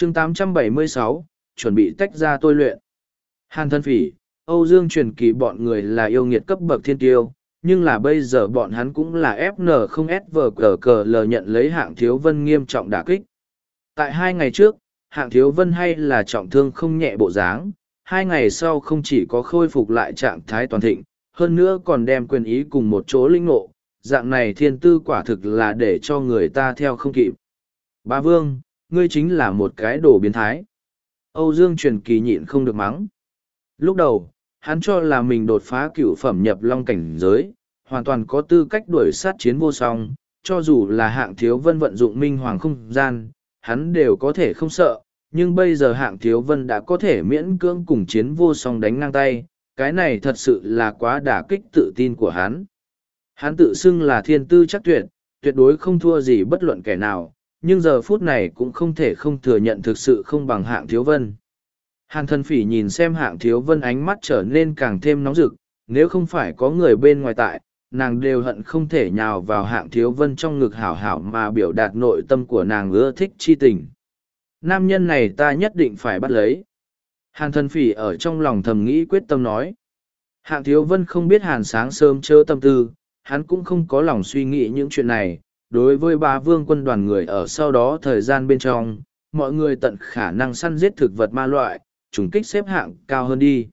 chương 876, chuẩn bị tách ra tôi luyện. Hàn Thân Phỉ, Âu Dương Truyền Kỳ bọn người là yêu nghiệt cấp bậc thiên tiêu, nhưng là bây giờ bọn hắn cũng là FN không SVQL nhận lấy Hạng Thiếu Vân nghiêm trọng đả kích. Tại 2 ngày trước, Hạng Thiếu Vân hay là trọng thương không nhẹ bộ dáng, 2 ngày sau không chỉ có khôi phục lại trạng thái toàn thịnh, hơn nữa còn đem quyền ý cùng một chỗ linh ngộ, dạng này thiên tư quả thực là để cho người ta theo không kịp. Bá Vương, ngươi chính là một cái đồ biến thái. Âu Dương Truyền Kỳ nhịn không được mắng. Lúc đầu, hắn cho là mình đột phá cửu phẩm nhập long cảnh giới, hoàn toàn có tư cách đuổi sát chiến vô song, cho dù là Hạng Thiếu Vân vận dụng minh hoàng không gian, hắn đều có thể không sợ, nhưng bây giờ Hạng Thiếu Vân đã có thể miễn cưỡng cùng chiến vô song đánh ngang tay, cái này thật sự là quá đả kích tự tin của hắn. Hắn tự xưng là thiên tư chắc tuyệt, tuyệt đối không thua gì bất luận kẻ nào, nhưng giờ phút này cũng không thể không thừa nhận thực sự không bằng Hạng Thiếu Vân. Hàn Thân Phỉ nhìn xem Hạng Thiếu Vân ánh mắt trở nên càng thêm nóng rực, nếu không phải có người bên ngoài tại, nàng đều hận không thể nhào vào Hạng Thiếu Vân trong ngực hảo hảo mà biểu đạt nội tâm của nàng ưa thích chi tình. Nam nhân này ta nhất định phải bắt lấy. Hàn Thân Phỉ ở trong lòng thầm nghĩ quyết tâm nói. Hạng Thiếu Vân không biết Hàn sáng sớm chớ tâm tư, hắn cũng không có lòng suy nghĩ những chuyện này. Đối với Bá Vương quân đoàn người ở sau đó thời gian bên trong, mọi người tận khả năng săn giết thực vật ma loại, trùng kích xếp hạng cao hơn đi.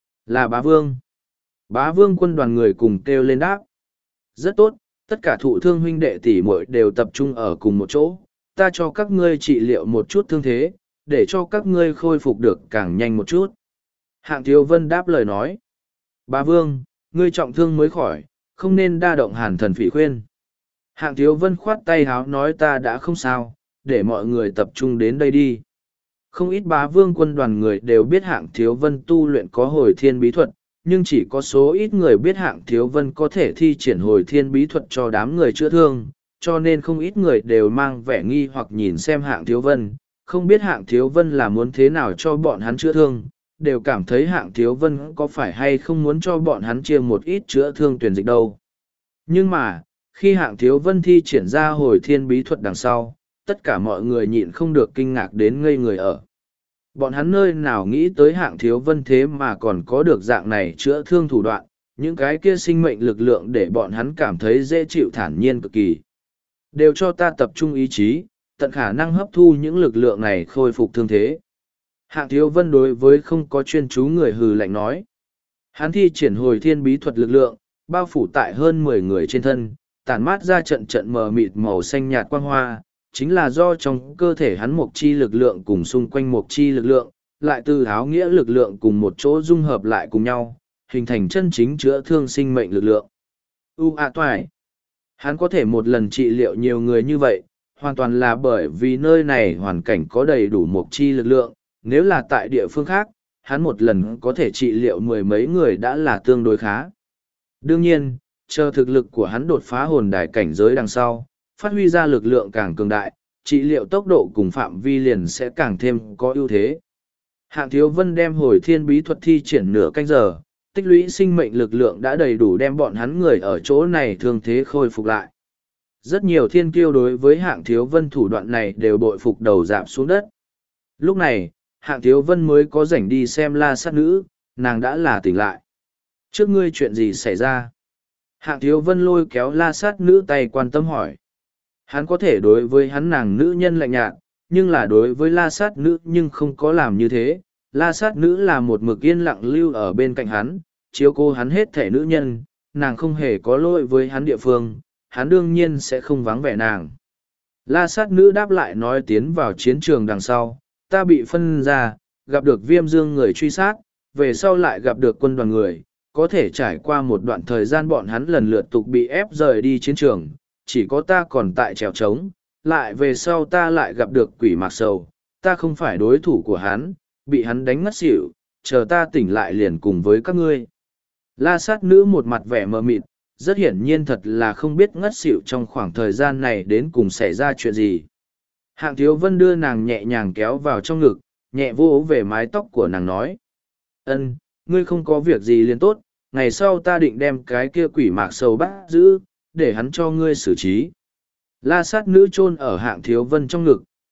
Là Bá Vương. Bá Vương quân đoàn người cùng kêu lên đáp. Rất tốt, tất cả thụ thương huynh đệ tỷ muội đều tập trung ở cùng một chỗ. Ta cho các ngươi trị liệu một chút thương thế, để cho các ngươi khôi phục được càng nhanh một chút. Hạng Thiếu Vân đáp lời nói. Bá Vương, ngươi trọng thương mới khỏi, không nên đa động. Hàn Thần Phỉ khuyên. Hạng Thiếu Vân khoát tay háo nói ta đã không sao, để mọi người tập trung đến đây đi. Không ít Bá Vương quân đoàn người đều biết Hạng Thiếu Vân tu luyện có hồi thiên bí thuật, nhưng chỉ có số ít người biết Hạng Thiếu Vân có thể thi triển hồi thiên bí thuật cho đám người chữa thương, cho nên không ít người đều mang vẻ nghi hoặc nhìn xem Hạng Thiếu Vân, không biết Hạng Thiếu Vân là muốn thế nào cho bọn hắn chữa thương, đều cảm thấy Hạng Thiếu Vân có phải hay không muốn cho bọn hắn chia một ít chữa thương tuyển dịch đâu. Nhưng mà, khi Hạng Thiếu Vân thi triển ra hồi thiên bí thuật đằng sau, tất cả mọi người nhịn không được kinh ngạc đến ngây người ở. Bọn hắn nơi nào nghĩ tới Hạng Thiếu Vân thế mà còn có được dạng này chữa thương thủ đoạn, những cái kia sinh mệnh lực lượng để bọn hắn cảm thấy dễ chịu thản nhiên cực kỳ. Đều cho ta tập trung ý chí, tận khả năng hấp thu những lực lượng này khôi phục thương thế. Hạng Thiếu Vân đối với không có chuyên chú người hừ lạnh nói. Hắn thi triển hồi thiên bí thuật lực lượng, bao phủ tại hơn 10 người trên thân, tản mát ra trận trận mờ mịt màu xanh nhạt quang hoa, chính là do trong cơ thể hắn mộc chi lực lượng cùng xung quanh mộc chi lực lượng, lại từ áo nghĩa lực lượng cùng một chỗ dung hợp lại cùng nhau, hình thành chân chính chữa thương sinh mệnh lực lượng. Toại! Hắn có thể một lần trị liệu nhiều người như vậy, hoàn toàn là bởi vì nơi này hoàn cảnh có đầy đủ mộc chi lực lượng, nếu là tại địa phương khác, hắn một lần có thể trị liệu 10 mấy người đã là tương đối khá. Đương nhiên, chờ thực lực của hắn đột phá hồn đài cảnh giới đằng sau, phát huy ra lực lượng càng cường đại, trị liệu tốc độ cùng phạm vi liền sẽ càng thêm có ưu thế. Hạng Thiếu Vân đem hồi thiên bí thuật thi triển nửa canh giờ, tích lũy sinh mệnh lực lượng đã đầy đủ đem bọn hắn người ở chỗ này thương thế khôi phục lại. Rất nhiều thiên kiêu đối với Hạng Thiếu Vân thủ đoạn này đều bội phục đầu rạp xuống đất. Lúc này, Hạng Thiếu Vân mới có rảnh đi xem La Sát Nữ, nàng đã là tỉnh lại. Trước ngươi chuyện gì xảy ra? Hạng Thiếu Vân lôi kéo La Sát Nữ tay quan tâm hỏi. Hắn có thể đối với hắn nàng nữ nhân lạnh nhạt, nhưng là đối với La Sát Nữ nhưng không có làm như thế. La Sát Nữ là một mực yên lặng lưu ở bên cạnh hắn, chiếu cố hắn hết thể nữ nhân, nàng không hề có lỗi với hắn địa phương, hắn đương nhiên sẽ không vắng vẻ nàng. La Sát Nữ đáp lại nói tiến vào chiến trường đằng sau, ta bị phân ra, gặp được Viêm Dương người truy sát, về sau lại gặp được quân đoàn người, có thể trải qua một đoạn thời gian bọn hắn lần lượt tục bị ép rời đi chiến trường, chỉ có ta còn tại trèo trống, lại về sau ta lại gặp được Quỷ Mạc Sầu, ta không phải đối thủ của hắn, bị hắn đánh ngất xỉu, chờ ta tỉnh lại liền cùng với các ngươi. La Sát Nữ một mặt vẻ mờ mịt, rất hiển nhiên thật là không biết ngất xỉu trong khoảng thời gian này đến cùng xảy ra chuyện gì. Hạng Thiếu Vân đưa nàng nhẹ nhàng kéo vào trong ngực, nhẹ vỗ về mái tóc của nàng nói. Ân, ngươi không có việc gì liền tốt, ngày sau ta định đem cái kia Quỷ Mạc Sầu bắt giữ, để hắn cho ngươi xử trí. La Sát Nữ chôn ở Hạng Thiếu Vân trong ngực,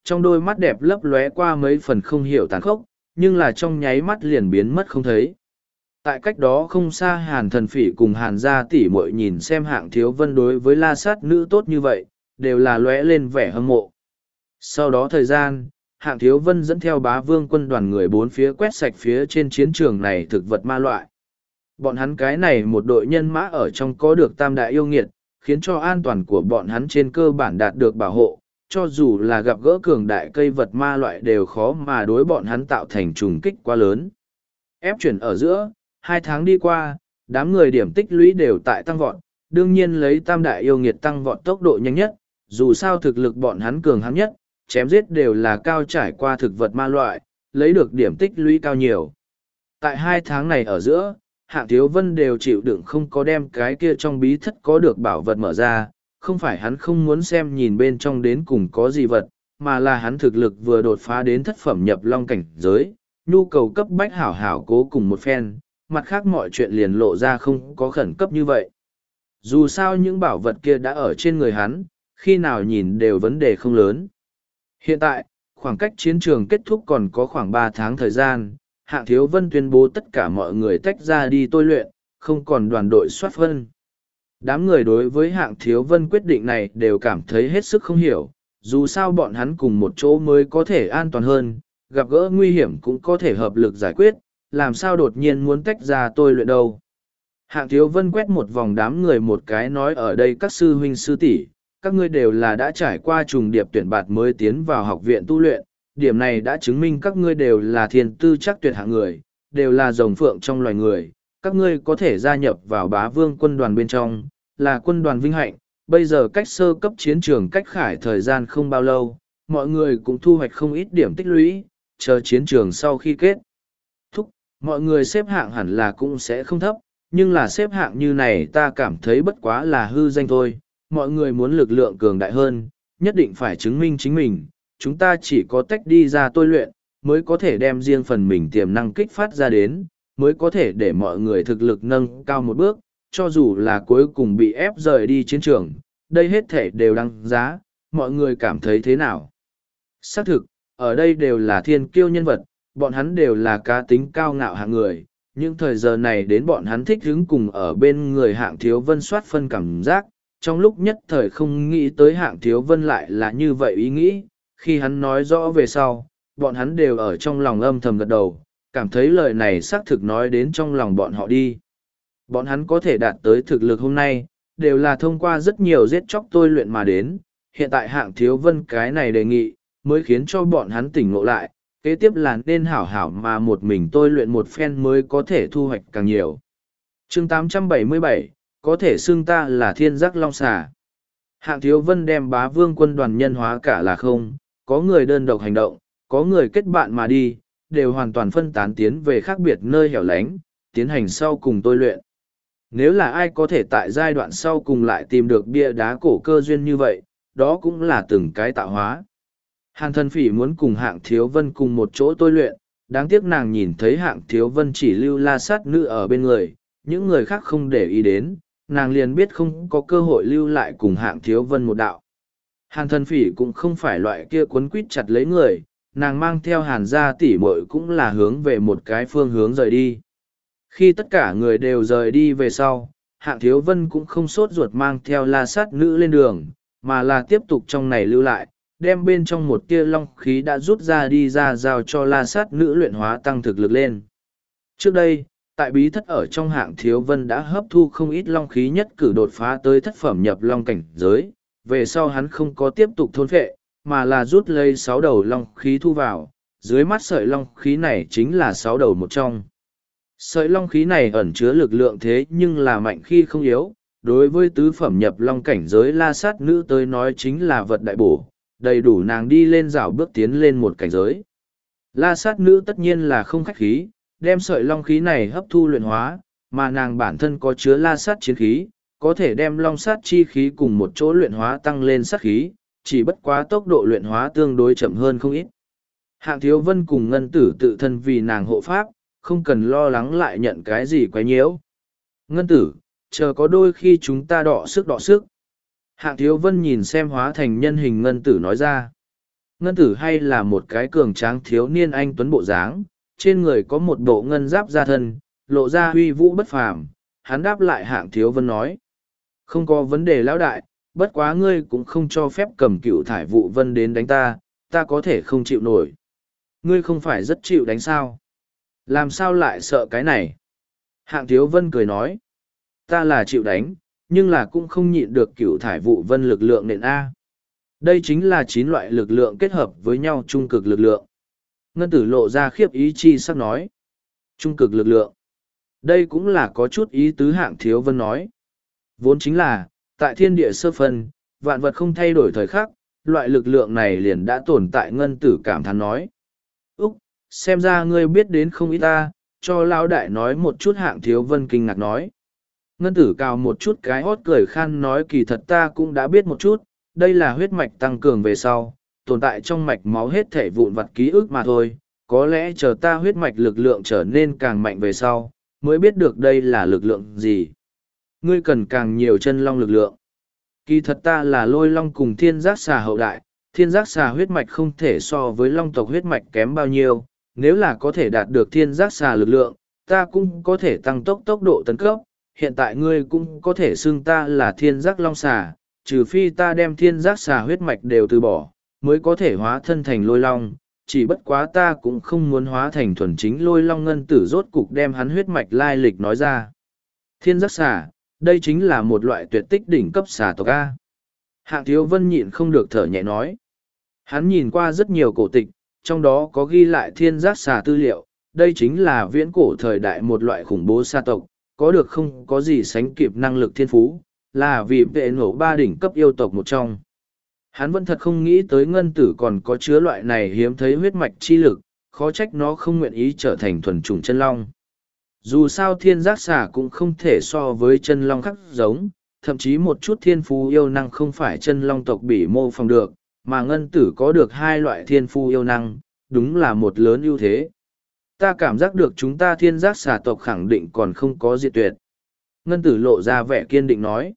trong đôi mắt đẹp lấp lóe qua mấy phần không hiểu tàn khốc, nhưng là trong nháy mắt liền biến mất không thấy. Tại cách đó không xa Hàn Thần Phỉ cùng Hàn gia tỷ muội nhìn xem Hạng Thiếu Vân đối với la sát nữ tốt như vậy, đều là lóe lên vẻ hâm mộ. Sau đó thời gian, Hạng Thiếu Vân dẫn theo Bá Vương quân đoàn người bốn phía quét sạch phía trên chiến trường này thực vật ma loại. Bọn hắn cái này một đội nhân mã ở trong có được tam đại yêu nghiệt, khiến cho an toàn của bọn hắn trên cơ bản đạt được bảo hộ, cho dù là gặp gỡ cường đại cây vật ma loại đều khó mà đối bọn hắn tạo thành trùng kích quá lớn. Ép chuyển ở giữa, 2 tháng đi qua, đám người điểm tích lũy đều tại tăng vọt, đương nhiên lấy tam đại yêu nghiệt tăng vọt tốc độ nhanh nhất, dù sao thực lực bọn hắn cường hãn nhất, chém giết đều là cao trải qua thực vật ma loại, lấy được điểm tích lũy cao nhiều. Tại 2 tháng này ở giữa, Hạng Thiếu Vân đều chịu đựng không có đem cái kia trong bí thất có được bảo vật mở ra, không phải hắn không muốn xem nhìn bên trong đến cùng có gì vật, mà là hắn thực lực vừa đột phá đến thất phẩm nhập long cảnh giới, nhu cầu cấp bách hảo hảo cố cùng một phen, mặt khác mọi chuyện liền lộ ra không có khẩn cấp như vậy. Dù sao những bảo vật kia đã ở trên người hắn, khi nào nhìn đều vấn đề không lớn. Hiện tại, khoảng cách chiến trường kết thúc còn có khoảng 3 tháng thời gian, Hạng Thiếu Vân tuyên bố tất cả mọi người tách ra đi tôi luyện, không còn đoàn đội soát phân. Đám người đối với Hạng Thiếu Vân quyết định này đều cảm thấy hết sức không hiểu, dù sao bọn hắn cùng một chỗ mới có thể an toàn hơn, gặp gỡ nguy hiểm cũng có thể hợp lực giải quyết, làm sao đột nhiên muốn tách ra tôi luyện đâu. Hạng Thiếu Vân quét một vòng đám người một cái nói ở đây các sư huynh sư tỷ, các ngươi đều là đã trải qua trùng điệp tuyển bạt mới tiến vào học viện tu luyện, điểm này đã chứng minh các ngươi đều là thiên tư chắc tuyệt hạng người, đều là rồng phượng trong loài người, các ngươi có thể gia nhập vào Bá Vương quân đoàn bên trong, là quân đoàn vinh hạnh, bây giờ cách sơ cấp chiến trường cách khải thời gian không bao lâu, mọi người cũng thu hoạch không ít điểm tích lũy, chờ chiến trường sau khi kết thúc, mọi người xếp hạng hẳn là cũng sẽ không thấp, nhưng là xếp hạng như này ta cảm thấy bất quá là hư danh thôi, mọi người muốn lực lượng cường đại hơn, nhất định phải chứng minh chính mình, chúng ta chỉ có tách đi ra tôi luyện, mới có thể đem riêng phần mình tiềm năng kích phát ra đến, mới có thể để mọi người thực lực nâng cao một bước, cho dù là cuối cùng bị ép rời đi chiến trường, đây hết thể đều đăng giá, mọi người cảm thấy thế nào? Xác thực, ở đây đều là thiên kiêu nhân vật, bọn hắn đều là cá tính cao ngạo hạng người, những thời giờ này đến bọn hắn thích hứng cùng ở bên người Hạng Thiếu Vân soát phân cảm giác, trong lúc nhất thời không nghĩ tới Hạng Thiếu Vân lại là như vậy ý nghĩ, khi hắn nói rõ về sau, bọn hắn đều ở trong lòng âm thầm gật đầu, cảm thấy lời này xác thực nói đến trong lòng bọn họ đi. Bọn hắn có thể đạt tới thực lực hôm nay, đều là thông qua rất nhiều giết chóc tôi luyện mà đến, hiện tại Hạng Thiếu Vân cái này đề nghị, mới khiến cho bọn hắn tỉnh ngộ lại, kế tiếp là nên hảo hảo mà một mình tôi luyện một phen mới có thể thu hoạch càng nhiều. Chương 877, có thể xưng ta là thiên giác long xà. Hạng Thiếu Vân đem Bá Vương quân đoàn nhân hóa cả là không, có người đơn độc hành động, có người kết bạn mà đi, đều hoàn toàn phân tán tiến về khác biệt nơi hẻo lánh, tiến hành sau cùng tôi luyện. Nếu là ai có thể tại giai đoạn sau cùng lại tìm được bia đá cổ cơ duyên như vậy, đó cũng là từng cái tạo hóa. Hàn Thần Phỉ muốn cùng Hạng Thiếu Vân cùng một chỗ tôi luyện, đáng tiếc nàng nhìn thấy Hạng Thiếu Vân chỉ lưu la sát nữ ở bên người, những người khác không để ý đến, nàng liền biết không có cơ hội lưu lại cùng Hạng Thiếu Vân một đạo. Hàn Thần Phỉ cũng không phải loại kia quấn quýt chặt lấy người, nàng mang theo Hàn gia tỷ muội cũng là hướng về một cái phương hướng rời đi. Khi tất cả người đều rời đi về sau, Hạng Thiếu Vân cũng không sốt ruột mang theo la sát nữ lên đường, mà là tiếp tục trong này lưu lại, đem bên trong một tia long khí đã rút ra đi ra giao cho la sát nữ luyện hóa tăng thực lực lên. Trước đây, tại bí thất ở trong Hạng Thiếu Vân đã hấp thu không ít long khí nhất cử đột phá tới thất phẩm nhập long cảnh giới, về sau hắn không có tiếp tục thôn phệ, mà là rút lấy 6 đầu long khí thu vào, dưới mắt sợi long khí này chính là 6 đầu một trong. Sợi long khí này ẩn chứa lực lượng thế nhưng là mạnh khi không yếu, đối với tứ phẩm nhập long cảnh giới la sát nữ tới nói chính là vật đại bổ, đầy đủ nàng đi lên rảo bước tiến lên một cảnh giới. La sát nữ tất nhiên là không khách khí, đem sợi long khí này hấp thu luyện hóa, mà nàng bản thân có chứa la sát chiến khí, có thể đem long sát chi khí cùng một chỗ luyện hóa tăng lên sát khí, chỉ bất quá tốc độ luyện hóa tương đối chậm hơn không ít. Hạng Thiếu Vân cùng Ngân Tử tự thân vì nàng hộ pháp, không cần lo lắng lại nhận cái gì quấy nhiễu. Ngân Tử, chờ có đôi khi chúng ta đọ sức. Hạng Thiếu Vân nhìn xem hóa thành nhân hình Ngân Tử nói ra. Ngân tử hay là một cái cường tráng thiếu niên anh tuấn bộ dáng, trên người có một bộ ngân giáp da thân, lộ ra huy vũ bất phàm. Hắn đáp lại Hạng Thiếu Vân nói. Không có vấn đề lão đại, bất quá ngươi cũng không cho phép cầm Cựu Thải Vụ Vân đến đánh ta, ta có thể không chịu nổi. Ngươi không phải rất chịu đánh sao? Làm sao lại sợ cái này? Hạng Thiếu Vân cười nói. Ta là chịu đánh, nhưng là cũng không nhịn được Cựu Thải Vụ Vân lực lượng nện A. Đây chính là 9 loại lực lượng kết hợp với nhau trung cực lực lượng. Ngân tử lộ ra khiếp ý chi sắc nói. Trung cực lực lượng. Đây cũng là có chút ý tứ Hạng Thiếu Vân nói. Vốn chính là, tại thiên địa sơ phân, vạn vật không thay đổi thời khắc, loại lực lượng này liền đã tồn tại. Ngân tử cảm thán nói. Úc, xem ra ngươi biết đến không ít ta, cho lão đại nói một chút. Hạng Thiếu Vân kinh ngạc nói. Ngân tử cào một chút cái hót cười khan nói kỳ thật ta cũng đã biết một chút, đây là huyết mạch tăng cường về sau, tồn tại trong mạch máu hết thể vụn vặt ký ức mà thôi, có lẽ chờ ta huyết mạch lực lượng trở nên càng mạnh về sau, mới biết được đây là lực lượng gì. Ngươi cần càng nhiều chân long lực lượng. Kỳ thật ta là lôi long cùng thiên giác xà hậu đại, thiên giác xà huyết mạch không thể so với long tộc huyết mạch kém bao nhiêu, nếu là có thể đạt được thiên giác xà lực lượng, ta cũng có thể tăng tốc độ tấn cấp. Hiện tại ngươi cũng có thể xưng ta là thiên giác long xà, trừ phi ta đem thiên giác xà huyết mạch đều từ bỏ, mới có thể hóa thân thành lôi long, chỉ bất quá ta cũng không muốn hóa thành thuần chính lôi long. Ngân tử rốt cục đem hắn huyết mạch lai lịch nói ra. Thiên giác xà, đây chính là một loại tuyệt tích đỉnh cấp xà tộc A. Hạng Thiếu Vân nhịn không được thở nhẹ nói. Hắn nhìn qua rất nhiều cổ tịch, trong đó có ghi lại thiên giác xà tư liệu, đây chính là viễn cổ thời đại một loại khủng bố xà tộc, có được không có gì sánh kịp năng lực thiên phú, là vì vệ nổ 3 đỉnh cấp yêu tộc một trong. Hắn vẫn thật không nghĩ tới ngân tử còn có chứa loại này hiếm thấy huyết mạch chi lực, khó trách nó không nguyện ý trở thành thuần chủng chân long. Dù sao thiên giác xà cũng không thể so với chân long khác giống, thậm chí một chút thiên phú yêu năng không phải chân long tộc bị mô phỏng được, mà ngân tử có được 2 loại thiên phú yêu năng, đúng là một lớn ưu thế. Ta cảm giác được chúng ta thiên giác xà tộc khẳng định còn không có diệt tuyệt. Ngân tử lộ ra vẻ kiên định nói.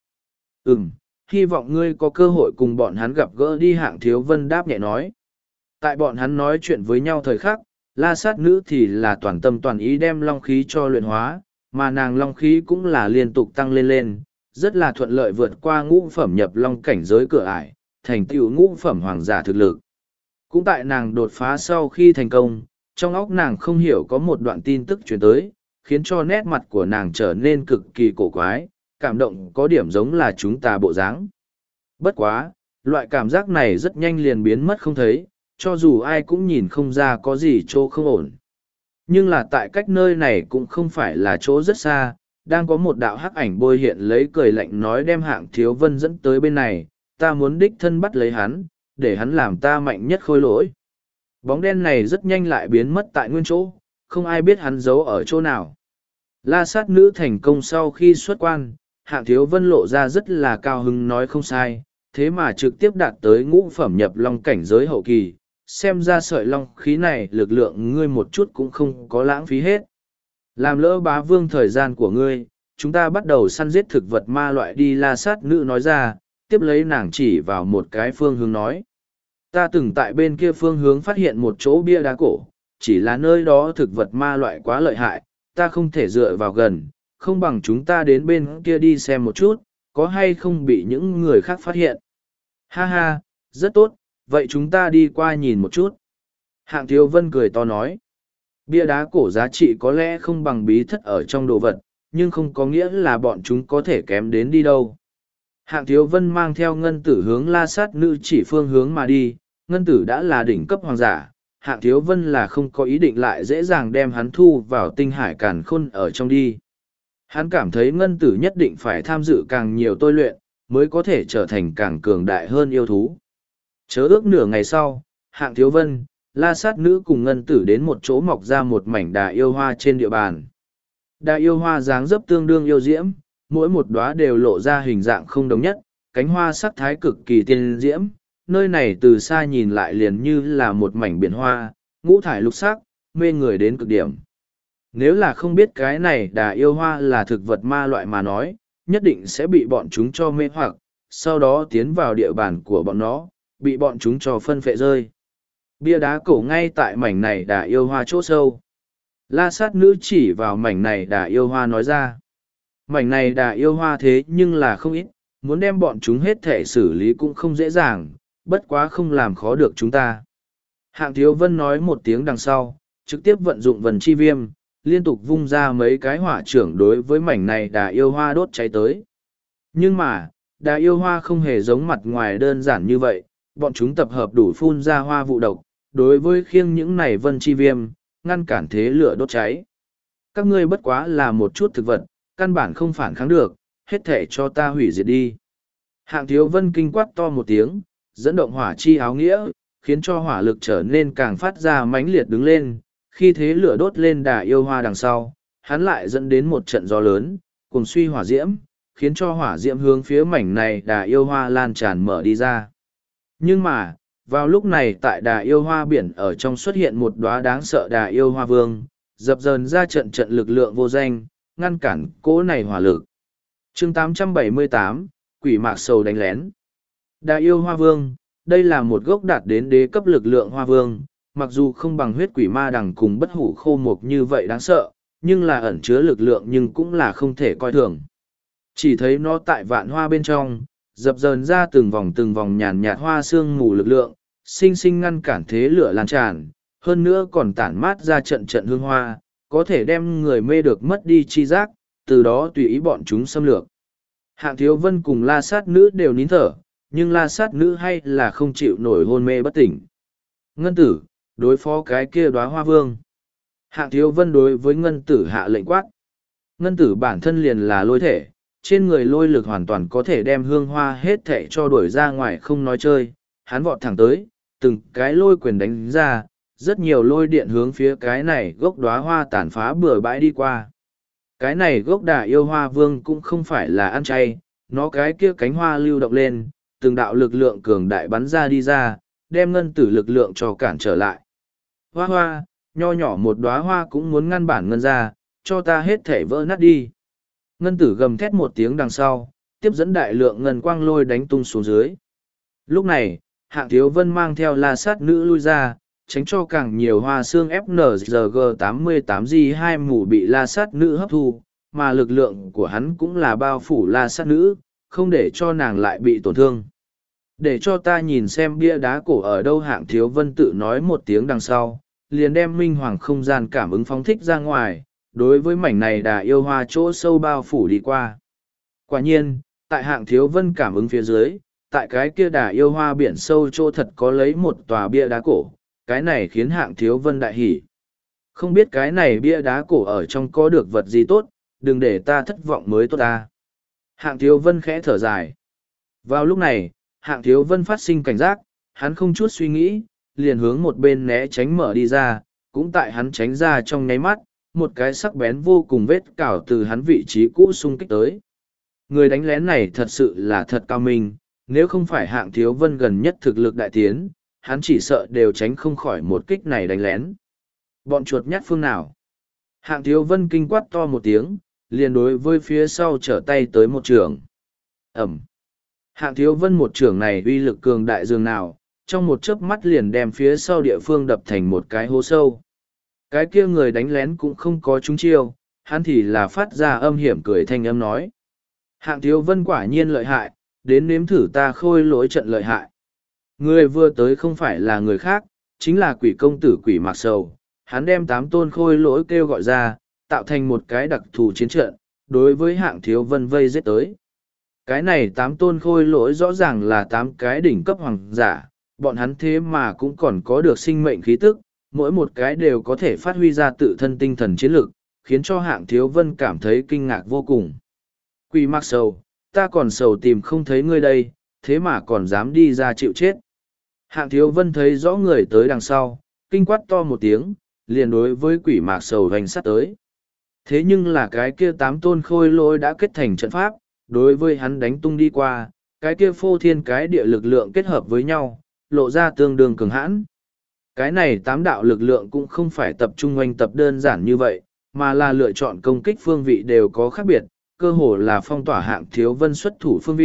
Hy vọng ngươi có cơ hội cùng bọn hắn gặp gỡ đi. Hạng Thiếu Vân đáp nhẹ nói. Tại bọn hắn nói chuyện với nhau thời khắc, La Sát Nữ thì là toàn tâm toàn ý đem long khí cho luyện hóa, mà nàng long khí cũng là liên tục tăng lên, rất là thuận lợi vượt qua ngũ phẩm nhập long cảnh giới cửa ải, thành tựu ngũ phẩm hoàng giả thực lực. Cũng tại nàng đột phá sau khi thành công, trong óc nàng không hiểu có một đoạn tin tức truyền tới, khiến cho nét mặt của nàng trở nên cực kỳ cổ quái, cảm động có điểm giống là chúng ta bộ dáng. Bất quá, loại cảm giác này rất nhanh liền biến mất không thấy, cho dù ai cũng nhìn không ra có gì chỗ không ổn. Nhưng là tại cách nơi này cũng không phải là chỗ rất xa, đang có một đạo hắc ảnh bôi hiện lấy cười lạnh nói đem Hạng Thiếu Vân dẫn tới bên này, ta muốn đích thân bắt lấy hắn, để hắn làm ta mạnh nhất khôi lỗi. Bóng đen này rất nhanh lại biến mất tại nguyên chỗ, không ai biết hắn giấu ở chỗ nào. La Sát Nữ thành công sau khi xuất quan, Hạng Thiếu Vân lộ ra rất là cao hứng nói không sai, thế mà trực tiếp đạt tới ngũ phẩm nhập long cảnh giới hậu kỳ, xem ra sợi long khí này lực lượng ngươi một chút cũng không có lãng phí hết. Làm lỡ bá vương thời gian của ngươi, chúng ta bắt đầu săn giết thực vật ma loại đi. La Sát Nữ nói ra, tiếp lấy nàng chỉ vào một cái phương hướng nói. Ta từng tại bên kia phương hướng phát hiện một chỗ bia đá cổ, chỉ là nơi đó thực vật ma loại quá lợi hại, ta không thể dựa vào gần, không bằng chúng ta đến bên kia đi xem một chút, có hay không bị những người khác phát hiện. Ha ha, rất tốt, vậy chúng ta đi qua nhìn một chút. Hạng Thiếu Vân cười to nói, bia đá cổ giá trị có lẽ không bằng bí thất ở trong đồ vật, nhưng không có nghĩa là bọn chúng có thể kém đến đi đâu. Hạng Thiếu Vân mang theo ngân tử hướng La Sát Nữ chỉ phương hướng mà đi, ngân tử đã là đỉnh cấp hoàng giả, Hạng Thiếu Vân là không có ý định lại dễ dàng đem hắn thu vào tinh hải càn khôn ở trong đi. Hắn cảm thấy ngân tử nhất định phải tham dự càng nhiều tôi luyện, mới có thể trở thành càng cường đại hơn yêu thú. Chớ ước nửa ngày sau, Hạng Thiếu Vân, La Sát Nữ cùng ngân tử đến một chỗ mọc ra một mảnh đà yêu hoa trên địa bàn. Đà yêu hoa dáng dấp tương đương yêu diễm, mỗi một đóa đều lộ ra hình dạng không đồng nhất, cánh hoa sắc thái cực kỳ tiên diễm, nơi này từ xa nhìn lại liền như là một mảnh biển hoa, ngũ thải lục sắc, mê người đến cực điểm. Nếu là không biết cái này đà yêu hoa là thực vật ma loại mà nói, nhất định sẽ bị bọn chúng cho mê hoặc, sau đó tiến vào địa bàn của bọn nó, bị bọn chúng cho phân phệ rơi. Bia đá cổ ngay tại mảnh này đà yêu hoa chỗ sâu. La sát nữ chỉ vào mảnh này đà yêu hoa nói ra. Mảnh này đà yêu hoa thế nhưng là không ít, muốn đem bọn chúng hết thể xử lý cũng không dễ dàng, bất quá không làm khó được chúng ta. Hạng Thiếu Vân nói một tiếng đằng sau, trực tiếp vận dụng vần chi viêm, liên tục vung ra mấy cái hỏa trưởng đối với mảnh này đà yêu hoa đốt cháy tới. Nhưng mà, đà yêu hoa không hề giống mặt ngoài đơn giản như vậy, bọn chúng tập hợp đủ phun ra hoa vụ độc, đối với khiêng những này vân chi viêm, ngăn cản thế lửa đốt cháy. Các ngươi bất quá là một chút thực vật, căn bản không phản kháng được, hết thể cho ta hủy diệt đi. Hạng Thiếu Vân kinh quát to một tiếng, dẫn động hỏa chi áo nghĩa, khiến cho hỏa lực trở nên càng phát ra mãnh liệt đứng lên. Khi thế lửa đốt lên đà yêu hoa đằng sau, hắn lại dẫn đến một trận gió lớn, cùng suy hỏa diễm, khiến cho hỏa diễm hướng phía mảnh này đà yêu hoa lan tràn mở đi ra. Nhưng mà, vào lúc này tại đà yêu hoa biển ở trong xuất hiện một đóa đáng sợ đà yêu hoa vương, dập dờn ra trận trận lực lượng vô danh, ngăn cản cỗ này hỏa lực. Chương 878, Quỷ Mạc Sầu đánh lén. Đà yêu hoa vương, đây là một gốc đạt đến đế cấp lực lượng hoa vương, mặc dù không bằng huyết quỷ ma đằng cùng bất hủ khô mục như vậy đáng sợ, nhưng là ẩn chứa lực lượng nhưng cũng là không thể coi thường. Chỉ thấy nó tại vạn hoa bên trong, dập dờn ra từng vòng nhàn nhạt hoa sương mù lực lượng, sinh sinh ngăn cản thế lửa lan tràn, hơn nữa còn tản mát ra trận trận hương hoa, có thể đem người mê được mất đi chi giác, từ đó tùy ý bọn chúng xâm lược. Hạng Thiếu Vân cùng La Sát Nữ đều nín thở, nhưng La Sát Nữ hay là không chịu nổi hôn mê bất tỉnh. Ngân Tử, đối phó cái kia đóa hoa vương. Hạng Thiếu Vân đối với Ngân Tử hạ lệnh quát. Ngân Tử bản thân liền là lôi thể, trên người lôi lực hoàn toàn có thể đem hương hoa hết thể cho đuổi ra ngoài không nói chơi. Hắn vọt thẳng tới, từng cái lôi quyền đánh ra, rất nhiều lôi điện hướng phía cái này gốc đóa hoa tàn phá bừa bãi đi qua. Cái này gốc đà yêu hoa vương cũng không phải là ăn chay, nó cái kia cánh hoa lưu động lên, từng đạo lực lượng cường đại bắn ra đi ra, đem Ngân Tử lực lượng cho cản trở lại. Hoa hoa, nho nhỏ một đóa hoa cũng muốn ngăn bản Ngân ra, cho ta hết thể vỡ nát đi. Ngân Tử gầm thét một tiếng đằng sau, tiếp dẫn đại lượng ngân quang lôi đánh tung xuống dưới. Lúc này, Hạng Thiếu Vân mang theo La Sát Nữ lui ra, tránh cho càng nhiều hoa xương FNZG88G2 mù bị La Sát Nữ hấp thu, mà lực lượng của hắn cũng là bao phủ La Sát Nữ, không để cho nàng lại bị tổn thương. Để cho ta nhìn xem bia đá cổ ở đâu. Hạng Thiếu Vân tự nói một tiếng đằng sau, liền đem minh hoàng không gian cảm ứng phóng thích ra ngoài, đối với mảnh này đà yêu hoa chỗ sâu bao phủ đi qua. Quả nhiên, tại Hạng Thiếu Vân cảm ứng phía dưới, tại cái kia đà yêu hoa biển sâu chỗ thật có lấy một tòa bia đá cổ, cái này khiến Hạng Thiếu Vân đại hỉ. Không biết cái này bia đá cổ ở trong có được vật gì tốt, đừng để ta thất vọng mới tốt ta. Hạng Thiếu Vân khẽ thở dài. Vào lúc này, Hạng Thiếu Vân phát sinh cảnh giác, hắn không chút suy nghĩ, liền hướng một bên né tránh mở đi ra, cũng tại hắn tránh ra trong nháy mắt, một cái sắc bén vô cùng vết cào từ hắn vị trí cũ xung kích tới. Người đánh lén này thật sự là thật cao minh, nếu không phải Hạng Thiếu Vân gần nhất thực lực đại tiến, hắn chỉ sợ đều tránh không khỏi một kích này đánh lén. Bọn chuột nhát phương nào? Hạng Thiếu Vân kinh quát to một tiếng, liền đối với phía sau trở tay tới một trường. Ẩm. Hạng Thiếu Vân một trường này uy lực cường đại dường nào, trong một chớp mắt liền đem phía sau địa phương đập thành một cái hố sâu. Cái kia người đánh lén cũng không có trúng chiêu, hắn thì là phát ra âm hiểm cười thanh âm nói. Hạng Thiếu Vân quả nhiên lợi hại, đến nếm thử ta khôi lỗi trận lợi hại. Người vừa tới không phải là người khác, chính là Quỷ công tử Quỷ Mạc Sầu. Hắn đem 8 tôn khôi lỗi kêu gọi ra, tạo thành một cái đặc thù chiến trận, đối với Hạng Thiếu Vân vây giết tới. Cái này 8 tôn khôi lỗi rõ ràng là 8 cái đỉnh cấp hoàng giả, bọn hắn thế mà cũng còn có được sinh mệnh khí tức, mỗi một cái đều có thể phát huy ra tự thân tinh thần chiến lực, khiến cho Hạng Thiếu Vân cảm thấy kinh ngạc vô cùng. Quỷ Mạc Sầu, ta còn sầu tìm không thấy ngươi đây, thế mà còn dám đi ra chịu chết. Hạng Thiếu Vân thấy rõ người tới đằng sau, kinh quát to một tiếng, liền đối với Quỷ Mạc Sầu hoành sát tới. Thế nhưng là cái kia 8 tôn khôi lỗi đã kết thành trận pháp, đối với hắn đánh tung đi qua, cái kia phô thiên cái địa lực lượng kết hợp với nhau, lộ ra tương đương cường hãn. Cái này 8 đạo lực lượng cũng không phải tập trung oanh tập đơn giản như vậy, mà là lựa chọn công kích phương vị đều có khác biệt, cơ hồ là phong tỏa Hạng Thiếu Vân xuất thủ phương vị,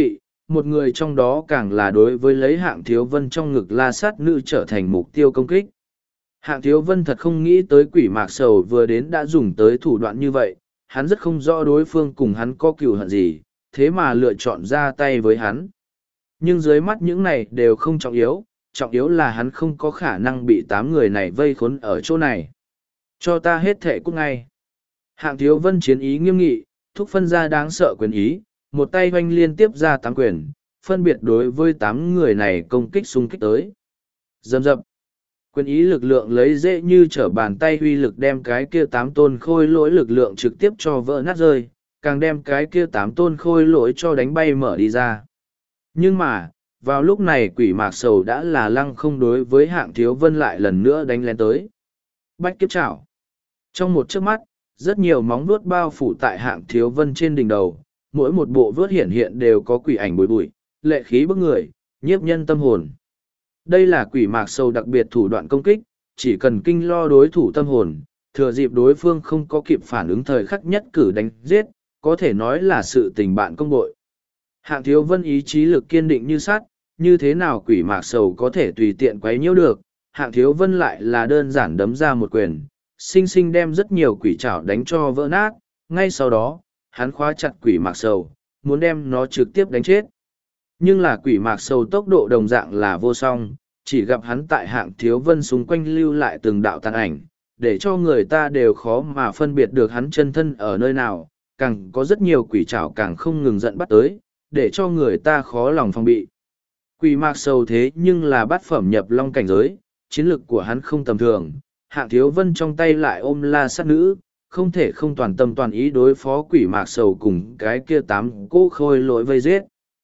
một người trong đó càng là đối với lấy Hạng Thiếu Vân trong ngực la sát nữ trở thành mục tiêu công kích. Hạng Thiếu Vân thật không nghĩ tới quỷ mạc sầu vừa đến đã dùng tới thủ đoạn như vậy, hắn rất không rõ đối phương cùng hắn có cừu hận gì, thế mà lựa chọn ra tay với hắn. Nhưng dưới mắt những này đều không trọng yếu là hắn không có khả năng bị 8 người này vây khốn ở chỗ này. Cho ta hết thệ cút ngay. Hạng Thiếu Vân chiến ý nghiêm nghị, thúc phân ra đáng sợ quyền ý, một tay hoanh liên tiếp ra 8 quyền, phân biệt đối với 8 người này công kích xung kích tới. Dầm dập. Quyền ý lực lượng lấy dễ như trở bàn tay huy lực đem cái kia 8 tôn khôi lỗi lực lượng trực tiếp cho vỡ nát rơi, càng đem cái kia 8 tôn khôi lỗi cho đánh bay mở đi ra. Nhưng mà, vào lúc này quỷ mạc sầu đã là lăng không đối với Hạng Thiếu Vân lại lần nữa đánh lén tới. Bách kiếp chảo. Trong một chớp mắt, rất nhiều móng vuốt bao phủ tại Hạng Thiếu Vân trên đỉnh đầu, mỗi một bộ vuốt hiện hiện đều có quỷ ảnh bùi bụi, lệ khí bức người, nhiếp nhân tâm hồn. Đây là quỷ mạc sầu đặc biệt thủ đoạn công kích, chỉ cần kinh lo đối thủ tâm hồn, thừa dịp đối phương không có kịp phản ứng thời khắc nhất cử đánh giết, có thể nói là sự tình bạn công bội. Hạng Thiếu Vân ý chí lực kiên định như sắt, như thế nào quỷ mạc sầu có thể tùy tiện quấy nhiễu được, Hạng Thiếu Vân lại là đơn giản đấm ra một quyền, sinh sinh đem rất nhiều quỷ trảo đánh cho vỡ nát, ngay sau đó, hắn khóa chặt quỷ mạc sầu, muốn đem nó trực tiếp đánh chết. Nhưng là quỷ mạc sầu tốc độ đồng dạng là vô song, chỉ gặp hắn tại Hạng Thiếu Vân xung quanh lưu lại từng đạo tàn ảnh, để cho người ta đều khó mà phân biệt được hắn chân thân ở nơi nào, càng có rất nhiều quỷ trảo càng không ngừng giận bắt tới, để cho người ta khó lòng phòng bị. Quỷ mạc sầu thế nhưng là bát phẩm nhập long cảnh giới, chiến lực của hắn không tầm thường, Hạng Thiếu Vân trong tay lại ôm la sát nữ, không thể không toàn tâm toàn ý đối phó quỷ mạc sầu cùng cái kia 8 cỗ khôi lỗi vây giết.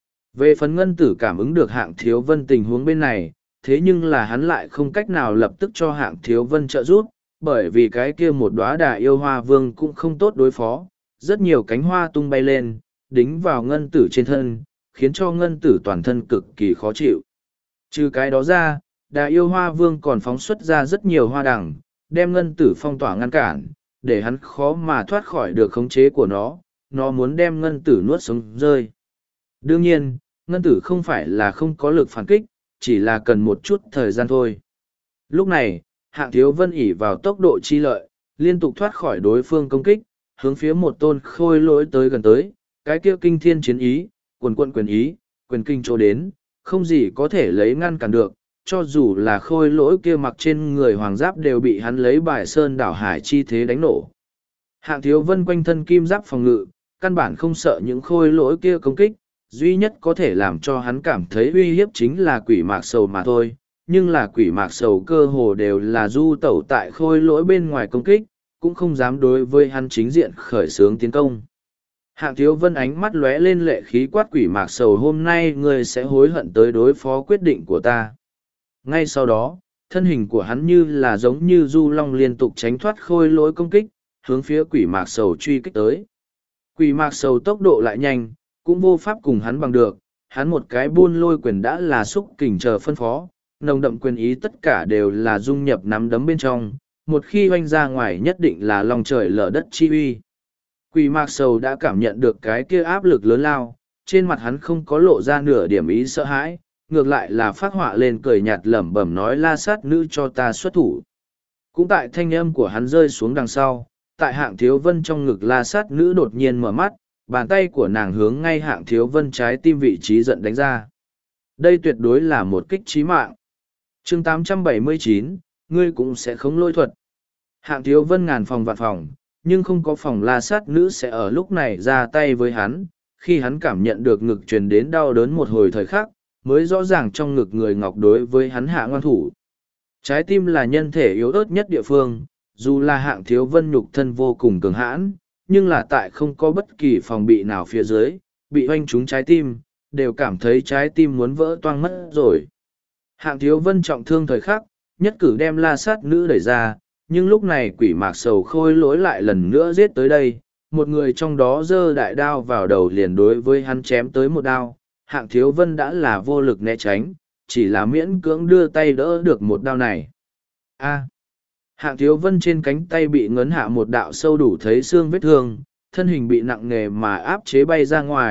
Về phần ngân tử cảm ứng được Hạng Thiếu Vân tình huống bên này, thế nhưng là hắn lại không cách nào lập tức cho Hạng Thiếu Vân trợ giúp, bởi vì cái kia một đóa đà yêu hoa vương cũng không tốt đối phó, rất nhiều cánh hoa tung bay lên, đính vào ngân tử trên thân, khiến cho ngân tử toàn thân cực kỳ khó chịu. Trừ cái đó ra, đà yêu hoa vương còn phóng xuất ra rất nhiều hoa đằng, đem ngân tử phong tỏa ngăn cản, để hắn khó mà thoát khỏi được khống chế của nó muốn đem ngân tử nuốt sống rơi. Đương nhiên, ngân tử không phải là không có lực phản kích, chỉ là cần một chút thời gian thôi. Lúc này, Hạng Thiếu Vân ỷ vào tốc độ chi lợi, liên tục thoát khỏi đối phương công kích, hướng phía một tôn khôi lỗi tới gần tới, cái kia kinh thiên chiến ý, quần quận quyền ý, quyền kinh chỗ đến, không gì có thể lấy ngăn cản được, cho dù là khôi lỗi kia mặc trên người hoàng giáp đều bị hắn lấy bài sơn đảo hải chi thế đánh nổ. Hạng Thiếu Vân quanh thân kim giáp phòng ngự, căn bản không sợ những khôi lỗi kia công kích, duy nhất có thể làm cho hắn cảm thấy uy hiếp chính là quỷ mạc sầu mà thôi, nhưng là quỷ mạc sầu cơ hồ đều là du tẩu tại khôi lỗi bên ngoài công kích, cũng không dám đối với hắn chính diện khởi xướng tiến công. Hạng Thiếu Vân ánh mắt lóe lên lệ khí quát quỷ mạc sầu, hôm nay ngươi sẽ hối hận tới đối phó quyết định của ta. Ngay sau đó, thân hình của hắn như là giống như du long liên tục tránh thoát khôi lỗi công kích, hướng phía quỷ mạc sầu truy kích tới. Quỷ mạc sầu tốc độ lại nhanh, cũng vô pháp cùng hắn bằng được, hắn một cái buôn lôi quyền đã là xúc kình chờ phân phó, nồng đậm quyền ý tất cả đều là dung nhập nắm đấm bên trong, một khi oanh ra ngoài nhất định là lòng trời lở đất chi uy. Quỷ mạc sầu đã cảm nhận được cái kia áp lực lớn lao, trên mặt hắn không có lộ ra nửa điểm ý sợ hãi, ngược lại là phát họa lên cười nhạt lẩm bẩm nói la sát nữ cho ta xuất thủ. Cũng tại thanh âm của hắn rơi xuống đằng sau, tại Hạng Thiếu Vân trong ngực la sát nữ đột nhiên mở mắt, bàn tay của nàng hướng ngay Hạng Thiếu Vân trái tim vị trí giận đánh ra. Đây tuyệt đối là một kích chí mạng. Chương 879, ngươi cũng sẽ không lôi thuật. Hạng Thiếu Vân ngàn phòng vạn phòng, nhưng không có phòng la sát nữ sẽ ở lúc này ra tay với hắn, khi hắn cảm nhận được ngực truyền đến đau đớn một hồi thời khắc, mới rõ ràng trong ngực người ngọc đối với hắn hạ ngoan thủ. Trái tim là nhân thể yếu ớt nhất địa phương, dù là Hạng Thiếu Vân nhục thân vô cùng cường hãn, nhưng là tại không có bất kỳ phòng bị nào phía dưới, bị hoanh trúng trái tim, đều cảm thấy trái tim muốn vỡ toang mất rồi. Hạng Thiếu Vân trọng thương thời khắc, nhất cử đem la sát nữ đẩy ra, nhưng lúc này quỷ mạc sầu khôi lỗi lại lần nữa giết tới đây, một người trong đó giơ đại đao vào đầu liền đối với hắn chém tới một đao. Hạng Thiếu Vân đã là vô lực né tránh, chỉ là miễn cưỡng đưa tay đỡ được một đao này. Hạng Thiếu Vân trên cánh tay bị ngấn hạ một đạo sâu đủ thấy xương vết thương, thân hình bị nặng nề mà áp chế bay ra ngoài,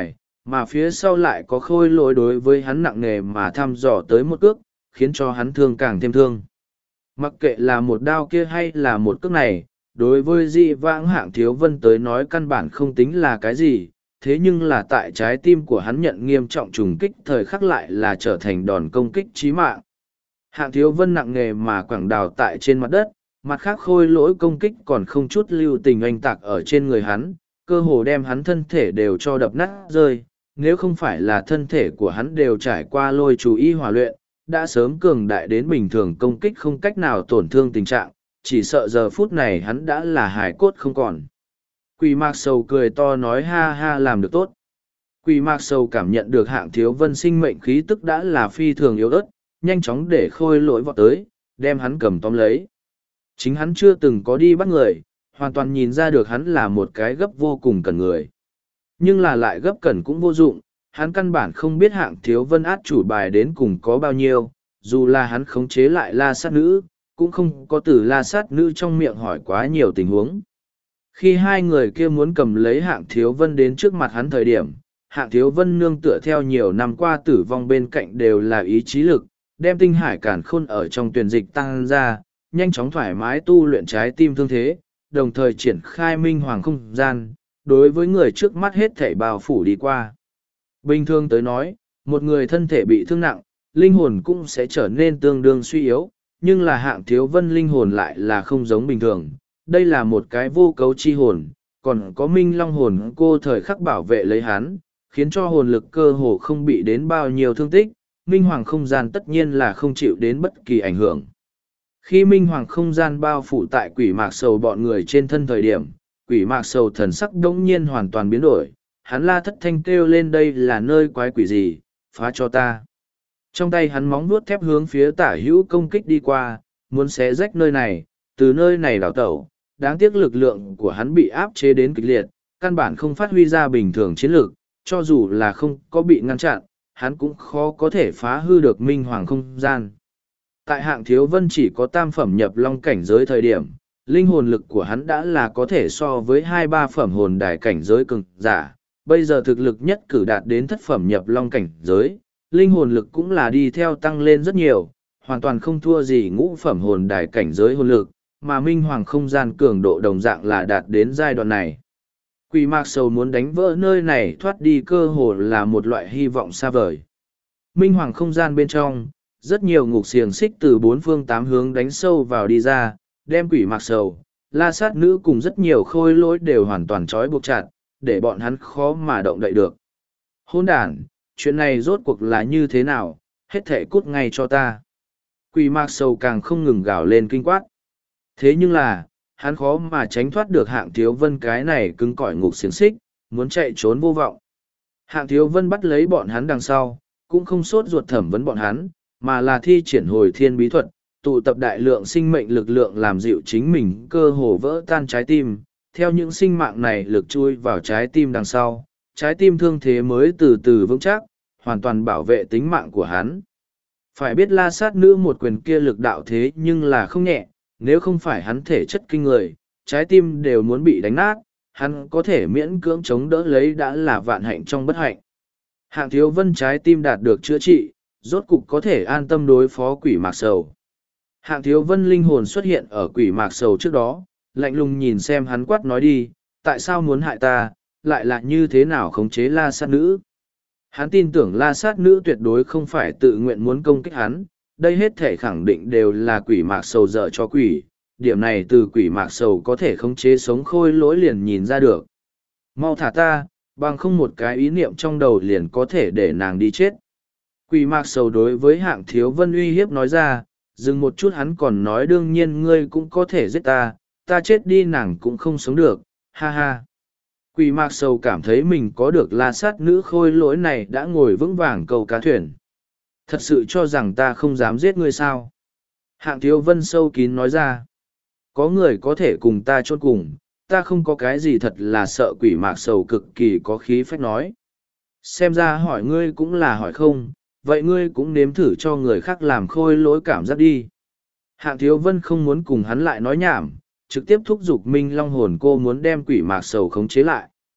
mà phía sau lại có khôi lỗi đối với hắn nặng nề mà thăm dò tới một cước, khiến cho hắn thương càng thêm thương. Mặc kệ là một đao kia hay là một cước này, đối với Di Vãng Hạng Thiếu Vân tới nói căn bản không tính là cái gì, thế nhưng là tại trái tim của hắn nhận nghiêm trọng trùng kích thời khắc lại là trở thành đòn công kích chí mạng. Hạng Thiếu Vân nặng nề mà quẳng đào tại trên mặt đất, mặt khác khôi lỗi công kích còn không chút lưu tình oanh tạc ở trên người hắn, cơ hồ đem hắn thân thể đều cho đập nát rơi. Nếu không phải là thân thể của hắn đều trải qua lôi chú y hòa luyện, đã sớm cường đại đến bình thường công kích không cách nào tổn thương tình trạng, chỉ sợ giờ phút này hắn đã là hài cốt không còn. Quỷ Mạc Sầu cười to nói ha ha làm được tốt. Quỷ Mạc Sầu cảm nhận được Hạng Thiếu Vân sinh mệnh khí tức đã là phi thường yếu ớt, nhanh chóng để khôi lỗi vọt tới, đem hắn cầm tóm lấy. Chính hắn chưa từng có đi bắt người, hoàn toàn nhìn ra được hắn là một cái gấp vô cùng cần người. Nhưng là lại gấp cần cũng vô dụng, hắn căn bản không biết Hạng Thiếu Vân át chủ bài đến cùng có bao nhiêu, dù là hắn khống chế lại la sát nữ, cũng không có từ la sát nữ trong miệng hỏi quá nhiều tình huống. Khi hai người kia muốn cầm lấy Hạng Thiếu Vân đến trước mặt hắn thời điểm, Hạng Thiếu Vân nương tựa theo nhiều năm qua tử vong bên cạnh đều là ý chí lực, đem tinh hải cản khôn ở trong tuyển dịch tăng ra, nhanh chóng thoải mái tu luyện trái tim thương thế, đồng thời triển khai minh hoàng không gian, đối với người trước mắt hết thảy bao phủ đi qua. Bình thường tới nói, một người thân thể bị thương nặng, linh hồn cũng sẽ trở nên tương đương suy yếu, nhưng là Hạng Thiếu Vân linh hồn lại là không giống bình thường. Đây là một cái vô cấu chi hồn, còn có minh long hồn cô thời khắc bảo vệ lấy hắn, khiến cho hồn lực cơ hồ không bị đến bao nhiêu thương tích, minh hoàng không gian tất nhiên là không chịu đến bất kỳ ảnh hưởng. Khi minh hoàng không gian bao phủ tại Quỷ Mạc Sầu bọn người trên thân thời điểm, Quỷ Mạc Sầu thần sắc đống nhiên hoàn toàn biến đổi, hắn la thất thanh kêu lên đây là nơi quái quỷ gì, phá cho ta. Trong tay hắn móng vuốt thép hướng phía tả hữu công kích đi qua, muốn xé rách nơi này, từ nơi này đảo tẩu, đáng tiếc lực lượng của hắn bị áp chế đến kịch liệt, căn bản không phát huy ra bình thường chiến lược, cho dù là không có bị ngăn chặn, hắn cũng khó có thể phá hư được minh hoàng không gian. Tại Hạng Thiếu Vân chỉ có tam phẩm nhập long cảnh giới thời điểm, linh hồn lực của hắn đã là có thể so với 2-3 phẩm hồn đài cảnh giới cường giả, bây giờ thực lực nhất cử đạt đến thất phẩm nhập long cảnh giới, linh hồn lực cũng là đi theo tăng lên rất nhiều, hoàn toàn không thua gì ngũ phẩm hồn đài cảnh giới hồn lực, mà minh hoàng không gian cường độ đồng dạng là đạt đến giai đoạn này. Quỷ Mạc Sầu muốn đánh vỡ nơi này thoát đi cơ hồ là một loại hy vọng xa vời. Minh hoàng không gian bên trong, rất nhiều ngục xiềng xích từ 4 phương 8 hướng đánh sâu vào đi ra, đem Quỷ Mạc Sầu, la sát nữ cùng rất nhiều khôi lỗi đều hoàn toàn trói buộc chặt, để bọn hắn khó mà động đậy được. Hôn đàn, chuyện này rốt cuộc là như thế nào, hết thể cút ngay cho ta. Quỷ Mạc Sầu càng không ngừng gào lên kinh quát. Thế nhưng là, hắn khó mà tránh thoát được Hạng Thiếu Vân cái này cứng cỏi ngục xiềng xích, muốn chạy trốn vô vọng. Hạng Thiếu Vân bắt lấy bọn hắn đằng sau, cũng không sốt ruột thẩm vấn bọn hắn, mà là thi triển hồi thiên bí thuật, tụ tập đại lượng sinh mệnh lực lượng làm dịu chính mình cơ hồ vỡ tan trái tim. Theo những sinh mạng này lực chui vào trái tim đằng sau, trái tim thương thế mới từ từ vững chắc, hoàn toàn bảo vệ tính mạng của hắn. Phải biết la sát nữ một quyền kia lực đạo thế nhưng là không nhẹ, nếu không phải hắn thể chất kinh người, trái tim đều muốn bị đánh nát, hắn có thể miễn cưỡng chống đỡ lấy đã là vạn hạnh trong bất hạnh. Hạng Thiếu Vân trái tim đạt được chữa trị, rốt cục có thể an tâm đối phó Quỷ Mạc Sầu. Hạng Thiếu Vân linh hồn xuất hiện ở Quỷ Mạc Sầu trước đó, lạnh lùng nhìn xem hắn quát nói đi, tại sao muốn hại ta, lại là như thế nào khống chế la sát nữ. Hắn tin tưởng la sát nữ tuyệt đối không phải tự nguyện muốn công kích hắn, đây hết thể khẳng định đều là Quỷ Mạc Sầu dở cho quỷ, điểm này từ Quỷ Mạc Sầu có thể khống chế sống khôi lỗi liền nhìn ra được. Mau thả ta, bằng không một cái ý niệm trong đầu liền có thể để nàng đi chết. Quỷ Mạc Sầu đối với Hạng Thiếu Vân uy hiếp nói ra, dừng một chút hắn còn nói đương nhiên ngươi cũng có thể giết ta, ta chết đi nàng cũng không sống được, ha ha. Quỷ Mạc Sầu cảm thấy mình có được la sát nữ khôi lỗi này đã ngồi vững vàng câu cá thuyền. Thật sự cho rằng ta không dám giết ngươi sao? Hạng Thiếu Vân sâu kín nói ra. Có người có thể cùng ta chôn cùng, ta không có cái gì thật là sợ. Quỷ Mạc Sầu cực kỳ có khí phách nói. Xem ra hỏi ngươi cũng là hỏi không, vậy ngươi cũng nếm thử cho người khác làm khôi lỗi cảm giác đi. Hạng Thiếu Vân không muốn cùng hắn lại nói nhảm, trực tiếp thúc giục Minh Long hồn cô muốn đem Quỷ Mạc Sầu khống chế lại.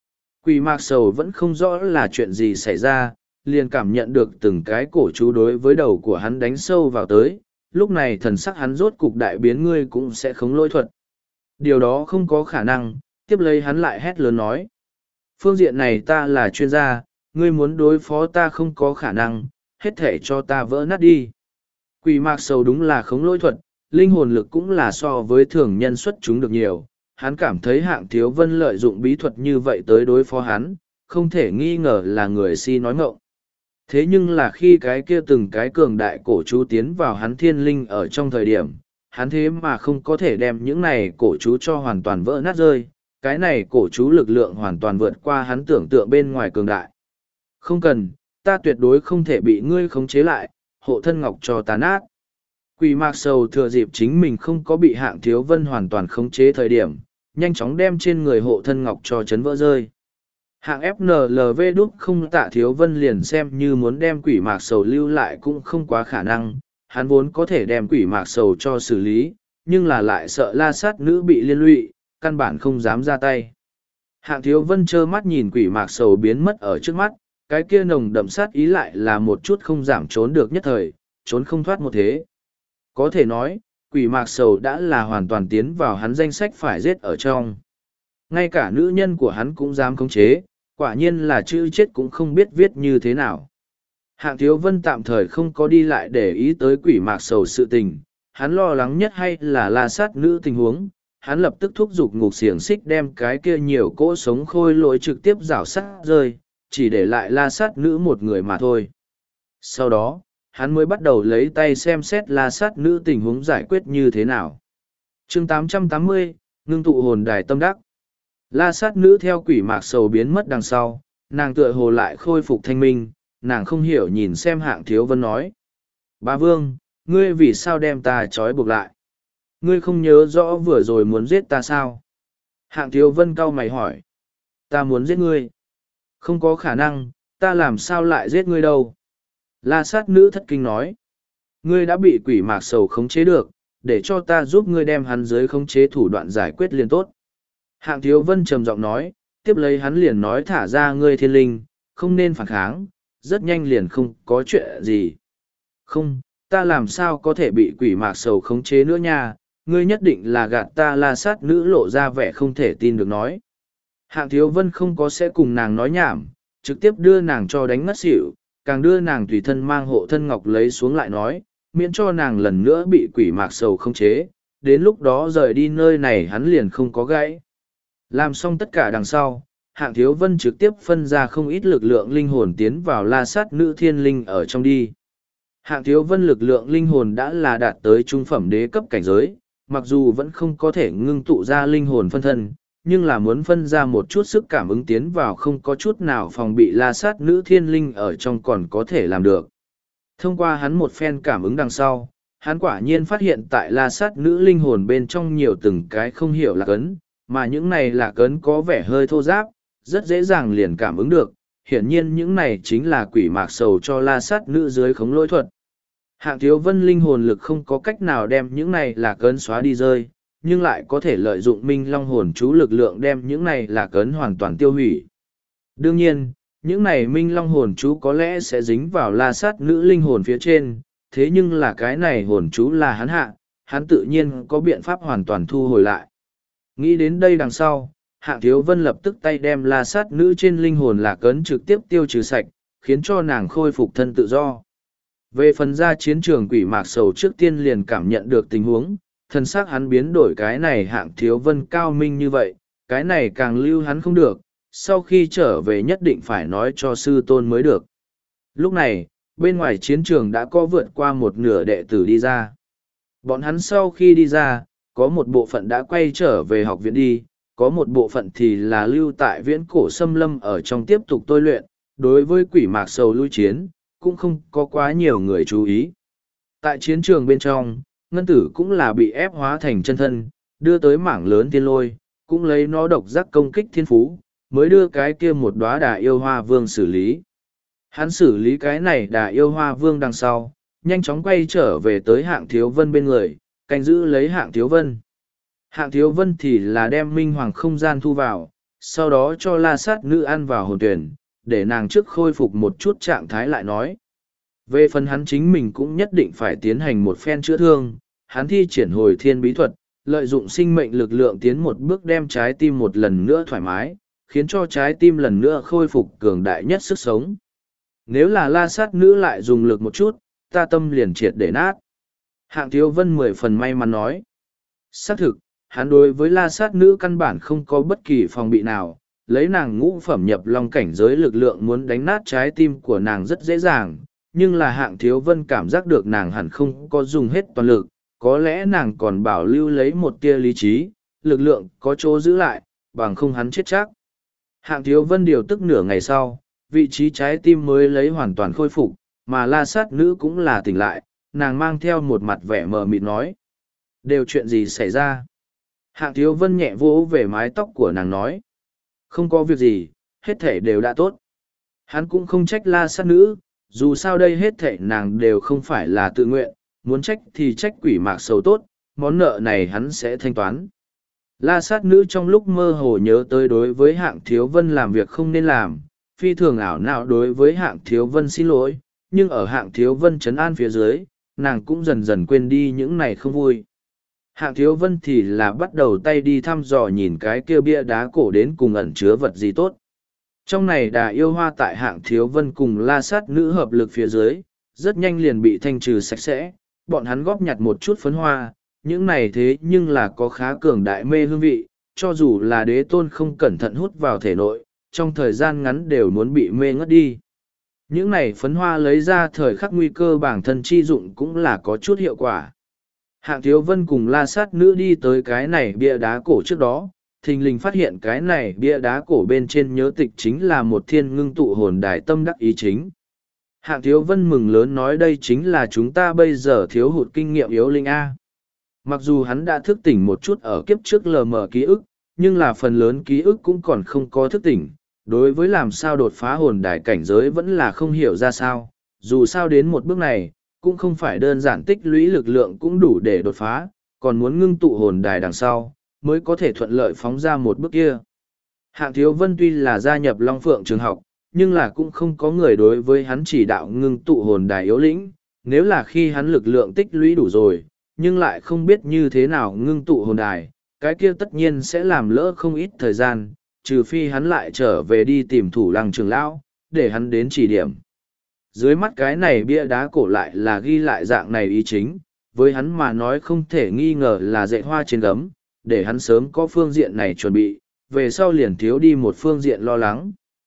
Quỷ mạc sầu vẫn không rõ là chuyện gì xảy ra, liền cảm nhận được từng cái cổ chú đối với đầu của hắn đánh sâu vào tới, lúc này thần sắc hắn rốt cục đại biến, ngươi cũng sẽ không lôi thuật. Điều đó không có khả năng, tiếp lấy hắn lại hét lớn nói. Phương diện này ta là chuyên gia, ngươi muốn đối phó ta không có khả năng, hết thể cho ta vỡ nát đi. Quỷ mạc sầu đúng là không lôi thuật, linh hồn lực cũng là so với thường nhân xuất chúng được nhiều. Hắn cảm thấy Hạng Thiếu Vân lợi dụng bí thuật như vậy tới đối phó hắn, không thể nghi ngờ là người si nói ngọng. Thế nhưng là khi cái kia từng cái cường đại cổ chú tiến vào hắn thiên linh ở trong thời điểm, hắn thế mà không có thể đem những này cổ chú cho hoàn toàn vỡ nát rơi, cái này cổ chú lực lượng hoàn toàn vượt qua hắn tưởng tượng bên ngoài cường đại. Không cần, ta tuyệt đối không thể bị ngươi khống chế lại, hộ thân ngọc cho ta nát. Quỷ mạc sầu thừa dịp chính mình không có bị Hạng Thiếu Vân hoàn toàn khống chế thời điểm, nhanh chóng đem trên người hộ thân ngọc cho chấn vỡ rơi. Hạng FNLV đúc không Tạ Thiếu Vân liền xem như muốn đem quỷ mạc sầu lưu lại cũng không quá khả năng, hắn vốn có thể đem quỷ mạc sầu cho xử lý, nhưng là lại sợ la sát nữ bị liên lụy, căn bản không dám ra tay. Hạng Thiếu Vân trơ mắt nhìn quỷ mạc sầu biến mất ở trước mắt, cái kia nồng đậm sát ý lại là một chút không giảm trốn được nhất thời, trốn không thoát một thế. Có thể nói, quỷ mạc sầu đã là hoàn toàn tiến vào hắn danh sách phải giết ở trong. Ngay cả nữ nhân của hắn cũng dám khống chế, quả nhiên là chữ chết cũng không biết viết như thế nào. Hạng Thiếu Vân tạm thời không có đi lại để ý tới quỷ mạc sầu sự tình, hắn lo lắng nhất hay là la sát nữ tình huống, hắn lập tức thúc giục ngục xiềng xích đem cái kia nhiều cỗ sống khôi lỗi trực tiếp rảo sát rơi, chỉ để lại la sát nữ một người mà thôi. Sau đó, hắn mới bắt đầu lấy tay xem xét la sát nữ tình huống giải quyết như thế nào. Chương 880, ngưng tụ hồn đài tâm đắc. La sát nữ theo quỷ mạc sầu biến mất đằng sau, nàng tựa hồ lại khôi phục thanh minh, nàng không hiểu nhìn xem Hạng Thiếu Vân nói. Bá Vương, ngươi vì sao đem ta trói buộc lại? Ngươi không nhớ rõ vừa rồi muốn giết ta sao? Hạng Thiếu Vân cau mày hỏi. Ta muốn giết ngươi. Không có khả năng, ta làm sao lại giết ngươi đâu? La sát nữ thất kinh nói. Ngươi đã bị quỷ mạc sầu khống chế được, để cho ta giúp ngươi đem hắn dưới khống chế thủ đoạn giải quyết liền tốt. Hạng Thiếu Vân trầm giọng nói, tiếp lấy hắn liền nói thả ra ngươi thiên linh, không nên phản kháng, rất nhanh liền không có chuyện gì. Không, ta làm sao có thể bị quỷ mạc sầu khống chế nữa nha, ngươi nhất định là gạt ta. La sát nữ lộ ra vẻ không thể tin được nói. Hạng Thiếu Vân không có sẽ cùng nàng nói nhảm, trực tiếp đưa nàng cho đánh ngất xỉu, càng đưa nàng tùy thân mang hộ thân ngọc lấy xuống lại nói, miễn cho nàng lần nữa bị quỷ mạc sầu khống chế, đến lúc đó rời đi nơi này hắn liền không có gãy. Làm xong tất cả đằng sau, Hạng Thiếu Vân trực tiếp phân ra không ít lực lượng linh hồn tiến vào la sát nữ thiên linh ở trong đi. Hạng Thiếu Vân lực lượng linh hồn đã là đạt tới trung phẩm đế cấp cảnh giới, mặc dù vẫn không có thể ngưng tụ ra linh hồn phân thân, nhưng là muốn phân ra một chút sức cảm ứng tiến vào không có chút nào phòng bị la sát nữ thiên linh ở trong còn có thể làm được. Thông qua hắn một phen cảm ứng đằng sau, hắn quả nhiên phát hiện tại la sát nữ linh hồn bên trong nhiều từng cái không hiểu lạc ấn, mà những này lạc ấn có vẻ hơi thô ráp, rất dễ dàng liền cảm ứng được, hiển nhiên những này chính là quỷ mạc sầu cho la sát nữ dưới khống lỗi thuật. Hạng Thiếu Vân linh hồn lực không có cách nào đem những này lạc ấn xóa đi rơi, nhưng lại có thể lợi dụng minh long hồn chú lực lượng đem những này lạc ấn hoàn toàn tiêu hủy. Đương nhiên, những này minh long hồn chú có lẽ sẽ dính vào la sát nữ linh hồn phía trên, thế nhưng là cái này hồn chú là hắn hạ, hắn tự nhiên có biện pháp hoàn toàn thu hồi lại. Nghĩ đến đây đằng sau, Hạng Thiếu Vân lập tức tay đem la sát nữ trên linh hồn lạc ấn trực tiếp tiêu trừ sạch, khiến cho nàng khôi phục thân tự do. Về phần ra chiến trường quỷ mạc sầu trước tiên liền cảm nhận được tình huống, thân xác hắn biến đổi cái này Hạng Thiếu Vân cao minh như vậy, cái này càng lưu hắn không được, sau khi trở về nhất định phải nói cho sư tôn mới được. Lúc này, bên ngoài chiến trường đã có vượt qua một nửa đệ tử đi ra. Bọn hắn sau khi đi ra, có một bộ phận đã quay trở về học viện đi, có một bộ phận thì là lưu tại viễn cổ xâm lâm ở trong tiếp tục tôi luyện, đối với quỷ mạc sầu lui chiến, cũng không có quá nhiều người chú ý. Tại chiến trường bên trong, ngân tử cũng là bị ép hóa thành chân thân, đưa tới mảng lớn tiên lôi, cũng lấy nó độc giác công kích thiên phú, mới đưa cái kia một đóa đà yêu hoa vương xử lý. Hắn xử lý cái này đà yêu hoa vương đằng sau, nhanh chóng quay trở về tới Hạng Thiếu Vân bên người, canh giữ lấy Hạng Thiếu Vân. Hạng Thiếu Vân thì là đem minh hoàng không gian thu vào, sau đó cho la sát nữ ăn vào hồn tuyển, để nàng trước khôi phục một chút trạng thái lại nói. Về phần hắn chính mình cũng nhất định phải tiến hành một phen chữa thương, hắn thi triển hồi thiên bí thuật, lợi dụng sinh mệnh lực lượng tiến một bước đem trái tim một lần nữa thoải mái, khiến cho trái tim lần nữa khôi phục cường đại nhất sức sống. Nếu là la sát nữ lại dùng lực một chút, ta tâm liền triệt để nát. Hạng Thiếu Vân 10 phần may mắn nói. Xác thực, hắn đối với la sát nữ căn bản không có bất kỳ phòng bị nào, lấy nàng ngũ phẩm nhập long cảnh giới lực lượng muốn đánh nát trái tim của nàng rất dễ dàng, nhưng là Hạng Thiếu Vân cảm giác được nàng hẳn không có dùng hết toàn lực, có lẽ nàng còn bảo lưu lấy một tia lý trí, lực lượng có chỗ giữ lại, bằng không hắn chết chắc. Hạng Thiếu Vân điều tức nửa ngày sau, vị trí trái tim mới lấy hoàn toàn khôi phục, mà la sát nữ cũng là tỉnh lại, nàng mang theo một mặt vẻ mờ mịt nói. Đều chuyện gì xảy ra? Hạng Thiếu Vân nhẹ vỗ về mái tóc của nàng nói. Không có việc gì, hết thể đều đã tốt. Hắn cũng không trách la sát nữ, dù sao đây hết thể nàng đều không phải là tự nguyện, muốn trách thì trách quỷ mạc sầu tốt, món nợ này hắn sẽ thanh toán. La sát nữ trong lúc mơ hồ nhớ tới đối với Hạng Thiếu Vân làm việc không nên làm, phi thường ảo não đối với Hạng Thiếu Vân xin lỗi, nhưng ở Hạng Thiếu Vân trấn an phía dưới, nàng cũng dần dần quên đi những này không vui. Hạng Thiếu Vân thì là bắt đầu tay đi thăm dò nhìn cái kia bia đá cổ đến cùng ẩn chứa vật gì tốt. Trong này đà yêu hoa tại Hạng Thiếu Vân cùng la sát nữ hợp lực phía dưới, rất nhanh liền bị thanh trừ sạch sẽ, bọn hắn góp nhặt một chút phấn hoa, những này thế nhưng là có khá cường đại mê hương vị, cho dù là đế tôn không cẩn thận hút vào thể nội, trong thời gian ngắn đều muốn bị mê ngất đi. Những này phấn hoa lấy ra thời khắc nguy cơ bản thân chi dụng cũng là có chút hiệu quả. Hạng Thiếu Vân cùng la sát nữ đi tới cái này bia đá cổ trước đó, thình lình phát hiện cái này bia đá cổ bên trên nhớ tịch chính là một thiên ngưng tụ hồn đài tâm đắc ý chính. Hạng Thiếu Vân mừng lớn nói đây chính là chúng ta bây giờ thiếu hụt kinh nghiệm yếu linh A. Mặc dù hắn đã thức tỉnh một chút ở kiếp trước lờ mờ ký ức, nhưng là phần lớn ký ức cũng còn không có thức tỉnh. Đối với làm sao đột phá hồn đài cảnh giới vẫn là không hiểu ra sao, dù sao đến một bước này, cũng không phải đơn giản tích lũy lực lượng cũng đủ để đột phá, còn muốn ngưng tụ hồn đài đằng sau, mới có thể thuận lợi phóng ra một bước kia. Hạng Thiếu Vân tuy là gia nhập Long Phượng trường học, nhưng là cũng không có người đối với hắn chỉ đạo ngưng tụ hồn đài yếu lĩnh, nếu là khi hắn lực lượng tích lũy đủ rồi, nhưng lại không biết như thế nào ngưng tụ hồn đài, cái kia tất nhiên sẽ làm lỡ không ít thời gian, trừ phi hắn lại trở về đi tìm Thủ Lăng trưởng lão, để hắn đến chỉ điểm. Dưới mắt cái này bia đá cổ lại là ghi lại dạng này ý chính, với hắn mà nói không thể nghi ngờ là dạy hoa trên gấm, để hắn sớm có phương diện này chuẩn bị, về sau liền thiếu đi một phương diện lo lắng.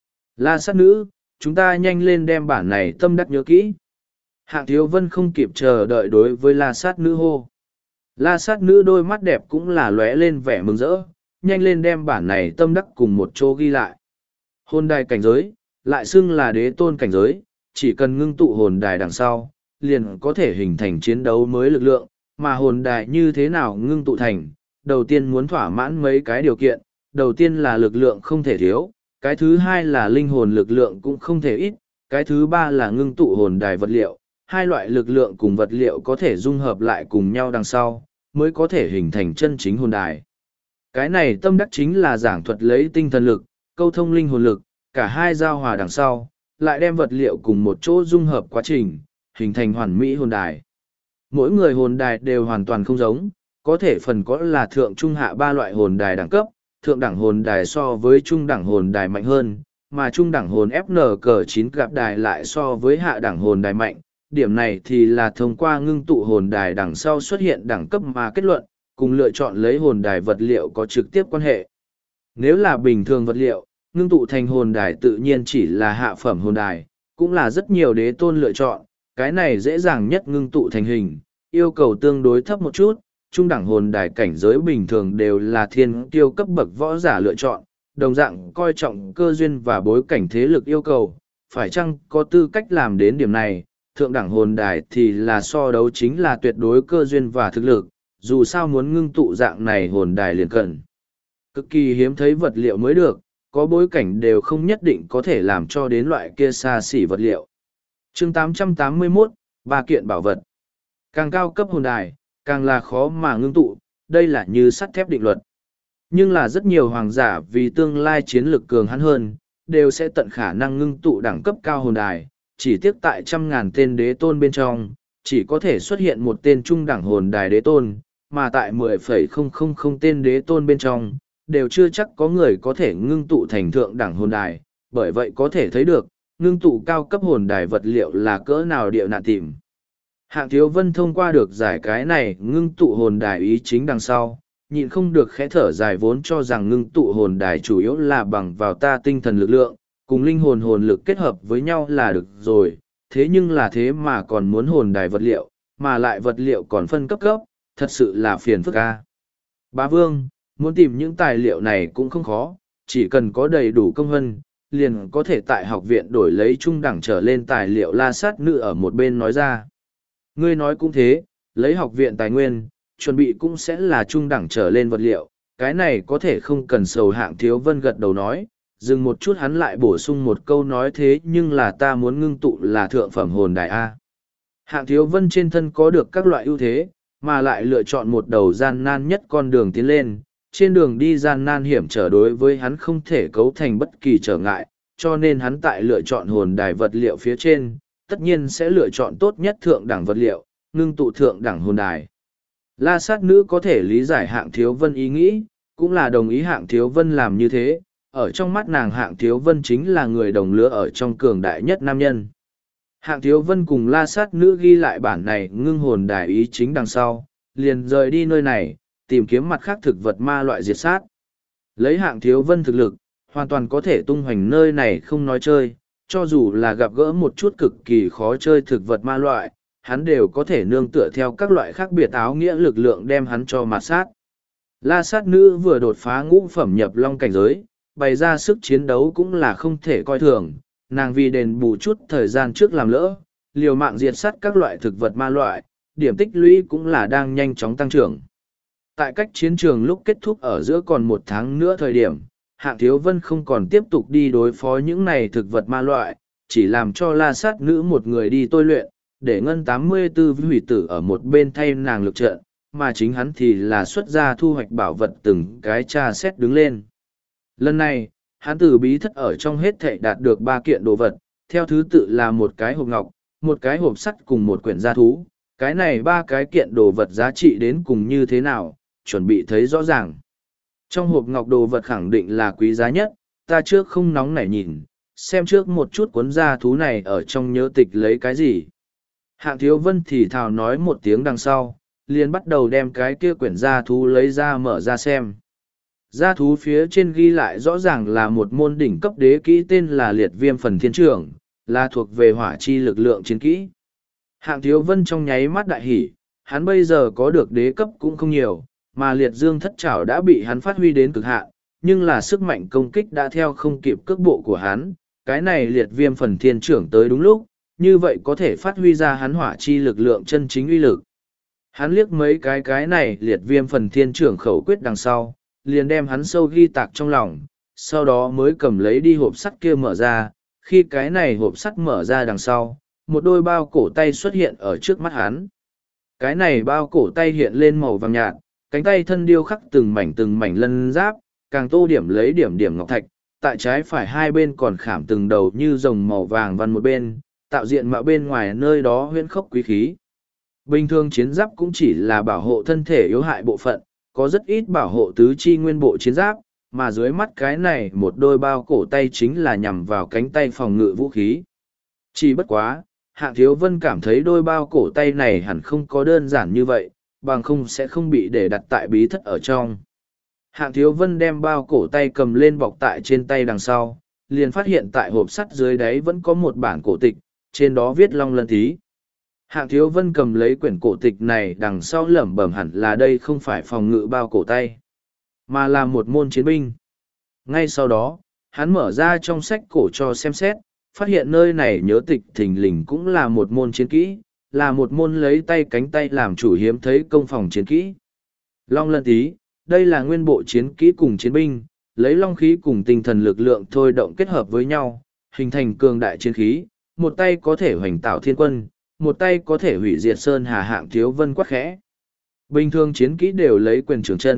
La sát nữ, chúng ta nhanh lên đem bản này tâm đắc nhớ kỹ. Hạng Thiếu Vân không kịp chờ đợi đối với la sát nữ hô. La sát nữ đôi mắt đẹp cũng là lóe lên vẻ mừng rỡ, nhanh lên đem bản này tâm đắc cùng một chỗ ghi lại. Hồn đài cảnh giới, lại xưng là đế tôn cảnh giới, chỉ cần ngưng tụ hồn đài đằng sau, liền có thể hình thành chiến đấu mới lực lượng, mà hồn đài như thế nào ngưng tụ thành, đầu tiên muốn thỏa mãn mấy cái điều kiện, đầu tiên là lực lượng không thể thiếu, cái thứ hai là linh hồn lực lượng cũng không thể ít, cái thứ ba là ngưng tụ hồn đài vật liệu, hai loại lực lượng cùng vật liệu có thể dung hợp lại cùng nhau đằng sau, mới có thể hình thành chân chính hồn đài. Cái này tâm đắc chính là giảng thuật lấy tinh thần lực, câu thông linh hồn lực, cả hai giao hòa đằng sau, lại đem vật liệu cùng một chỗ dung hợp quá trình, hình thành hoàn mỹ hồn đài. Mỗi người hồn đài đều hoàn toàn không giống, có thể phần có là thượng trung hạ ba loại hồn đài đẳng cấp, thượng đẳng hồn đài so với trung đẳng hồn đài mạnh hơn, mà trung đẳng hồn FNC9 gặp đài lại so với hạ đẳng hồn đài mạnh. Điểm này thì là thông qua ngưng tụ hồn đài đằng sau xuất hiện đẳng cấp mà kết luận, cùng lựa chọn lấy hồn đài vật liệu có trực tiếp quan hệ. Nếu là bình thường vật liệu, ngưng tụ thành hồn đài tự nhiên chỉ là hạ phẩm hồn đài, cũng là rất nhiều đế tôn lựa chọn, cái này dễ dàng nhất ngưng tụ thành hình, yêu cầu tương đối thấp một chút, trung đẳng hồn đài cảnh giới bình thường đều là thiên tiêu cấp bậc võ giả lựa chọn, đồng dạng coi trọng cơ duyên và bối cảnh thế lực yêu cầu, phải chăng có tư cách làm đến điểm này, thượng đẳng hồn đài thì là so đấu chính là tuyệt đối cơ duyên và thực lực, dù sao muốn ngưng tụ dạng này hồn đài liền cần. Cực kỳ hiếm thấy vật liệu mới được, có bối cảnh đều không nhất định có thể làm cho đến loại kia xa xỉ vật liệu. Chương 881, ba kiện bảo vật. Càng cao cấp hồn đài, càng là khó mà ngưng tụ, đây là như sắt thép định luật. Nhưng là rất nhiều hoàng giả vì tương lai chiến lực cường hắn hơn, đều sẽ tận khả năng ngưng tụ đẳng cấp cao hồn đài, chỉ tiếc tại trăm ngàn tên đế tôn bên trong, chỉ có thể xuất hiện một tên trung đẳng hồn đài đế tôn, mà tại 10,000 tên đế tôn bên trong, đều chưa chắc có người có thể ngưng tụ thành thượng đẳng hồn đài, bởi vậy có thể thấy được, ngưng tụ cao cấp hồn đài vật liệu là cỡ nào địa nạn tìm. Hạng Thiếu Vân thông qua được giải cái này ngưng tụ hồn đài ý chính đằng sau, nhịn không được khẽ thở dài vốn cho rằng ngưng tụ hồn đài chủ yếu là bằng vào ta tinh thần lực lượng, cùng linh hồn hồn lực kết hợp với nhau là được rồi, thế nhưng là thế mà còn muốn hồn đài vật liệu, mà lại vật liệu còn phân cấp cấp, thật sự là phiền phức ca. Bá Vương, muốn tìm những tài liệu này cũng không khó, chỉ cần có đầy đủ công vân, liền có thể tại học viện đổi lấy trung đẳng trở lên tài liệu. La Sát Nữ ở một bên nói ra. Ngươi nói cũng thế, lấy học viện tài nguyên, chuẩn bị cũng sẽ là trung đẳng trở lên vật liệu, cái này có thể không cần sầu. Hạng Thiếu Vân gật đầu nói, dừng một chút hắn lại bổ sung một câu nói thế nhưng là ta muốn ngưng tụ là thượng phẩm hồn đài A. Hạng Thiếu Vân trên thân có được các loại ưu thế, mà lại lựa chọn một đầu gian nan nhất con đường tiến lên, trên đường đi gian nan hiểm trở đối với hắn không thể cấu thành bất kỳ trở ngại, cho nên hắn tại lựa chọn hồn đài vật liệu phía trên, tất nhiên sẽ lựa chọn tốt nhất thượng đẳng vật liệu, ngưng tụ thượng đẳng hồn đài. La Sát Nữ có thể lý giải Hạng Thiếu Vân ý nghĩ, cũng là đồng ý Hạng Thiếu Vân làm như thế, ở trong mắt nàng Hạng Thiếu Vân chính là người đồng lứa ở trong cường đại nhất nam nhân. Hạng Thiếu Vân cùng La Sát Nữ ghi lại bản này ngưng hồn đài ý chính đằng sau, liền rời đi nơi này, tìm kiếm mặt khác thực vật ma loại diệt sát. Lấy Hạng Thiếu Vân thực lực, hoàn toàn có thể tung hoành nơi này không nói chơi, cho dù là gặp gỡ một chút cực kỳ khó chơi thực vật ma loại, hắn đều có thể nương tựa theo các loại khác biệt áo nghĩa lực lượng đem hắn cho mạt sát. La Sát Nữ vừa đột phá ngũ phẩm nhập long cảnh giới, bày ra sức chiến đấu cũng là không thể coi thường, nàng vì đền bù chút thời gian trước làm lỡ, liều mạng diệt sát các loại thực vật ma loại, điểm tích lũy cũng là đang nhanh chóng tăng trưởng. Tại cách chiến trường lúc kết thúc ở giữa còn 1 tháng nữa thời điểm, Hạng Thiếu Vân không còn tiếp tục đi đối phó những này thực vật ma loại, chỉ làm cho La Sát Nữ một người đi tôi luyện, để Ngân 84 hủy tử ở một bên thay nàng lực trận, mà chính hắn thì là xuất ra thu hoạch bảo vật từng cái tra xét đứng lên. Lần này, hắn từ bí thất ở trong hết thảy đạt được 3 kiện đồ vật, theo thứ tự là một cái hộp ngọc, một cái hộp sắt cùng một quyển gia thú. Cái này 3 cái kiện đồ vật giá trị đến cùng như thế nào, chuẩn bị thấy rõ ràng. Trong hộp ngọc đồ vật khẳng định là quý giá nhất, ta trước không nóng nảy nhìn, xem trước một chút cuốn gia thú này ở trong nhớ tịch lấy cái gì. Hạng Thiếu Vân thì thào nói một tiếng đằng sau, liền bắt đầu đem cái kia quyển gia thú lấy ra mở ra xem. Gia thú phía trên ghi lại rõ ràng là một môn đỉnh cấp đế kỹ tên là Liệt Viêm Phần Thiên Trưởng, là thuộc về hỏa chi lực lượng chiến kỹ. Hạng Thiếu Vân trong nháy mắt đại hỉ, hắn bây giờ có được đế cấp cũng không nhiều, mà Liệt Dương Thất Trảo đã bị hắn phát huy đến cực hạn, nhưng là sức mạnh công kích đã theo không kịp cước bộ của hắn, cái này Liệt Viêm Phần Thiên Trưởng tới đúng lúc, như vậy có thể phát huy ra hắn hỏa chi lực lượng chân chính uy lực. Hắn liếc mấy cái này Liệt Viêm Phần Thiên Trưởng khẩu quyết đằng sau, liền đem hắn sâu ghi tạc trong lòng, sau đó mới cầm lấy đi hộp sắt kia mở ra, khi cái này hộp sắt mở ra đằng sau, một đôi bao cổ tay xuất hiện ở trước mắt hắn. Cái này bao cổ tay hiện lên màu vàng nhạt, cánh tay thân điêu khắc từng mảnh lân giáp, càng tô điểm lấy điểm điểm ngọc thạch, tại trái phải hai bên còn khảm từng đầu như rồng màu vàng văn một bên, tạo diện mạo bên ngoài nơi đó huyễn khốc quý khí. Bình thường chiến giáp cũng chỉ là bảo hộ thân thể yếu hại bộ phận, có rất ít bảo hộ tứ chi nguyên bộ chiến giáp, mà dưới mắt cái này một đôi bao cổ tay chính là nhằm vào cánh tay phòng ngự vũ khí. Chỉ bất quá, Hạng Thiếu Vân cảm thấy đôi bao cổ tay này hẳn không có đơn giản như vậy, bằng không sẽ không bị để đặt tại bí thất ở trong. Hạng Thiếu Vân đem bao cổ tay cầm lên bọc tại trên tay đằng sau, liền phát hiện tại hộp sắt dưới đáy vẫn có một bản cổ tịch, trên đó viết Long Lân Thí. Hạng Thiếu Vân cầm lấy quyển cổ tịch này đằng sau lẩm bẩm hẳn là đây không phải phòng ngự bao cổ tay, mà là một môn chiến binh. Ngay sau đó, hắn mở ra trong sách cổ cho xem xét, phát hiện nơi này nhớ tịch thình lình cũng là một môn chiến kỹ, là một môn lấy tay cánh tay làm chủ hiếm thấy công phòng chiến kỹ. Long Lân Thí, đây là nguyên bộ chiến kỹ cùng chiến binh, lấy long khí cùng tinh thần lực lượng thôi động kết hợp với nhau, hình thành cường đại chiến khí, một tay có thể hoành tạo thiên quân, một tay có thể hủy diệt sơn hà. Hạng Thiếu Vân quát khẽ. Bình thường chiến kỹ đều lấy quyền trường chân,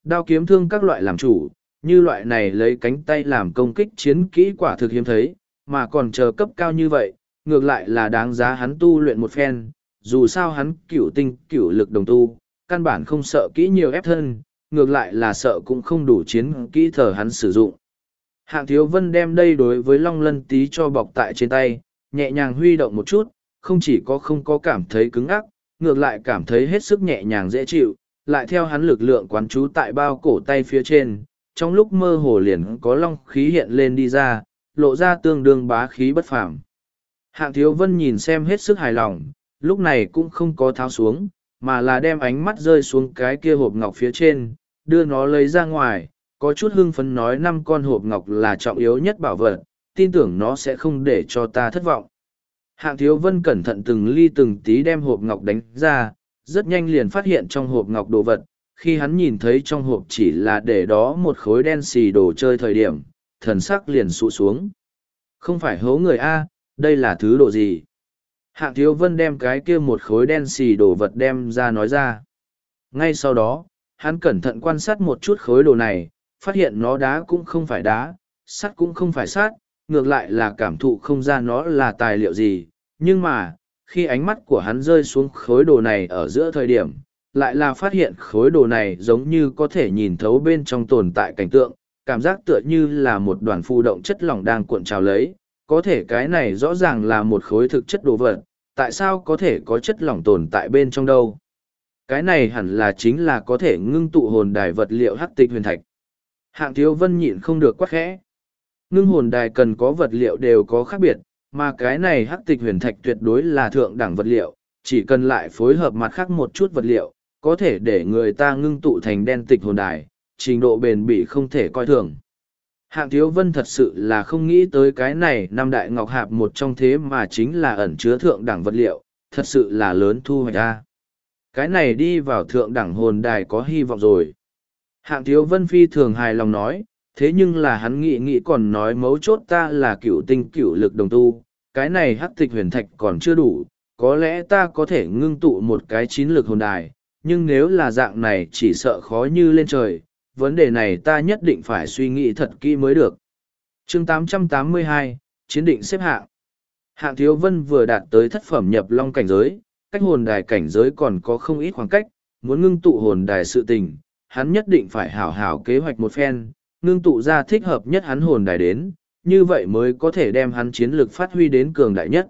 Đao kiếm thương các loại làm chủ, như loại này lấy cánh tay làm công kích chiến kỹ quả thực hiếm thấy, mà còn chờ cấp cao như vậy, ngược lại là đáng giá hắn tu luyện một phen, dù sao hắn cửu tinh cửu lực đồng tu, căn bản không sợ kỹ nhiều ép thân, ngược lại là sợ cũng không đủ chiến kỹ thờ hắn sử dụng. Hạng Thiếu Vân đem đây đối với Long Lân Tý cho bọc tại trên tay, nhẹ nhàng huy động một chút, không chỉ có không có cảm thấy cứng ắc, ngược lại cảm thấy hết sức nhẹ nhàng dễ chịu, lại theo hắn lực lượng quán trú tại bao cổ tay phía trên, trong lúc mơ hồ liền có long khí hiện lên đi ra, lộ ra tương đương bá khí bất phàm. Hạng Thiếu Vân nhìn xem hết sức hài lòng, lúc này cũng không có tháo xuống, mà là đem ánh mắt rơi xuống cái kia hộp ngọc phía trên, đưa nó lấy ra ngoài, có chút hưng phấn nói 5 con hộp ngọc là trọng yếu nhất bảo vật, tin tưởng nó sẽ không để cho ta thất vọng. Hạng Thiếu Vân cẩn thận từng ly từng tí đem hộp ngọc đánh ra, rất nhanh liền phát hiện trong hộp ngọc đồ vật, khi hắn nhìn thấy trong hộp chỉ là để đó một khối đen xì đồ chơi thời điểm, thần sắc liền sụ xuống. Không phải hố người A, đây là thứ đồ gì? Hạng Thiếu Vân đem cái kia một khối đen xì đồ vật đem ra nói ra. Ngay sau đó, hắn cẩn thận quan sát một chút khối đồ này, phát hiện nó đá cũng không phải đá, sắt cũng không phải sắt, ngược lại là cảm thụ không ra nó là tài liệu gì. Nhưng mà, khi ánh mắt của hắn rơi xuống khối đồ này ở giữa thời điểm, lại là phát hiện khối đồ này giống như có thể nhìn thấu bên trong tồn tại cảnh tượng, cảm giác tựa như là một đoàn phù động chất lỏng đang cuộn trào lấy, có thể cái này rõ ràng là một khối thực chất đồ vật, tại sao có thể có chất lỏng tồn tại bên trong đâu? Cái này hẳn là chính là có thể ngưng tụ hồn đài vật liệu hắc tịch huyền thạch. Hạng Thiếu Vân nhịn không được quát khẽ. Ngưng hồn đài cần có vật liệu đều có khác biệt, mà cái này hắc tịch huyền thạch tuyệt đối là thượng đẳng vật liệu, chỉ cần lại phối hợp mặt khác một chút vật liệu, có thể để người ta ngưng tụ thành đen tịch hồn đài, trình độ bền bỉ không thể coi thường. Hạng Thiếu Vân thật sự là không nghĩ tới cái này năm đại ngọc hạp một trong thế mà chính là ẩn chứa thượng đẳng vật liệu, thật sự là lớn thu hoạch ra. Cái này đi vào thượng đẳng hồn đài có hy vọng rồi. Hạng Thiếu Vân phi thường hài lòng nói, thế nhưng là hắn nghĩ còn nói mấu chốt ta là cửu tinh cửu lực đồng tu, cái này hắc tịch huyền thạch còn chưa đủ, có lẽ ta có thể ngưng tụ một cái 9 lực hồn đài, nhưng nếu là dạng này chỉ sợ khó như lên trời, vấn đề này ta nhất định phải suy nghĩ thật kỹ mới được. Chương 882, Chiến định xếp hạng. Hạng Thiếu Vân vừa đạt tới thất phẩm nhập long cảnh giới, cách hồn đài cảnh giới còn có không ít khoảng cách, muốn ngưng tụ hồn đài sự tình, hắn nhất định phải hảo hảo kế hoạch một phen, ngưng tụ ra thích hợp nhất hắn hồn đài đến, như vậy mới có thể đem hắn chiến lực phát huy đến cường đại nhất.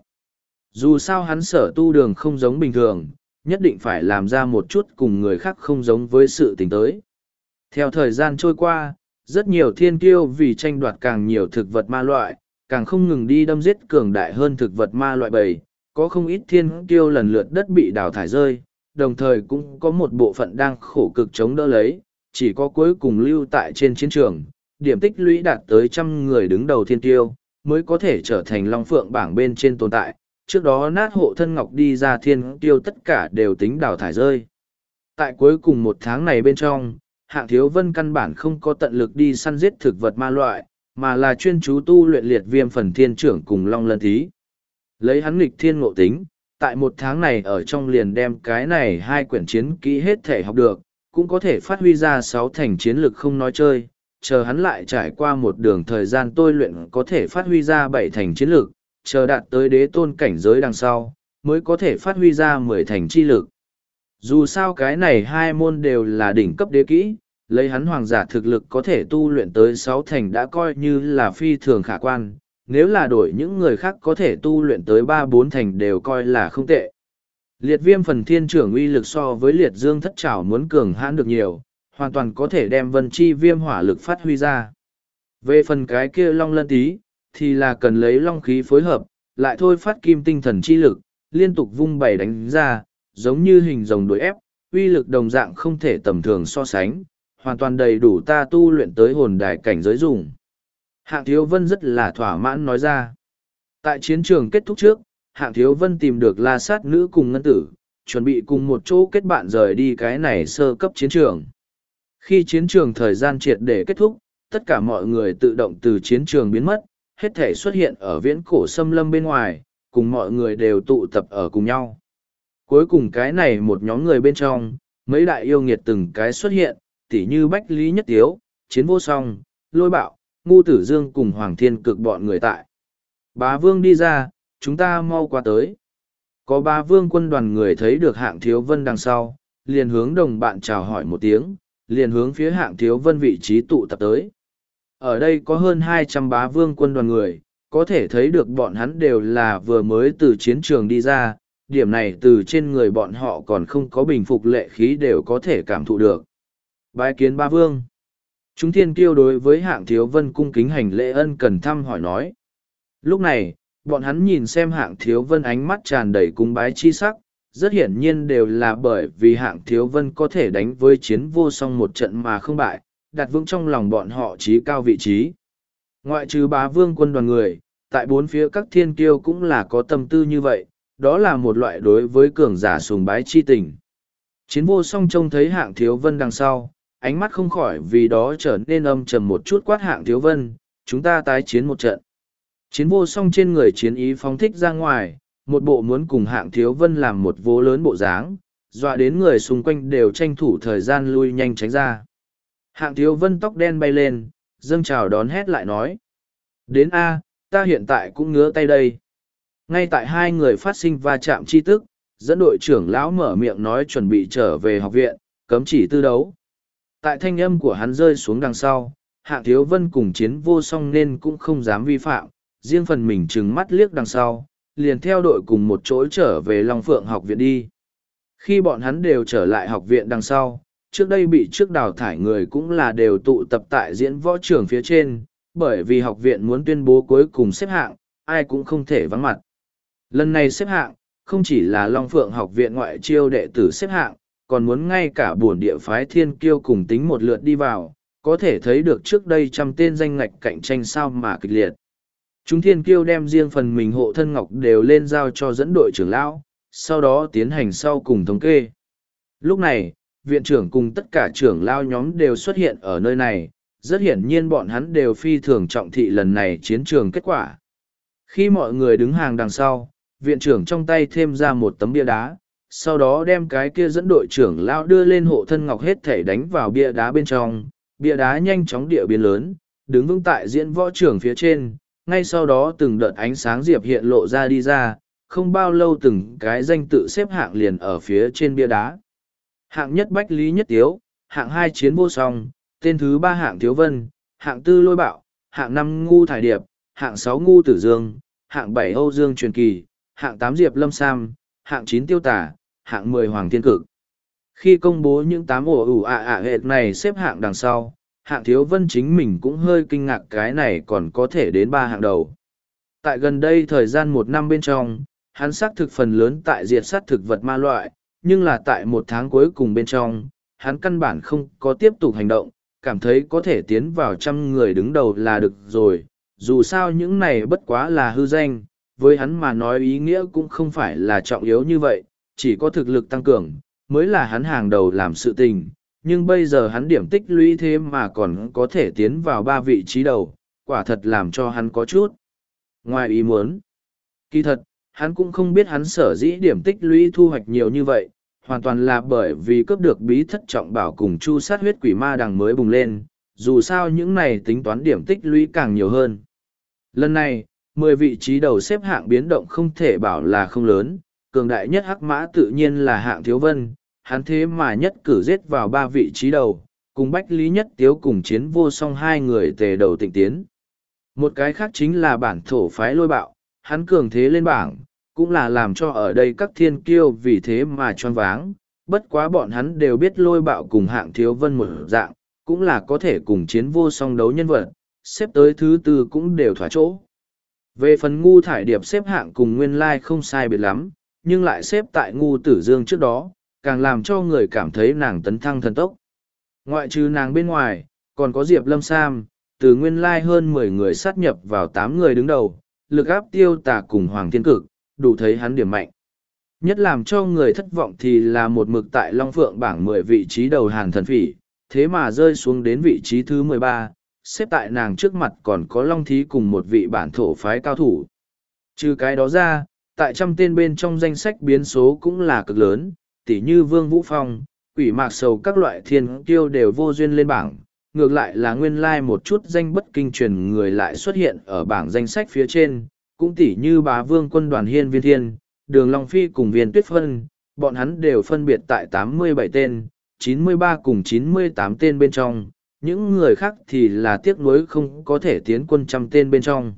Dù sao hắn sở tu đường không giống bình thường, nhất định phải làm ra một chút cùng người khác không giống với sự tình tới. Theo thời gian trôi qua, rất nhiều thiên kiêu vì tranh đoạt càng nhiều thực vật ma loại, càng không ngừng đi đâm giết cường đại hơn thực vật ma loại bầy, có không ít thiên kiêu lần lượt đất bị đào thải rơi, đồng thời cũng có một bộ phận đang khổ cực chống đỡ lấy, chỉ có cuối cùng lưu tại trên chiến trường, điểm tích lũy đạt tới 100 người đứng đầu thiên kiêu, mới có thể trở thành Long Phượng bảng bên trên tồn tại. Trước đó nát hộ thân ngọc đi ra thiên kiêu tất cả đều tính đào thải rơi. Tại cuối cùng một tháng này bên trong, Hạng Thiếu Vân căn bản không có tận lực đi săn giết thực vật ma loại, mà là chuyên chú tu luyện liệt viêm phần thiên trưởng cùng Long Lân Thí. Lấy hắn nghịch thiên ngộ tính, tại một tháng này ở trong liền đem cái này 2 quyển chiến kỹ hết thể học được, cũng có thể phát huy ra 6 thành chiến lực không nói chơi, chờ hắn lại trải qua một đường thời gian tôi luyện có thể phát huy ra 7 thành chiến lực, chờ đạt tới đế tôn cảnh giới đằng sau, mới có thể phát huy ra 10 thành chi lực. Dù sao cái này 2 môn đều là đỉnh cấp đế kỹ, lấy hắn hoàng giả thực lực có thể tu luyện tới 6 thành đã coi như là phi thường khả quan, nếu là đổi những người khác có thể tu luyện tới 3-4 thành đều coi là không tệ. Liệt viêm phần thiên trưởng uy lực so với liệt dương thất trảo muốn cường hãn được nhiều, hoàn toàn có thể đem vân chi viêm hỏa lực phát huy ra. Về phần cái kia long lân tí, thì là cần lấy long khí phối hợp, lại thôi phát kim tinh thần chi lực, liên tục vung bày đánh ra, giống như hình rồng đuổi ép, uy lực đồng dạng không thể tầm thường so sánh, hoàn toàn đầy đủ ta tu luyện tới hồn đài cảnh giới dùng. Hạng Thiếu Vân rất là thỏa mãn nói ra. Tại chiến trường kết thúc trước, Hạng Thiếu Vân tìm được La Sát Nữ cùng Ngân Tử, chuẩn bị cùng một chỗ kết bạn rời đi cái này sơ cấp chiến trường. Khi chiến trường thời gian triệt để kết thúc, tất cả mọi người tự động từ chiến trường biến mất, hết thể xuất hiện ở viễn cổ xâm lâm bên ngoài, cùng mọi người đều tụ tập ở cùng nhau. Cuối cùng cái này một nhóm người bên trong, mấy đại yêu nghiệt từng cái xuất hiện, tỉ như Bách Lý Nhất Tiếu, Chiến Vô Song, Lôi Bạo, Ngu Tử Dương cùng Hoàng Thiên Cực bọn người tại. Bá Vương đi ra, chúng ta mau qua tới. Có Bá Vương quân đoàn người thấy được Hạng Thiếu Vân đằng sau, liền hướng đồng bạn chào hỏi một tiếng, liền hướng phía Hạng Thiếu Vân vị trí tụ tập tới. Ở đây có hơn 200 Bá Vương quân đoàn người, có thể thấy được bọn hắn đều là vừa mới từ chiến trường đi ra, điểm này từ trên người bọn họ còn không có bình phục lệ khí đều có thể cảm thụ được. Bái kiến Bá Vương. Chúng thiên kiêu đối với Hạng Thiếu Vân cung kính hành lễ ân cần thăm hỏi nói. Lúc này, bọn hắn nhìn xem Hạng Thiếu Vân ánh mắt tràn đầy cung bái chi sắc, rất hiển nhiên đều là bởi vì Hạng Thiếu Vân có thể đánh với Chiến Vô Song một trận mà không bại, đặt vững trong lòng bọn họ trí cao vị trí. Ngoại trừ Bá Vương quân đoàn người, tại bốn phía các thiên kiêu cũng là có tâm tư như vậy, đó là một loại đối với cường giả sùng bái chi tình. Chiến Vô Song trông thấy Hạng Thiếu Vân đằng sau, ánh mắt không khỏi vì đó trở nên âm trầm một chút quát Hạng Thiếu Vân, chúng ta tái chiến một trận. Chiến Vô Song trên người chiến ý phóng thích ra ngoài, một bộ muốn cùng Hạng Thiếu Vân làm một vố lớn bộ dáng, dọa đến người xung quanh đều tranh thủ thời gian lui nhanh tránh ra. Hạng Thiếu Vân tóc đen bay lên, dâng chào đón hét lại nói. Đến A, ta hiện tại cũng ngứa tay đây. Ngay tại hai người phát sinh va chạm chi tức, dẫn đội trưởng lão mở miệng nói chuẩn bị trở về học viện, cấm chỉ tư đấu. Tại thanh âm của hắn rơi xuống đằng sau, Hạng Thiếu Vân cùng Chiến Vô Song nên cũng không dám vi phạm, riêng phần mình trừng mắt liếc đằng sau, liền theo đội cùng một chỗ trở về Long Phượng học viện đi. Khi bọn hắn đều trở lại học viện đằng sau, trước đây bị trước đào thải người cũng là đều tụ tập tại diễn võ trường phía trên, bởi vì học viện muốn tuyên bố cuối cùng xếp hạng, ai cũng không thể vắng mặt. Lần này xếp hạng, không chỉ là Long Phượng học viện ngoại chiêu đệ tử xếp hạng, còn muốn ngay cả bổn địa phái thiên kiêu cùng tính một lượt đi vào, có thể thấy được trước đây 100 tên danh ngạch cạnh tranh sao mà kịch liệt. Chúng thiên kiêu đem riêng phần mình hộ thân ngọc đều lên giao cho dẫn đội trưởng lão, sau đó tiến hành sau cùng thống kê. Lúc này, viện trưởng cùng tất cả trưởng lão nhóm đều xuất hiện ở nơi này, rất hiển nhiên bọn hắn đều phi thường trọng thị lần này chiến trường kết quả. Khi mọi người đứng hàng đằng sau, viện trưởng trong tay thêm ra một tấm bia đá, sau đó đem cái kia dẫn đội trưởng lão đưa lên hộ thân ngọc hết thể đánh vào bia đá bên trong, bia đá nhanh chóng địa biến lớn, đứng vững tại diễn võ trường phía trên, ngay sau đó từng đợt ánh sáng diệp hiện lộ ra đi ra, không bao lâu từng cái danh tự xếp hạng liền ở phía trên bia đá. Hạng nhất Bách Lý Nhất Tiếu, hạng hai Chiến Vô Song, tên thứ ba Hạng Thiếu Vân, hạng tư Lôi Bạo, hạng năm Ngu Thải Điệp, hạng sáu Ngu Tử Dương, hạng bảy Âu Dương Truyền Kỳ, hạng tám Diệp Lâm Sam, hạng chín Tiêu Tả, hạng 10 Hoàng Thiên Cực. Khi công bố những 8 hệt này xếp hạng đằng sau, Hạng Thiếu Vân chính mình cũng hơi kinh ngạc cái này còn có thể đến 3 hạng đầu. Tại gần đây thời gian 1 năm bên trong, hắn xác thực phần lớn tại diệt sát thực vật ma loại, nhưng là tại 1 tháng cuối cùng bên trong, hắn căn bản không có tiếp tục hành động, cảm thấy có thể tiến vào 100 người đứng đầu là được rồi, dù sao những này bất quá là hư danh, với hắn mà nói ý nghĩa cũng không phải là trọng yếu như vậy, chỉ có thực lực tăng cường, mới là hắn hàng đầu làm sự tình, nhưng bây giờ hắn điểm tích lũy thế mà còn có thể tiến vào 3 vị trí đầu, quả thật làm cho hắn có chút ngoài ý muốn. Kỳ thật, hắn cũng không biết hắn sở dĩ điểm tích lũy thu hoạch nhiều như vậy, hoàn toàn là bởi vì cướp được bí thất trọng bảo cùng chu sát huyết quỷ ma đằng mới bùng lên, dù sao những này tính toán điểm tích lũy càng nhiều hơn. Lần này, 10 vị trí đầu xếp hạng biến động không thể bảo là không lớn, cường đại nhất hắc mã tự nhiên là Hạng Thiếu Vân, hắn thế mà nhất cử giết vào 3 vị trí đầu, cùng Bách Lý Nhất Tiếu cùng Chiến Vô Song 2 người tề đầu tịnh tiến. Một cái khác chính là bản thổ phái Lôi Bạo, hắn cường thế lên bảng, cũng là làm cho ở đây các thiên kiêu vì thế mà choáng váng, bất quá bọn hắn đều biết Lôi Bạo cùng Hạng Thiếu Vân một dạng, cũng là có thể cùng Chiến Vô Song đấu nhân vật, xếp tới thứ 4 cũng đều thỏa chỗ. Về phần Ngu Thải Điệp xếp hạng cùng nguyên lai không sai biệt lắm, nhưng lại xếp tại Ngu Tử Dương trước đó, càng làm cho người cảm thấy nàng tấn thăng thần tốc. Ngoại trừ nàng bên ngoài, còn có Diệp Lâm Sam, từ nguyên lai hơn 10 người sát nhập vào 8 người đứng đầu, lực áp Tiêu Tả cùng Hoàng Thiên Cực, đủ thấy hắn điểm mạnh. Nhất làm cho người thất vọng thì là một mực tại Long Phượng bảng 10 vị trí đầu Hàn Thần Phỉ, thế mà rơi xuống đến vị trí thứ 13, xếp tại nàng trước mặt còn có Long Thí cùng một vị bản thổ phái cao thủ. Trừ cái đó ra, tại 100 tên bên trong danh sách biến số cũng là cực lớn, tỉ như Vương Vũ Phong, Quỷ mạc sầu các loại thiên kiêu đều vô duyên lên bảng, ngược lại là nguyên lai một chút danh bất kinh truyền người lại xuất hiện ở bảng danh sách phía trên, cũng tỉ như Bá Vương Quân Đoàn Hiên Viên Thiên, Đường Long Phi cùng Viên Tuyết Phân, bọn hắn đều phân biệt tại 87 tên, 93 cùng 98 tên bên trong, những người khác thì là tiếc nuối không có thể tiến quân trăm tên bên trong.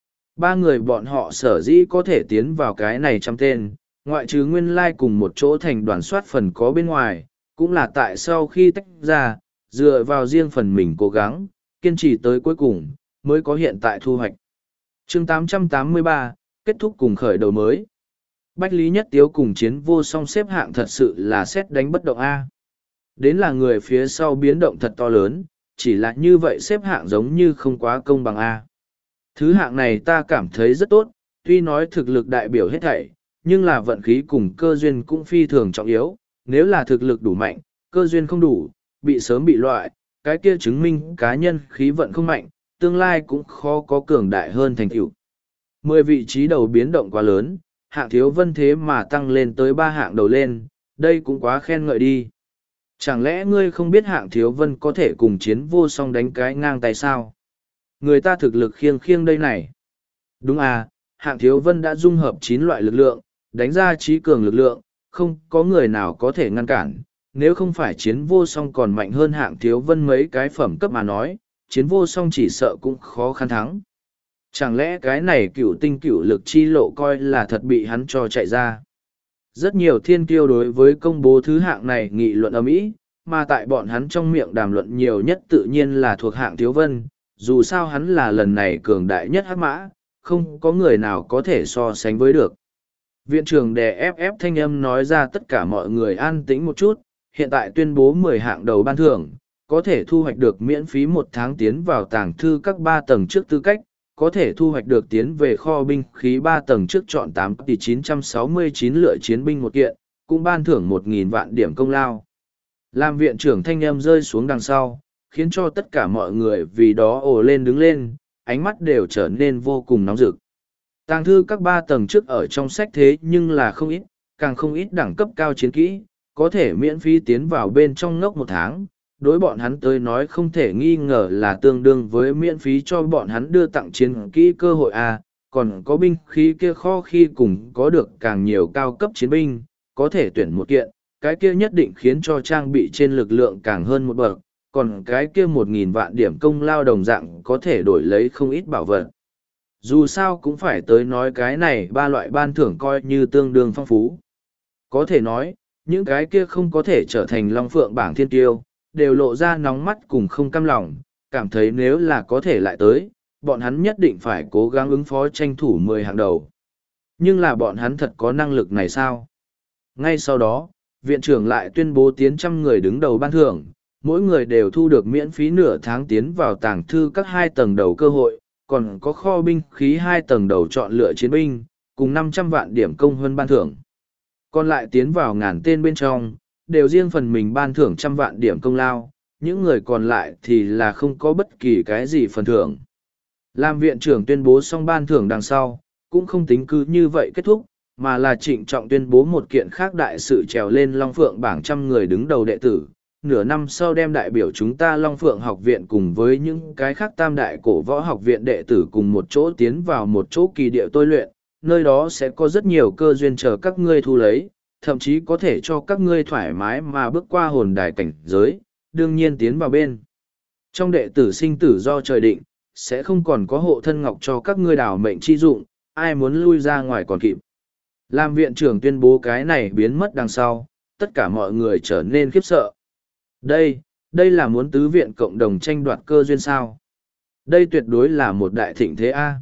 Ba người bọn họ sở dĩ có thể tiến vào cái này trăm tên, ngoại trừ nguyên lai cùng một chỗ thành đoàn soát phần có bên ngoài, cũng là tại sau khi tách ra, dựa vào riêng phần mình cố gắng, kiên trì tới cuối cùng, mới có hiện tại thu hoạch. Chương 883, kết thúc cùng khởi đầu mới. Bách Lý Nhất Tiếu cùng Chiến Vô Song xếp hạng thật sự là xét đánh bất động A. Đến là người phía sau biến động thật to lớn, chỉ là như vậy xếp hạng giống như không quá công bằng A. Thứ hạng này ta cảm thấy rất tốt, tuy nói thực lực đại biểu hết thảy, nhưng là vận khí cùng cơ duyên cũng phi thường trọng yếu, nếu là thực lực đủ mạnh, cơ duyên không đủ, bị sớm bị loại, cái kia chứng minh cá nhân khí vận không mạnh, tương lai cũng khó có cường đại hơn thành tựu. 10 vị trí đầu biến động quá lớn, hạng Thiếu Vân thế mà tăng lên tới 3 hạng đầu lên, đây cũng quá khen ngợi đi. Chẳng lẽ ngươi không biết hạng Thiếu Vân có thể cùng Chiến Vô Song đánh cái ngang tay sao? Người ta thực lực khiêng khiêng đây này. Đúng à, hạng Thiếu Vân đã dung hợp 9 loại lực lượng, đánh ra trí cường lực lượng, không có người nào có thể ngăn cản. Nếu không phải Chiến Vô Song còn mạnh hơn hạng Thiếu Vân mấy cái phẩm cấp mà nói, Chiến Vô Song chỉ sợ cũng khó khăn thắng. Chẳng lẽ cái này cựu tinh cựu lực chi lộ coi là thật bị hắn cho chạy ra? Rất nhiều thiên kiêu đối với công bố thứ hạng này nghị luận ầm ĩ, mà tại bọn hắn trong miệng đàm luận nhiều nhất tự nhiên là thuộc hạng Thiếu Vân, dù sao hắn là lần này cường đại nhất hắc mã, không có người nào có thể so sánh với được. Viện trưởng đè ép thanh âm nói ra tất cả mọi người an tĩnh một chút, hiện tại tuyên bố 10 hạng đầu ban thưởng, có thể thu hoạch được miễn phí 1 tháng tiến vào tàng thư các 3 tầng trước tư cách, có thể thu hoạch được tiến về kho binh khí 3 tầng trước chọn 8 tỷ 969 lựa chiến binh một kiện, cũng ban thưởng 1.000 vạn điểm công lao. Làm viện trưởng thanh âm rơi xuống đằng sau, khiến cho tất cả mọi người vì đó ồ lên đứng lên, ánh mắt đều trở nên vô cùng nóng rực. Tàng thư các 3 tầng trước ở trong sách thế nhưng là không ít, càng không ít đẳng cấp cao chiến kỹ, có thể miễn phí tiến vào bên trong ngốc 1 tháng. Đối bọn hắn tới nói không thể nghi ngờ là tương đương với miễn phí cho bọn hắn đưa tặng chiến kỹ cơ hội A, còn có binh khí kia kho khi cùng có được càng nhiều cao cấp chiến binh, có thể tuyển một kiện, cái kia nhất định khiến cho trang bị trên lực lượng càng hơn một bậc, còn cái kia 1.000 vạn điểm công lao đồng dạng có thể đổi lấy không ít bảo vật. Dù sao cũng phải tới nói cái này 3 loại ban thưởng coi như tương đương phong phú. Có thể nói, những cái kia không có thể trở thành Long Phượng bảng thiên tiêu, đều lộ ra nóng mắt cùng không cam lòng, cảm thấy nếu là có thể lại tới, bọn hắn nhất định phải cố gắng ứng phó tranh thủ 10 hạng đầu. Nhưng là bọn hắn thật có năng lực này sao? Ngay sau đó, viện trưởng lại tuyên bố tiến 100 người đứng đầu ban thưởng, mỗi người đều thu được miễn phí nửa tháng tiến vào tàng thư các 2 tầng đầu cơ hội, còn có kho binh khí 2 tầng đầu chọn lựa chiến binh, cùng 500 vạn điểm công hơn ban thưởng. Còn lại tiến vào 1000 tên bên trong, đều riêng phần mình ban thưởng 100 vạn điểm công lao, những người còn lại thì là không có bất kỳ cái gì phần thưởng. Làm viện trưởng tuyên bố xong ban thưởng đằng sau, cũng không tính cứ như vậy kết thúc, mà là trịnh trọng tuyên bố một kiện khác đại sự trèo lên Long Phượng bảng 100 người đứng đầu đệ tử. Nửa năm sau đem đại biểu chúng ta Long Phượng học viện cùng với những cái khác tam đại cổ võ học viện đệ tử cùng một chỗ tiến vào một chỗ kỳ địa tôi luyện, nơi đó sẽ có rất nhiều cơ duyên chờ các ngươi thu lấy, thậm chí có thể cho các ngươi thoải mái mà bước qua hồn đài cảnh giới, đương nhiên tiến vào bên. Trong đệ tử sinh tử do trời định, sẽ không còn có hộ thân ngọc cho các ngươi đảo mệnh chi dụng, ai muốn lui ra ngoài còn kịp. Làm viện trưởng tuyên bố cái này biến mất đằng sau, tất cả mọi người trở nên khiếp sợ. Đây là muốn tứ viện cộng đồng tranh đoạt cơ duyên sao. Đây tuyệt đối là một đại thịnh thế A.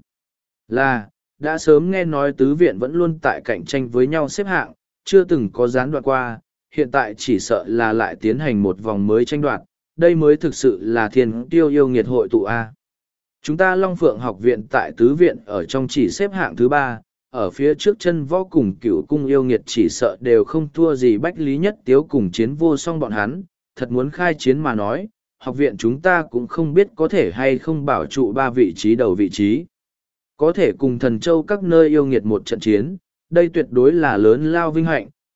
Đã sớm nghe nói tứ viện vẫn luôn tại cạnh tranh với nhau xếp hạng, chưa từng có gián đoạn qua, hiện tại chỉ sợ là lại tiến hành một vòng mới tranh đoạt, đây mới thực sự là thiên tiêu yêu nghiệt hội tụ A. Chúng ta Long Phượng học viện tại tứ viện ở trong chỉ xếp hạng thứ 3, ở phía trước chân võ cùng cửu cung yêu nghiệt chỉ sợ đều không thua gì Bách Lý Nhất Tiếu cùng Chiến Vô Song bọn hắn, thật muốn khai chiến mà nói, học viện chúng ta cũng không biết có thể hay không bảo trụ 3 vị trí đầu vị trí. Có thể cùng Thần Châu các nơi yêu nghiệt một trận chiến, đây tuyệt đối là lớn lao vinh hạnh,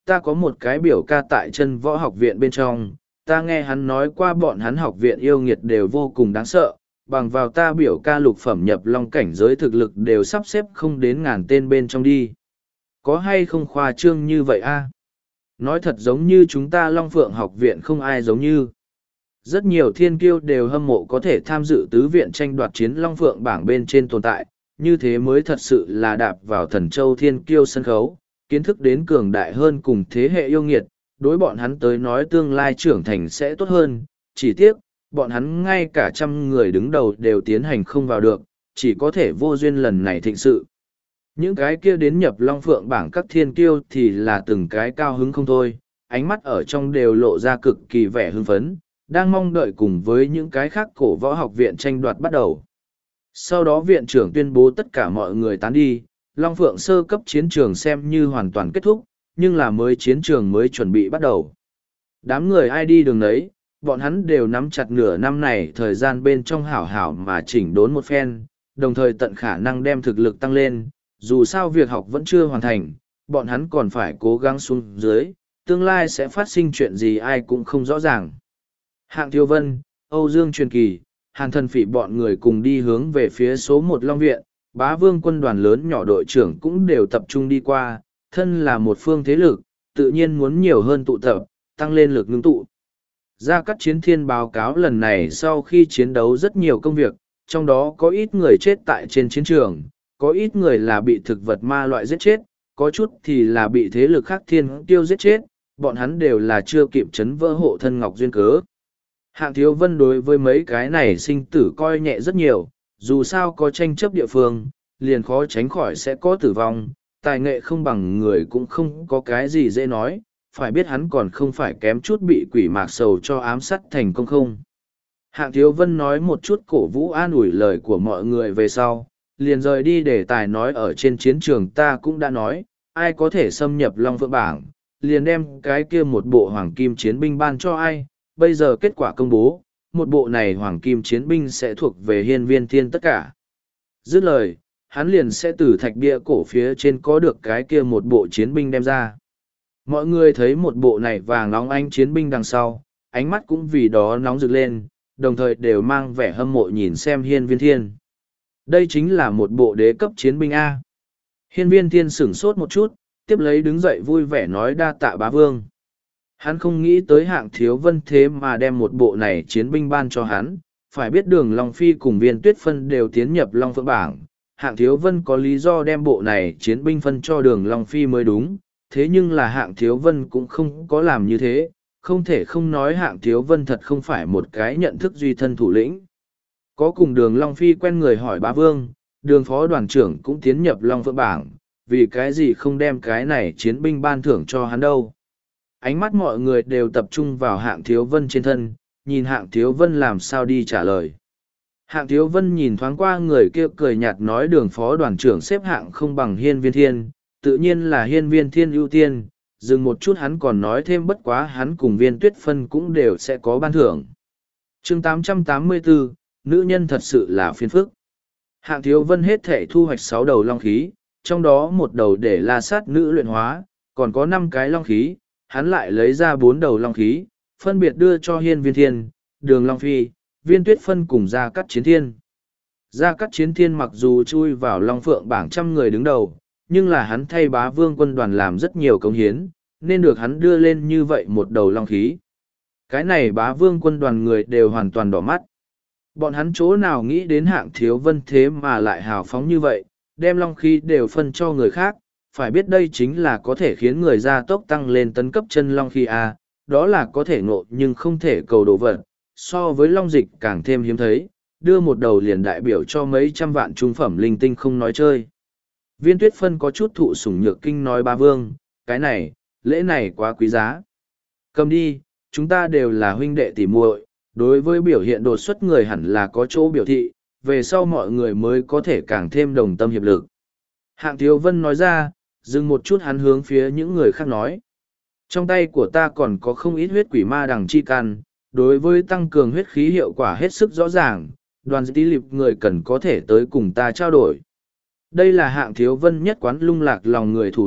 ta có một cái biểu ca tại chân võ học viện bên trong, ta nghe hắn nói qua bọn hắn học viện yêu nghiệt đều vô cùng đáng sợ, bằng vào ta biểu ca lục phẩm nhập long cảnh giới thực lực đều sắp xếp không đến 1000 tên bên trong đi. Có hay không khoa trương như vậy a? Nói thật giống như chúng ta Long Phượng học viện không ai giống như. Rất nhiều thiên kiêu đều hâm mộ có thể tham dự tứ viện tranh đoạt chiến Long Phượng bảng bên trên tồn tại, như thế mới thật sự là đạp vào thần châu thiên kiêu sân khấu, kiến thức đến cường đại hơn cùng thế hệ yêu nghiệt, đối bọn hắn tới nói tương lai trưởng thành sẽ tốt hơn, chỉ tiếc, bọn hắn ngay cả 100 người đứng đầu đều tiến hành không vào được, chỉ có thể vô duyên lần này thịnh sự. Những cái kia đến nhập Long Phượng bảng các thiên kiêu thì là từng cái cao hứng không thôi, ánh mắt ở trong đều lộ ra cực kỳ vẻ hưng phấn, đang mong đợi cùng với những cái khác cổ võ học viện tranh đoạt bắt đầu. Sau đó viện trưởng tuyên bố tất cả mọi người tán đi, Long Phượng sơ cấp chiến trường xem như hoàn toàn kết thúc, nhưng là mới chiến trường mới chuẩn bị bắt đầu. Đám người ai đi đường đấy, bọn hắn đều nắm chặt nửa năm này thời gian bên trong hảo hảo mà chỉnh đốn một phen, đồng thời tận khả năng đem thực lực tăng lên, dù sao việc học vẫn chưa hoàn thành, bọn hắn còn phải cố gắng xuống dưới, tương lai sẽ phát sinh chuyện gì ai cũng không rõ ràng. Hạng Thiếu Vân, Âu Dương Truyền Kỳ, Hàn Thần Phỉ bọn người cùng đi hướng về phía số 1 Long Viện, Bá Vương quân đoàn lớn nhỏ đội trưởng cũng đều tập trung đi qua, thân là một phương thế lực, tự nhiên muốn nhiều hơn tụ tập, tăng lên lực ngưng tụ. Gia Cát Chiến Thiên báo cáo lần này sau khi chiến đấu rất nhiều công việc, trong đó có ít người chết tại trên chiến trường, có ít người là bị thực vật ma loại giết chết, có chút thì là bị thế lực khác thiên tiêu giết chết, bọn hắn đều là chưa kịp chấn vỡ hộ thân ngọc duyên cớ. Hạng Thiếu Vân đối với mấy cái này sinh tử coi nhẹ rất nhiều, dù sao có tranh chấp địa phương, liền khó tránh khỏi sẽ có tử vong, tài nghệ không bằng người cũng không có cái gì dễ nói, phải biết hắn còn không phải kém chút bị quỷ mạc sầu cho ám sát thành công không. Hạng Thiếu Vân nói một chút cổ vũ an ủi lời của mọi người về sau, liền rời đi để tài nói ở trên chiến trường ta cũng đã nói, ai có thể xâm nhập Long Phượng bảng, liền đem cái kia một bộ hoàng kim chiến binh ban cho ai, bây giờ kết quả công bố, một bộ này hoàng kim chiến binh sẽ thuộc về Hiên Viên Thiên tất cả. Dứt lời, hắn liền sẽ từ thạch bia cổ phía trên có được cái kia một bộ chiến binh đem ra. Mọi người thấy một bộ này vàng nóng ánh chiến binh đằng sau, ánh mắt cũng vì đó nóng rực lên, đồng thời đều mang vẻ hâm mộ nhìn xem Hiên Viên Thiên. Đây chính là một bộ đế cấp chiến binh A. Hiên Viên Thiên sửng sốt một chút, tiếp lấy đứng dậy vui vẻ nói đa tạ bá vương. Hắn không nghĩ tới Hạng Thiếu Vân thế mà đem một bộ này chiến binh ban cho hắn, phải biết Đường Long Phi cùng Viên Tuyết Phân đều tiến nhập Long Phượng bảng. Hạng Thiếu Vân có lý do đem bộ này chiến binh phân cho Đường Long Phi mới đúng, thế nhưng là Hạng Thiếu Vân cũng không có làm như thế, không thể không nói Hạng Thiếu Vân thật không phải một cái nhận thức duy thân thủ lĩnh. Có cùng Đường Long Phi quen người hỏi bá vương, Đường phó đoàn trưởng cũng tiến nhập Long Phượng bảng, vì cái gì không đem cái này chiến binh ban thưởng cho hắn đâu. Ánh mắt mọi người đều tập trung vào Hạng Thiếu Vân trên thân, nhìn Hạng Thiếu Vân làm sao đi trả lời. Hạng Thiếu Vân nhìn thoáng qua người kia cười nhạt nói Đường phó đoàn trưởng xếp hạng không bằng Hiên Viên Thiên, tự nhiên là Hiên Viên Thiên ưu tiên, dừng một chút hắn còn nói thêm bất quá hắn cùng Viên Tuyết Phân cũng đều sẽ có ban thưởng. Chương 884, nữ nhân thật sự là phiền phức. Hạng Thiếu Vân hết thể thu hoạch 6 đầu long khí, trong đó một đầu để la sát nữ luyện hóa, còn có 5 cái long khí, hắn lại lấy ra 4 đầu long khí, phân biệt đưa cho Hiên Viên Thiên, Đường Long Phi, Viên Tuyết Phân cùng Gia Cát Chiến Thiên. Gia Cát Chiến Thiên mặc dù chui vào Long Phượng bảng 100 người đứng đầu, nhưng là hắn thay Bá Vương quân đoàn làm rất nhiều công hiến, nên được hắn đưa lên như vậy một đầu long khí. Cái này Bá Vương quân đoàn người đều hoàn toàn đỏ mắt. Bọn hắn chỗ nào nghĩ đến Hạng Thiếu Vân thế mà lại hào phóng như vậy, đem long khí đều phân cho người khác, phải biết đây chính là có thể khiến người gia tốc tăng lên tấn cấp chân long khí A, đó là có thể ngộ nhưng không thể cầu đồ vật, so với long dịch càng thêm hiếm thấy, đưa một đầu liền đại biểu cho mấy trăm vạn trung phẩm linh tinh không nói chơi. Viên Tuyết Phân có chút thụ sủng nhược kinh nói ba vương, cái này, lễ này quá quý giá. Cầm đi, chúng ta đều là huynh đệ tỉ muội, đối với biểu hiện đột xuất người hẳn là có chỗ biểu thị, về sau mọi người mới có thể càng thêm đồng tâm hiệp lực. Hạng Thiếu Vân nói ra, dừng một chút hắn hướng phía những người khác nói. Trong tay của ta còn có không ít huyết quỷ ma đằng chi căn, đối với tăng cường huyết khí hiệu quả hết sức rõ ràng, đoàn tí lịp người cần có thể tới cùng ta trao đổi. Đây là Hạng Thiếu Vân nhất quán lung lạc lòng người thủ đoạn,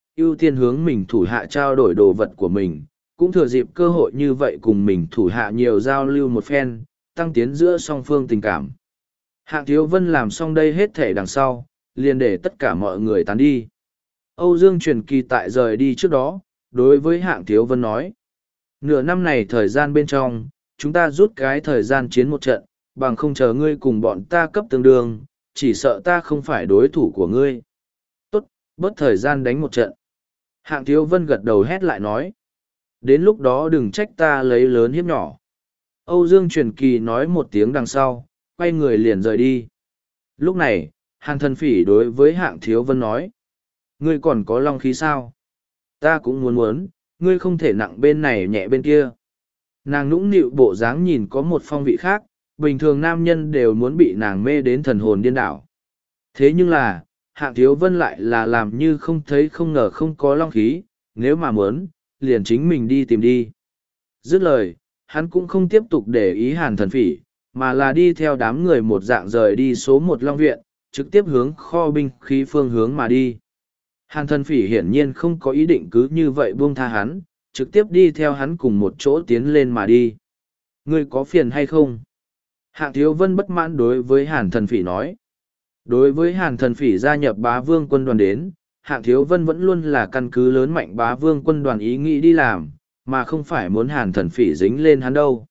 ưu tiên hướng mình thủ hạ trao đổi đồ vật của mình, cũng thừa dịp cơ hội như vậy cùng mình thủ hạ nhiều giao lưu một phen, tăng tiến giữa song phương tình cảm. Hạng Thiếu Vân làm xong đây hết thể đằng sau, liền để tất cả mọi người tán đi. Âu Dương Truyền Kỳ tại rời đi trước đó, đối với Hạng Thiếu Vân nói. Nửa năm này thời gian bên trong, chúng ta rút cái thời gian chiến một trận, bằng không chờ ngươi cùng bọn ta cấp tương đương, chỉ sợ ta không phải đối thủ của ngươi. Tốt, bớt thời gian đánh một trận. Hạng Thiếu Vân gật đầu hét lại nói. Đến lúc đó đừng trách ta lấy lớn hiếp nhỏ. Âu Dương Truyền Kỳ nói một tiếng đằng sau, quay người liền rời đi. Lúc này, Hàn Thần Phỉ đối với Hạng Thiếu Vân nói. Ngươi còn có long khí sao? Ta cũng muốn, ngươi không thể nặng bên này nhẹ bên kia. Nàng nũng nịu bộ dáng nhìn có một phong vị khác, bình thường nam nhân đều muốn bị nàng mê đến thần hồn điên đảo. Thế nhưng là, Hạng Thiếu Vân lại là làm như không thấy không ngờ không có long khí, nếu mà muốn, liền chính mình đi tìm đi. Dứt lời, hắn cũng không tiếp tục để ý Hàn Thần Phỉ, mà là đi theo đám người một dạng rời đi số 1 Long Viện, trực tiếp hướng kho binh khí phương hướng mà đi. Hàn Thần Phỉ hiển nhiên không có ý định cứ như vậy buông tha hắn, trực tiếp đi theo hắn cùng một chỗ tiến lên mà đi. Ngươi có phiền hay không? Hạng Thiếu Vân bất mãn đối với Hàn Thần Phỉ nói. Đối với Hàn Thần Phỉ gia nhập Bá Vương quân đoàn đến, Hạng Thiếu Vân vẫn luôn là căn cứ lớn mạnh Bá Vương quân đoàn ý nghĩ đi làm, mà không phải muốn Hàn Thần Phỉ dính lên hắn đâu.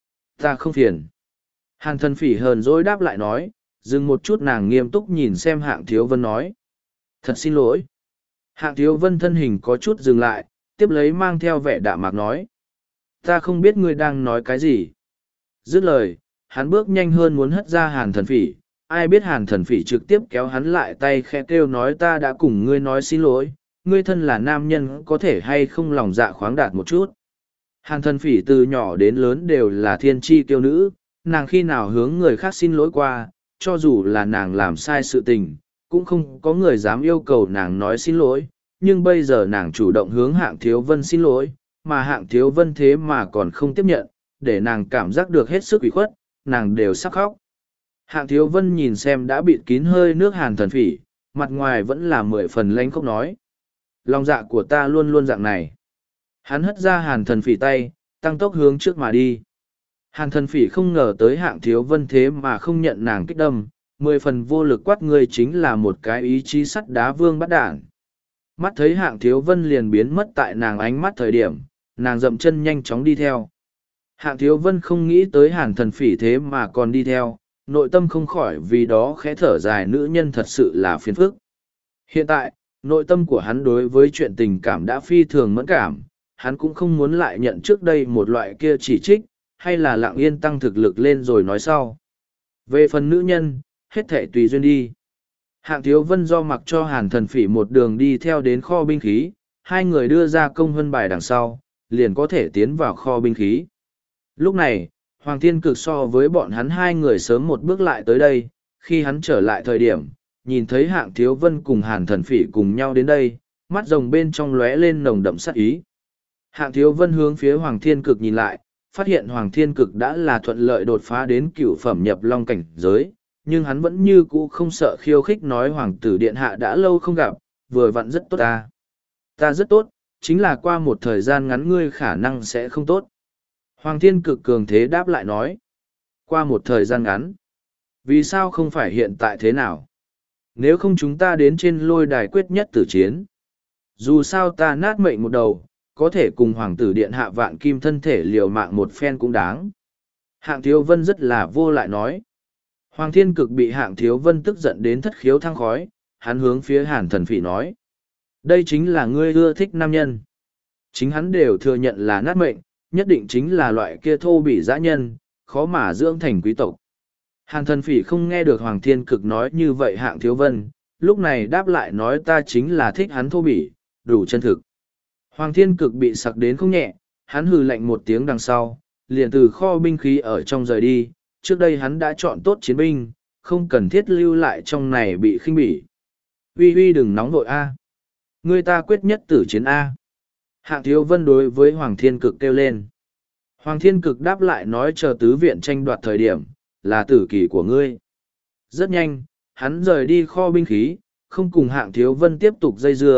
Ta không phiền. Hàn Thần Phỉ hờn dỗi đáp lại nói, dừng một chút nàng nghiêm túc nhìn xem Hạng Thiếu Vân nói. Thật xin lỗi. Hạng Thiếu Vân thân hình có chút dừng lại, tiếp lấy mang theo vẻ đạm mạc nói. Ta không biết ngươi đang nói cái gì. Dứt lời, hắn bước nhanh hơn muốn hất ra Hàn Thần Phỉ, ai biết Hàn Thần Phỉ trực tiếp kéo hắn lại tay khẽ kêu nói ta đã cùng ngươi nói xin lỗi, ngươi thân là nam nhân có thể hay không lòng dạ khoáng đạt một chút. Hàn Thần Phỉ từ nhỏ đến lớn đều là thiên tri kiêu nữ, nàng khi nào hướng người khác xin lỗi qua, cho dù là nàng làm sai sự tình, cũng không có người dám yêu cầu nàng nói xin lỗi, nhưng bây giờ nàng chủ động hướng Hạng Thiếu Vân xin lỗi, mà Hạng Thiếu Vân thế mà còn không tiếp nhận, để nàng cảm giác được hết sức ủy khuất, nàng đều sắp khóc. Hạng Thiếu Vân nhìn xem đã bịt kín hơi nước Hàn Thần Phỉ, mặt ngoài vẫn là 10 phần lanh khóc nói. Lòng dạ của ta luôn luôn dạng này. Hắn hất ra Hàn Thần Phỉ tay, tăng tốc hướng trước mà đi. Hàn Thần Phỉ không ngờ tới Hạng Thiếu Vân thế mà không nhận nàng kích đâm, 10 phần vô lực quát người chính là một cái ý chí sắt đá vương bắt đản. Mắt thấy Hạng Thiếu Vân liền biến mất tại nàng ánh mắt thời điểm, nàng dậm chân nhanh chóng đi theo. Hạng Thiếu Vân không nghĩ tới Hàn Thần Phỉ thế mà còn đi theo, nội tâm không khỏi vì đó khẽ thở dài nữ nhân thật sự là phiền phức. Hiện tại, nội tâm của hắn đối với chuyện tình cảm đã phi thường mẫn cảm, hắn cũng không muốn lại nhận trước đây một loại kia chỉ trích, hay là lặng yên tăng thực lực lên rồi nói sau. Về phần nữ nhân, hết thảy tùy duyên đi. Hạng Thiếu Vân do mặc cho Hàn Thần Phỉ một đường đi theo đến kho binh khí, hai người đưa ra công huân bài đằng sau, liền có thể tiến vào kho binh khí. Lúc này, Hoàng Thiên Cực so với bọn hắn hai người sớm một bước lại tới đây, khi hắn trở lại thời điểm, nhìn thấy Hạng Thiếu Vân cùng Hàn Thần Phỉ cùng nhau đến đây, mắt rồng bên trong lóe lên nồng đậm sát ý. Hạng Thiếu Vân hướng phía Hoàng Thiên Cực nhìn lại, phát hiện Hoàng Thiên Cực đã là thuận lợi đột phá đến cửu phẩm nhập long cảnh giới, nhưng hắn vẫn như cũ không sợ khiêu khích nói Hoàng tử Điện Hạ đã lâu không gặp, vừa vặn rất tốt ta. Ta rất tốt, chính là qua một thời gian ngắn ngươi khả năng sẽ không tốt. Hoàng Thiên Cực cường thế đáp lại nói. Qua một thời gian ngắn. Vì sao không phải hiện tại thế nào? Nếu không chúng ta đến trên lôi đài quyết nhất tử chiến. Dù sao ta nát mệnh một đầu, có thể cùng Hoàng tử Điện Hạ vạn kim thân thể liều mạng một phen cũng đáng. Hạng Thiếu Vân rất là vô lại nói. Hoàng Thiên Cực bị Hạng Thiếu Vân tức giận đến thất khiếu thăng khói, hắn hướng phía Hàn Thần Phỉ nói. Đây chính là ngươi ưa thích nam nhân. Chính hắn đều thừa nhận là nát mệnh, nhất định chính là loại kia thô bỉ dã nhân, khó mà dưỡng thành quý tộc. Hàn Thần Phỉ không nghe được Hoàng Thiên Cực nói như vậy Hạng Thiếu Vân, lúc này đáp lại nói ta chính là thích hắn thô bỉ, đủ chân thực. Hoàng Thiên Cực bị sặc đến không nhẹ, hắn hừ lạnh một tiếng đằng sau, liền từ kho binh khí ở trong rời đi, trước đây hắn đã chọn tốt chiến binh, không cần thiết lưu lại trong này bị khinh bỉ. Huy Huy đừng nóng vội A. Người ta quyết nhất tử chiến A. Hạng Thiếu Vân đối với Hoàng Thiên Cực kêu lên. Hoàng Thiên Cực đáp lại nói chờ tứ viện tranh đoạt thời điểm, là tử kỳ của ngươi. Rất nhanh, hắn rời đi kho binh khí, không cùng Hạng Thiếu Vân tiếp tục dây dưa,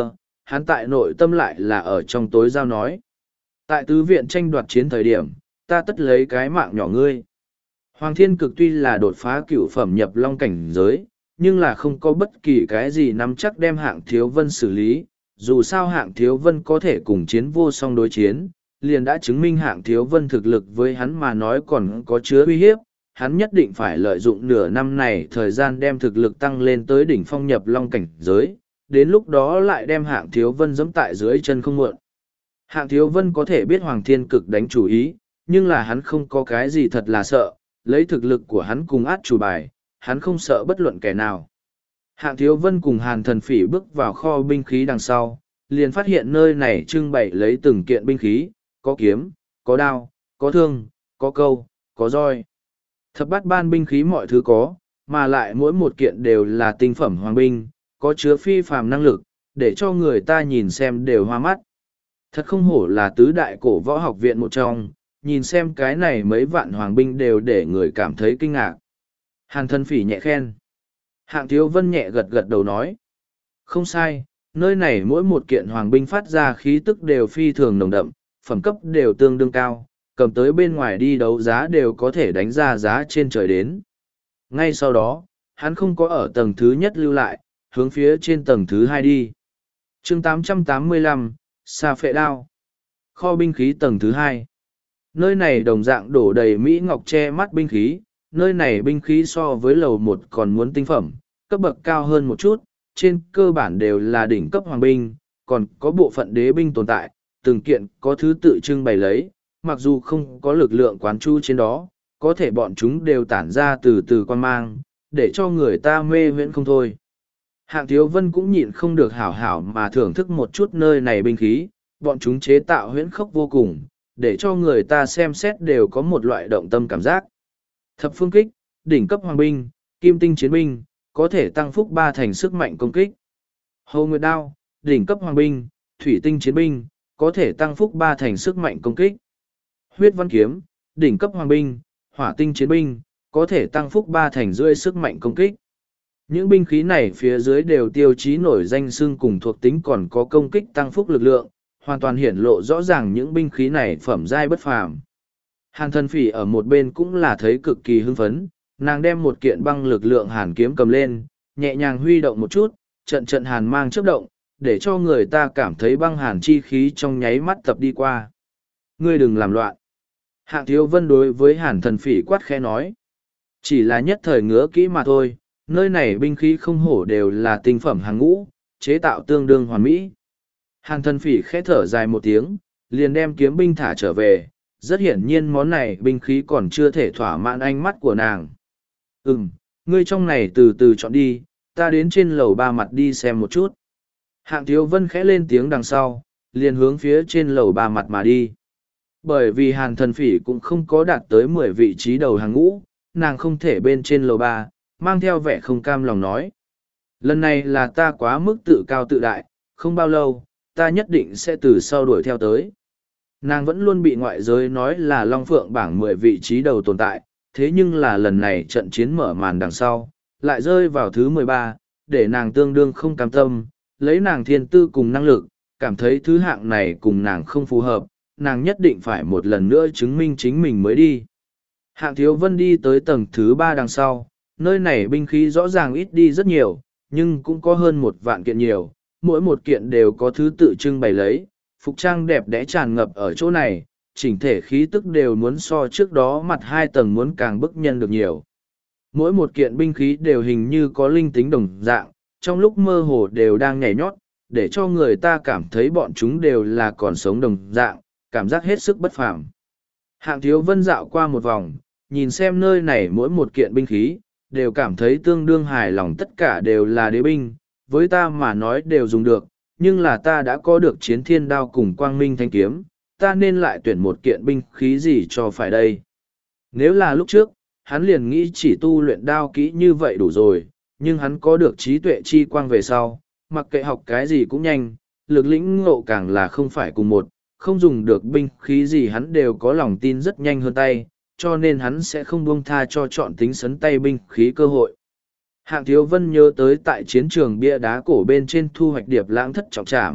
hắn tại nội tâm lại là ở trong tối giao nói. Tại tứ viện tranh đoạt chiến thời điểm, ta tất lấy cái mạng nhỏ ngươi. Hoàng Thiên Cực tuy là đột phá cựu phẩm nhập long cảnh giới, nhưng là không có bất kỳ cái gì nắm chắc đem Hạng Thiếu Vân xử lý. Dù sao Hạng Thiếu Vân có thể cùng chiến vô song đối chiến, liền đã chứng minh Hạng Thiếu Vân thực lực với hắn mà nói còn có chứa uy hiếp. Hắn nhất định phải lợi dụng nửa năm này thời gian đem thực lực tăng lên tới đỉnh phong nhập long cảnh giới, đến lúc đó lại đem Hạng Thiếu Vân giẫm tại dưới chân không muộn. Hạng Thiếu Vân có thể biết Hoàng Thiên Cực đánh chủ ý, nhưng là hắn không có cái gì thật là sợ, lấy thực lực của hắn cùng át chủ bài, hắn không sợ bất luận kẻ nào. Hạng Thiếu Vân cùng Hàn Thần Phỉ bước vào kho binh khí đằng sau, liền phát hiện nơi này trưng bày lấy từng kiện binh khí, có kiếm, có đao, có thương, có câu, có roi. Thập bát ban binh khí mọi thứ có, mà lại mỗi một kiện đều là tinh phẩm hoàng binh, có chứa phi phàm năng lực, để cho người ta nhìn xem đều hoa mắt. Thật không hổ là tứ đại cổ võ học viện một trong, nhìn xem cái này mấy vạn hoàng binh đều để người cảm thấy kinh ngạc. Hàn Thần Phỉ nhẹ khen. Hạng Thiếu Vân nhẹ gật gật đầu nói. Không sai, nơi này mỗi một kiện hoàng binh phát ra khí tức đều phi thường nồng đậm, phẩm cấp đều tương đương cao, cầm tới bên ngoài đi đấu giá đều có thể đánh ra giá trên trời đến. Ngay sau đó, hắn không có ở tầng thứ nhất lưu lại, hướng phía trên tầng thứ hai đi. chương 885, Xà Phệ Đao. Kho binh khí tầng thứ hai. Nơi này đồng dạng đổ đầy Mỹ Ngọc che mắt binh khí, nơi này binh khí so với lầu một còn muốn tinh phẩm, cấp bậc cao hơn một chút, trên cơ bản đều là đỉnh cấp hoàng binh, còn có bộ phận đế binh tồn tại, từng kiện có thứ tự trưng bày lấy, mặc dù không có lực lượng quán chu trên đó, có thể bọn chúng đều tản ra từ từ quan mang, để cho người ta mê huyễn không thôi. Hạng Thiếu Vân cũng nhịn không được hảo hảo mà thưởng thức một chút nơi này binh khí, bọn chúng chế tạo huyễn khốc vô cùng, để cho người ta xem xét đều có một loại động tâm cảm giác. Thập phương kích, đỉnh cấp hoàng binh, kim tinh chiến binh, có thể tăng phúc 3 thành sức mạnh công kích. Hầu Nguyệt Đao, đỉnh cấp hoàng binh, thủy tinh chiến binh, có thể tăng phúc 3 thành sức mạnh công kích. Huyết Văn Kiếm, đỉnh cấp hoàng binh, hỏa tinh chiến binh, có thể tăng phúc 3 thành rưỡi sức mạnh công kích. Những binh khí này phía dưới đều tiêu chí nổi danh xưng cùng thuộc tính còn có công kích tăng phúc lực lượng, hoàn toàn hiển lộ rõ ràng những binh khí này phẩm giai bất phàm. Hàn Thần Phỉ ở một bên cũng là thấy cực kỳ hưng phấn, nàng đem một kiện băng lực lượng hàn kiếm cầm lên, nhẹ nhàng huy động một chút, trận trận hàn mang chớp động, để cho người ta cảm thấy băng hàn chi khí trong nháy mắt tập đi qua. Ngươi đừng làm loạn. Hạng Thiếu Vân đối với Hàn Thần Phỉ quát khẽ nói. Chỉ là nhất thời ngứa kỹ mà thôi, nơi này binh khí không hổ đều là tinh phẩm hàng ngũ, chế tạo tương đương hoàn mỹ. Hàn Thần Phỉ khẽ thở dài một tiếng, liền đem kiếm binh thả trở về, rất hiển nhiên món này binh khí còn chưa thể thỏa mãn ánh mắt của nàng. Ngươi trong này từ từ chọn đi, ta đến trên lầu 3 mặt đi xem một chút. Hạng Thiếu Vân khẽ lên tiếng đằng sau, liền hướng phía trên lầu 3 mặt mà đi. Bởi vì Hàn Thần Phỉ cũng không có đạt tới 10 vị trí đầu hàng ngũ, nàng không thể bên trên lầu 3, mang theo vẻ không cam lòng nói. Lần này là ta quá mức tự cao tự đại, không bao lâu, ta nhất định sẽ từ sau đuổi theo tới. Nàng vẫn luôn bị ngoại giới nói là Long Phượng bảng 10 vị trí đầu tồn tại, thế nhưng là lần này trận chiến mở màn đằng sau, lại rơi vào thứ 13, để nàng tương đương không cam tâm, lấy nàng thiên tư cùng năng lực, cảm thấy thứ hạng này cùng nàng không phù hợp, nàng nhất định phải một lần nữa chứng minh chính mình mới đi. Hạng Thiếu Vân đi tới tầng thứ 3 đằng sau, nơi này binh khí rõ ràng ít đi rất nhiều, nhưng cũng có hơn 1 vạn kiện nhiều, mỗi một kiện đều có thứ tự trưng bày lấy, phục trang đẹp đẽ tràn ngập ở chỗ này, chỉnh thể khí tức đều muốn so trước đó mặt 2 tầng muốn càng bức nhân được nhiều. Mỗi một kiện binh khí đều hình như có linh tính đồng dạng, trong lúc mơ hồ đều đang nhảy nhót, để cho người ta cảm thấy bọn chúng đều là còn sống đồng dạng, cảm giác hết sức bất phàm. Hạng Thiếu Vân dạo qua một vòng, nhìn xem nơi này mỗi một kiện binh khí, đều cảm thấy tương đương hài lòng, tất cả đều là đế binh, với ta mà nói đều dùng được, nhưng là ta đã có được Chiến Thiên Đao cùng Quang Minh Thanh Kiếm, ta nên lại tuyển một kiện binh khí gì cho phải đây. Nếu là lúc trước, hắn liền nghĩ chỉ tu luyện đao kỹ như vậy đủ rồi, nhưng hắn có được trí tuệ chi quang về sau, mặc kệ học cái gì cũng nhanh, lực lĩnh ngộ càng là không phải cùng một, không dùng được binh khí gì hắn đều có lòng tin rất nhanh hơn tay, cho nên hắn sẽ không buông tha cho chọn tính sấn tay binh khí cơ hội. Hạng Thiếu Vân nhớ tới tại chiến trường bia đá cổ bên trên thu hoạch điệp lãng thất trọng trảm,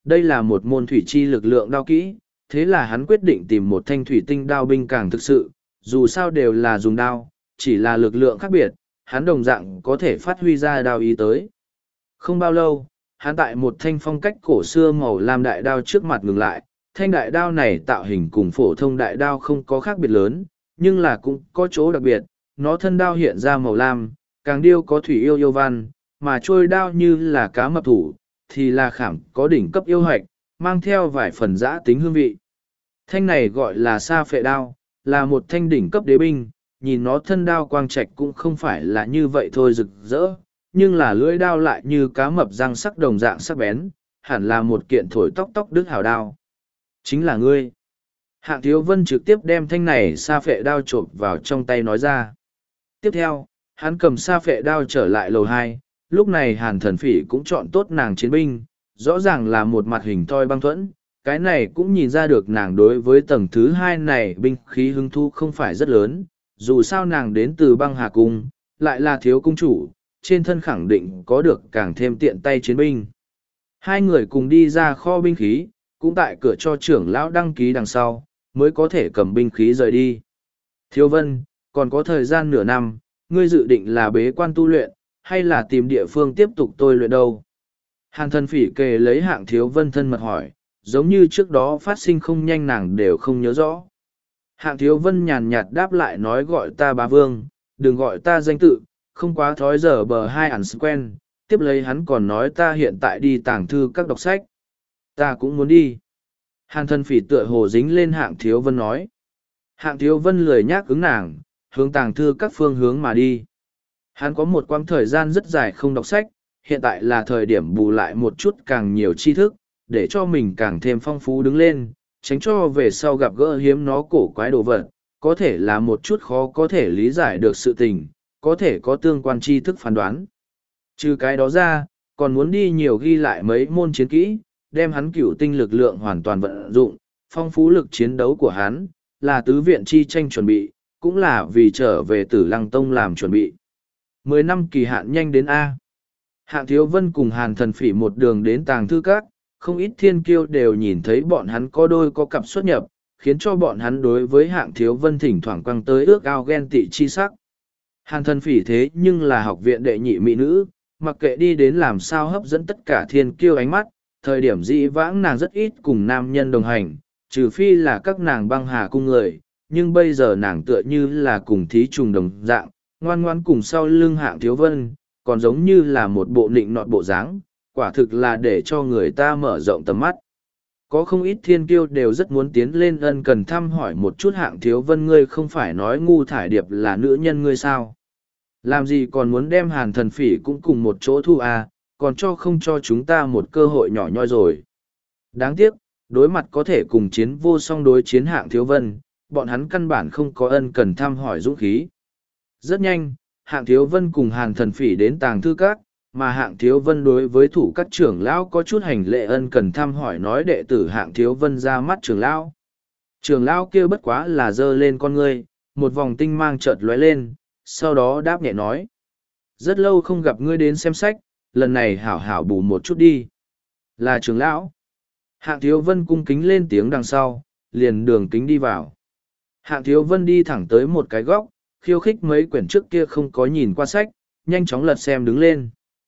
đây là một môn thủy chi lực lượng đao kỹ, thế là hắn quyết định tìm một thanh thủy tinh đao binh càng thực sự, dù sao đều là dùng đao, chỉ là lực lượng khác biệt, hắn đồng dạng có thể phát huy ra đao ý tới. Không bao lâu, hắn tại một thanh phong cách cổ xưa màu lam đại đao trước mặt ngừng lại, thanh đại đao này tạo hình cùng phổ thông đại đao không có khác biệt lớn, nhưng là cũng có chỗ đặc biệt, nó thân đao hiện ra màu lam, càng điêu có thủy yêu yêu văn, mà trôi đao như là cá mập thủ, thì là khảm có đỉnh cấp yêu hoạch, mang theo vài phần giã tính hương vị. Thanh này gọi là sa phệ đao, là một thanh đỉnh cấp đế binh, nhìn nó thân đao quang trạch cũng không phải là như vậy thôi rực rỡ, nhưng là lưỡi đao lại như cá mập răng sắc đồng dạng sắc bén, hẳn là một kiện thổi tóc tóc đứt hào đao. Chính là ngươi. Hạng Thiếu Vân trực tiếp đem thanh này sa phệ đao trộm vào trong tay nói ra. Tiếp theo, hắn cầm sa phệ đao trở lại lầu 2, lúc này Hàn Thần Phỉ cũng chọn tốt nàng chiến binh, rõ ràng là một mặt hình thoi băng thuẫn, cái này cũng nhìn ra được nàng đối với tầng thứ 2 này binh khí hứng thu không phải rất lớn, dù sao nàng đến từ băng hà cung, lại là thiếu cung chủ, trên thân khẳng định có được càng thêm tiện tay chiến binh. Hai người cùng đi ra kho binh khí, cũng tại cửa cho trưởng lão đăng ký đằng sau, mới có thể cầm binh khí rời đi. Thiếu Vân, còn có thời gian nửa năm, ngươi dự định là bế quan tu luyện, hay là tìm địa phương tiếp tục tôi luyện đâu? Hàn Thần Phỉ kề lấy Hạng Thiếu Vân thân mật hỏi, giống như trước đó phát sinh không nhanh nàng đều không nhớ rõ. Hạng Thiếu Vân nhàn nhạt đáp lại nói gọi ta bá vương, đừng gọi ta danh tự, không quá thói giờ bờ hai ẩn quen. Tiếp lấy hắn còn nói ta hiện tại đi tàng thư các đọc sách. Ta cũng muốn đi. Hàn Thần Phỉ tựa hồ dính lên Hạng Thiếu Vân nói. Hạng Thiếu Vân lười nhác ứng nàng, hướng tàng thư các phương hướng mà đi. Hắn có một quãng thời gian rất dài không đọc sách, hiện tại là thời điểm bù lại một chút càng nhiều tri thức, để cho mình càng thêm phong phú đứng lên, tránh cho về sau gặp gỡ hiếm nó cổ quái đồ vật, có thể là một chút khó có thể lý giải được sự tình, có thể có tương quan tri thức phán đoán. Trừ cái đó ra, còn muốn đi nhiều ghi lại mấy môn chiến kỹ, đem hắn cửu tinh lực lượng hoàn toàn vận dụng, phong phú lực chiến đấu của hắn, là tứ viện chi tranh chuẩn bị, cũng là vì trở về Tử Lăng Tông làm chuẩn bị. 10 năm kỳ hạn nhanh đến A. Hạng Thiếu Vân cùng Hàn Thần Phỉ một đường đến tàng thư các, không ít thiên kiêu đều nhìn thấy bọn hắn có đôi có cặp xuất nhập, khiến cho bọn hắn đối với Hạng Thiếu Vân thỉnh thoảng quăng tới ước ao ghen tị chi sắc. Hàn Thần Phỉ thế nhưng là học viện đệ nhị mỹ nữ, mặc kệ đi đến làm sao hấp dẫn tất cả thiên kiêu ánh mắt, thời điểm dĩ vãng nàng rất ít cùng nam nhân đồng hành, trừ phi là các nàng băng hà cung người, nhưng bây giờ nàng tựa như là cùng thí trùng đồng dạng, ngoan ngoan cùng sau lưng Hạng Thiếu Vân, còn giống như là một bộ nịnh nọt bộ dáng, quả thực là để cho người ta mở rộng tầm mắt. Có không ít thiên kiêu đều rất muốn tiến lên ân cần thăm hỏi một chút Hạng Thiếu Vân, ngươi không phải nói Ngu Thải Điệp là nữ nhân ngươi sao? Làm gì còn muốn đem Hàn Thần Phỉ cũng cùng một chỗ thu à, còn cho không cho chúng ta một cơ hội nhỏ nhoi rồi. Đáng tiếc, đối mặt có thể cùng chiến vô song đối chiến Hạng Thiếu Vân, bọn hắn căn bản không có ân cần thăm hỏi dũng khí. Rất nhanh, Hạng Thiếu Vân cùng Hàn Thần Phỉ đến tàng thư các, mà Hạng Thiếu Vân đối với thủ các trưởng lão có chút hành lệ ân cần thăm hỏi nói đệ tử Hạng Thiếu Vân ra mắt trưởng lão. Trưởng lão kia bất quá là giơ lên con ngươi, một vòng tinh mang chợt lóe lên, sau đó đáp nhẹ nói. Rất lâu không gặp ngươi đến xem sách, lần này hảo hảo bù một chút đi. Là trưởng lão. Hạng Thiếu Vân cung kính lên tiếng đằng sau, liền đường kính đi vào. Hạng Thiếu Vân đi thẳng tới một cái góc, khiêu khích mấy quyển trước kia không có nhìn qua sách, nhanh chóng lật xem đứng lên.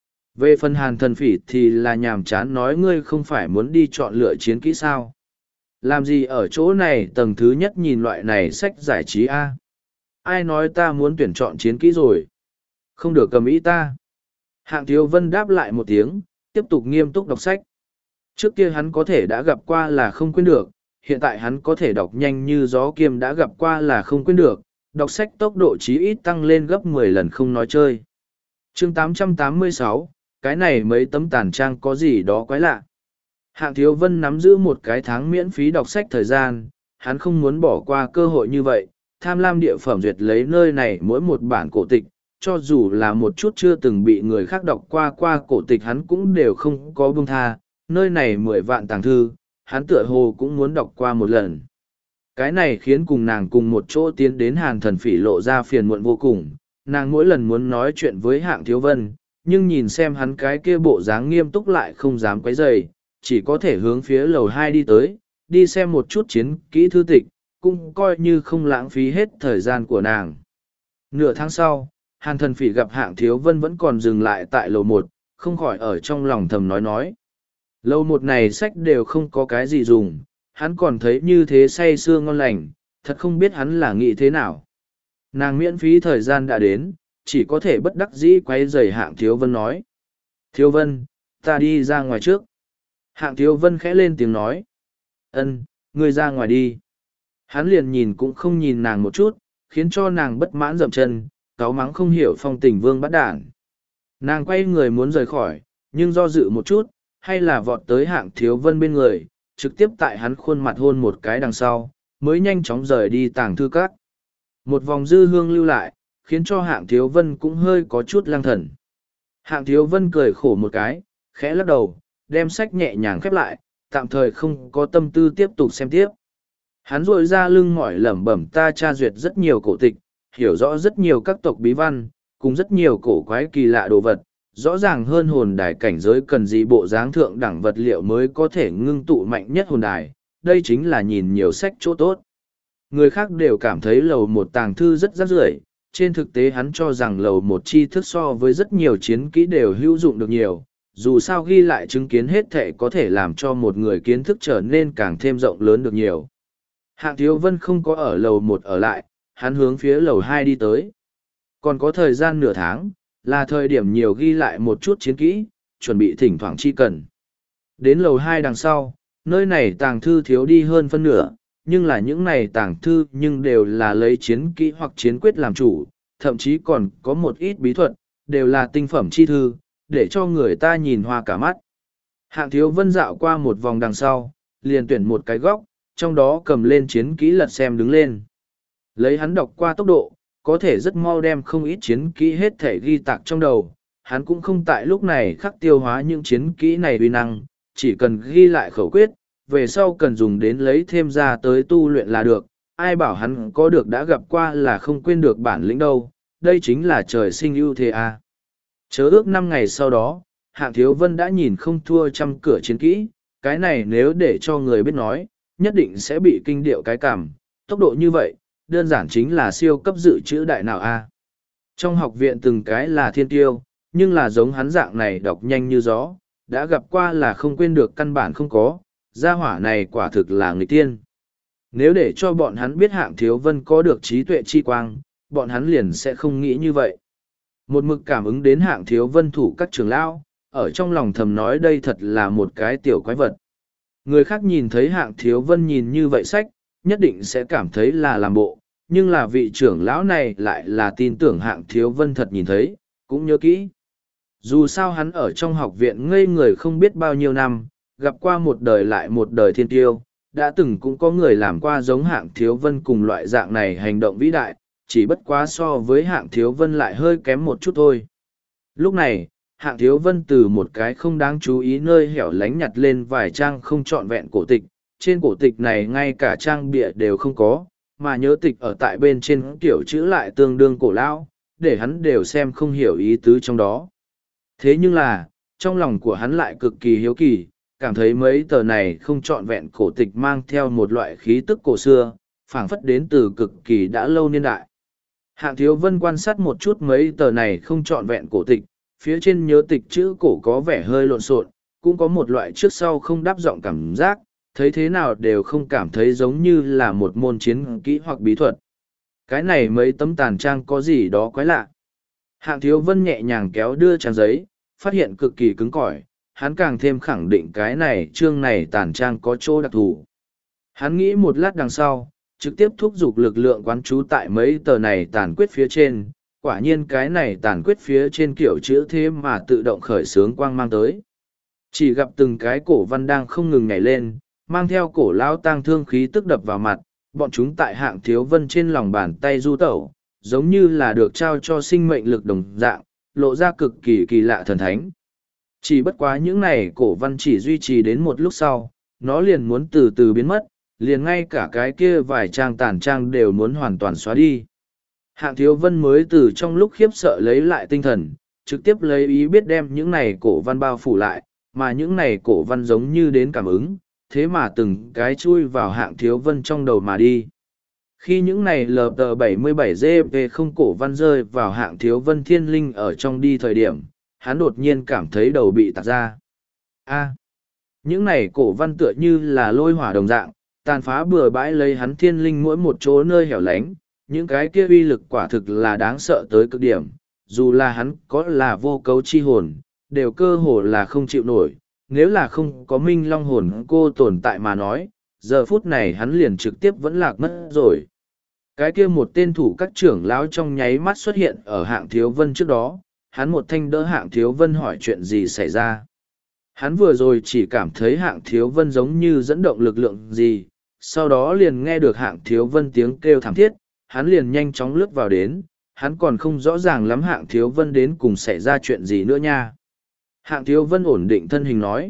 Về phần Hàn Thần Phỉ thì là nhàm chán nói ngươi không phải muốn đi chọn lựa chiến kỹ sao. Làm gì ở chỗ này tầng thứ nhất nhìn loại này sách giải trí a? Ai nói ta muốn tuyển chọn chiến kỹ rồi? Không được cầm ý ta. Hạng Thiếu Vân đáp lại một tiếng, tiếp tục nghiêm túc đọc sách. Trước kia hắn có thể đã gặp qua là không quên được, hiện tại hắn có thể đọc nhanh như gió kiêm đã gặp qua là không quên được, đọc sách tốc độ chí ít tăng lên gấp 10 lần không nói chơi. Chương 886, cái này mấy tấm tàn trang có gì đó quái lạ. Hạng Thiếu Vân nắm giữ một cái tháng miễn phí đọc sách thời gian, hắn không muốn bỏ qua cơ hội như vậy, tham lam địa phẩm duyệt lấy nơi này mỗi một bản cổ tịch, cho dù là một chút chưa từng bị người khác đọc qua cổ tịch hắn cũng đều không có buông tha, nơi này 10 vạn tàng thư, hắn tựa hồ cũng muốn đọc qua một lần. Cái này khiến cùng nàng cùng một chỗ tiến đến Hàn Thần Phỉ lộ ra phiền muộn vô cùng, nàng mỗi lần muốn nói chuyện với Hạng Thiếu Vân, nhưng nhìn xem hắn cái kia bộ dáng nghiêm túc lại không dám quấy rầy, chỉ có thể hướng phía lầu 2 đi tới, đi xem một chút chiến kỹ thư tịch, cũng coi như không lãng phí hết thời gian của nàng. Nửa tháng sau, Hàn Thần Phỉ gặp Hạng Thiếu Vân vẫn còn dừng lại tại lầu 1, không khỏi ở trong lòng thầm nói. Lầu 1 này sách đều không có cái gì dùng, hắn còn thấy như thế say sưa ngon lành, thật không biết hắn là nghĩ thế nào. Nàng miễn phí thời gian đã đến, chỉ có thể bất đắc dĩ quay giày Hạng Thiếu Vân nói. Thiếu Vân, ta đi ra ngoài trước. Hạng Thiếu Vân khẽ lên tiếng nói. Ân, ngươi ra ngoài đi. Hắn liền nhìn cũng không nhìn nàng một chút, khiến cho nàng bất mãn dậm chân, cáu mắng không hiểu phong tình vương bắt đản. Nàng quay người muốn rời khỏi, nhưng do dự một chút, hay là vọt tới Hạng Thiếu Vân bên người, trực tiếp tại hắn khuôn mặt hôn một cái đằng sau, mới nhanh chóng rời đi tàng thư các. Một vòng dư hương lưu lại, khiến cho Hạng Thiếu Vân cũng hơi có chút lang thần. Hạng Thiếu Vân cười khổ một cái, khẽ lắc đầu, đem sách nhẹ nhàng khép lại, tạm thời không có tâm tư tiếp tục xem tiếp. Hắn rội ra lưng mỏi lẩm bẩm ta tra duyệt rất nhiều cổ tịch, hiểu rõ rất nhiều các tộc bí văn, cùng rất nhiều cổ quái kỳ lạ đồ vật, rõ ràng hơn hồn đài cảnh giới cần gì bộ dáng thượng đẳng vật liệu mới có thể ngưng tụ mạnh nhất hồn đài, đây chính là nhìn nhiều sách chỗ tốt. Người khác đều cảm thấy lầu một tàng thư rất rác rưởi, trên thực tế hắn cho rằng lầu một tri thức so với rất nhiều chiến kỹ đều hữu dụng được nhiều, dù sao ghi lại chứng kiến hết thệ có thể làm cho một người kiến thức trở nên càng thêm rộng lớn được nhiều. Hạng Thiếu Vân không có ở lầu một ở lại, hắn hướng phía lầu 2 đi tới. Còn có thời gian nửa tháng, là thời điểm nhiều ghi lại một chút chiến kỹ, chuẩn bị thỉnh thoảng chi cần. Đến lầu 2 đằng sau, nơi này tàng thư thiếu đi hơn phân nửa, nhưng là những này tàng thư nhưng đều là lấy chiến kỹ hoặc chiến quyết làm chủ, thậm chí còn có một ít bí thuật, đều là tinh phẩm chi thư, để cho người ta nhìn hoa cả mắt. Hạng Thiếu Vân dạo qua một vòng đằng sau, liền tuyển một cái góc, trong đó cầm lên chiến kỹ lật xem đứng lên. Lấy hắn đọc qua tốc độ, có thể rất mau đem không ít chiến kỹ hết thể ghi tạc trong đầu. Hắn cũng không tại lúc này khắc tiêu hóa những chiến kỹ này uy năng, chỉ cần ghi lại khẩu quyết, về sau cần dùng đến lấy thêm ra tới tu luyện là được. Ai bảo hắn có được đã gặp qua là không quên được bản lĩnh đâu, đây chính là trời sinh ưu thế à. Chớ ước 5 ngày sau đó, Hạng Thiếu Vân đã nhìn không thua trăm cửa chiến kỹ, cái này nếu để cho người biết nói, nhất định sẽ bị kinh điệu cái cảm, tốc độ như vậy, đơn giản chính là siêu cấp dự trữ đại nào a. Trong học viện từng cái là thiên tiêu, nhưng là giống hắn dạng này đọc nhanh như gió, đã gặp qua là không quên được căn bản không có, gia hỏa này quả thực là người tiên. Nếu để cho bọn hắn biết Hạng Thiếu Vân có được trí tuệ chi quang, bọn hắn liền sẽ không nghĩ như vậy. Một mực cảm ứng đến Hạng Thiếu Vân thủ các trưởng lão, ở trong lòng thầm nói đây thật là một cái tiểu quái vật. Người khác nhìn thấy Hạng Thiếu Vân nhìn như vậy sách, nhất định sẽ cảm thấy là làm bộ, nhưng là vị trưởng lão này lại là tin tưởng Hạng Thiếu Vân thật nhìn thấy, cũng nhớ kỹ. Dù sao hắn ở trong học viện ngây người không biết bao nhiêu năm, gặp qua một đời lại một đời thiên tiêu, đã từng cũng có người làm qua giống Hạng Thiếu Vân cùng loại dạng này hành động vĩ đại, chỉ bất quá so với Hạng Thiếu Vân lại hơi kém một chút thôi. Lúc này, Hạng Thiếu Vân từ một cái không đáng chú ý nơi hẻo lánh nhặt lên vài trang không trọn vẹn cổ tịch, trên cổ tịch này ngay cả trang bìa đều không có, mà nhớ tịch ở tại bên trên kiểu chữ lại tương đương cổ lão, để hắn đều xem không hiểu ý tứ trong đó. Thế nhưng là, trong lòng của hắn lại cực kỳ hiếu kỳ, cảm thấy mấy tờ này không trọn vẹn cổ tịch mang theo một loại khí tức cổ xưa, phảng phất đến từ cực kỳ đã lâu niên đại. Hạng Thiếu Vân quan sát một chút mấy tờ này không trọn vẹn cổ tịch, phía trên nhớ tịch chữ cổ có vẻ hơi lộn xộn, cũng có một loại trước sau không đáp giọng cảm giác, thấy thế nào đều không cảm thấy giống như là một môn chiến kỹ hoặc bí thuật. Cái này mấy tấm tàn trang có gì đó quái lạ. Hạng Thiếu Vân nhẹ nhàng kéo đưa trang giấy, phát hiện cực kỳ cứng cỏi, hắn càng thêm khẳng định cái này chương này tàn trang có chỗ đặc thù. Hắn nghĩ một lát đằng sau, trực tiếp thúc giục lực lượng quán trú tại mấy tờ này tàn quyết phía trên, quả nhiên cái này tàn quyết phía trên kiểu chữ thế mà tự động khởi xướng quang mang tới. Chỉ gặp từng cái cổ văn đang không ngừng nhảy lên, mang theo cổ lao tang thương khí tức đập vào mặt, bọn chúng tại Hạng Thiếu Vân trên lòng bàn tay du tẩu, giống như là được trao cho sinh mệnh lực đồng dạng, lộ ra cực kỳ kỳ lạ thần thánh. Chỉ bất quá những này cổ văn chỉ duy trì đến một lúc sau, nó liền muốn từ từ biến mất, liền ngay cả cái kia vài trang tàn trang đều muốn hoàn toàn xóa đi. Hạng Thiếu Vân mới từ trong lúc khiếp sợ lấy lại tinh thần, trực tiếp lấy ý biết đem những này cổ văn bao phủ lại, mà những này cổ văn giống như đến cảm ứng, thế mà từng cái chui vào Hạng Thiếu Vân trong đầu mà đi. Khi những này LT77GP không cổ văn rơi vào Hạng Thiếu Vân thiên linh ở trong đi thời điểm, hắn đột nhiên cảm thấy đầu bị tạc ra. Những này cổ văn tựa như là lôi hỏa đồng dạng, tàn phá bừa bãi lấy hắn thiên linh mỗi một chỗ nơi hẻo lánh, những cái kia uy lực quả thực là đáng sợ tới cực điểm, dù là hắn có là vô cấu chi hồn, đều cơ hồ là không chịu nổi, nếu là không có minh long hồn cô tồn tại mà nói, giờ phút này hắn liền trực tiếp vẫn lạc mất rồi. Cái kia một tên thủ các trưởng lão trong nháy mắt xuất hiện ở Hạng Thiếu Vân trước đó, hắn một thanh đỡ Hạng Thiếu Vân hỏi chuyện gì xảy ra. Hắn vừa rồi chỉ cảm thấy Hạng Thiếu Vân giống như dẫn động lực lượng gì, sau đó liền nghe được Hạng Thiếu Vân tiếng kêu thảm thiết, hắn liền nhanh chóng lướt vào đến, hắn còn không rõ ràng lắm Hạng Thiếu Vân đến cùng xảy ra chuyện gì nữa nha. Hạng Thiếu Vân ổn định thân hình nói,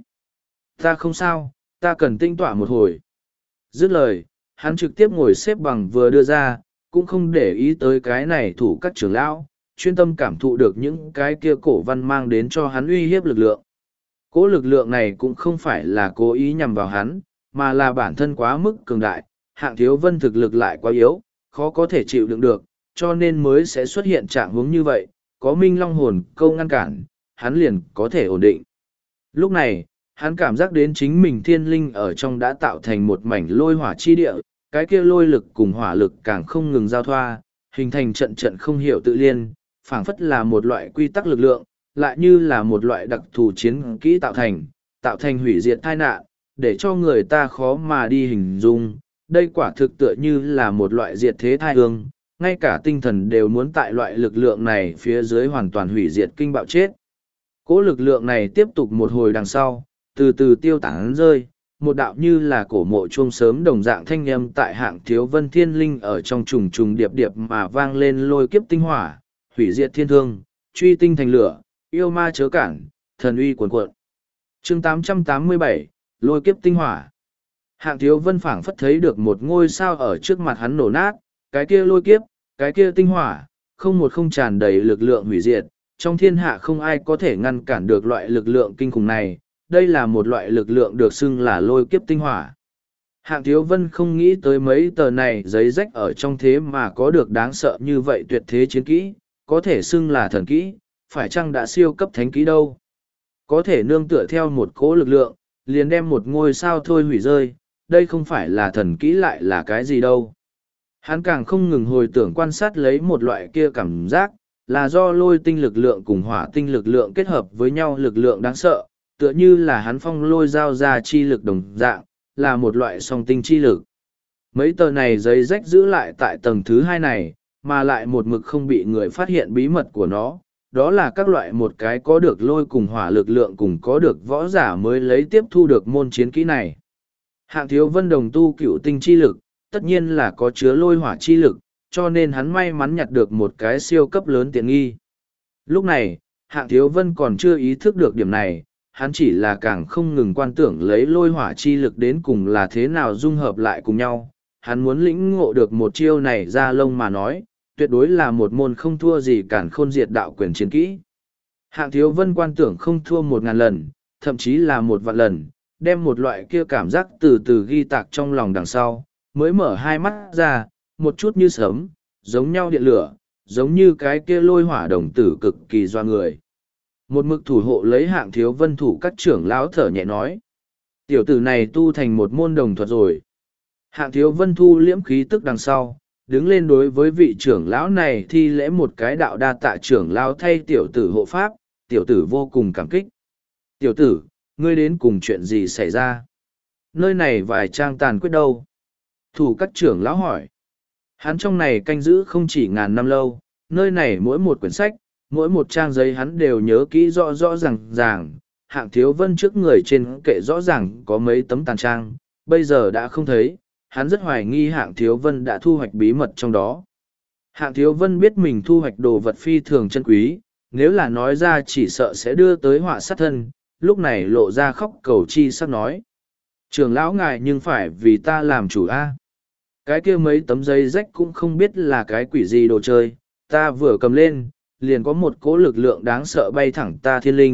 ta không sao, ta cần tinh tọa một hồi. Dứt lời, hắn trực tiếp ngồi xếp bằng vừa đưa ra, cũng không để ý tới cái này thủ các trưởng lão, chuyên tâm cảm thụ được những cái kia cổ văn mang đến cho hắn uy hiếp lực lượng. Cố lực lượng này cũng không phải là cố ý nhằm vào hắn, mà là bản thân quá mức cường đại, Hạng Thiếu Vân thực lực lại quá yếu, khó có thể chịu đựng được, cho nên mới sẽ xuất hiện trạng huống như vậy, có minh long hồn câu ngăn cản, hắn liền có thể ổn định. Lúc này, hắn cảm giác đến chính mình thiên linh ở trong đã tạo thành một mảnh lôi hỏa chi địa, cái kia lôi lực cùng hỏa lực càng không ngừng giao thoa, hình thành trận trận không hiểu tự liên, phảng phất là một loại quy tắc lực lượng, lại như là một loại đặc thù chiến kỹ tạo thành hủy diệt tai nạn, để cho người ta khó mà đi hình dung. Đây quả thực tựa như là một loại diệt thế thai hương, ngay cả tinh thần đều muốn tại loại lực lượng này phía dưới hoàn toàn hủy diệt kinh bạo chết. Cỗ lực lượng này tiếp tục một hồi đằng sau, từ từ tiêu tán rơi, một đạo như là cổ mộ chuông sớm đồng dạng thanh âm tại Hạng Thiếu Vân thiên linh ở trong trùng trùng điệp điệp mà vang lên lôi kiếp tinh hỏa, hủy diệt thiên thương, truy tinh thành lửa, yêu ma chớ cản, thần uy cuồn cuộn. Chương 887, lôi kiếp tinh hỏa. Hạng Thiếu Vân phảng phất thấy được một ngôi sao ở trước mặt hắn nổ nát, cái kia lôi kiếp, cái kia tinh hỏa, không một không tràn đầy lực lượng hủy diệt, trong thiên hạ không ai có thể ngăn cản được loại lực lượng kinh khủng này, đây là một loại lực lượng được xưng là lôi kiếp tinh hỏa. Hạng Thiếu Vân không nghĩ tới mấy tờ này giấy rách ở trong thế mà có được đáng sợ như vậy tuyệt thế chiến kỹ, có thể xưng là thần kỹ, phải chăng đã siêu cấp thánh kỹ đâu. Có thể nương tựa theo một cỗ lực lượng, liền đem một ngôi sao thôi hủy rơi, đây không phải là thần kỹ lại là cái gì đâu. Hắn càng không ngừng hồi tưởng quan sát lấy một loại kia cảm giác, là do lôi tinh lực lượng cùng hỏa tinh lực lượng kết hợp với nhau lực lượng đáng sợ, tựa như là hắn phong lôi giao ra chi lực đồng dạng, là một loại song tinh chi lực. Mấy tờ này giấy rách giữ lại tại tầng thứ hai này, mà lại một mực không bị người phát hiện bí mật của nó, đó là các loại một cái có được lôi cùng hỏa lực lượng cùng có được võ giả mới lấy tiếp thu được môn chiến kỹ này. Hạng Thiếu Vân đồng tu cửu tinh chi lực, tất nhiên là có chứa lôi hỏa chi lực, cho nên hắn may mắn nhặt được một cái siêu cấp lớn tiện nghi. Lúc này, Hạng Thiếu Vân còn chưa ý thức được điểm này, hắn chỉ là càng không ngừng quan tưởng lấy lôi hỏa chi lực đến cùng là thế nào dung hợp lại cùng nhau. Hắn muốn lĩnh ngộ được một chiêu này ra lông mà nói, tuyệt đối là một môn không thua gì cản khôn diệt đạo quyền chiến kỹ. Hạng Thiếu Vân quan tưởng không thua 1000 lần, thậm chí là 1 vạn lần, đem một loại kia cảm giác từ từ ghi tạc trong lòng đằng sau, mới mở hai mắt ra, một chút như sớm, giống nhau điện lửa, giống như cái kia lôi hỏa đồng tử cực kỳ doa người. Một mực thủ hộ lấy Hạng Thiếu Vân thủ các trưởng lão thở nhẹ nói. Tiểu tử này tu thành một môn đồng thuật rồi. Hạng Thiếu Vân thu liễm khí tức đằng sau, đứng lên đối với vị trưởng lão này thi lễ một cái đạo đa tạ trưởng lão thay tiểu tử hộ pháp, tiểu tử vô cùng cảm kích. Tiểu tử, ngươi đến cùng chuyện gì xảy ra? Nơi này vài trang tàn quyết đâu? Thủ các trưởng lão hỏi. Hắn trong này canh giữ không chỉ ngàn năm lâu, nơi này mỗi một quyển sách, mỗi một trang giấy hắn đều nhớ kỹ rõ rõ ràng. Hạng Thiếu Vân trước người trên kệ rõ ràng có mấy tấm tàn trang, bây giờ đã không thấy, hắn rất hoài nghi Hạng Thiếu Vân đã thu hoạch bí mật trong đó. Hạng Thiếu Vân biết mình thu hoạch đồ vật phi thường chân quý, nếu là nói ra chỉ sợ sẽ đưa tới họa sát thân, lúc này lộ ra khóc cầu chi sắp nói. Trưởng lão ngài nhưng phải vì ta làm chủ a. Cái kia mấy tấm giấy rách cũng không biết là cái quỷ gì đồ chơi, ta vừa cầm lên, liền có một cỗ lực lượng đáng sợ bay thẳng ta thiên linh,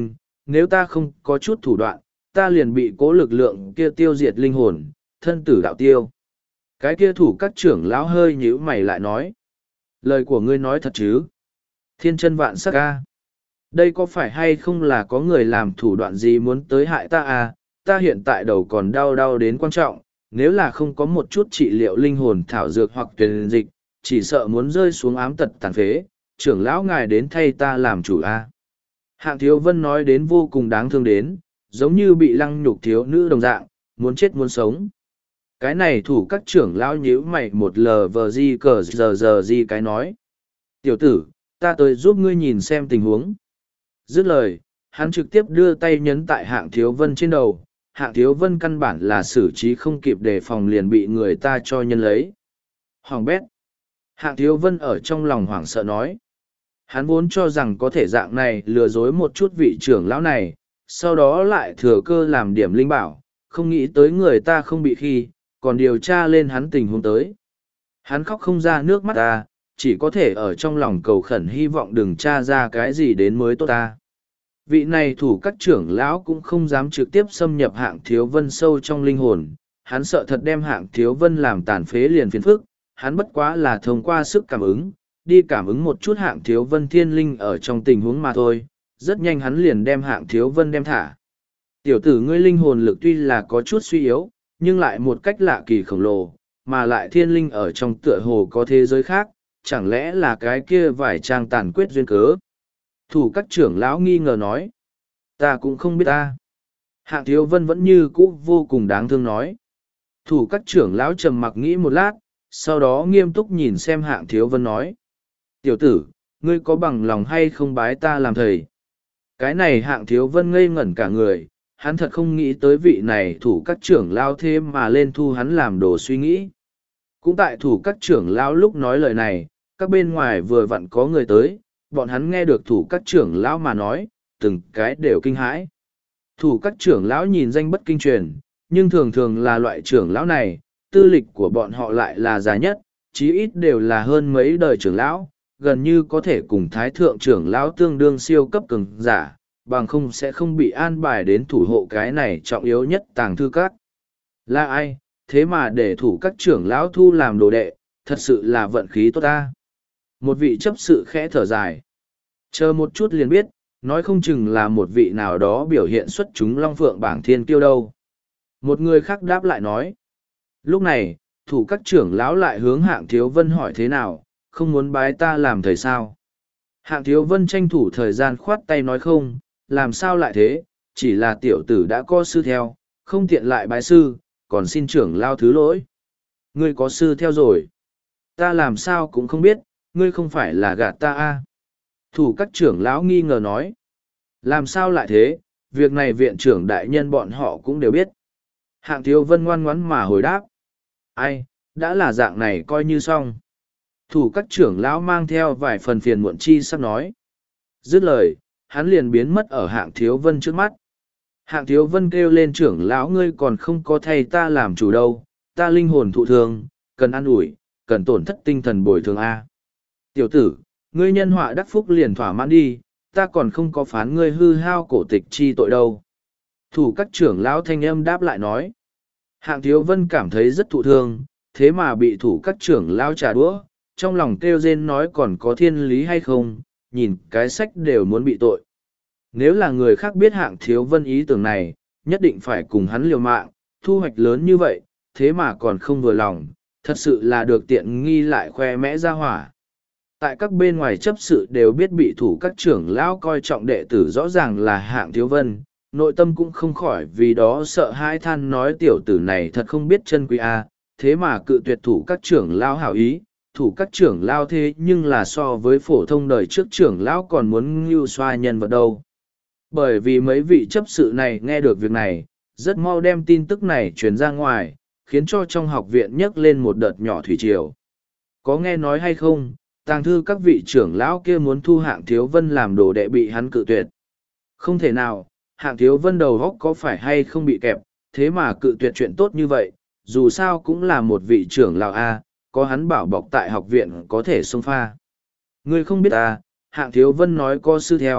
nếu ta không có chút thủ đoạn, ta liền bị cố lực lượng kia tiêu diệt linh hồn, thân tử đạo tiêu. Cái kia thủ các trưởng lão hơi nhíu mày lại nói. Lời của ngươi nói thật chứ? Thiên chân vạn sắc ca. Đây có phải hay không là có người làm thủ đoạn gì muốn tới hại ta à? Ta hiện tại đầu còn đau đau đến quan trọng, nếu là không có một chút trị liệu linh hồn thảo dược hoặc truyền dịch, chỉ sợ muốn rơi xuống ám tật tàn phế, trưởng lão ngài đến thay ta làm chủ a. Hạng Thiếu Vân nói đến vô cùng đáng thương đến, giống như bị lăng nhục thiếu nữ đồng dạng, muốn chết muốn sống. Cái này thủ các trưởng lão nhíu mày một lờ vờ di cờ giờ di cái nói. Tiểu tử, ta tới giúp ngươi nhìn xem tình huống. Dứt lời, hắn trực tiếp đưa tay nhấn tại Hạng Thiếu Vân trên đầu. Hạng Thiếu Vân căn bản là xử trí không kịp đề phòng liền bị người ta cho nhân lấy. Hoàng bét. Hạng Thiếu Vân ở trong lòng hoảng sợ nói. Hắn vốn cho rằng có thể dạng này lừa dối một chút vị trưởng lão này, sau đó lại thừa cơ làm điểm linh bảo, không nghĩ tới người ta không bị khi, còn điều tra lên hắn tình huống tới. Hắn khóc không ra nước mắt ta, chỉ có thể ở trong lòng cầu khẩn hy vọng đừng tra ra cái gì đến mới tốt ta. Vị này thủ các trưởng lão cũng không dám trực tiếp xâm nhập Hạng Thiếu Vân sâu trong linh hồn, hắn sợ thật đem Hạng Thiếu Vân làm tàn phế liền phiền phức, hắn bất quá là thông qua sức cảm ứng, đi cảm ứng một chút Hạng Thiếu Vân thiên linh ở trong tình huống mà thôi, rất nhanh hắn liền đem Hạng Thiếu Vân đem thả. Tiểu tử ngươi linh hồn lực tuy là có chút suy yếu, nhưng lại một cách lạ kỳ khổng lồ, mà lại thiên linh ở trong tựa hồ có thế giới khác, chẳng lẽ là cái kia vài trang tàn quyết duyên cớ. Thủ các trưởng lão nghi ngờ nói. Ta cũng không biết ta. Hạng Thiếu Vân vẫn như cũ vô cùng đáng thương nói. Thủ các trưởng lão trầm mặc nghĩ một lát, sau đó nghiêm túc nhìn xem Hạng Thiếu Vân nói. Tiểu tử, ngươi có bằng lòng hay không bái ta làm thầy? Cái này Hạng Thiếu Vân ngây ngẩn cả người, hắn thật không nghĩ tới vị này thủ các trưởng lão thêm mà lên thu hắn làm đồ suy nghĩ. Cũng tại thủ các trưởng lão lúc nói lời này, các bên ngoài vừa vặn có người tới, bọn hắn nghe được thủ các trưởng lão mà nói, từng cái đều kinh hãi. Thủ các trưởng lão nhìn danh bất kinh truyền, nhưng thường thường là loại trưởng lão này, tư lịch của bọn họ lại là già nhất, chí ít đều là hơn mấy đời trưởng lão, gần như có thể cùng thái thượng trưởng lão tương đương siêu cấp cường giả, bằng không sẽ không bị an bài đến thủ hộ cái này trọng yếu nhất tàng thư các. Là ai, thế mà để thủ các trưởng lão thu làm đồ đệ, thật sự là vận khí tốt ta. Một vị chấp sự khẽ thở dài. Chờ một chút liền biết, nói không chừng là một vị nào đó biểu hiện xuất chúng long phượng bảng thiên kiêu đâu. Một người khác đáp lại nói. Lúc này, thủ các trưởng lão lại hướng Hạng Thiếu Vân hỏi thế nào, không muốn bái ta làm thầy sao. Hạng Thiếu Vân tranh thủ thời gian khoát tay nói không, làm sao lại thế, chỉ là tiểu tử đã có sư theo, không tiện lại bái sư, còn xin trưởng lao thứ lỗi. Ngươi có sư theo rồi. Ta làm sao cũng không biết, ngươi không phải là gạt ta à. Thủ các trưởng lão nghi ngờ nói. Làm sao lại thế, việc này viện trưởng đại nhân bọn họ cũng đều biết. Hạng Thiếu Vân ngoan ngoãn mà hồi đáp. Ai, đã là dạng này coi như xong. Thủ các trưởng lão mang theo vài phần phiền muộn chi sắp nói. Dứt lời, hắn liền biến mất ở Hạng Thiếu Vân trước mắt. Hạng Thiếu Vân kêu lên trưởng lão ngươi còn không có thay ta làm chủ đâu, ta linh hồn thụ thương, cần ăn ủi, cần tổn thất tinh thần bồi thường A. Tiểu tử, ngươi nhân họa đắc phúc liền thỏa mãn đi, ta còn không có phán ngươi hư hao cổ tịch chi tội đâu. Thủ các trưởng lão thanh âm đáp lại nói. Hạng Thiếu Vân cảm thấy rất thụ thương, thế mà bị thủ các trưởng lão trả đũa, trong lòng kêu rên nói còn có thiên lý hay không, nhìn cái sách đều muốn bị tội. Nếu là người khác biết Hạng Thiếu Vân ý tưởng này, nhất định phải cùng hắn liều mạng, thu hoạch lớn như vậy, thế mà còn không vừa lòng, thật sự là được tiện nghi lại khoe mẽ ra hỏa. Tại các bên ngoài chấp sự đều biết bị thủ các trưởng lão coi trọng đệ tử rõ ràng là Hạng Thiếu Vân, nội tâm cũng không khỏi vì đó sợ hãi than nói tiểu tử này thật không biết chân quý a, thế mà cự tuyệt thủ các trưởng lão hảo ý, thủ các trưởng lão thế nhưng là so với phổ thông đời trước trưởng lão còn muốn ngưu xoa nhân vật đâu. Bởi vì mấy vị chấp sự này nghe được việc này, rất mau đem tin tức này truyền ra ngoài, khiến cho trong học viện nhấc lên một đợt nhỏ thủy triều. Có nghe nói hay không, tàng thư các vị trưởng lão kia muốn thu Hạng Thiếu Vân làm đồ đệ bị hắn cự tuyệt. Không thể nào, Hạng Thiếu Vân đầu góc có phải hay không bị kẹp, thế mà cự tuyệt chuyện tốt như vậy, dù sao cũng là một vị trưởng lão A, có hắn bảo bọc tại học viện có thể xông pha. Ngươi không biết Hạng Thiếu Vân nói có sư theo,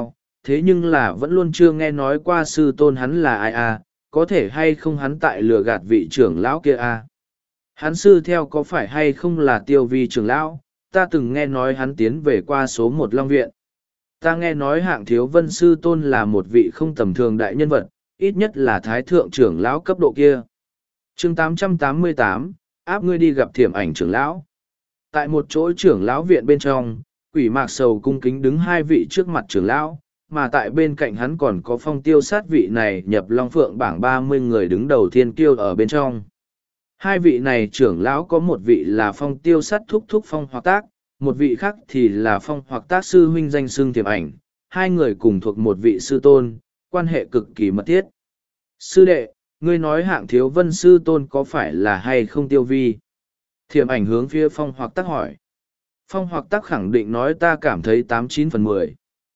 thế nhưng là vẫn luôn chưa nghe nói qua sư tôn hắn là ai à, có thể hay không hắn tại lừa gạt vị trưởng lão kia à. Hắn sư theo có phải hay không là Tiêu Vi trưởng lão, ta từng nghe nói hắn tiến về qua số 1 Long Viện. Ta nghe nói Hạng Thiếu Vân sư tôn là một vị không tầm thường đại nhân vật, ít nhất là thái thượng trưởng lão cấp độ kia. Chương 888, áp ngươi đi gặp Thiểm Ảnh trưởng lão. Tại một chỗ trưởng lão viện bên trong, Quỷ Mạc Sầu cung kính đứng hai vị trước mặt trưởng lão, mà tại bên cạnh hắn còn có Phong Tiêu Sát vị này nhập Long Phượng bảng 30 người đứng đầu thiên kiêu ở bên trong. Hai vị này trưởng lão có một vị là Phong Tiêu Sát thúc thúc Phong Hoặc Tác, một vị khác thì là Phong Hoặc Tác sư huynh danh xưng Thiểm Ảnh, hai người cùng thuộc một vị sư tôn, quan hệ cực kỳ mật thiết. Sư đệ, ngươi nói Hạng Thiếu Vân sư tôn có phải là hay không Tiêu Vi? Thiểm Ảnh hướng phía Phong Hoặc Tác hỏi. Phong Hoặc Tác khẳng định nói ta cảm thấy 89/10.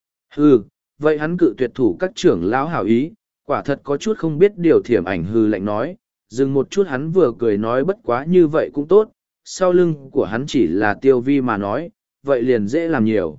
Vậy hắn cự tuyệt thủ các trưởng lão hảo ý, quả thật có chút không biết điều. Thiểm Ảnh hừ lạnh nói, dừng một chút hắn vừa cười nói bất quá như vậy cũng tốt, sau lưng của hắn chỉ là Tiêu Vi mà nói, vậy liền dễ làm nhiều.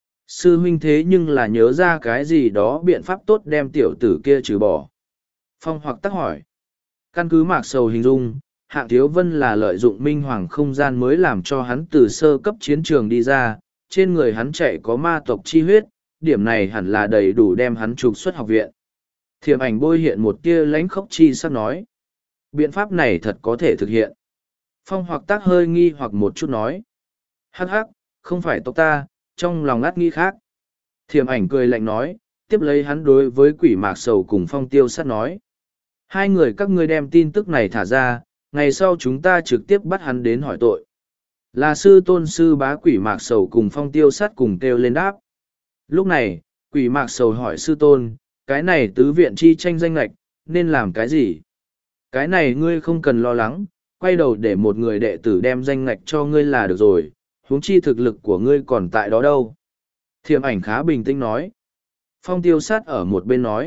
Sư huynh thế nhưng là nhớ ra cái gì đó biện pháp tốt đem tiểu tử kia trừ bỏ. Phong Hoặc Tác hỏi, căn cứ Mạc Sầu hình dung, Hạng Thiếu Vân là lợi dụng minh hoàng không gian mới làm cho hắn từ sơ cấp chiến trường đi ra, trên người hắn chạy có ma tộc chi huyết, điểm này hẳn là đầy đủ đem hắn trục xuất học viện. Thiểm Ảnh bôi hiện một tia lãnh khốc chi sắc nói, biện pháp này thật có thể thực hiện. Phong Hoặc Tác hơi nghi hoặc một chút nói, hắc hắc, không phải tộc ta, trong lòng ngắt nghi khác. Thiểm Ảnh cười lạnh nói, tiếp lấy hắn đối với Quỷ Mạc Sầu cùng Phong Tiêu Sát nói, hai người các ngươi đem tin tức này thả ra, ngày sau chúng ta trực tiếp bắt hắn đến hỏi tội. Là sư tôn sư bá. Quỷ Mạc Sầu cùng Phong Tiêu Sát cùng kêu lên đáp. Lúc này, Quỷ Mạc Sầu hỏi sư tôn, cái này tứ viện chi tranh danh lệch, nên làm cái gì? Cái này ngươi không cần lo lắng, quay đầu để một người đệ tử đem danh lệch cho ngươi là được rồi, huống chi thực lực của ngươi còn tại đó đâu. Thiểm Ảnh khá bình tĩnh nói. Phong Tiêu Sát ở một bên nói,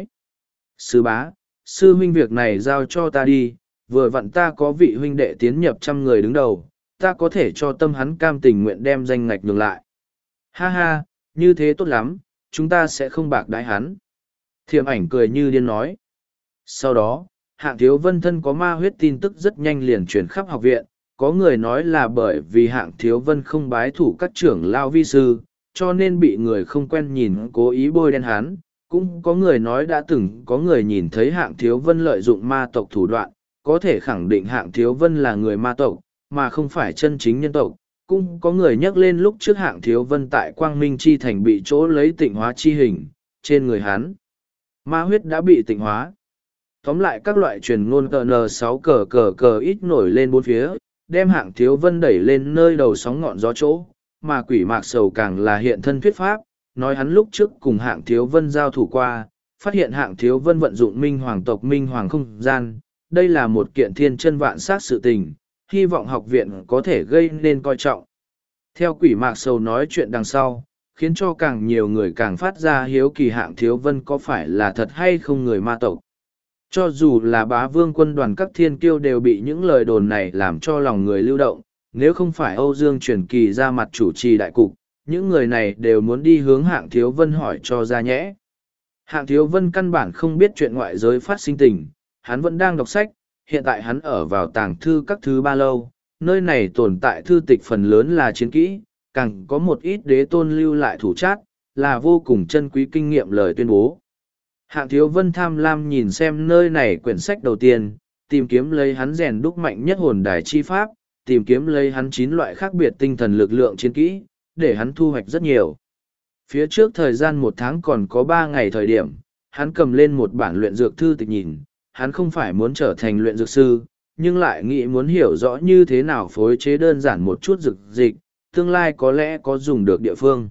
sư bá, sư huynh việc này giao cho ta đi, vừa vặn ta có vị huynh đệ tiến nhập 100 người đứng đầu, ta có thể cho tâm hắn cam tình nguyện đem danh ngạch nhường lại. Ha ha, như thế tốt lắm, chúng ta sẽ không bạc đãi hắn. Thiểm Ảnh cười như điên nói. Sau đó, Hạng Thiếu Vân thân có ma huyết tin tức rất nhanh liền truyền khắp học viện, có người nói là bởi vì Hạng Thiếu Vân không bái thủ các trưởng lao vi sư, cho nên bị người không quen nhìn cố ý bôi đen hắn. Cũng có người nói đã từng có người nhìn thấy Hạng Thiếu Vân lợi dụng ma tộc thủ đoạn, có thể khẳng định Hạng Thiếu Vân là người ma tộc, mà không phải chân chính nhân tộc. Cũng có người nhắc lên lúc trước Hạng Thiếu Vân tại Quang Minh Chi Thành bị chỗ lấy tịnh hóa chi hình, trên người hắn ma huyết đã bị tịnh hóa. Tóm lại các loại truyền ngôn N6 cờ ít nổi lên bốn phía, đem Hạng Thiếu Vân đẩy lên nơi đầu sóng ngọn gió chỗ, mà Quỷ Mạc Sầu càng là hiện thân thuyết pháp, nói hắn lúc trước cùng Hạng Thiếu Vân giao thủ qua, phát hiện Hạng Thiếu Vân vận dụng minh hoàng tộc minh hoàng không gian, đây là một kiện thiên chân vạn sát sự tình, hy vọng học viện có thể gây nên coi trọng. Theo Quỷ Mạc Sầu nói chuyện đằng sau, khiến cho càng nhiều người càng phát ra hiếu kỳ Hạng Thiếu Vân có phải là thật hay không người ma tộc. Cho dù là Bá Vương quân đoàn các thiên kiêu đều bị những lời đồn này làm cho lòng người lưu động, nếu không phải Âu Dương Truyền Kỳ ra mặt chủ trì đại cục, những người này đều muốn đi hướng Hạng Thiếu Vân hỏi cho ra nhẽ. Hạng Thiếu Vân căn bản không biết chuyện ngoại giới phát sinh tình, hắn vẫn đang đọc sách, hiện tại hắn ở vào tàng thư các thứ ba lâu, nơi này tồn tại thư tịch phần lớn là chiến kỹ, càng có một ít đế tôn lưu lại thủ trát, là vô cùng chân quý kinh nghiệm lời tuyên bố. Hạng Thiếu Vân tham lam nhìn xem nơi này quyển sách đầu tiên, tìm kiếm lấy hắn rèn đúc mạnh nhất hồn đài chi pháp, tìm kiếm lấy hắn 9 loại khác biệt tinh thần lực lượng chiến kỹ, để hắn thu hoạch rất nhiều. Phía trước thời gian 1 tháng còn có 3 ngày thời điểm, hắn cầm lên một bản luyện dược thư tịch nhìn, hắn không phải muốn trở thành luyện dược sư, nhưng lại nghĩ muốn hiểu rõ như thế nào phối chế đơn giản một chút dược dịch, tương lai có lẽ có dùng được địa phương.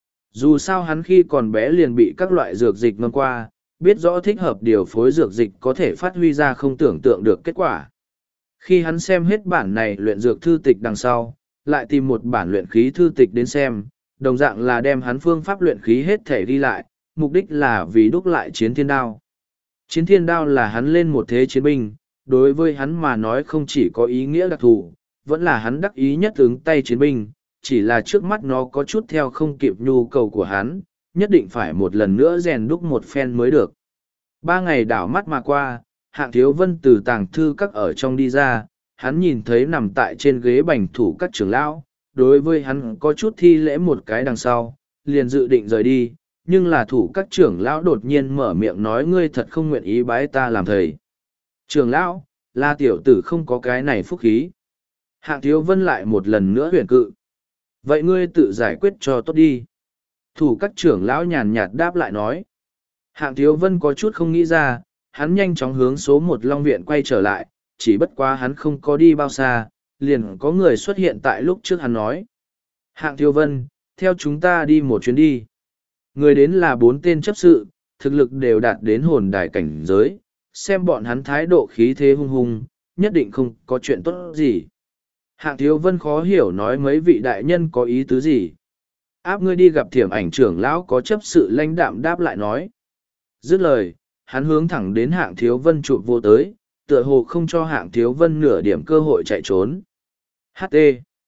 Dù sao hắn khi còn bé liền bị các loại dược dịch ngâm qua, biết rõ thích hợp điều phối dược dịch có thể phát huy ra không tưởng tượng được kết quả. Khi hắn xem hết bản này luyện dược thư tịch đằng sau, lại tìm một bản luyện khí thư tịch đến xem, đồng dạng là đem hắn phương pháp luyện khí hết thể đi lại, mục đích là vì đúc lại chiến thiên đao. Chiến thiên đao là hắn lên một thế chiến binh, đối với hắn mà nói không chỉ có ý nghĩa đặc thù, vẫn là hắn đắc ý nhất ứng tay chiến binh, chỉ là trước mắt nó có chút theo không kịp nhu cầu của hắn, nhất định phải một lần nữa rèn đúc một phen mới được. 3 ngày đảo mắt mà qua, Hạng Thiếu Vân từ tàng thư các ở trong đi ra, hắn nhìn thấy nằm tại trên ghế bành thủ các trưởng lão, đối với hắn có chút thi lễ một cái đằng sau, liền dự định rời đi, nhưng là thủ các trưởng lão đột nhiên mở miệng nói ngươi thật không nguyện ý bái ta làm thầy. Trưởng lão, là tiểu tử không có cái này phúc khí. Hạng Thiếu Vân lại một lần nữa huyền cự. Vậy ngươi tự giải quyết cho tốt đi. Thủ các trưởng lão nhàn nhạt đáp lại nói. Hạng Thiếu Vân có chút không nghĩ ra, hắn nhanh chóng hướng số 1 Long Viện quay trở lại, chỉ bất quá hắn không có đi bao xa, liền có người xuất hiện tại lúc trước hắn nói. Hạng Thiếu Vân, theo chúng ta đi một chuyến đi. Người đến là 4 tên chấp sự, thực lực đều đạt đến hồn đài cảnh giới, xem bọn hắn thái độ khí thế hung hung, nhất định không có chuyện tốt gì. Hạng Thiếu Vân khó hiểu nói mấy vị đại nhân có ý tứ gì. Áp ngươi đi gặp Thiểm Ảnh trưởng lão có chấp sự lãnh đạm đáp lại nói. Dứt lời, hắn hướng thẳng đến Hạng Thiếu Vân chụp vô tới, tựa hồ không cho Hạng Thiếu Vân nửa điểm cơ hội chạy trốn. HT.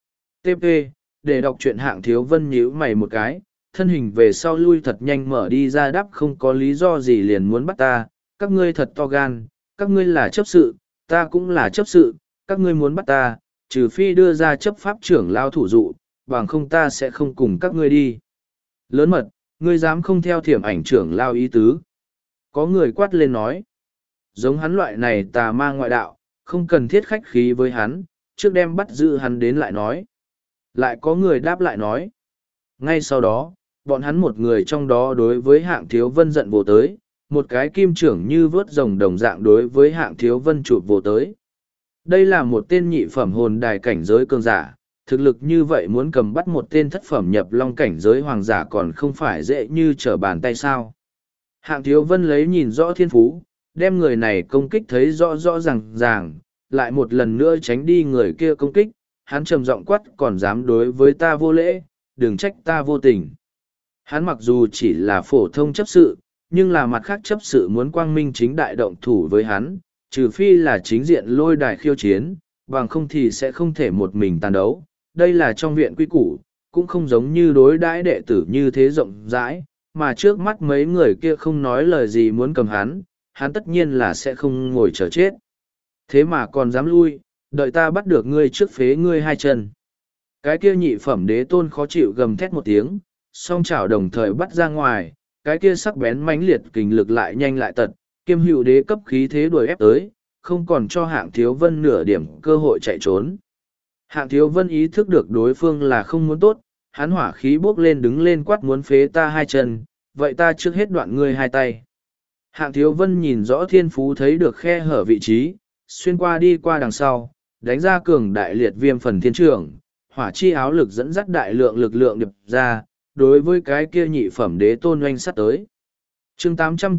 TP. Để đọc truyện Hạng Thiếu Vân nhíu mày một cái, thân hình về sau lui thật nhanh mở đi ra đáp không có lý do gì liền muốn bắt ta, các ngươi thật to gan, các ngươi là chấp sự, ta cũng là chấp sự, các ngươi muốn bắt ta, trừ phi đưa ra chấp pháp trưởng lao thủ dụ, bằng không ta sẽ không cùng các ngươi đi. Lớn mật, ngươi dám không theo Thiểm Ảnh trưởng lao ý tứ. Có người quát lên nói, giống hắn loại này tà ma ngoại đạo, không cần thiết khách khí với hắn, trước đem bắt giữ hắn đến lại nói. Lại có người đáp lại nói. Ngay sau đó, bọn hắn một người trong đó đối với Hạng Thiếu Vân giận vô tới, một cái kim trưởng như vớt rồng đồng dạng đối với Hạng Thiếu Vân chụp vô tới. Đây là một tên nhị phẩm hồn đài cảnh giới cường giả, thực lực như vậy muốn cầm bắt một tên thất phẩm nhập long cảnh giới hoàng giả còn không phải dễ như trở bàn tay sao. Hạng Thiếu Vân lấy nhìn rõ thiên phú, đem người này công kích thấy rõ rõ ràng, lại một lần nữa tránh đi người kia công kích, hắn trầm giọng quát còn dám đối với ta vô lễ, đừng trách ta vô tình. Hắn mặc dù chỉ là phổ thông chấp sự, nhưng là mặt khác chấp sự muốn quang minh chính đại động thủ với hắn, trừ phi là chính diện lôi đài khiêu chiến, bằng không thì sẽ không thể một mình tàn đấu. Đây là trong viện quy củ, cũng không giống như đối đãi đệ tử như thế rộng rãi, mà trước mắt mấy người kia không nói lời gì muốn cầm hắn tất nhiên là sẽ không ngồi chờ chết. Thế mà còn dám lui, đợi ta bắt được ngươi trước phế ngươi 2 chân. Cái kia nhị phẩm đế tôn khó chịu gầm thét một tiếng, song chảo đồng thời bắt ra ngoài, cái kia sắc bén mãnh liệt kình lực lại nhanh lại tật, kiêm hữu đế cấp khí thế đuổi ép tới, không còn cho Hạng Thiếu Vân nửa điểm cơ hội chạy trốn. Hạng Thiếu Vân ý thức được đối phương là không muốn tốt, hắn hỏa khí bốc lên đứng lên quát muốn phế ta 2 chân, vậy ta trước hết đoạn ngươi 2 tay. Hạng Thiếu Vân nhìn rõ thiên phú thấy được khe hở vị trí, xuyên qua đi qua đằng sau, đánh ra cường đại liệt viêm phần thiên trưởng, hỏa chi áo lực dẫn dắt đại lượng lực lượng điệp ra, đối với cái kia nhị phẩm đế tôn oanh sắt tới. Chương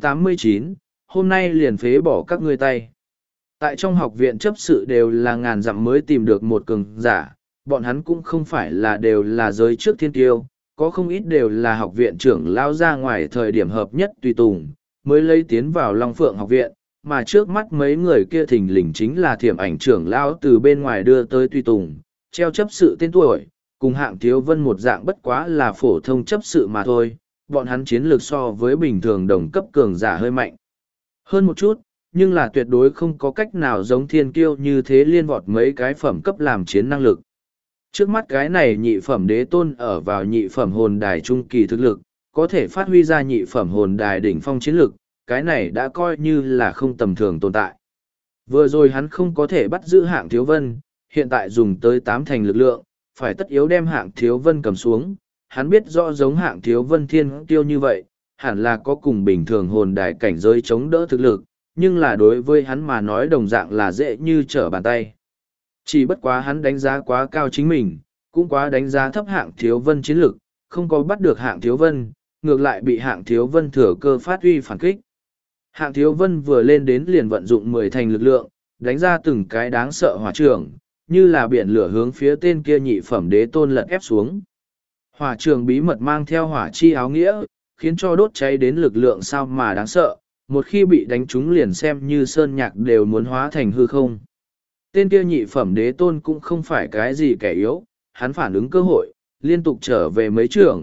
889, hôm nay liền phế bỏ các ngươi tay. Tại trong học viện chấp sự đều là ngàn dặm mới tìm được một cường giả, bọn hắn cũng không phải là đều là giới trước thiên tiêu, có không ít đều là học viện trưởng lao ra ngoài thời điểm hợp nhất tùy tùng, mới lấy tiến vào Long Phượng học viện, mà trước mắt mấy người kia thình lình chính là Thiểm Ảnh trưởng lao từ bên ngoài đưa tới tùy tùng, treo chấp sự tên tuổi, cùng Hạng Thiếu Vân một dạng bất quá là phổ thông chấp sự mà thôi, bọn hắn chiến lược so với bình thường đồng cấp cường giả hơi mạnh hơn một chút, nhưng là tuyệt đối không có cách nào giống thiên kiêu như thế liên vọt mấy cái phẩm cấp làm chiến năng lực. Trước mắt cái này nhị phẩm đế tôn ở vào nhị phẩm hồn đài trung kỳ thực lực, có thể phát huy ra nhị phẩm hồn đài đỉnh phong chiến lực, cái này đã coi như là không tầm thường tồn tại. Vừa rồi hắn không có thể bắt giữ Hạng Thiếu Vân, hiện tại dùng tới 8 thành lực lượng, phải tất yếu đem Hạng Thiếu Vân cầm xuống. Hắn biết rõ giống Hạng Thiếu Vân thiên tiêu như vậy, hẳn là có cùng bình thường hồn đài cảnh giới chống đỡ thực lực, nhưng là đối với hắn mà nói đồng dạng là dễ như trở bàn tay. Chỉ bất quá hắn đánh giá quá cao chính mình, cũng quá đánh giá thấp Hạng Thiếu Vân chiến lực, không có bắt được Hạng Thiếu Vân, ngược lại bị Hạng Thiếu Vân thừa cơ phát huy phản kích. Hạng Thiếu Vân vừa lên đến liền vận dụng 10 thành lực lượng, đánh ra từng cái đáng sợ hỏa trường, như là biển lửa hướng phía tên kia nhị phẩm đế tôn lật ép xuống. Hỏa trường bí mật mang theo hỏa chi áo nghĩa, khiến cho đốt cháy đến lực lượng sao mà đáng sợ, một khi bị đánh trúng liền xem như sơn nhạc đều muốn hóa thành hư không. Tên kia nhị phẩm đế tôn cũng không phải cái gì kẻ yếu, hắn phản ứng cơ hội, liên tục trở về mấy trường,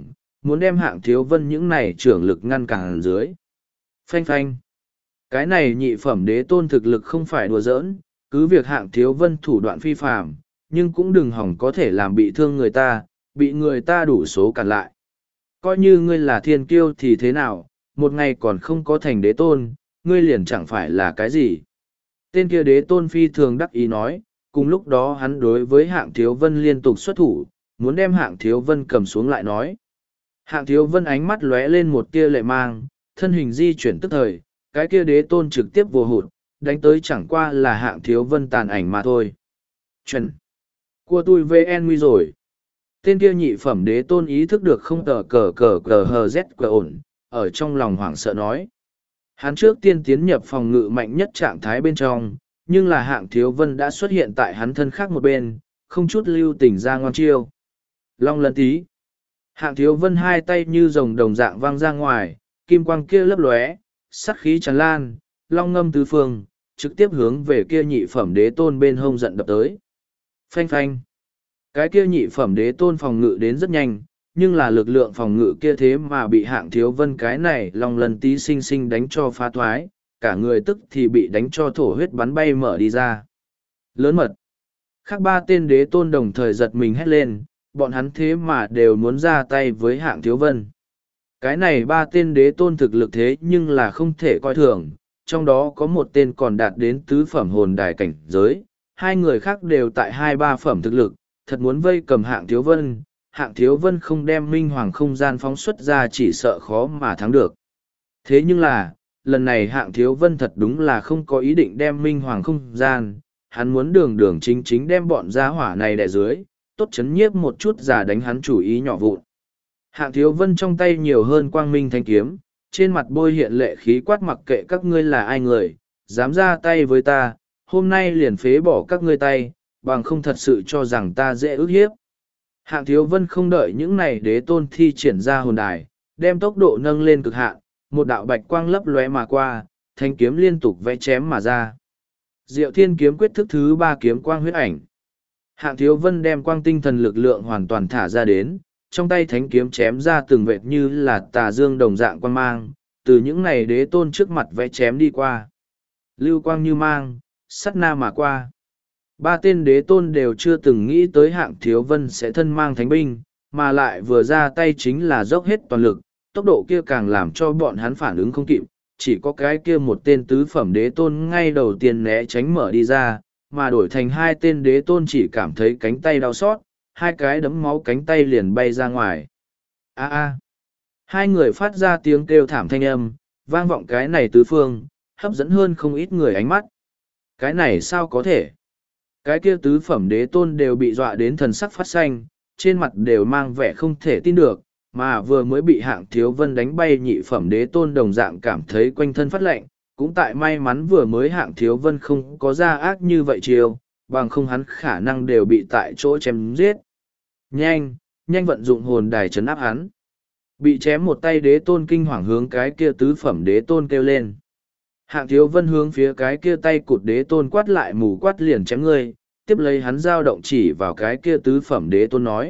muốn đem Hạng Thiếu Vân những này trưởng lực ngăn cản dưới. Phanh phanh. Cái này nhị phẩm đế tôn thực lực không phải đùa giỡn, cứ việc Hạng Thiếu Vân thủ đoạn phi phàm, nhưng cũng đừng hỏng có thể làm bị thương người ta, bị người ta đủ số cản lại. Coi như ngươi là thiên kiêu thì thế nào, một ngày còn không có thành đế tôn, ngươi liền chẳng phải là cái gì. Tên kia đế tôn phi thường đắc ý nói, cùng lúc đó hắn đối với Hạng Thiếu Vân liên tục xuất thủ, muốn đem Hạng Thiếu Vân cầm xuống lại nói. Hạng Thiếu Vân ánh mắt lóe lên một tia lệ mang, thân hình di chuyển tức thời, cái kia đế tôn trực tiếp vô hụt, đánh tới chẳng qua là Hạng Thiếu Vân tàn ảnh mà thôi. Chuẩn! Của tôi VN nguy rồi. Tên kia nhị phẩm đế tôn ý thức được không tờ cờ hờ z cờ ổn, ở trong lòng hoảng sợ nói. Hắn trước tiên tiến nhập phòng ngự mạnh nhất trạng thái bên trong, nhưng là Hạng Thiếu Vân đã xuất hiện tại hắn thân khác một bên, không chút lưu tình ra ngoan chiêu. Long lân tí. Hạng Thiếu Vân hai tay như rồng đồng dạng văng ra ngoài, kim quang kia lấp lóe, sát khí tràn lan, long ngâm tứ phương, trực tiếp hướng về kia nhị phẩm đế tôn bên hông giận đập tới. Phanh phanh. Cái kia nhị phẩm đế tôn phòng ngự đến rất nhanh, nhưng là lực lượng phòng ngự kia thế mà bị Hạng Thiếu Vân cái này long lần tí sinh sinh đánh cho phá thoái, cả người tức thì bị đánh cho thổ huyết bắn bay mở đi ra. Lớn mật. Khác ba tên đế tôn đồng thời giật mình hét lên, bọn hắn thế mà đều muốn ra tay với Hạng Thiếu Vân. Cái này ba tên đế tôn thực lực thế nhưng là không thể coi thường, trong đó có một tên còn đạt đến tứ phẩm hồn đài cảnh giới, hai người khác đều tại 2-3 phẩm thực lực, thật muốn vây cầm Hạng Thiếu Vân. Hạng Thiếu Vân không đem minh hoàng không gian phóng xuất ra chỉ sợ khó mà thắng được. Thế nhưng là, lần này Hạng Thiếu Vân thật đúng là không có ý định đem minh hoàng không gian, hắn muốn đường đường chính chính đem bọn gia hỏa này đè dưới, tốt chấn nhiếp một chút giả đánh hắn chủ ý nhỏ vụn. Hạng Thiếu Vân trong tay nhiều hơn quang minh thanh kiếm, trên mặt bôi hiện lệ khí quát mặc kệ các ngươi là ai người, dám ra tay với ta, hôm nay liền phế bỏ các ngươi tay, bằng không thật sự cho rằng ta dễ ức hiếp. Hạng Thiếu Vân không đợi những này đế tôn thi triển ra hồn đài, đem tốc độ nâng lên cực hạn, một đạo bạch quang lấp lóe mà qua, thanh kiếm liên tục vẽ chém mà ra. Diệu Thiên kiếm quyết thức thứ 3 kiếm quang huyết ảnh. Hạng Thiếu Vân đem quang tinh thần lực lượng hoàn toàn thả ra đến, trong tay thánh kiếm chém ra từng vệt như là tà dương đồng dạng quang mang, từ những này đế tôn trước mặt vẽ chém đi qua. Lưu quang như mang, sắt na mà qua. Ba tên đế tôn đều chưa từng nghĩ tới Hạng Thiếu Vân sẽ thân mang thánh binh, mà lại vừa ra tay chính là dốc hết toàn lực, tốc độ kia càng làm cho bọn hắn phản ứng không kịp, chỉ có cái kia một tên tứ phẩm đế tôn ngay đầu tiên né tránh mở đi ra, mà đổi thành hai tên đế tôn chỉ cảm thấy cánh tay đau xót, hai cái đấm máu cánh tay liền bay ra ngoài. A a. Hai người phát ra tiếng kêu thảm thanh âm, vang vọng cái này tứ phương, hấp dẫn hơn không ít người ánh mắt. Cái này sao có thể? Cái kia tứ phẩm đế tôn đều bị dọa đến thần sắc phát xanh, trên mặt đều mang vẻ không thể tin được, mà vừa mới bị Hạng Thiếu Vân đánh bay nhị phẩm đế tôn đồng dạng cảm thấy quanh thân phát lạnh, cũng tại may mắn vừa mới Hạng Thiếu Vân không có ra ác như vậy chiều, bằng không hắn khả năng đều bị tại chỗ chém giết. Nhanh, nhanh vận dụng hồn đài trấn áp hắn. Bị chém một tay đế tôn kinh hoàng hướng cái kia tứ phẩm đế tôn kêu lên. Hạng Thiếu Vân hướng phía cái kia tay cụt đế tôn quát lại mù quát liền chém ngươi, tiếp lấy hắn dao động chỉ vào cái kia tứ phẩm đế tôn nói.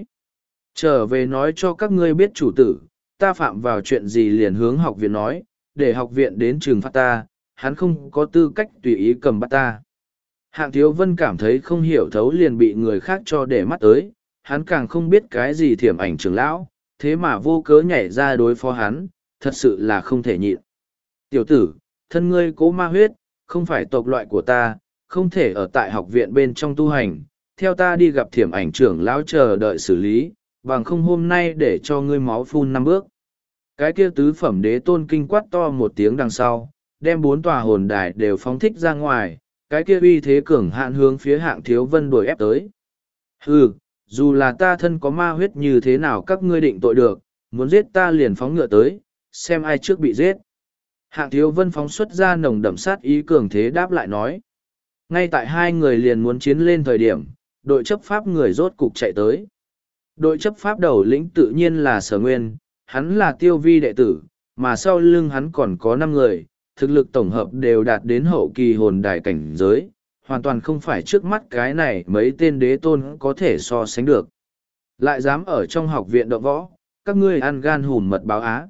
Trở về nói cho các ngươi biết chủ tử, ta phạm vào chuyện gì liền hướng học viện nói, để học viện đến trừng phạt ta, hắn không có tư cách tùy ý cầm bắt ta. Hạng Thiếu Vân cảm thấy không hiểu thấu liền bị người khác cho để mắt tới, hắn càng không biết cái gì thiểm ảnh trưởng lão, thế mà vô cớ nhảy ra đối phó hắn, thật sự là không thể nhịn. Tiểu tử, thân ngươi cố ma huyết, không phải tộc loại của ta, không thể ở tại học viện bên trong tu hành, theo ta đi gặp thiểm ảnh trưởng lão chờ đợi xử lý, bằng không hôm nay để cho ngươi máu phun 5 bước. Cái kia tứ phẩm đế tôn kinh quát to một tiếng đằng sau, đem 4 tòa hồn đài đều phóng thích ra ngoài, cái kia uy thế cường hạn hướng phía Hạng Thiếu Vân đuổi ép tới. Hừ, dù là ta thân có ma huyết như thế nào các ngươi định tội được, muốn giết ta liền phóng ngựa tới, xem ai trước bị giết. Hạng Thiếu Vân phóng xuất ra nồng đậm sát ý cường thế đáp lại nói. Ngay tại hai người liền muốn chiến lên thời điểm, đội chấp pháp người rốt cục chạy tới. Đội chấp pháp đầu lĩnh tự nhiên là Sở Nguyên, hắn là Tiêu Vi đệ tử, mà sau lưng hắn còn có 5 người, thực lực tổng hợp đều đạt đến hậu kỳ hồn đài cảnh giới, hoàn toàn không phải trước mắt cái này mấy tên đế tôn có thể so sánh được. Lại dám ở trong học viện động võ, các ngươi ăn gan hùm mật báo á.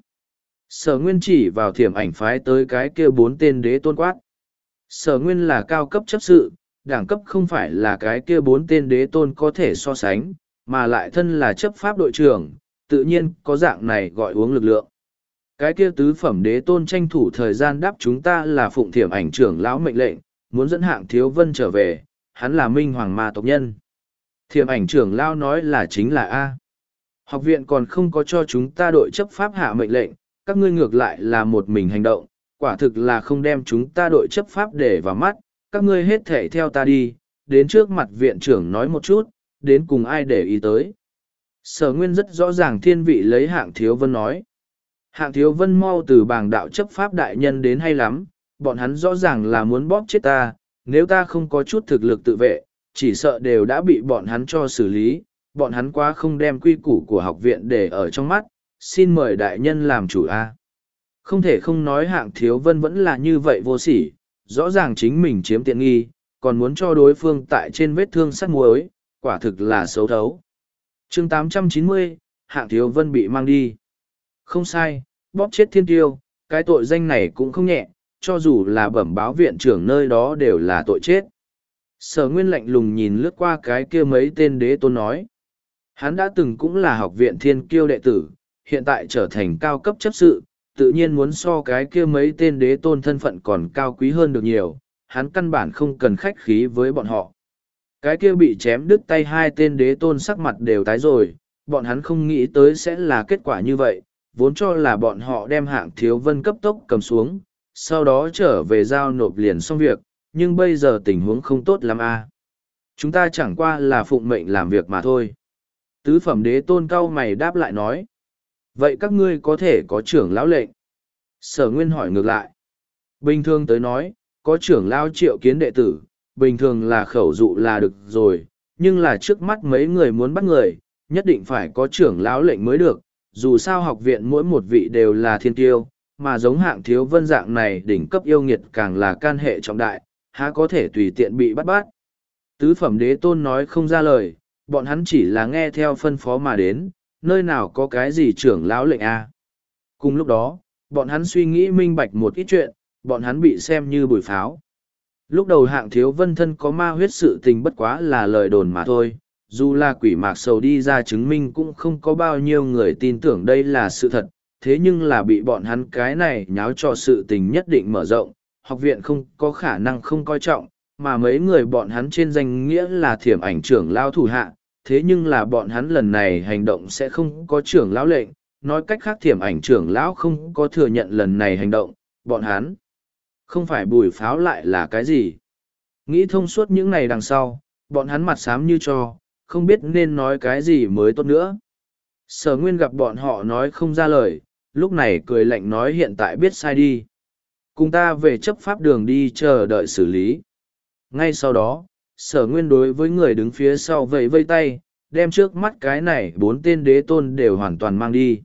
Sở Nguyên chỉ vào thiểm ảnh phái tới cái kia 4 tên đế tôn quát. Sở Nguyên là cao cấp chấp sự, đẳng cấp không phải là cái kia 4 tên đế tôn có thể so sánh, mà lại thân là chấp pháp đội trưởng, tự nhiên có dạng này gọi uống lực lượng. Cái kia tứ phẩm đế tôn tranh thủ thời gian đáp chúng ta là phụng thiểm ảnh trưởng lão mệnh lệnh, muốn dẫn Hạng Thiếu Vân trở về, hắn là minh hoàng ma tộc nhân. Thiểm ảnh trưởng lão nói là chính là A. Học viện còn không có cho chúng ta đội chấp pháp hạ mệnh lệnh, các ngươi ngược lại là một mình hành động, quả thực là không đem chúng ta đội chấp pháp để vào mắt, các ngươi hết thể theo ta đi, đến trước mặt viện trưởng nói một chút, đến cùng ai để ý tới. Sở Nguyên rất rõ ràng thiên vị lấy Hạng Thiếu Vân nói. Hạng Thiếu Vân mau từ bảng đạo chấp pháp đại nhân đến hay lắm, bọn hắn rõ ràng là muốn bóp chết ta, nếu ta không có chút thực lực tự vệ, chỉ sợ đều đã bị bọn hắn cho xử lý, bọn hắn quá không đem quy củ của học viện để ở trong mắt, xin mời đại nhân làm chủ A. Không thể không nói Hạng Thiếu Vân vẫn là như vậy vô sỉ, rõ ràng chính mình chiếm tiện nghi, còn muốn cho đối phương tại trên vết thương sắt muối, quả thực là xấu thấu. chương 890, Hạng Thiếu Vân bị mang đi. Không sai, bóp chết thiên tiêu, cái tội danh này cũng không nhẹ, cho dù là bẩm báo viện trưởng nơi đó đều là tội chết. Sở Nguyên lạnh lùng nhìn lướt qua cái kia mấy tên đế tôn nói. Hắn đã từng cũng là học viện thiên kiêu đệ tử, hiện tại trở thành cao cấp chấp sự, tự nhiên muốn so cái kia mấy tên đế tôn thân phận còn cao quý hơn được nhiều, hắn căn bản không cần khách khí với bọn họ. Cái kia bị chém đứt tay 2 tên đế tôn sắc mặt đều tái rồi, bọn hắn không nghĩ tới sẽ là kết quả như vậy, vốn cho là bọn họ đem Hạng Thiếu Vân cấp tốc cầm xuống, sau đó trở về giao nộp liền xong việc, nhưng bây giờ tình huống không tốt lắm a. Chúng ta chẳng qua là phụng mệnh làm việc mà thôi. Tứ phẩm đế tôn cau mày đáp lại nói. Vậy các ngươi có thể có trưởng lão lệnh? Sở Nguyên hỏi ngược lại. Bình thường tới nói, có trưởng lão triệu kiến đệ tử, bình thường là khẩu dụ là được rồi, nhưng là trước mắt mấy người muốn bắt người, nhất định phải có trưởng lão lệnh mới được, dù sao học viện mỗi một vị đều là thiên tiêu, mà giống Hạng Thiếu Vân dạng này đỉnh cấp yêu nghiệt càng là can hệ trọng đại, há có thể tùy tiện bị bắt. Tứ phẩm đế tôn nói không ra lời, bọn hắn chỉ là nghe theo phân phó mà đến, nơi nào có cái gì trưởng lão lệnh a. Cùng lúc đó, bọn hắn suy nghĩ minh bạch một ít chuyện, bọn hắn bị xem như bùi pháo. Lúc đầu Hạng Thiếu Vân thân có ma huyết sự tình bất quá là lời đồn mà thôi, dù là quỷ mạc sầu đi ra chứng minh cũng không có bao nhiêu người tin tưởng đây là sự thật, thế nhưng là bị bọn hắn cái này nháo cho sự tình nhất định mở rộng, học viện không có khả năng không coi trọng, mà mấy người bọn hắn trên danh nghĩa là thiểm ảnh trưởng lao thủ hạ, thế nhưng là bọn hắn lần này hành động sẽ không có trưởng lão lệnh, nói cách khác thiểm ảnh trưởng lão không có thừa nhận lần này hành động, bọn hắn không phải bùi pháo lại là cái gì. Nghĩ thông suốt những này đằng sau, bọn hắn mặt xám như cho, không biết nên nói cái gì mới tốt nữa. Sở Nguyên gặp bọn họ nói không ra lời, lúc này cười lạnh nói hiện tại biết sai đi. Cùng ta về chấp pháp đường đi chờ đợi xử lý. Ngay sau đó, Sở Nguyên đối với người đứng phía sau vẫy vây tay, đem trước mắt cái này 4 tên đế tôn đều hoàn toàn mang đi.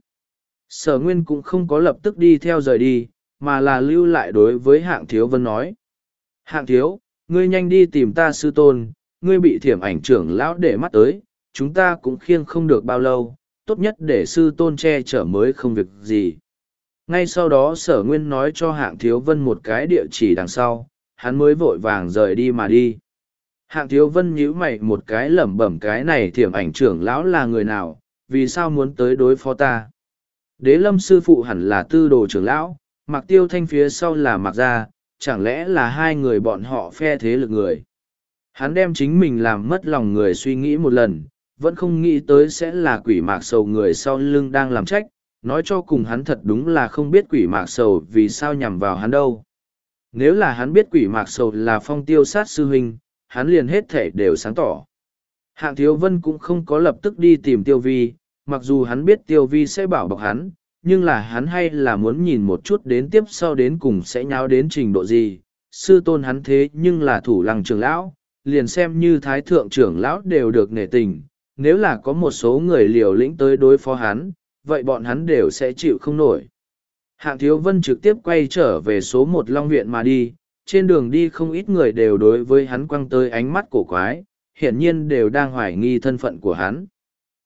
Sở Nguyên cũng không có lập tức đi theo rời đi, mà là lưu lại đối với Hạng Thiếu Vân nói. Hạng Thiếu, ngươi nhanh đi tìm ta sư tôn, ngươi bị thiểm ảnh trưởng lão để mắt tới, chúng ta cũng khiêng không được bao lâu, tốt nhất để sư tôn che chở mới không việc gì. Ngay sau đó Sở Nguyên nói cho Hạng Thiếu Vân một cái địa chỉ đằng sau, hắn mới vội vàng rời đi mà đi. Hạng Thiếu Vân nhíu mày một cái lẩm bẩm cái này thiểm ảnh trưởng lão là người nào, vì sao muốn tới đối phó ta. Đế Lâm sư phụ hẳn là tư đồ trưởng lão, Mạc Tiêu Thanh phía sau là Mạc Gia, chẳng lẽ là hai người bọn họ phe thế lực người. Hắn đem chính mình làm mất lòng người suy nghĩ một lần, vẫn không nghĩ tới sẽ là quỷ mạc sầu người sau lưng đang làm trách, nói cho cùng hắn thật đúng là không biết quỷ mạc sầu vì sao nhằm vào hắn đâu. Nếu là hắn biết quỷ mạc sầu là Phong Tiêu sát sư huynh, hắn liền hết thể đều sáng tỏ. Hạng Thiếu Vân cũng không có lập tức đi tìm Tiêu Vi, mặc dù hắn biết Tiêu Vi sẽ bảo bọc hắn, nhưng là hắn hay là muốn nhìn một chút đến tiếp sau đến cùng sẽ nháo đến trình độ gì. Sư tôn hắn thế nhưng là thủ lăng trưởng lão, liền xem như thái thượng trưởng lão đều được nể tình, nếu là có một số người liều lĩnh tới đối phó hắn, vậy bọn hắn đều sẽ chịu không nổi. Hạng Thiếu Vân trực tiếp quay trở về số 1 Long Viện mà đi, trên đường đi không ít người đều đối với hắn quăng tới ánh mắt cổ quái, hiển nhiên đều đang hoài nghi thân phận của hắn.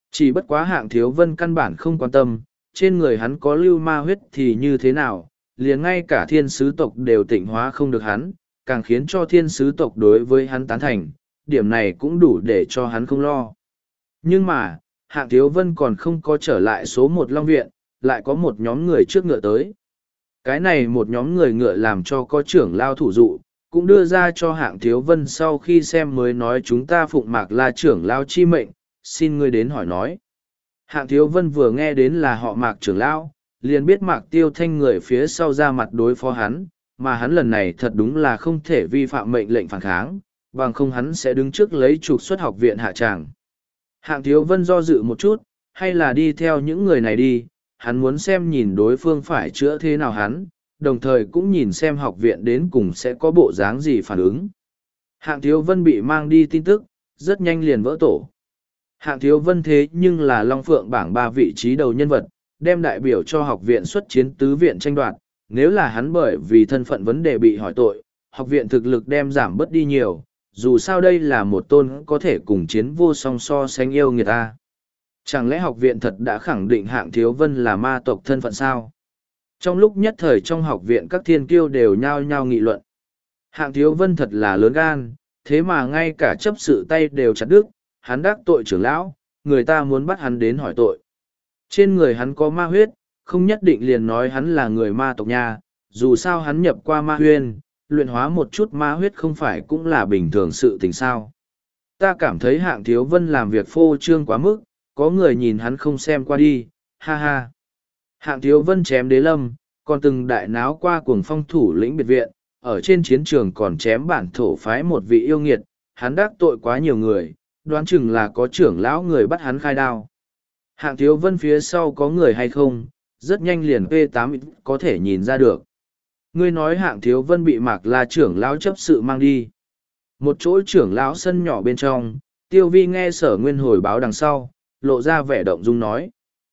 Chỉ bất quá Hạng Thiếu Vân căn bản không quan tâm, trên người hắn có lưu ma huyết thì như thế nào, liền ngay cả thiên sứ tộc đều tịnh hóa không được hắn, càng khiến cho thiên sứ tộc đối với hắn tán thành, điểm này cũng đủ để cho hắn không lo. Nhưng mà, Hạng Thiếu Vân còn không có trở lại số một Long Viện, lại có một nhóm người trước ngựa tới. Cái này một nhóm người ngựa làm cho có trưởng lao thủ dụ, cũng đưa ra cho Hạng Thiếu Vân sau khi xem mới nói chúng ta phụng Mạc La trưởng lao chi mệnh, xin ngươi đến hỏi nói. Hạng Thiếu Vân vừa nghe đến là họ Mạc trưởng lão, liền biết Mạc Tiêu Thanh người phía sau ra mặt đối phó hắn, mà hắn lần này thật đúng là không thể vi phạm mệnh lệnh phản kháng, bằng không hắn sẽ đứng trước lấy trục xuất học viện hạ tràng. Hạng Thiếu Vân do dự một chút, hay là đi theo những người này đi, hắn muốn xem nhìn đối phương phải chữa thế nào hắn, đồng thời cũng nhìn xem học viện đến cùng sẽ có bộ dáng gì phản ứng. Hạng Thiếu Vân bị mang đi tin tức, rất nhanh liền vỡ tổ. Hạng Thiếu Vân thế nhưng là Long Phượng bảng 3 vị trí đầu nhân vật, đem đại biểu cho học viện xuất chiến tứ viện tranh đoạt, nếu là hắn bởi vì thân phận vấn đề bị hỏi tội, học viện thực lực đem giảm bớt đi nhiều, dù sao đây là một tôn có thể cùng chiến vô song so sánh yêu người ta. Chẳng lẽ học viện thật đã khẳng định Hạng Thiếu Vân là ma tộc thân phận sao? Trong lúc nhất thời trong học viện các thiên kiêu đều nhao nhao nghị luận. Hạng Thiếu Vân thật là lớn gan, thế mà ngay cả chấp sự tay đều chặt đứt, hắn đắc tội trưởng lão, người ta muốn bắt hắn đến hỏi tội. Trên người hắn có ma huyết, không nhất định liền nói hắn là người ma tộc nha, dù sao hắn nhập qua ma huyên, luyện hóa một chút ma huyết không phải cũng là bình thường sự tình sao. Ta cảm thấy Hạng Thiếu Vân làm việc phô trương quá mức, có người nhìn hắn không xem qua đi, ha ha. Hạng Thiếu Vân chém đế lâm, còn từng đại náo qua cuồng phong thủ lĩnh biệt viện, ở trên chiến trường còn chém bản thổ phái một vị yêu nghiệt, hắn đắc tội quá nhiều người, đoán chừng là có trưởng lão người bắt hắn khai đao. Hạng Thiếu Vân phía sau có người hay không, rất nhanh liền P8 có thể nhìn ra được. Ngươi nói Hạng Thiếu Vân bị Mạc La trưởng lão chấp sự mang đi. Một chỗ trưởng lão sân nhỏ bên trong, Tiêu Vi nghe Sở Nguyên hồi báo đằng sau, lộ ra vẻ động dung nói.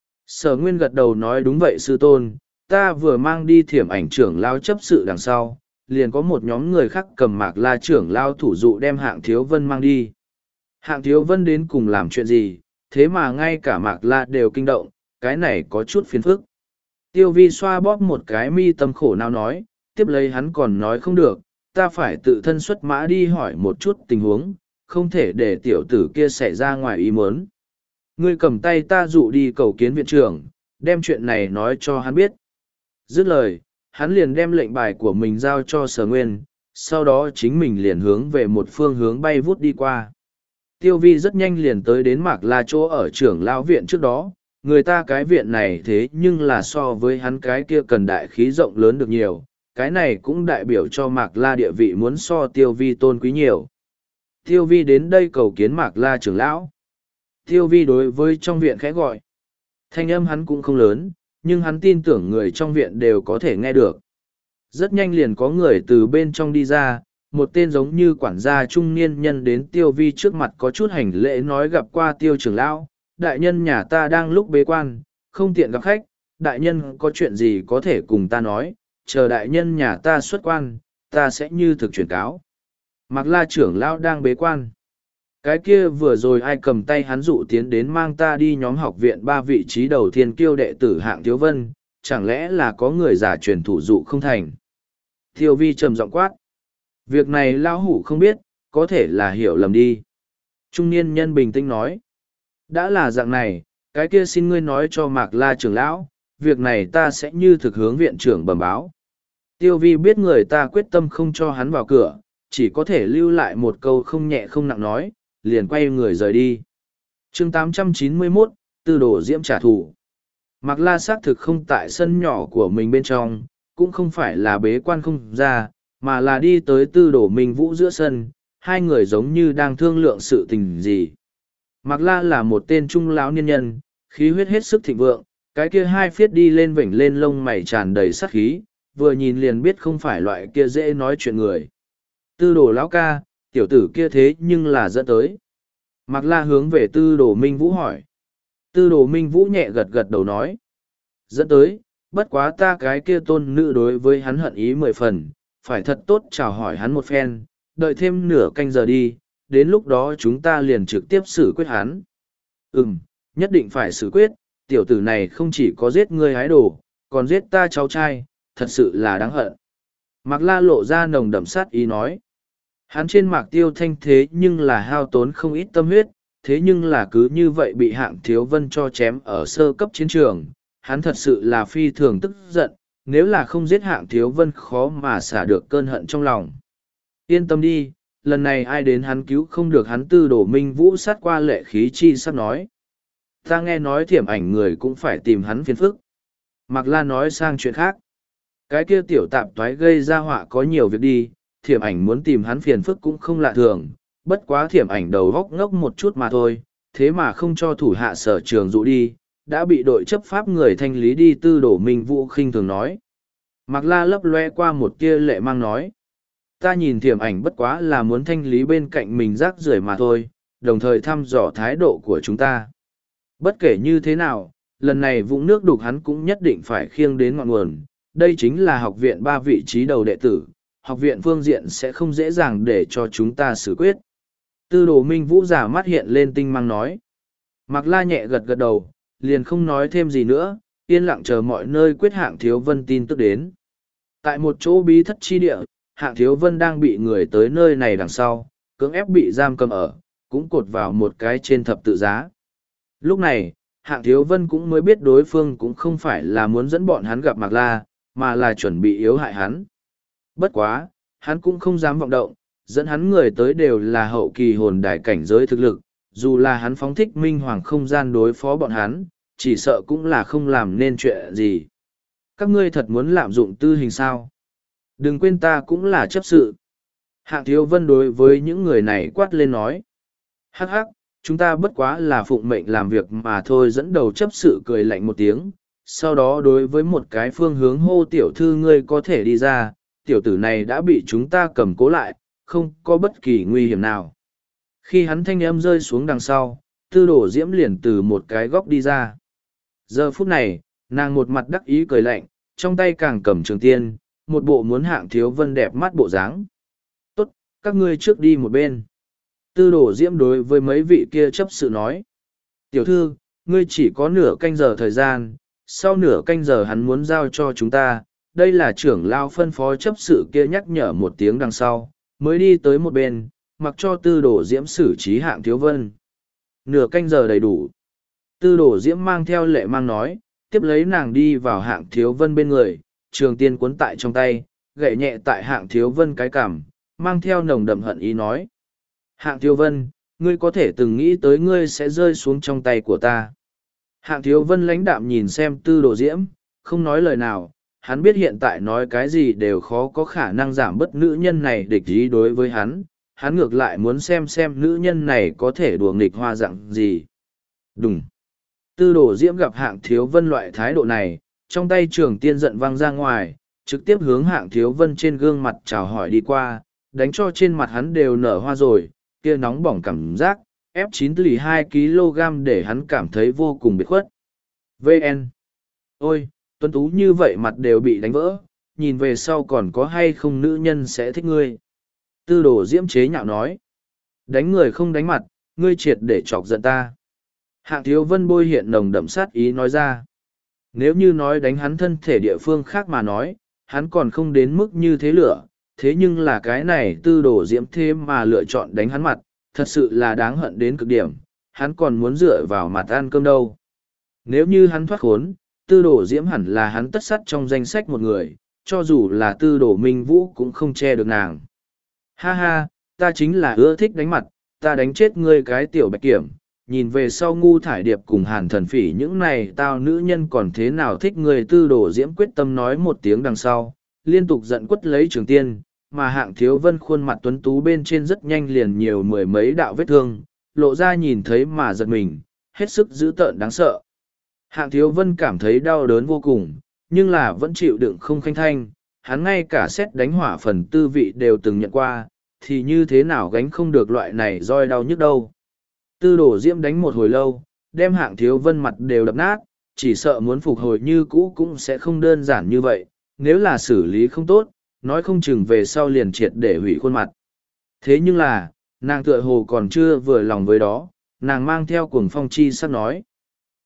Sở Nguyên gật đầu nói đúng vậy sư tôn, ta vừa mang đi thiểm ảnh trưởng lão chấp sự đằng sau, liền có một nhóm người khác cầm Mạc La trưởng lão thủ dụ đem Hạng Thiếu Vân mang đi. Hạng Thiếu Vân đến cùng làm chuyện gì, thế mà ngay cả Mạc La đều kinh động, cái này có chút phiền phức. Tiêu Vi xoa bóp một cái mi tâm khổ nào nói, tiếp lấy hắn còn nói không được, ta phải tự thân xuất mã đi hỏi một chút tình huống, không thể để tiểu tử kia xảy ra ngoài ý muốn. Ngươi cầm tay ta dụ đi cầu kiến viện trưởng, đem chuyện này nói cho hắn biết. Dứt lời, hắn liền đem lệnh bài của mình giao cho Sở Nguyên, sau đó chính mình liền hướng về một phương hướng bay vút đi qua. Tiêu Vi rất nhanh liền tới đến Mạc La chỗ ở trưởng lão viện trước đó, người ta cái viện này thế nhưng là so với hắn cái kia cần đại khí rộng lớn được nhiều, cái này cũng đại biểu cho Mạc La địa vị muốn so Tiêu Vi tôn quý nhiều. Tiêu Vi đến đây cầu kiến Mạc La trưởng lão. Tiêu Vi đối với trong viện khẽ gọi. Thanh âm hắn cũng không lớn, nhưng hắn tin tưởng người trong viện đều có thể nghe được. Rất nhanh liền có người từ bên trong đi ra, một tên giống như quản gia trung niên nhân đến Tiêu Vi trước mặt có chút hành lễ nói gặp qua Tiêu trưởng lão, đại nhân nhà ta đang lúc bế quan, không tiện gặp khách, đại nhân có chuyện gì có thể cùng ta nói, chờ đại nhân nhà ta xuất quan, ta sẽ như thực chuyển cáo. Mạc La trưởng lão đang bế quan. Cái kia vừa rồi ai cầm tay hắn dụ tiến đến mang ta đi nhóm học viện 3 vị trí đầu thiên kiêu đệ tử Hạng Thiếu Vân, chẳng lẽ là có người giả truyền thủ dụ không thành. Tiêu Vi trầm giọng quát. Việc này lão hủ không biết, có thể là hiểu lầm đi. Trung niên nhân bình tĩnh nói. Đã là dạng này, cái kia xin ngươi nói cho Mạc La trưởng lão, việc này ta sẽ như thực hướng viện trưởng bẩm báo. Tiêu Vi biết người ta quyết tâm không cho hắn vào cửa, chỉ có thể lưu lại một câu không nhẹ không nặng nói, liền quay người rời đi. Chương 891, Tư đồ diễm trả thù. Mạc La xác thực không tại sân nhỏ của mình bên trong, cũng không phải là bế quan không ra, mà là đi tới Tư đồ Minh Vũ giữa sân, hai người giống như đang thương lượng sự tình gì. Mạc La là một tên trung lão niên nhân, khí huyết hết sức thịnh vượng, cái kia hai phiết đi lên vểnh lên lông mày tràn đầy sát khí, vừa nhìn liền biết không phải loại kia dễ nói chuyện người. Tư đồ lão ca, tiểu tử kia thế nhưng là dẫn tới. Mạc La hướng về Tư đồ Minh Vũ hỏi. Tư đồ Minh Vũ nhẹ gật gật đầu nói. Dẫn tới, bất quá ta cái kia tôn nữ đối với hắn hận ý 10 phần, phải thật tốt chào hỏi hắn một phen, đợi thêm nửa canh giờ đi, đến lúc đó chúng ta liền trực tiếp xử quyết hắn. nhất định phải xử quyết, tiểu tử này không chỉ có giết ngươi hái đồ, còn giết ta cháu trai, thật sự là đáng hận. Mạc La lộ ra nồng đậm sát ý nói. Hắn trên Mạc Tiêu Thanh thế nhưng là hao tốn không ít tâm huyết, thế nhưng là cứ như vậy bị Hạng Thiếu Vân cho chém ở sơ cấp chiến trường, hắn thật sự là phi thường tức giận, nếu là không giết Hạng Thiếu Vân khó mà xả được cơn hận trong lòng. Yên tâm đi, lần này ai đến hắn cứu không được hắn. Tư Đồ Minh Vũ sát qua lệ khí chi sắp nói. Ta nghe nói Thiểm Ảnh người cũng phải tìm hắn phiền phức. Mạc La nói sang chuyện khác. Cái kia tiểu tạp toái gây ra họa có nhiều việc đi, Thiểm Ảnh muốn tìm hắn phiền phức cũng không lạ thường, bất quá Thiểm Ảnh đầu góc ngốc một chút mà thôi, thế mà không cho thủ hạ Sở Trường dụ đi, đã bị đội chấp pháp người thanh lý đi. Tư Đồ Minh Vũ khinh thường nói. Mạc La lấp loe qua một tia lệ mang nói. Ta nhìn Thiểm Ảnh bất quá là muốn thanh lý bên cạnh mình rác rưởi mà thôi, đồng thời thăm dò thái độ của chúng ta. Bất kể như thế nào, lần này vũng nước đục hắn cũng nhất định phải khiêng đến ngọn nguồn. Đây chính là học viện 3 vị trí đầu đệ tử, học viện phương diện sẽ không dễ dàng để cho chúng ta xử quyết. Tư Đồ Minh Vũ giả mắt hiện lên tinh mang nói. Mạc La nhẹ gật gật đầu, liền không nói thêm gì nữa, yên lặng chờ mọi nơi quyết Hạng Thiếu Vân tin tức đến. Tại một chỗ bí thất chi địa, Hạng Thiếu Vân đang bị người tới nơi này đằng sau, cưỡng ép bị giam cầm ở, cũng cột vào một cái trên thập tự giá. Lúc này, Hạng Thiếu Vân cũng mới biết đối phương cũng không phải là muốn dẫn bọn hắn gặp Mạc La, mà là chuẩn bị yếu hại hắn. Bất quá, hắn cũng không dám vọng động, dẫn hắn người tới đều là hậu kỳ hồn đài cảnh giới thực lực, dù là hắn phóng thích minh hoàng không gian đối phó bọn hắn, chỉ sợ cũng là không làm nên chuyện gì. Các ngươi thật muốn lạm dụng tư hình sao? Đừng quên ta cũng là chấp sự. Hạng Thiếu Vân đối với những người này quát lên nói. Hắc hắc, chúng ta bất quá là phụng mệnh làm việc mà thôi. Dẫn đầu chấp sự cười lạnh một tiếng, sau đó đối với một cái phương hướng hô tiểu thư ngươi có thể đi ra, tiểu tử này đã bị chúng ta cầm cố lại, không có bất kỳ nguy hiểm nào. Khi hắn thanh âm rơi xuống đằng sau, Tư Đồ Diễm liền từ một cái góc đi ra. Giờ phút này, nàng một mặt đắc ý cười lạnh, trong tay càng cầm trường tiên, một bộ muốn Hạng Thiếu Vân đẹp mắt bộ dáng. Tốt, các ngươi trước đi một bên. Tư Đồ Diễm đối với mấy vị kia chấp sự nói. Tiểu thư, ngươi chỉ có nửa canh giờ thời gian, sau nửa canh giờ hắn muốn giao cho chúng ta. Đây là trưởng lao phân phó chấp sự kia nhắc nhở một tiếng đằng sau, mới đi tới một bên, mặc cho Tư Đồ Diễm xử trí Hạng Thiếu Vân. Nửa canh giờ đầy đủ. Tư Đồ Diễm mang theo lệ mang nói, tiếp lấy nàng đi vào Hạng Thiếu Vân bên người, trường tiên cuốn tại trong tay, gậy nhẹ tại Hạng Thiếu Vân cái cằm, mang theo nồng đậm hận ý nói. Hạng Thiếu Vân, ngươi có thể từng nghĩ tới ngươi sẽ rơi xuống trong tay của ta. Hạng Thiếu Vân lãnh đạm nhìn xem Tư Đồ Diễm, không nói lời nào, hắn biết hiện tại nói cái gì đều khó có khả năng giảm bớt nữ nhân này địch ý đối với hắn, hắn ngược lại muốn xem nữ nhân này có thể đùa nghịch hoa dạng gì. Đúng. Tư Đồ Diễm gặp Hạng Thiếu Vân loại thái độ này, trong tay trường tiên giận văng ra ngoài, trực tiếp hướng Hạng Thiếu Vân trên gương mặt chào hỏi đi qua, đánh cho trên mặt hắn đều nở hoa rồi, kia nóng bỏng cảm giác, ép 9 lì 2 kg để hắn cảm thấy vô cùng biệt khuất. VN. Ôi, tuấn tú như vậy mặt đều bị đánh vỡ, nhìn về sau còn có hay không nữ nhân sẽ thích ngươi. Tư Đồ Diễm chế nhạo nói. Đánh người không đánh mặt, ngươi triệt để chọc giận ta. Hạng Thiếu Vân bôi hiện nồng đậm sát ý nói ra. Nếu như nói đánh hắn thân thể địa phương khác mà nói, hắn còn không đến mức như thế lửa, thế nhưng là cái này Tư Đồ Diễm thêm mà lựa chọn đánh hắn mặt, thật sự là đáng hận đến cực điểm, hắn còn muốn dựa vào mặt ăn cơm đâu. Nếu như hắn thoát khốn, Tư Đồ Diễm hẳn là hắn tất sắt trong danh sách một người, cho dù là Tư Đồ Minh Vũ cũng không che được nàng. Ha ha, ta chính là ưa thích đánh mặt, ta đánh chết ngươi cái tiểu bạch kiểm, nhìn về sau Ngu Thải Điệp cùng Hàn Thần Phỉ những này tao nữ nhân còn thế nào thích người. Tư Đồ Diễm quyết tâm nói một tiếng đằng sau, liên tục giận quất lấy trường tiên, mà Hạng Thiếu Vân khuôn mặt tuấn tú bên trên rất nhanh liền nhiều mười mấy đạo vết thương, lộ ra nhìn thấy mà giật mình, hết sức dữ tợn đáng sợ. Hạng Thiếu Vân cảm thấy đau đớn vô cùng, nhưng là vẫn chịu đựng không khanh thanh, hắn ngay cả xét đánh hỏa phần tư vị đều từng nhận qua, thì như thế nào gánh không được loại này roi đau nhức đâu. Tư Đồ Diễm đánh một hồi lâu, đem Hạng Thiếu Vân mặt đều đập nát, chỉ sợ muốn phục hồi như cũ cũng sẽ không đơn giản như vậy, nếu là xử lý không tốt, nói không chừng về sau liền triệt để hủy khuôn mặt. Thế nhưng là, nàng tựa hồ còn chưa vừa lòng với đó, nàng mang theo cuồng phong chi sắc nói.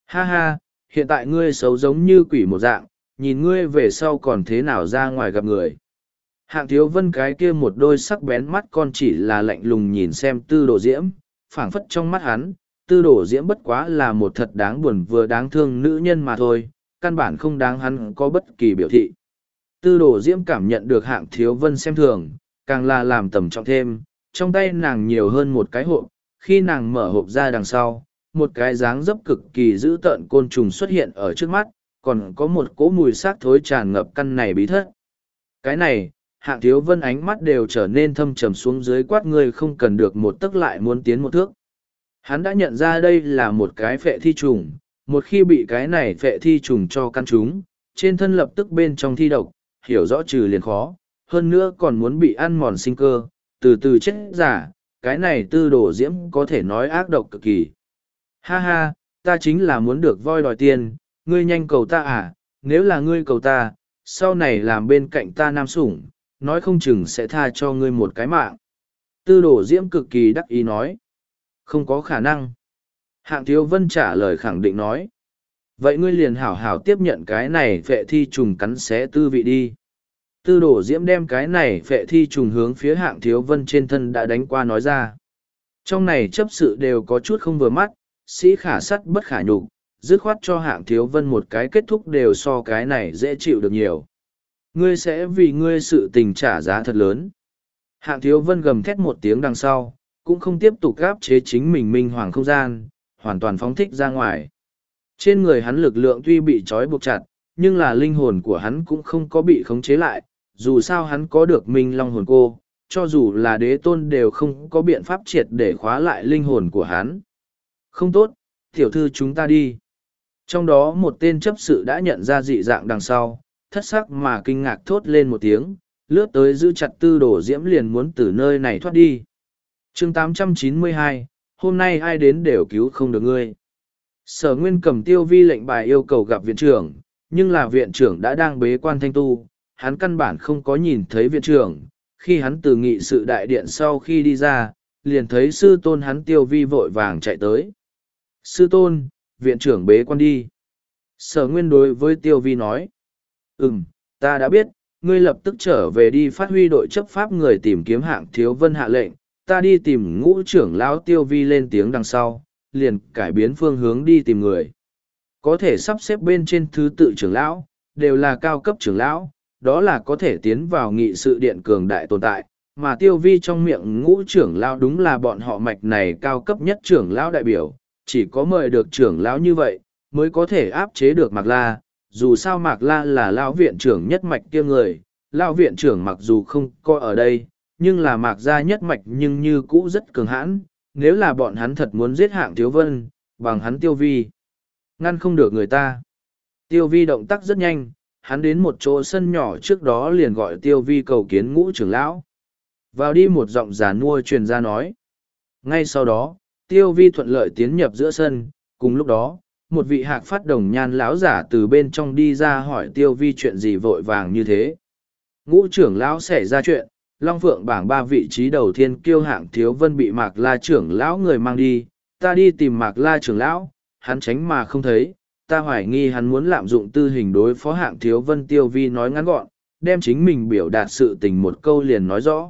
Ha ha, hiện tại ngươi xấu giống như quỷ một dạng, nhìn ngươi về sau còn thế nào ra ngoài gặp người. Hạng Thiếu Vân cái kia một đôi sắc bén mắt con chỉ là lạnh lùng nhìn xem Tư Đồ Diễm, phảng phất trong mắt hắn, Tư Đồ Diễm bất quá là một thật đáng buồn vừa đáng thương nữ nhân mà thôi, căn bản không đáng hắn có bất kỳ biểu thị. Tư Đồ Diễm cảm nhận được Hạng Thiếu Vân xem thường, càng là làm tầm trọng thêm, trong tay nàng nhiều hơn một cái hộp, khi nàng mở hộp ra đằng sau, một cái dáng dấp cực kỳ dữ tợn côn trùng xuất hiện ở trước mắt, còn có một cỗ mùi xác thối tràn ngập căn này bí thất. Cái này, Hạng Thiếu Vân ánh mắt đều trở nên thâm trầm xuống dưới, quát ngươi không cần được một tấc lại muốn tiến một thước. Hắn đã nhận ra đây là một cái phệ thi trùng, một khi bị cái này phệ thi trùng cho căn chúng, trên thân lập tức bên trong thi độc, hiểu rõ trừ liền khó, hơn nữa còn muốn bị ăn mòn sinh cơ, từ từ chết giả, cái này Tư Đồ Diễm có thể nói ác độc cực kỳ. Ha ha, ta chính là muốn được voi đòi tiền, ngươi nhanh cầu ta à, nếu là ngươi cầu ta, sau này làm bên cạnh ta nam sủng, nói không chừng sẽ tha cho ngươi một cái mạng. Tư Đồ Diễm cực kỳ đắc ý nói. Không có khả năng. Hạng Thiếu Vân trả lời khẳng định nói. Vậy ngươi liền hảo hảo tiếp nhận cái này phệ thi trùng cắn xé tư vị đi. Tư Đồ Diễm đem cái này phệ thi trùng hướng phía Hạng Thiếu Vân trên thân đã đánh qua nói ra. Trong này chấp sự đều có chút không vừa mắt, sĩ khả sắt bất khả nhục, dứt khoát cho Hạng Thiếu Vân một cái kết thúc đều so cái này dễ chịu được nhiều. Ngươi sẽ vì ngươi sự tình trả giá thật lớn. Hạng Thiếu Vân gầm thét một tiếng đằng sau, cũng không tiếp tục gáp chế chính mình minh hoàng không gian, hoàn toàn phóng thích ra ngoài. Trên người hắn lực lượng tuy bị trói buộc chặt, nhưng là linh hồn của hắn cũng không có bị khống chế lại, dù sao hắn có được minh long hồn cô, cho dù là đế tôn đều không có biện pháp triệt để khóa lại linh hồn của hắn. Không tốt, tiểu thư chúng ta đi. Trong đó một tên chấp sự đã nhận ra dị dạng đằng sau, thất sắc mà kinh ngạc thốt lên một tiếng, lướt tới giữ chặt Tư Đồ Diễm liền muốn từ nơi này thoát đi. chương 892, hôm nay ai đến đều cứu không được ngươi. Sở Nguyên cầm Tiêu Vi lệnh bài yêu cầu gặp viện trưởng, nhưng là viện trưởng đã đang bế quan thanh tu, hắn căn bản không có nhìn thấy viện trưởng. Khi hắn từ nghị sự đại điện sau khi đi ra, liền thấy sư tôn hắn Tiêu Vi vội vàng chạy tới. Sư tôn, viện trưởng bế quan đi. Sở Nguyên đối với Tiêu Vi nói. Ta đã biết, ngươi lập tức trở về đi phát huy đội chấp pháp người tìm kiếm Hạng Thiếu Vân hạ lệnh, ta đi tìm ngũ trưởng lão. Tiêu Vi lên tiếng đằng sau, liền cải biến phương hướng đi tìm người. Có thể sắp xếp bên trên thứ tự trưởng lão, đều là cao cấp trưởng lão, đó là có thể tiến vào nghị sự điện cường đại tồn tại, mà Tiêu Vi trong miệng ngũ trưởng lão đúng là bọn họ mạch này cao cấp nhất trưởng lão đại biểu, chỉ có mời được trưởng lão như vậy, mới có thể áp chế được Mạc La. Dù sao Mạc La là lão viện trưởng nhất mạch kia người, lão viện trưởng mặc dù không có ở đây, nhưng là Mạc gia nhất mạch nhưng như cũ rất cường hãn, nếu là bọn hắn thật muốn giết Hạng Thiếu Vân, bằng hắn Tiêu Vi, ngăn không được người ta. Tiêu Vi động tác rất nhanh, hắn đến một chỗ sân nhỏ trước đó liền gọi Tiêu Vi cầu kiến ngũ trưởng lão. Vào đi một giọng già nua truyền ra nói. Ngay sau đó, Tiêu Vi thuận lợi tiến nhập giữa sân, cùng lúc đó, một vị hạc phát đồng nhan lão giả từ bên trong đi ra hỏi Tiêu Vi chuyện gì vội vàng như thế. Ngũ trưởng lão xảy ra chuyện, Long Phượng bảng 3 vị trí đầu thiên kiêu Hạng Thiếu Vân bị Mạc La trưởng lão người mang đi, ta đi tìm Mạc La trưởng lão, hắn tránh mà không thấy, ta hoài nghi hắn muốn lạm dụng tư hình đối phó Hạng Thiếu Vân. Tiêu Vi nói ngắn gọn, đem chính mình biểu đạt sự tình một câu liền nói rõ.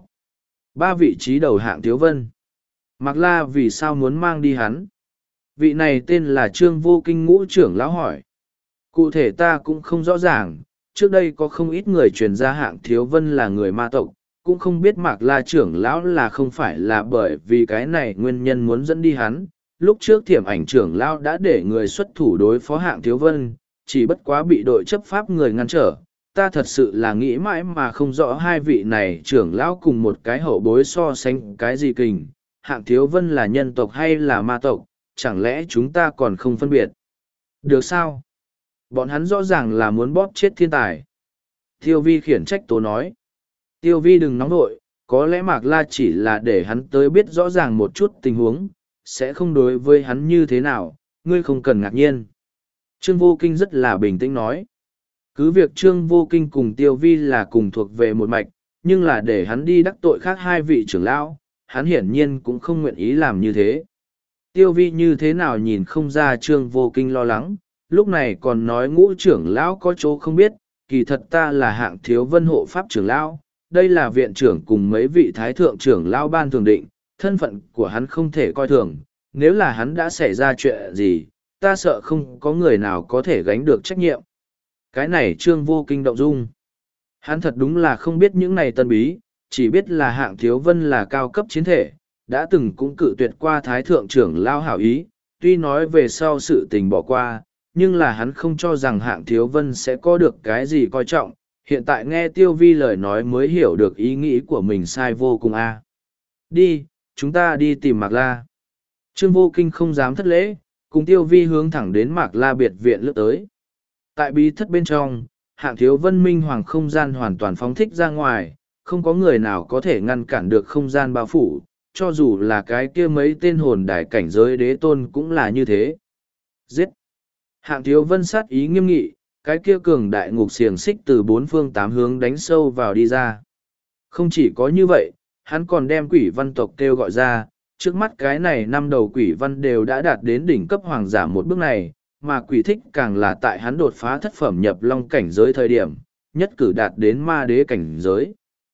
3 vị trí đầu Hạng Thiếu Vân. Mạc La vì sao muốn mang đi hắn? Vị này tên là Trương Vô Kinh ngũ trưởng lão hỏi. Cụ thể ta cũng không rõ ràng, trước đây có không ít người truyền ra Hạng Thiếu Vân là người ma tộc, cũng không biết Mạc La trưởng lão là không phải là bởi vì cái này nguyên nhân muốn dẫn đi hắn. Lúc trước Thiểm Ảnh trưởng lão đã để người xuất thủ đối phó Hạng Thiếu Vân, chỉ bất quá bị đội chấp pháp người ngăn trở. Ta thật sự là nghĩ mãi mà không rõ hai vị này trưởng lão cùng một cái hậu bối so sánh cái gì kình. Hạng Thiếu Vân là nhân tộc hay là ma tộc, chẳng lẽ chúng ta còn không phân biệt? Được sao? Bọn hắn rõ ràng là muốn bóp chết thiên tài. Tiêu Vi khiển trách tố nói. Tiêu Vi đừng nóng nội, có lẽ Mạc La chỉ là để hắn tới biết rõ ràng một chút tình huống, sẽ không đối với hắn như thế nào, ngươi không cần ngạc nhiên. Trương Vô Kinh rất là bình tĩnh nói. Cứ việc Trương Vô Kinh cùng Tiêu Vi là cùng thuộc về một mạch, nhưng là để hắn đi đắc tội khác hai vị trưởng lão, hắn hiển nhiên cũng không nguyện ý làm như thế. Tiêu Vi như thế nào nhìn không ra Trương Vô Kinh lo lắng, lúc này còn nói ngũ trưởng lão có chỗ không biết, kỳ thật ta là Hạng Thiếu Vân hộ pháp trưởng lão, đây là viện trưởng cùng mấy vị thái thượng trưởng lão ban thường định, thân phận của hắn không thể coi thường, nếu là hắn đã xảy ra chuyện gì, ta sợ không có người nào có thể gánh được trách nhiệm. Cái này Trương Vô Kinh động dung. Hắn thật đúng là không biết những này tân bí, chỉ biết là Hạng Thiếu Vân là cao cấp chiến thể, đã từng cũng cự tuyệt qua thái thượng trưởng lao hảo ý, tuy nói về sau sự tình bỏ qua, nhưng là hắn không cho rằng Hạng Thiếu Vân sẽ có được cái gì coi trọng, hiện tại nghe Tiêu Vi lời nói mới hiểu được ý nghĩ của mình sai vô cùng a. Đi, chúng ta đi tìm Mạc La. Trương Vô Kinh không dám thất lễ, cùng Tiêu Vi hướng thẳng đến Mạc La biệt viện lướt tới. Tại bí thất bên trong, Hạng Thiếu Vân minh hoàng không gian hoàn toàn phóng thích ra ngoài, không có người nào có thể ngăn cản được không gian bao phủ, cho dù là cái kia mấy tên hồn đài cảnh giới đế tôn cũng là như thế. Giết! Hạng Thiếu Vân sát ý nghiêm nghị, cái kia cường đại ngục xiềng xích từ bốn phương tám hướng đánh sâu vào đi ra. Không chỉ có như vậy, hắn còn đem quỷ văn tộc kêu gọi ra, trước mắt cái này năm đầu quỷ văn đều đã đạt đến đỉnh cấp hoàng giả một bước này, mà quỷ thích càng là tại hắn đột phá thất phẩm nhập long cảnh giới thời điểm, nhất cử đạt đến ma đế cảnh giới.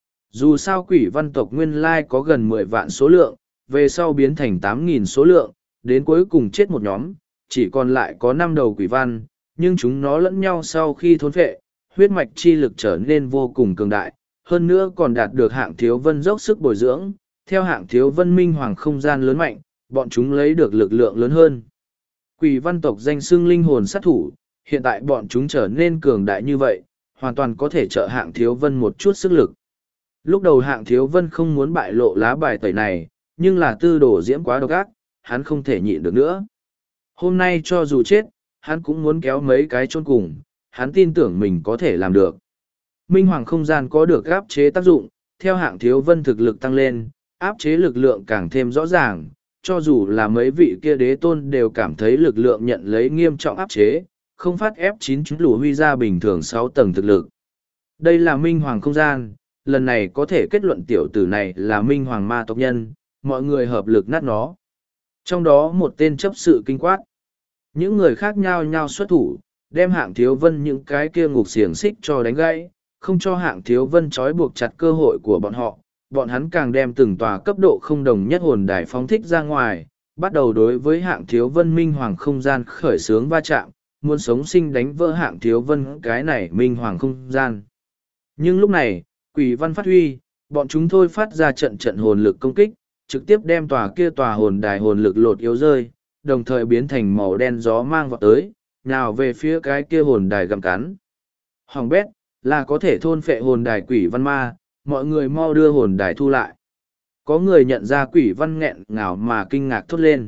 Dù sao quỷ văn tộc nguyên lai có gần 10 vạn số lượng, về sau biến thành 8.000 số lượng, đến cuối cùng chết một nhóm, chỉ còn lại có 5 đầu quỷ văn, nhưng chúng nó lẫn nhau sau khi thôn phệ, huyết mạch chi lực trở nên vô cùng cường đại, hơn nữa còn đạt được Hạng Thiếu Vân dốc sức bồi dưỡng, theo Hạng Thiếu Vân minh hoàng không gian lớn mạnh, bọn chúng lấy được lực lượng lớn hơn. Quỷ văn tộc danh xưng linh hồn sát thủ, hiện tại bọn chúng trở nên cường đại như vậy, hoàn toàn có thể trợ Hạng Thiếu Vân một chút sức lực. Lúc đầu Hạng Thiếu Vân không muốn bại lộ lá bài tẩy này, nhưng là tư đồ diễm quá độc ác, hắn không thể nhịn được nữa. Hôm nay cho dù chết, hắn cũng muốn kéo mấy cái chôn cùng, hắn tin tưởng mình có thể làm được. Minh hoàng không gian có được áp chế tác dụng, theo Hạng Thiếu Vân thực lực tăng lên, áp chế lực lượng càng thêm rõ ràng, cho dù là mấy vị kia đế tôn đều cảm thấy lực lượng nhận lấy nghiêm trọng áp chế, không phát ép 9 chúng lù huy ra bình thường 6 tầng thực lực. Đây là Minh hoàng không gian, lần này có thể kết luận tiểu tử này là Minh hoàng ma tộc nhân, mọi người hợp lực nát nó. Trong đó một tên chấp sự kinh quát. Những người khác nhao nhao xuất thủ, đem Hạng Thiếu Vân những cái kia ngục xiềng xích cho đánh gãy, không cho Hạng Thiếu Vân trói buộc chặt cơ hội của bọn họ. Bọn hắn càng đem từng tòa cấp độ không đồng nhất hồn đài phóng thích ra ngoài, bắt đầu đối với Hạng Thiếu Vân minh hoàng không gian khởi xướng va chạm, muốn sống sinh đánh vỡ Hạng Thiếu Vân cái này minh hoàng không gian. Nhưng lúc này, quỷ văn phát huy, bọn chúng thôi phát ra trận trận hồn lực công kích, trực tiếp đem tòa hồn đài hồn lực lột yếu rơi, đồng thời biến thành màu đen gió mang vọt tới, nào về phía cái kia hồn đài gặm cắn. Hoàng bét, là có thể thôn phệ hồn đài quỷ văn ma, mọi người mau đưa hồn đài thu lại. Có người nhận ra quỷ văn nghẹn ngào mà kinh ngạc thốt lên.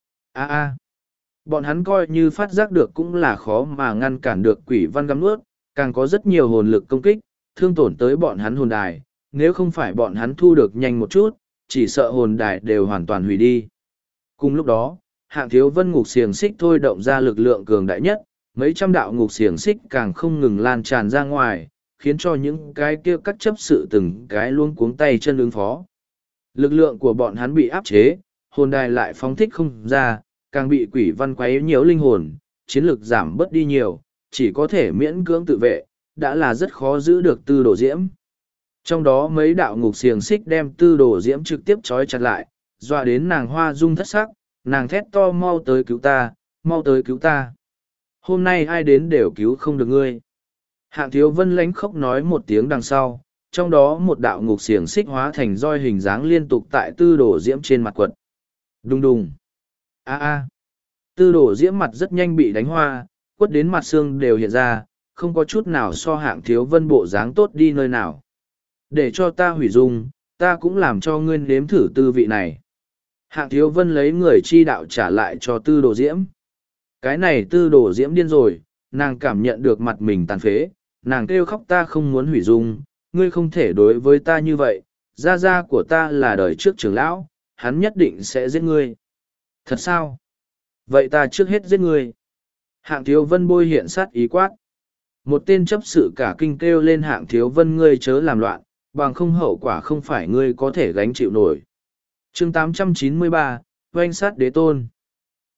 Bọn hắn coi như phát giác được cũng là khó mà ngăn cản được quỷ văn găm nuốt, càng có rất nhiều hồn lực công kích, thương tổn tới bọn hắn hồn đài, nếu không phải bọn hắn thu được nhanh một chút, chỉ sợ hồn đài đều hoàn toàn hủy đi. Cùng lúc đó, Hạng Thiếu Vân ngục xiềng xích thôi động ra lực lượng cường đại nhất, mấy trăm đạo ngục xiềng xích càng không ngừng lan tràn ra ngoài, khiến cho những cái kia cắt chấp sự từng cái luôn cuống tay chân ứng phó. Lực lượng của bọn hắn bị áp chế, hồn đài lại phóng thích không ra, càng bị quỷ văn quấy nhiễu linh hồn, chiến lực giảm bớt đi nhiều, chỉ có thể miễn cưỡng tự vệ, đã là rất khó giữ được tư đồ diễm. Trong đó mấy đạo ngục xiềng xích đem tư đồ diễm trực tiếp trói chặt lại, dọa đến nàng hoa dung thất sắc, nàng thét to mau tới cứu ta, mau tới cứu ta. Hôm nay ai đến đều cứu không được ngươi. Hạng Thiếu Vân lánh khóc nói một tiếng đằng sau, trong đó một đạo ngục xiềng xích hóa thành roi hình dáng liên tục tại tư đồ diễm trên mặt quật. Đùng đùng. Tư đồ diễm mặt rất nhanh bị đánh hoa, quất đến mặt xương đều hiện ra, không có chút nào so Hạng Thiếu Vân bộ dáng tốt đi nơi nào. Để cho ta hủy dung, ta cũng làm cho ngươi nếm thử tư vị này. Hạng Thiếu Vân lấy người chi đạo trả lại cho tư đồ diễm. Cái này tư đồ diễm điên rồi, nàng cảm nhận được mặt mình tàn phế, nàng kêu khóc ta không muốn hủy dung, ngươi không thể đối với ta như vậy, gia gia của ta là đời trước trưởng lão, hắn nhất định sẽ giết ngươi. Thật sao? Vậy ta trước hết giết ngươi. Hạng Thiếu Vân bôi hiện sát ý quát. Một tên chấp sự cả kinh kêu lên Hạng Thiếu Vân ngươi chớ làm loạn, bằng không hậu quả không phải ngươi có thể gánh chịu nổi. Chương 893, oanh sát đế tôn.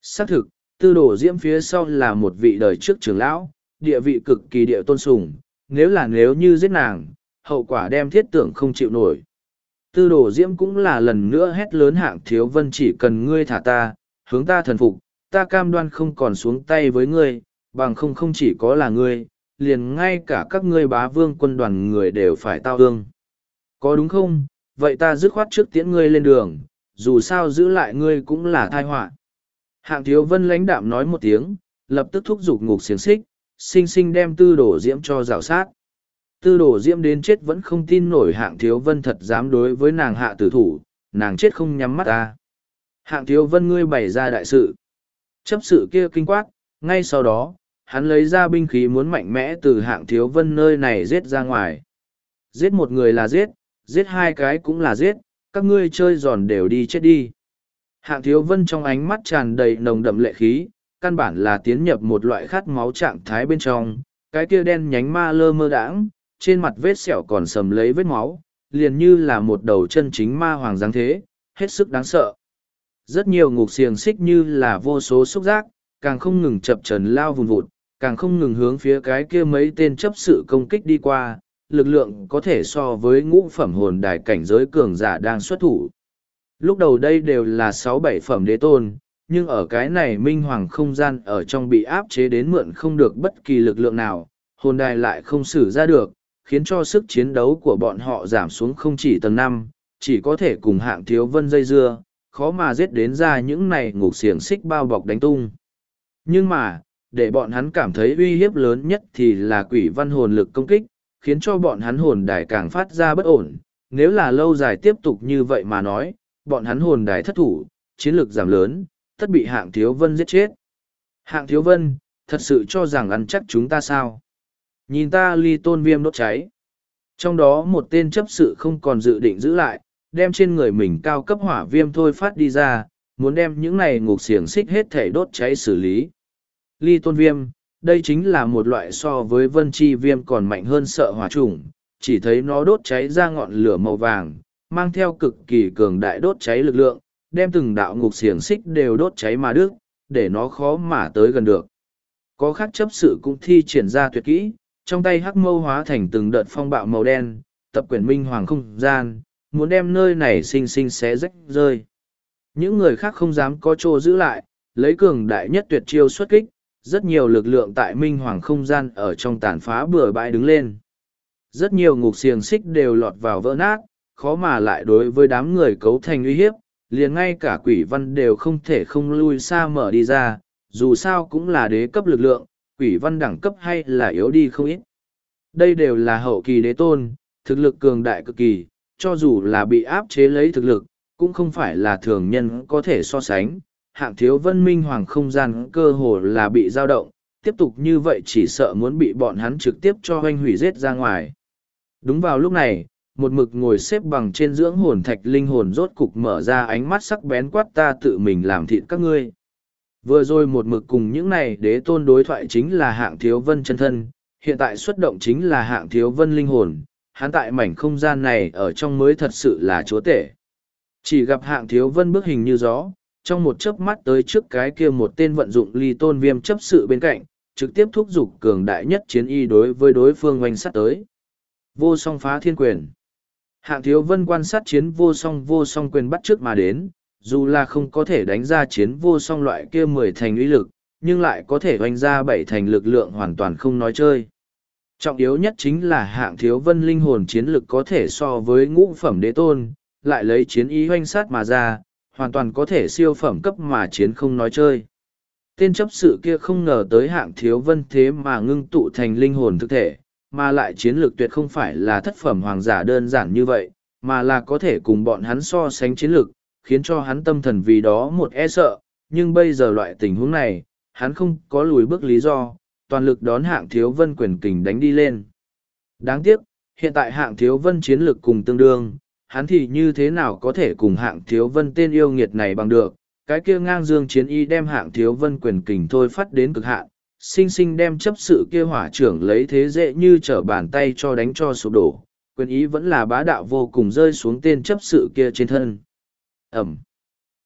Xác thực, tư đồ diễm phía sau là một vị đời trước trưởng lão, địa vị cực kỳ địa tôn sùng, nếu như giết nàng, hậu quả đem thiết tưởng không chịu nổi. Tư đồ diễm cũng là lần nữa hét lớn Hạng Thiếu Vân, chỉ cần ngươi thả ta, hướng ta thần phục, ta cam đoan không còn xuống tay với ngươi, bằng không chỉ có là ngươi, liền ngay cả các ngươi bá vương quân đoàn người đều phải tao ương. Có đúng không? Vậy ta dứt khoát trước tiễn ngươi lên đường, dù sao giữ lại ngươi cũng là tai họa. Hạng Thiếu Vân lãnh đạm nói một tiếng, lập tức thúc giục ngục xiềng xích, sinh sinh đem tư đồ diễm cho rào sát. Tư đồ diễm đến chết vẫn không tin nổi Hạng Thiếu Vân thật dám đối với nàng hạ tử thủ, nàng chết không nhắm mắt ta. Hạng Thiếu Vân, ngươi bày ra đại sự. Chấp sự kia kinh quát, ngay sau đó, hắn lấy ra binh khí muốn mạnh mẽ từ Hạng Thiếu Vân nơi này giết ra ngoài. Giết một người là giết, giết hai cái cũng là giết, các ngươi chơi giòn đều đi chết đi. Hạng Thiếu Vân trong ánh mắt tràn đầy nồng đậm lệ khí, căn bản là tiến nhập một loại khát máu trạng thái bên trong, cái kia đen nhánh ma lơ mơ đãng, trên mặt vết sẹo còn sầm lấy vết máu, liền như là một đầu chân chính ma hoàng dáng thế, hết sức đáng sợ. Rất nhiều ngục xiềng xích như là vô số xúc giác, càng không ngừng chập trần lao vùn vụt, càng không ngừng hướng phía cái kia mấy tên chấp sự công kích đi qua, lực lượng có thể so với ngũ phẩm hồn đài cảnh giới cường giả đang xuất thủ. Lúc đầu đây đều là 6-7 phẩm đế tôn, nhưng ở cái này minh hoàng không gian ở trong bị áp chế đến mượn không được bất kỳ lực lượng nào, hồn đài lại không xử ra được, khiến cho sức chiến đấu của bọn họ giảm xuống không chỉ tầng 5, chỉ có thể cùng Hạng Thiếu Vân dây dưa, khó mà giết đến ra những này ngục xiềng xích bao bọc đánh tung. Nhưng mà, để bọn hắn cảm thấy uy hiếp lớn nhất thì là quỷ văn hồn lực công kích, khiến cho bọn hắn hồn đài càng phát ra bất ổn. Nếu là lâu dài tiếp tục như vậy mà nói, bọn hắn hồn đài thất thủ, chiến lực giảm lớn, tất bị Hạng Thiếu Vân giết chết. Hạng Thiếu Vân, thật sự cho rằng ăn chắc chúng ta sao? Nhìn ta ly tôn viêm đốt cháy. Trong đó một tên chấp sự không còn dự định giữ lại, đem trên người mình cao cấp hỏa viêm thôi phát đi ra, muốn đem những này ngục xiềng xích hết thể đốt cháy xử lý. Ly tôn viêm, đây chính là một loại so với vân chi viêm còn mạnh hơn sợ hỏa trùng, chỉ thấy nó đốt cháy ra ngọn lửa màu vàng, mang theo cực kỳ cường đại đốt cháy lực lượng, đem từng đạo ngục xiềng xích đều đốt cháy mà đứt, để nó khó mà tới gần được. Có khác chấp sự cũng thi triển ra tuyệt kỹ, trong tay hắc mâu hóa thành từng đợt phong bạo màu đen, tập quyển minh hoàng không gian, muốn đem nơi này xinh xinh xé rách rơi. Những người khác không dám có chỗ giữ lại, lấy cường đại nhất tuyệt chiêu xuất kích, rất nhiều lực lượng tại minh hoàng không gian ở trong tàn phá bừa bãi đứng lên. Rất nhiều ngục xiềng xích đều lọt vào vỡ nát, khó mà lại đối với đám người cấu thành uy hiếp, liền ngay cả quỷ văn đều không thể không lui xa mở đi ra, dù sao cũng là đế cấp lực lượng, quỷ văn đẳng cấp hay là yếu đi không ít. Đây đều là hậu kỳ đế tôn, thực lực cường đại cực kỳ, cho dù là bị áp chế lấy thực lực, cũng không phải là thường nhân có thể so sánh. Hạng Thiếu Vân minh hoàng không gian cơ hồ là bị dao động, tiếp tục như vậy chỉ sợ muốn bị bọn hắn trực tiếp cho hoanh hủy giết ra ngoài. Đúng vào lúc này, một mực ngồi xếp bằng trên dưỡng hồn thạch linh hồn rốt cục mở ra ánh mắt sắc bén quát, ta tự mình làm thịt các ngươi. Vừa rồi một mực cùng những này đế tôn đối thoại chính là Hạng Thiếu Vân chân thân, hiện tại xuất động chính là Hạng Thiếu Vân linh hồn, hắn tại mảnh không gian này ở trong mới thật sự là chúa tể. Chỉ gặp Hạng Thiếu Vân bước hình như gió, trong một chớp mắt tới trước cái kia một tên vận dụng ly tôn viêm chấp sự bên cạnh, trực tiếp thúc giục cường đại nhất chiến y đối với đối phương oanh sát tới. Vô song phá thiên quyền. Hạng Thiếu Vân quan sát chiến vô song quyền bắt trước mà đến, dù là không có thể đánh ra chiến vô song loại kia 10 thành uy lực, nhưng lại có thể oanh ra 7 thành lực lượng hoàn toàn không nói chơi. Trọng yếu nhất chính là Hạng Thiếu Vân linh hồn chiến lực có thể so với ngũ phẩm đế tôn, lại lấy chiến ý hoanh sát mà ra, hoàn toàn có thể siêu phẩm cấp mà chiến không nói chơi. Tên chấp sự kia không ngờ tới Hạng Thiếu Vân thế mà ngưng tụ thành linh hồn thực thể, mà lại chiến lược tuyệt không phải là thất phẩm hoàng giả đơn giản như vậy, mà là có thể cùng bọn hắn so sánh chiến lược, khiến cho hắn tâm thần vì đó một e sợ, nhưng bây giờ loại tình huống này, hắn không có lùi bước lý do, toàn lực đón Hạng Thiếu Vân quyền kình đánh đi lên. Đáng tiếc, hiện tại Hạng Thiếu Vân chiến lược cùng tương đương, hắn thì như thế nào có thể cùng Hạng Thiếu Vân tên yêu nghiệt này bằng được, cái kia ngang dương chiến y đem Hạng Thiếu Vân quyền kình thôi phát đến cực hạn, sinh sinh đem chấp sự kia hỏa trưởng lấy thế dễ như trở bàn tay cho đánh cho sụp đổ, quyền ý vẫn là bá đạo vô cùng rơi xuống tên chấp sự kia trên thân. Ẩm.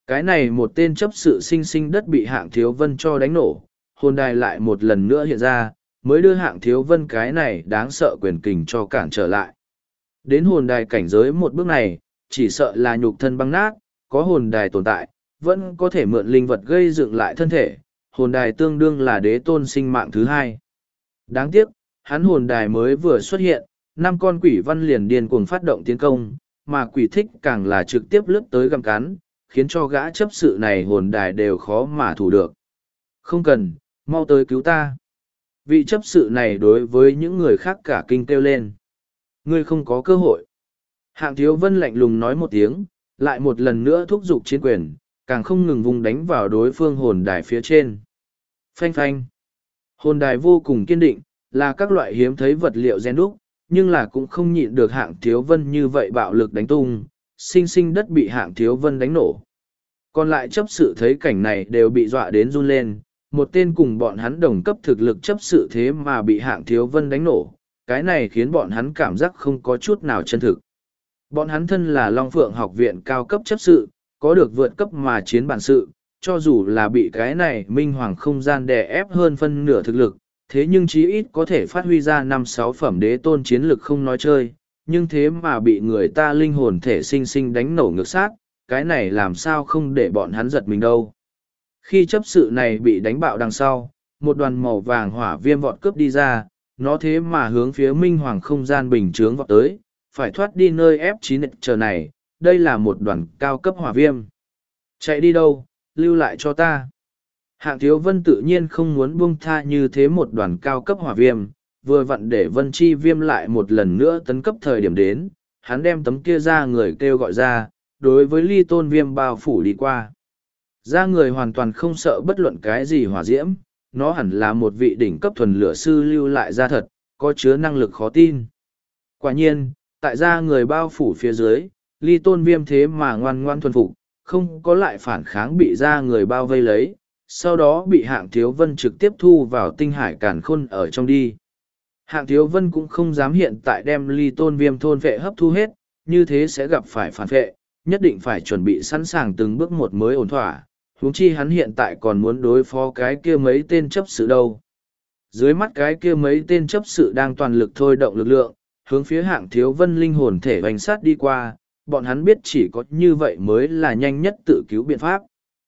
Cái này một tên chấp sự sinh sinh đất bị Hạng Thiếu Vân cho đánh nổ, hồn đài lại một lần nữa hiện ra, mới đưa Hạng Thiếu Vân cái này đáng sợ quyền kình cho cản trở lại. Đến hồn đài cảnh giới một bước này, chỉ sợ là nhục thân băng nát, có hồn đài tồn tại, vẫn có thể mượn linh vật gây dựng lại thân thể, hồn đài tương đương là đế tôn sinh mạng thứ hai. Đáng tiếc, hắn hồn đài mới vừa xuất hiện, 5 con quỷ văn liền điên cuồng phát động tiến công, mà quỷ thích càng là trực tiếp lướt tới găm cắn, khiến cho gã chấp sự này hồn đài đều khó mà thủ được. Không cần, mau tới cứu ta. Vị chấp sự này đối với những người khác cả kinh kêu lên. Ngươi không có cơ hội. Hạng Thiếu Vân lạnh lùng nói một tiếng, lại một lần nữa thúc giục chiến quyền, càng không ngừng vùng đánh vào đối phương hồn đài phía trên. Phanh phanh. Hồn đài vô cùng kiên định, là các loại hiếm thấy vật liệu gen đúc, nhưng là cũng không nhịn được Hạng Thiếu Vân như vậy bạo lực đánh tung, sinh sinh đất bị Hạng Thiếu Vân đánh nổ. Còn lại chấp sự thấy cảnh này đều bị dọa đến run lên, một tên cùng bọn hắn đồng cấp thực lực chấp sự thế mà bị Hạng Thiếu Vân đánh nổ, cái này khiến bọn hắn cảm giác không có chút nào chân thực. Bọn hắn thân là Long Phượng học viện cao cấp chấp sự, có được vượt cấp mà chiến bản sự, cho dù là bị cái này minh hoàng không gian đè ép hơn phân nửa thực lực, thế nhưng chí ít có thể phát huy ra 5-6 phẩm đế tôn chiến lực không nói chơi, nhưng thế mà bị người ta linh hồn thể sinh sinh đánh nổ ngược sát, cái này làm sao không để bọn hắn giật mình đâu. Khi chấp sự này bị đánh bạo đằng sau, một đoàn màu vàng hỏa viêm vọt cướp đi ra, nó thế mà hướng phía minh hoàng không gian bình chướng vọt tới, phải thoát đi nơi F9 chờ này, đây là một đoàn cao cấp hỏa viêm. Chạy đi đâu, lưu lại cho ta. Hạng Thiếu Vân tự nhiên không muốn buông tha như thế một đoàn cao cấp hỏa viêm, vừa vặn để Vân Chi Viêm lại một lần nữa tấn cấp thời điểm đến, hắn đem tấm kia ra người kêu gọi ra, đối với Ly Tôn Viêm bao phủ đi qua. Ra người hoàn toàn không sợ bất luận cái gì hỏa diễm, nó hẳn là một vị đỉnh cấp thuần lửa sư lưu lại ra thật, có chứa năng lực khó tin. Quả nhiên, tại ra người bao phủ phía dưới, Ly Tôn Viêm thế mà ngoan ngoan thuần phục, không có lại phản kháng bị ra người bao vây lấy, sau đó bị Hạng Thiếu Vân trực tiếp thu vào tinh hải càn khôn ở trong đi. Hạng Thiếu Vân cũng không dám hiện tại đem Ly Tôn Viêm thôn vệ hấp thu hết, như thế sẽ gặp phải phản vệ, nhất định phải chuẩn bị sẵn sàng từng bước một mới ổn thỏa, huống chi hắn hiện tại còn muốn đối phó cái kia mấy tên chấp sự đâu. Dưới mắt cái kia mấy tên chấp sự đang toàn lực thôi động lực lượng, hướng phía Hạng Thiếu Vân linh hồn thể hoành sát đi qua, bọn hắn biết chỉ có như vậy mới là nhanh nhất tự cứu biện pháp.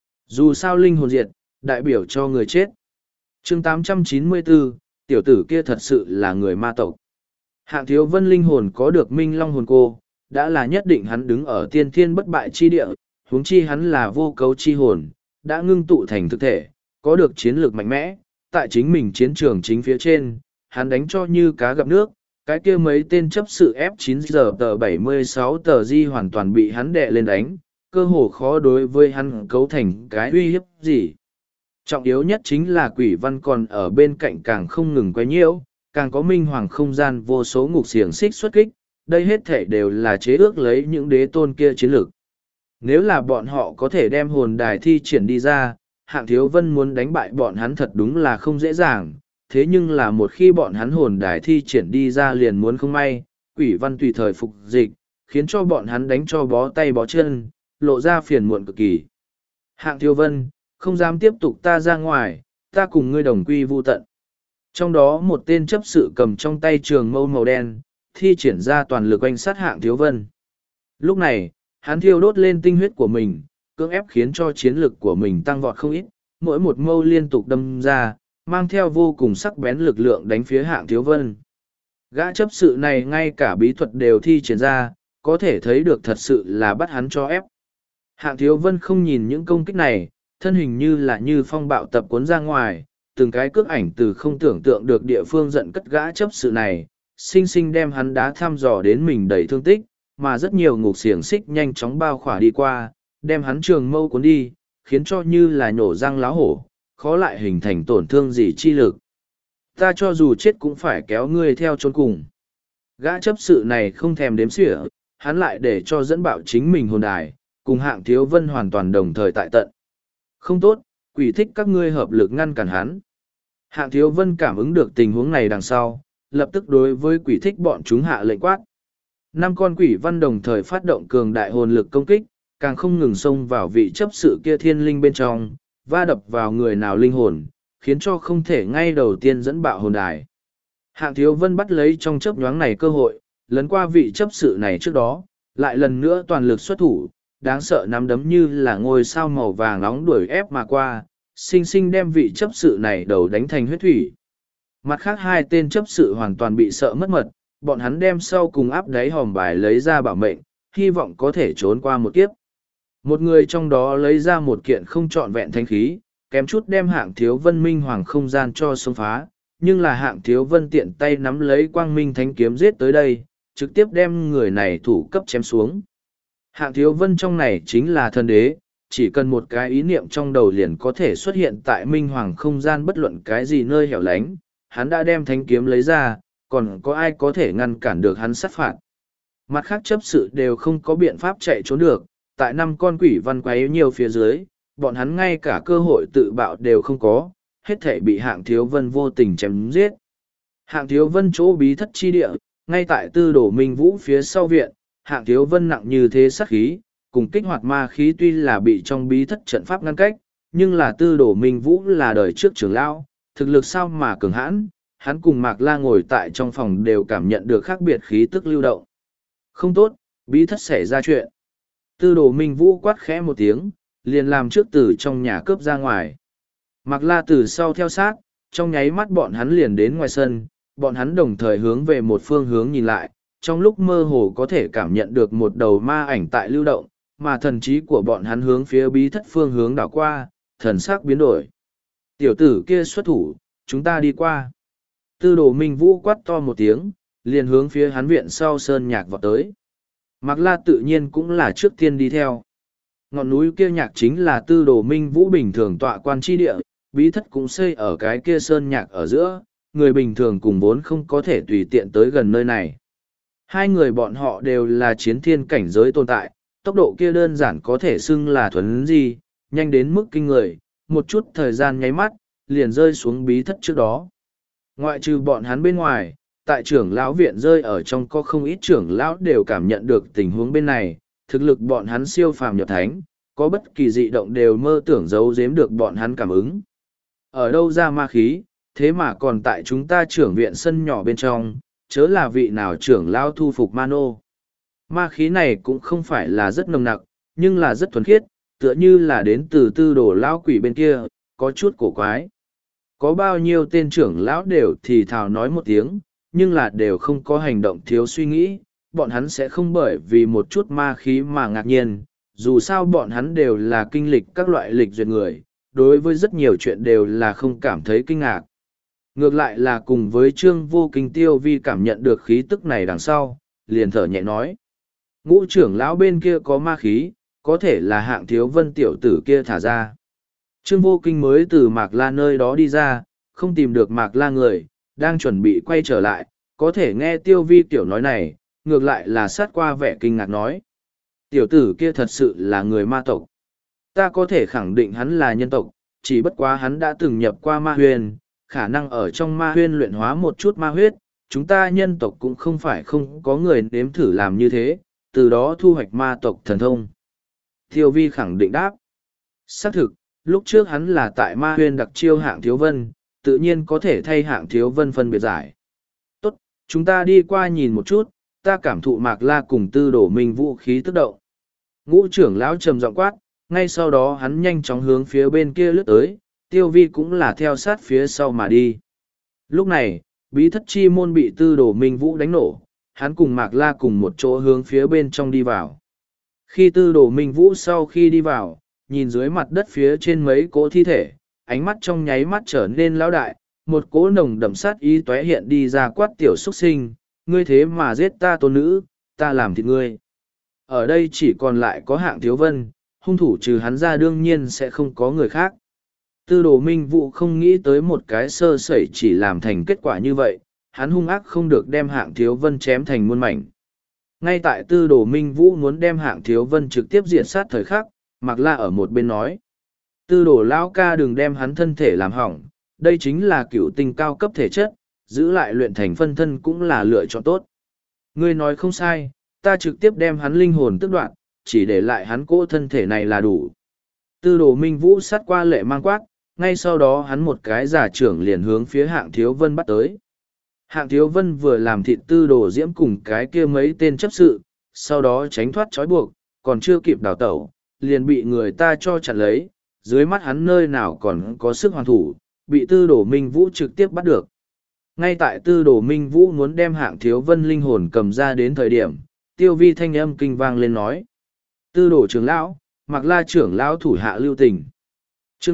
Dù sao linh hồn diệt, đại biểu cho người chết. Chương 894, tiểu tử kia thật sự là người ma tộc. Hạng Thiếu Vân linh hồn có được minh long hồn cô, đã là nhất định hắn đứng ở tiên thiên bất bại chi địa, huống chi hắn là vô cấu chi hồn, đã ngưng tụ thành thực thể, có được chiến lược mạnh mẽ, tại chính mình chiến trường chính phía trên, hắn đánh cho như cá gặp nước, cái kia mấy tên chấp sự F9 giờ tờ 76 tờ di hoàn toàn bị hắn đè lên đánh, cơ hồ khó đối với hắn cấu thành cái uy hiếp gì. Trọng yếu nhất chính là quỷ văn còn ở bên cạnh càng không ngừng quấy nhiễu, càng có minh hoàng không gian vô số ngục xiềng xích xuất kích, đây hết thể đều là chế ước lấy những đế tôn kia chiến lược. Nếu là bọn họ có thể đem hồn đài thi triển đi ra, Hạng Thiếu Vân muốn đánh bại bọn hắn thật đúng là không dễ dàng, thế nhưng là một khi bọn hắn hồn đài thi triển đi ra liền muốn không may, quỷ văn tùy thời phục dịch, khiến cho bọn hắn đánh cho bó tay bó chân, lộ ra phiền muộn cực kỳ. Hạng Thiếu Vân, không dám tiếp tục ta ra ngoài, ta cùng ngươi đồng quy vu tận. Trong đó một tên chấp sự cầm trong tay trường mâu màu đen, thi triển ra toàn lực oanh sát Hạng Thiếu Vân. Lúc này, hắn thiêu đốt lên tinh huyết của mình, cưỡng ép khiến cho chiến lực của mình tăng vọt không ít, mỗi một mâu liên tục đâm ra, mang theo vô cùng sắc bén lực lượng đánh phía Hạng Thiếu Vân. Gã chấp sự này ngay cả bí thuật đều thi triển ra, có thể thấy được thật sự là bắt hắn cho ép. Hạng Thiếu Vân không nhìn những công kích này, thân hình như là như phong bạo tập cuốn ra ngoài, từng cái cước ảnh từ không tưởng tượng được địa phương giận cất gã chấp sự này, sinh sinh đem hắn đá thăm dò đến mình đầy thương tích, mà rất nhiều ngục xiềng xích nhanh chóng bao khỏa đi qua, đem hắn trường mâu cuốn đi, khiến cho như là nhổ răng láo hổ, khó lại hình thành tổn thương gì chi lực. Ta cho dù chết cũng phải kéo ngươi theo chôn cùng. Gã chấp sự này không thèm đếm xỉa, hắn lại để cho dẫn bạo chính mình hồn đài, cùng Hạng Thiếu Vân hoàn toàn đồng thời tại tận. Không tốt, quỷ thích các ngươi hợp lực ngăn cản hắn. Hạng Thiếu Vân cảm ứng được tình huống này đằng sau, lập tức đối với quỷ thích bọn chúng hạ lệnh quát. 5 con quỷ văn đồng thời phát động cường đại hồn lực công kích, càng không ngừng xông vào vị chấp sự kia thiên linh bên trong, va đập vào người nào linh hồn, khiến cho không thể ngay đầu tiên dẫn bạo hồn đài. Hạng Thiếu Vân bắt lấy trong chớp nhoáng này cơ hội, lấn qua vị chấp sự này trước đó, lại lần nữa toàn lực xuất thủ, đáng sợ nắm đấm như là ngôi sao màu vàng nóng đuổi ép mà qua, sinh sinh đem vị chấp sự này đầu đánh thành huyết thủy. Mặt khác hai tên chấp sự hoàn toàn bị sợ mất mật, bọn hắn đem sau cùng áp đáy hòm bài lấy ra bảo mệnh, hy vọng có thể trốn qua một kiếp. Một người trong đó lấy ra một kiện không trọn vẹn thanh khí, kém chút đem Hạng Thiếu Vân minh hoàng không gian cho xông phá, nhưng là Hạng Thiếu Vân tiện tay nắm lấy quang minh thánh kiếm giết tới đây, trực tiếp đem người này thủ cấp chém xuống. Hạng Thiếu Vân trong này chính là thần đế, chỉ cần một cái ý niệm trong đầu liền có thể xuất hiện tại minh hoàng không gian bất luận cái gì nơi hẻo lánh, hắn đã đem thánh kiếm lấy ra, còn có ai có thể ngăn cản được hắn sát phạt. Mặt khác chấp sự đều không có biện pháp chạy trốn được, tại 5 con quỷ văn quấy nhiều phía dưới, bọn hắn ngay cả cơ hội tự bạo đều không có, hết thể bị Hạng Thiếu Vân vô tình chém giết. Hạng Thiếu Vân chỗ bí thất chi địa, ngay tại Tư Đồ Minh Vũ phía sau viện, Hạng Thiếu Vân nặng như thế sát khí, cùng kích hoạt ma khí tuy là bị trong bí thất trận pháp ngăn cách, nhưng là Tư Đồ Minh Vũ là đời trước trưởng lão, thực lực sao mà cường hãn, hắn cùng Mạc La ngồi tại trong phòng đều cảm nhận được khác biệt khí tức lưu động. Không tốt, bí thất xảy ra chuyện. Tư Đồ Minh Vũ quát khẽ một tiếng, liền làm trước từ trong nhà cướp ra ngoài. Mạc La từ sau theo sát, trong nháy mắt bọn hắn liền đến ngoài sân, bọn hắn đồng thời hướng về một phương hướng nhìn lại, trong lúc mơ hồ có thể cảm nhận được một đầu ma ảnh tại lưu động, mà thần trí của bọn hắn hướng phía bí thất phương hướng đảo qua, thần sắc biến đổi. Tiểu tử kia xuất thủ, chúng ta đi qua. Tư Đồ Minh Vũ quát to một tiếng, liền hướng phía hắn viện sau sơn nhạc vọt tới. Mạc La tự nhiên cũng là trước tiên đi theo. Ngọn núi kia nhạc chính là Tư Đồ Minh Vũ bình thường tọa quan chi địa, bí thất cũng xây ở cái kia sơn nhạc ở giữa, người bình thường cùng vốn không có thể tùy tiện tới gần nơi này. Hai người bọn họ đều là chiến thiên cảnh giới tồn tại, tốc độ kia đơn giản có thể xưng là thuấn di, nhanh đến mức kinh người, một chút thời gian nháy mắt, liền rơi xuống bí thất trước đó. Ngoại trừ bọn hắn bên ngoài, tại trưởng lão viện rơi ở trong có không ít trưởng lão đều cảm nhận được tình huống bên này, thực lực bọn hắn siêu phàm nhập thánh, có bất kỳ dị động đều mơ tưởng giấu giếm được bọn hắn cảm ứng. Ở đâu ra ma khí, thế mà còn tại chúng ta trưởng viện sân nhỏ bên trong, chớ là vị nào trưởng lão thu phục ma nô. Ma khí này cũng không phải là rất nồng nặc, nhưng là rất thuần khiết, tựa như là đến từ Tư Đồ lão quỷ bên kia, có chút cổ quái. Có bao nhiêu tên trưởng lão đều thì thào nói một tiếng, nhưng là đều không có hành động thiếu suy nghĩ, bọn hắn sẽ không bởi vì một chút ma khí mà ngạc nhiên, dù sao bọn hắn đều là kinh lịch các loại lịch duyệt người, đối với rất nhiều chuyện đều là không cảm thấy kinh ngạc. Ngược lại là cùng với Trương Vô Kinh Tiêu Vi cảm nhận được khí tức này đằng sau, liền thở nhẹ nói. Ngũ trưởng lão bên kia có ma khí, có thể là Hạng Thiếu Vân tiểu tử kia thả ra. Trương Vô Kinh mới từ Mạc La nơi đó đi ra, không tìm được Mạc La người, đang chuẩn bị quay trở lại, có thể nghe Tiêu Vi tiểu nói này, ngược lại là sát qua vẻ kinh ngạc nói. Tiểu tử kia thật sự là người ma tộc. Ta có thể khẳng định hắn là nhân tộc, chỉ bất quá hắn đã từng nhập qua ma huyền, khả năng ở trong ma huyên luyện hóa một chút ma huyết, chúng ta nhân tộc cũng không phải không có người nếm thử làm như thế, từ đó thu hoạch ma tộc thần thông. Tiêu Vi khẳng định đáp. Xác thực, lúc trước hắn là tại ma huyên đặc chiêu Hạng Thiếu Vân, tự nhiên có thể thay Hạng Thiếu Vân phân biệt giải. Tốt, chúng ta đi qua nhìn một chút, ta cảm thụ Mạc La cùng Tư Đồ Minh Vũ khí tức động. Ngũ trưởng lão trầm giọng quát, ngay sau đó hắn nhanh chóng hướng phía bên kia lướt tới, Tiêu Vi cũng là theo sát phía sau mà đi. Lúc này, bí thất chi môn bị Tư Đồ Minh Vũ đánh nổ, hắn cùng Mạc La cùng một chỗ hướng phía bên trong đi vào. Khi Tư Đồ Minh Vũ sau khi đi vào, nhìn dưới mặt đất phía trên mấy cỗ thi thể, ánh mắt trong nháy mắt trở nên lão đại, một cỗ nồng đậm sát ý tóe hiện đi ra quát tiểu xuất sinh, ngươi thế mà giết ta tôn nữ, ta làm thịt ngươi. Ở đây chỉ còn lại có Hạng Thiếu Vân, hung thủ trừ hắn ra đương nhiên sẽ không có người khác. Tư Đồ Minh Vũ không nghĩ tới một cái sơ sẩy chỉ làm thành kết quả như vậy, hắn hung ác không được đem Hạng Thiếu Vân chém thành muôn mảnh. Ngay tại Tư Đồ Minh Vũ muốn đem Hạng Thiếu Vân trực tiếp diệt sát thời khắc, Mạc La ở một bên nói. Tư Đồ lão ca đừng đem hắn thân thể làm hỏng, đây chính là cựu tinh cao cấp thể chất, giữ lại luyện thành phân thân cũng là lựa chọn tốt. Ngươi nói không sai, ta trực tiếp đem hắn linh hồn tước đoạn, chỉ để lại hắn cỗ thân thể này là đủ. Tư đồ Minh Vũ sát qua lệ mang quát, ngay sau đó hắn một cái giả trưởng liền hướng phía Hạng Thiếu Vân bắt tới. Hạng Thiếu Vân vừa làm thịt tư đồ diễm cùng cái kia mấy tên chấp sự, sau đó tránh thoát trói buộc, còn chưa kịp đào tẩu, liền bị người ta cho chặt lấy, dưới mắt hắn nơi nào còn có sức hoàn thủ, bị tư đồ Minh Vũ trực tiếp bắt được. Ngay tại tư đồ Minh Vũ muốn đem Hạng Thiếu Vân linh hồn cầm ra đến thời điểm, Tiêu Vi thanh âm kinh vang lên nói. Tư đồ trưởng lão, Mạc La trưởng lão thủ hạ lưu tình. Chương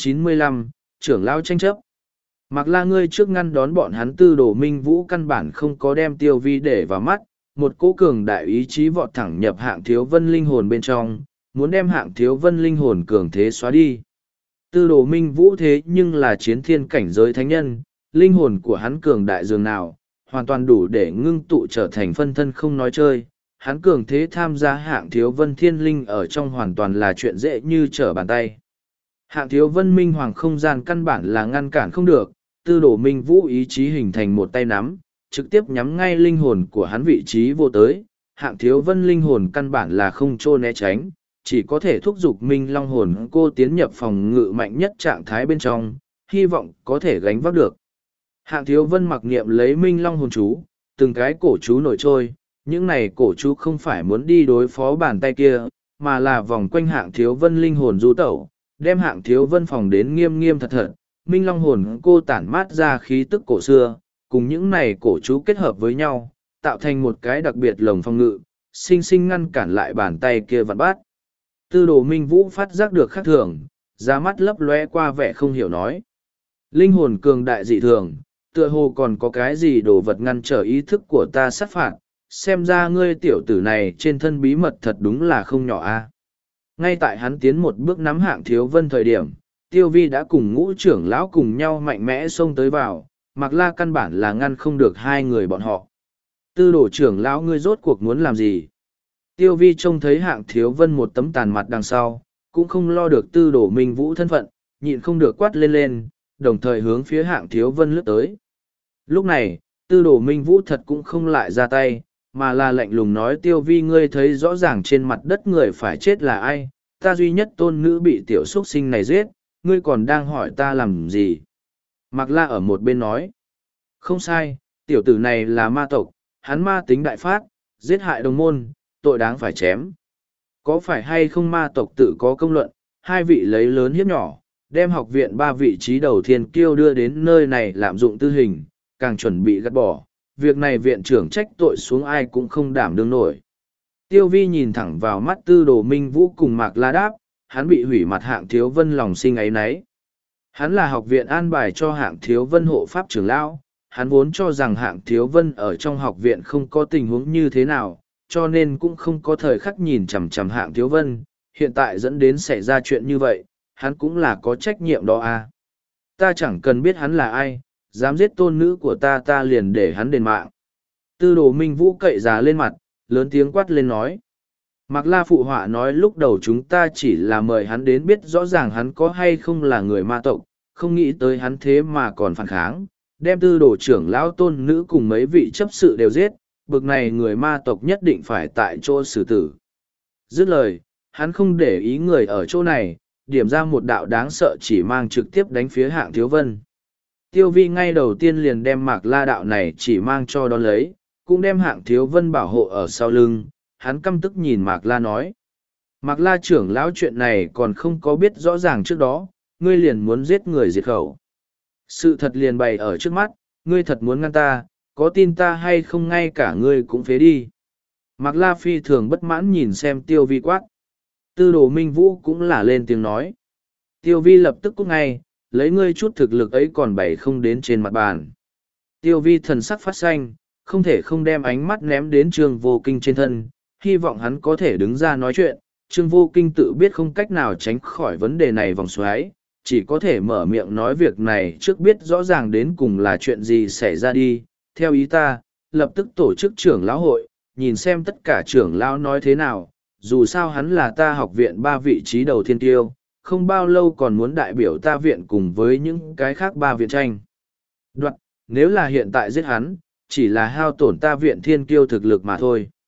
895, trưởng lão tranh chấp. Mạc La ngươi trước ngăn đón bọn hắn, tư đồ Minh Vũ căn bản không có đem Tiêu Vi để vào mắt, một cỗ cường đại ý chí vọt thẳng nhập Hạng Thiếu Vân linh hồn bên trong, muốn đem Hạng Thiếu Vân linh hồn cường thế xóa đi. Tư đồ Minh Vũ thế nhưng là chiến thiên cảnh giới thánh nhân, linh hồn của hắn cường đại dường nào, hoàn toàn đủ để ngưng tụ trở thành phân thân không nói chơi. Hắn cường thế tham gia Hạng Thiếu Vân thiên linh ở trong hoàn toàn là chuyện dễ như trở bàn tay. Hạng Thiếu Vân minh hoàng không gian căn bản là ngăn cản không được, tư đồ Minh Vũ ý chí hình thành một tay nắm, trực tiếp nhắm ngay linh hồn của hắn vị trí vô tới. Hạng Thiếu Vân linh hồn căn bản là không trô né tránh, chỉ có thể thúc giục Minh Long hồn cô tiến nhập phòng ngự mạnh nhất trạng thái bên trong, hy vọng có thể gánh vác được. Hạng Thiếu Vân mặc niệm lấy Minh Long hồn chú, từng cái cổ chú nổi trôi, những này cổ chú không phải muốn đi đối phó bàn tay kia, mà là vòng quanh Hạng Thiếu Vân linh hồn du tẩu, đem Hạng Thiếu Vân phòng đến nghiêm nghiêm thật thật. Minh Long hồn cô tản mát ra khí tức cổ xưa, cùng những này cổ chú kết hợp với nhau, tạo thành một cái đặc biệt lồng phòng ngự, sinh sinh ngăn cản lại bàn tay kia vặn bát. Tư đồ Minh Vũ phát giác được khác thường, ra mắt lấp lóe qua vẻ không hiểu nói. Linh hồn cường đại dị thường, tựa hồ còn có cái gì đồ vật ngăn trở ý thức của ta sát phạt, xem ra ngươi tiểu tử này trên thân bí mật thật đúng là không nhỏ a. Ngay tại hắn tiến một bước nắm Hạng Thiếu Vân thời điểm, Tiêu Vi đã cùng Ngũ trưởng lão cùng nhau mạnh mẽ xông tới vào, Mạc La căn bản là ngăn không được hai người bọn họ. Tư đồ trưởng lão ngươi rốt cuộc muốn làm gì? Tiêu Vi trông thấy Hạng Thiếu Vân một tấm tàn mặt đằng sau, cũng không lo được tư đồ Minh Vũ thân phận, nhịn không được quát lên lên, đồng thời hướng phía Hạng Thiếu Vân lướt tới. Lúc này, tư đồ Minh Vũ thật cũng không lại ra tay, mà là lạnh lùng nói Tiêu Vi ngươi thấy rõ ràng trên mặt đất người phải chết là ai, ta duy nhất tôn nữ bị tiểu xuất sinh này giết, ngươi còn đang hỏi ta làm gì? Mạc La ở một bên nói, không sai, tiểu tử này là ma tộc, hắn ma tính đại phát, giết hại đồng môn, tội đáng phải chém. Có phải hay không ma tộc tự có công luận, hai vị lấy lớn hiếp nhỏ, đem học viện ba vị trí đầu thiên kiêu đưa đến nơi này lạm dụng tư hình, càng chuẩn bị gắt bỏ. Việc này viện trưởng trách tội xuống ai cũng không đảm đương nổi. Tiêu Vi nhìn thẳng vào mắt tư đồ Minh Vũ cùng Mạc La đáp, hắn bị hủy mặt Hạng Thiếu Vân lòng sinh áy náy. Hắn là học viện an bài cho Hạng Thiếu Vân hộ pháp trưởng lão, hắn vốn cho rằng Hạng Thiếu Vân ở trong học viện không có tình huống như thế nào, cho nên cũng không có thời khắc nhìn chằm chằm Hạng Thiếu Vân, hiện tại dẫn đến xảy ra chuyện như vậy, hắn cũng là có trách nhiệm đó à. Ta chẳng cần biết hắn là ai, dám giết tôn nữ của ta liền để hắn đền mạng. Tư đồ Minh Vũ cậy già lên mặt, lớn tiếng quát lên nói. Mạc La phụ họa nói lúc đầu chúng ta chỉ là mời hắn đến biết rõ ràng hắn có hay không là người ma tộc, không nghĩ tới hắn thế mà còn phản kháng, đem tư đồ trưởng lão tôn nữ cùng mấy vị chấp sự đều giết, bực này người ma tộc nhất định phải tại chỗ xử tử. Dứt lời, hắn không để ý người ở chỗ này, điểm ra một đạo đáng sợ chỉ mang trực tiếp đánh phía Hạng Thiếu Vân. Tiêu Vi ngay đầu tiên liền đem Mạc La đạo này chỉ mang cho đón lấy, cũng đem Hạng Thiếu Vân bảo hộ ở sau lưng, hắn căm tức nhìn Mạc La nói. Mạc La trưởng lão chuyện này còn không có biết rõ ràng trước đó, ngươi liền muốn giết người diệt khẩu. Sự thật liền bày ở trước mắt, ngươi thật muốn ngăn ta, có tin ta hay không ngay cả ngươi cũng phế đi. Mạc La phi thường bất mãn nhìn xem Tiêu Vi quát. Tư đồ Minh Vũ cũng là lên tiếng nói. Tiêu Vi lập tức cút ngay, lấy ngươi chút thực lực ấy còn bày không đến trên mặt bàn. Tiêu Vi thần sắc phát xanh, không thể không đem ánh mắt ném đến Trương Vô Kinh trên thân, hy vọng hắn có thể đứng ra nói chuyện. Trương Vô Kinh tự biết không cách nào tránh khỏi vấn đề này vòng xoáy, chỉ có thể mở miệng nói việc này trước biết rõ ràng đến cùng là chuyện gì xảy ra đi. Theo ý ta, lập tức tổ chức trưởng lão hội, nhìn xem tất cả trưởng lão nói thế nào, dù sao hắn là ta học viện ba vị trí đầu thiên tiêu, không bao lâu còn muốn đại biểu ta viện cùng với những cái khác ba viện tranh. Đoạn, nếu là hiện tại giết hắn, chỉ là hao tổn ta viện thiên kiêu thực lực mà thôi.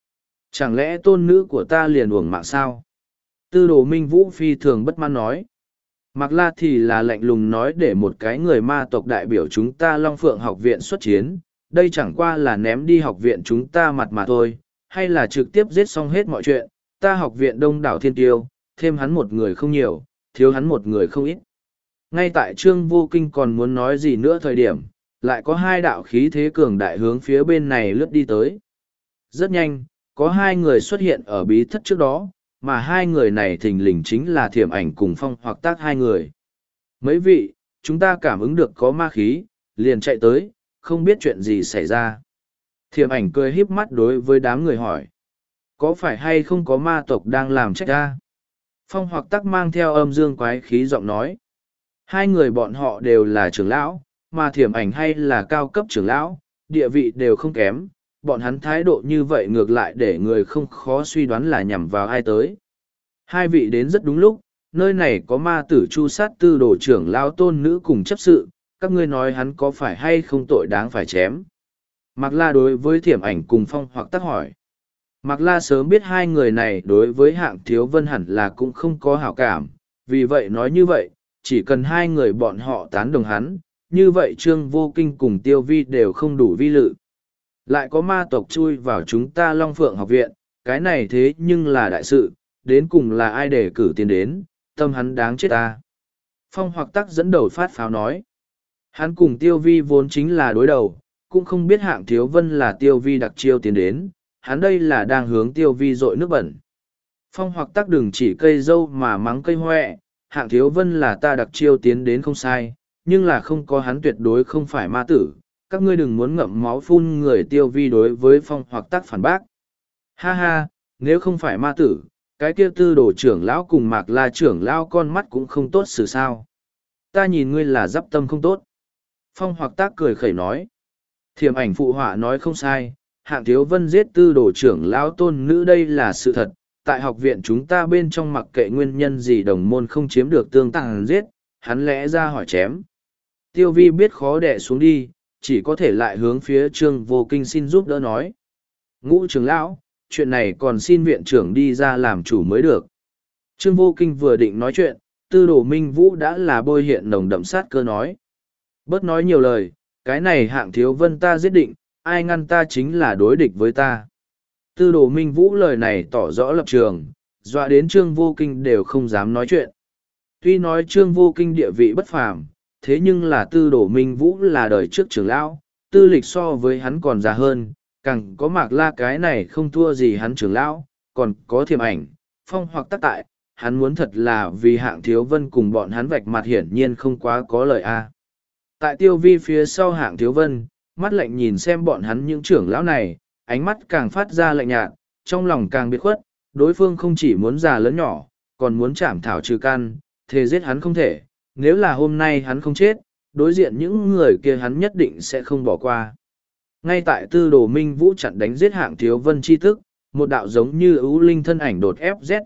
Chẳng lẽ tôn nữ của ta liền uổng mạng sao? Tư đồ Minh Vũ phi thường bất mãn nói. Mạc La thì là lạnh lùng nói, để một cái người ma tộc đại biểu chúng ta Long Phượng học viện xuất chiến, đây chẳng qua là ném đi học viện chúng ta mặt mà thôi, hay là trực tiếp giết xong hết mọi chuyện, ta học viện đông đảo thiên tiêu, thêm hắn một người không nhiều, thiếu hắn một người không ít. Ngay tại Trương Vô Kinh còn muốn nói gì nữa thời điểm, lại có hai đạo khí thế cường đại hướng phía bên này lướt đi tới. Rất nhanh, có hai người xuất hiện ở bí thất trước đó, mà hai người này thình lình chính là Thiểm Ảnh cùng Phong Hoặc Tác hai người. Mấy vị, chúng ta cảm ứng được có ma khí, liền chạy tới, không biết chuyện gì xảy ra. Thiểm Ảnh cười híp mắt đối với đám người hỏi. Có phải hay không có ma tộc đang làm trách ta? Phong Hoặc Tác mang theo âm dương quái khí giọng nói. Hai người bọn họ đều là trưởng lão, mà Thiểm Ảnh hay là cao cấp trưởng lão, địa vị đều không kém. Bọn hắn thái độ như vậy ngược lại để người không khó suy đoán là nhằm vào ai tới. Hai vị đến rất đúng lúc, nơi này có ma tử chu sát tư đồ trưởng lão tôn nữ cùng chấp sự, các ngươi nói hắn có phải hay không tội đáng phải chém. Mạc La đối với Thiểm Ảnh cùng Phong Hoặc Tác hỏi. Mạc La sớm biết hai người này đối với Hạng Thiếu Vân hẳn là cũng không có hảo cảm, vì vậy nói như vậy, chỉ cần hai người bọn họ tán đồng hắn, như vậy Trương Vô Kinh cùng Tiêu Vi đều không đủ vi lự. Lại có ma tộc chui vào chúng ta Long Phượng học viện, cái này thế nhưng là đại sự, đến cùng là ai để cử tiền đến, tâm hắn đáng chết ta. Phong Hoặc Tác dẫn đầu phát pháo nói. Hắn cùng Tiêu Vi vốn chính là đối đầu, cũng không biết Hạng Thiếu Vân là Tiêu Vi đặc chiêu tiền đến, hắn đây là đang hướng Tiêu Vi dội nước bẩn. Phong Hoặc Tác đừng chỉ cây dâu mà mắng cây hoẹ, Hạng Thiếu Vân là ta đặc chiêu tiến đến không sai, nhưng là không có hắn tuyệt đối không phải ma tử. Các ngươi đừng muốn ngậm máu phun người. Tiêu Vi đối với Phong Hoặc Tác phản bác. Ha ha, nếu không phải ma tử, cái kia tư đồ trưởng lão cùng Mạc La trưởng lão con mắt cũng không tốt xử sao. Ta nhìn ngươi là dắp tâm không tốt. Phong Hoặc Tác cười khẩy nói. Thiểm Ảnh phụ họa nói không sai, Hạng Thiếu Vân giết tư đồ trưởng lão tôn nữ đây là sự thật. Tại học viện chúng ta bên trong mặc kệ nguyên nhân gì đồng môn không chiếm được tương tàng giết, hắn lẽ ra hỏi chém. Tiêu Vi biết khó đẻ xuống đi, chỉ có thể lại hướng phía Trương Vô Kinh xin giúp đỡ nói. Ngũ trưởng lão, chuyện này còn xin viện trưởng đi ra làm chủ mới được. Trương Vô Kinh vừa định nói chuyện, tư đồ Minh Vũ đã là bôi hiện nồng đậm sát cơ nói. Bớt nói nhiều lời, cái này Hạng Thiếu Vân ta giết định, ai ngăn ta chính là đối địch với ta. Tư đồ Minh Vũ lời này tỏ rõ lập trường, dọa đến Trương Vô Kinh đều không dám nói chuyện. Tuy nói Trương Vô Kinh địa vị bất phàm, thế nhưng là tư đồ Minh Vũ là đời trước trưởng lão, tư lịch so với hắn còn già hơn, càng có Mạc La cái này không thua gì hắn trưởng lão, còn có Thiểm Ảnh, Phong Hoặc Tác tại, hắn muốn thật là vì Hạng Thiếu Vân cùng bọn hắn vạch mặt hiển nhiên không quá có lời a. Tại Tiêu Vi phía sau Hạng Thiếu Vân, mắt lạnh nhìn xem bọn hắn những trưởng lão này, ánh mắt càng phát ra lạnh nhạt, trong lòng càng biệt khuất, đối phương không chỉ muốn già lớn nhỏ, còn muốn chảm thảo trừ căn, thề giết hắn không thể, nếu là hôm nay hắn không chết, đối diện những người kia hắn nhất định sẽ không bỏ qua. Ngay tại tư đồ Minh Vũ chặn đánh giết Hạng Thiếu Vân chi tức, một đạo giống như ưu linh thân ảnh đột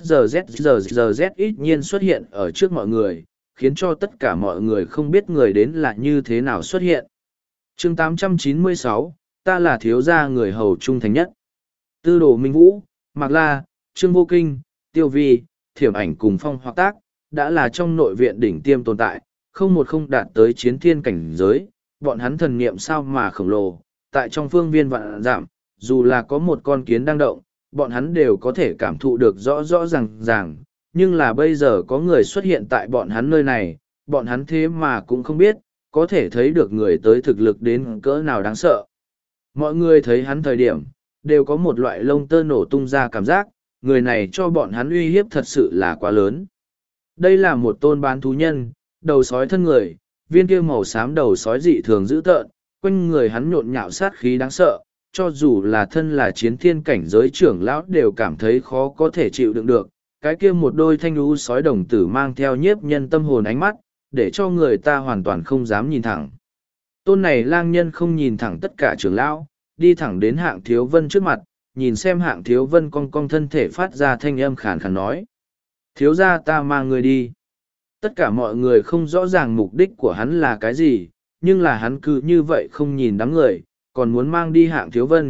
FZZZZZ ít nhiên xuất hiện ở trước mọi người, khiến cho tất cả mọi người không biết người đến là như thế nào xuất hiện. Chương 896, ta là thiếu gia người hầu trung thành nhất. Tư đồ Minh Vũ, Mạc La, Trương Vô Kinh, Tiêu Vi, Thiểm Ảnh cùng Phong Hoặc Tác, đã là trong nội viện đỉnh tiêm tồn tại, không một không đạt tới chiến thiên cảnh giới, bọn hắn thần niệm sao mà khổng lồ, tại trong phương viên vạn dặm, dù là có một con kiến đang động, bọn hắn đều có thể cảm thụ được rõ rõ ràng, nhưng là bây giờ có người xuất hiện tại bọn hắn nơi này, bọn hắn thế mà cũng không biết, có thể thấy được người tới thực lực đến cỡ nào đáng sợ. Mọi người thấy hắn thời điểm, đều có một loại lông tơ nổ tung ra cảm giác, người này cho bọn hắn uy hiếp thật sự là quá lớn. Đây là một tôn bán thú nhân, đầu sói thân người, viên kia màu xám đầu sói dị thường dữ tợn, quanh người hắn nhộn nhạo sát khí đáng sợ, cho dù là thân là chiến thiên cảnh giới trưởng lão đều cảm thấy khó có thể chịu đựng được. Cái kia một đôi thanh lũ sói đồng tử mang theo nhiếp nhân tâm hồn ánh mắt, để cho người ta hoàn toàn không dám nhìn thẳng. Tôn này lang nhân không nhìn thẳng tất cả trưởng lão, đi thẳng đến Hạng Thiếu Vân trước mặt, nhìn xem Hạng Thiếu Vân cong cong thân thể phát ra thanh âm khàn khàn nói. Thiếu gia ta mang người đi. Tất cả mọi người không rõ ràng mục đích của hắn là cái gì, nhưng là hắn cứ như vậy không nhìn đám người, còn muốn mang đi Hạng Thiếu Vân,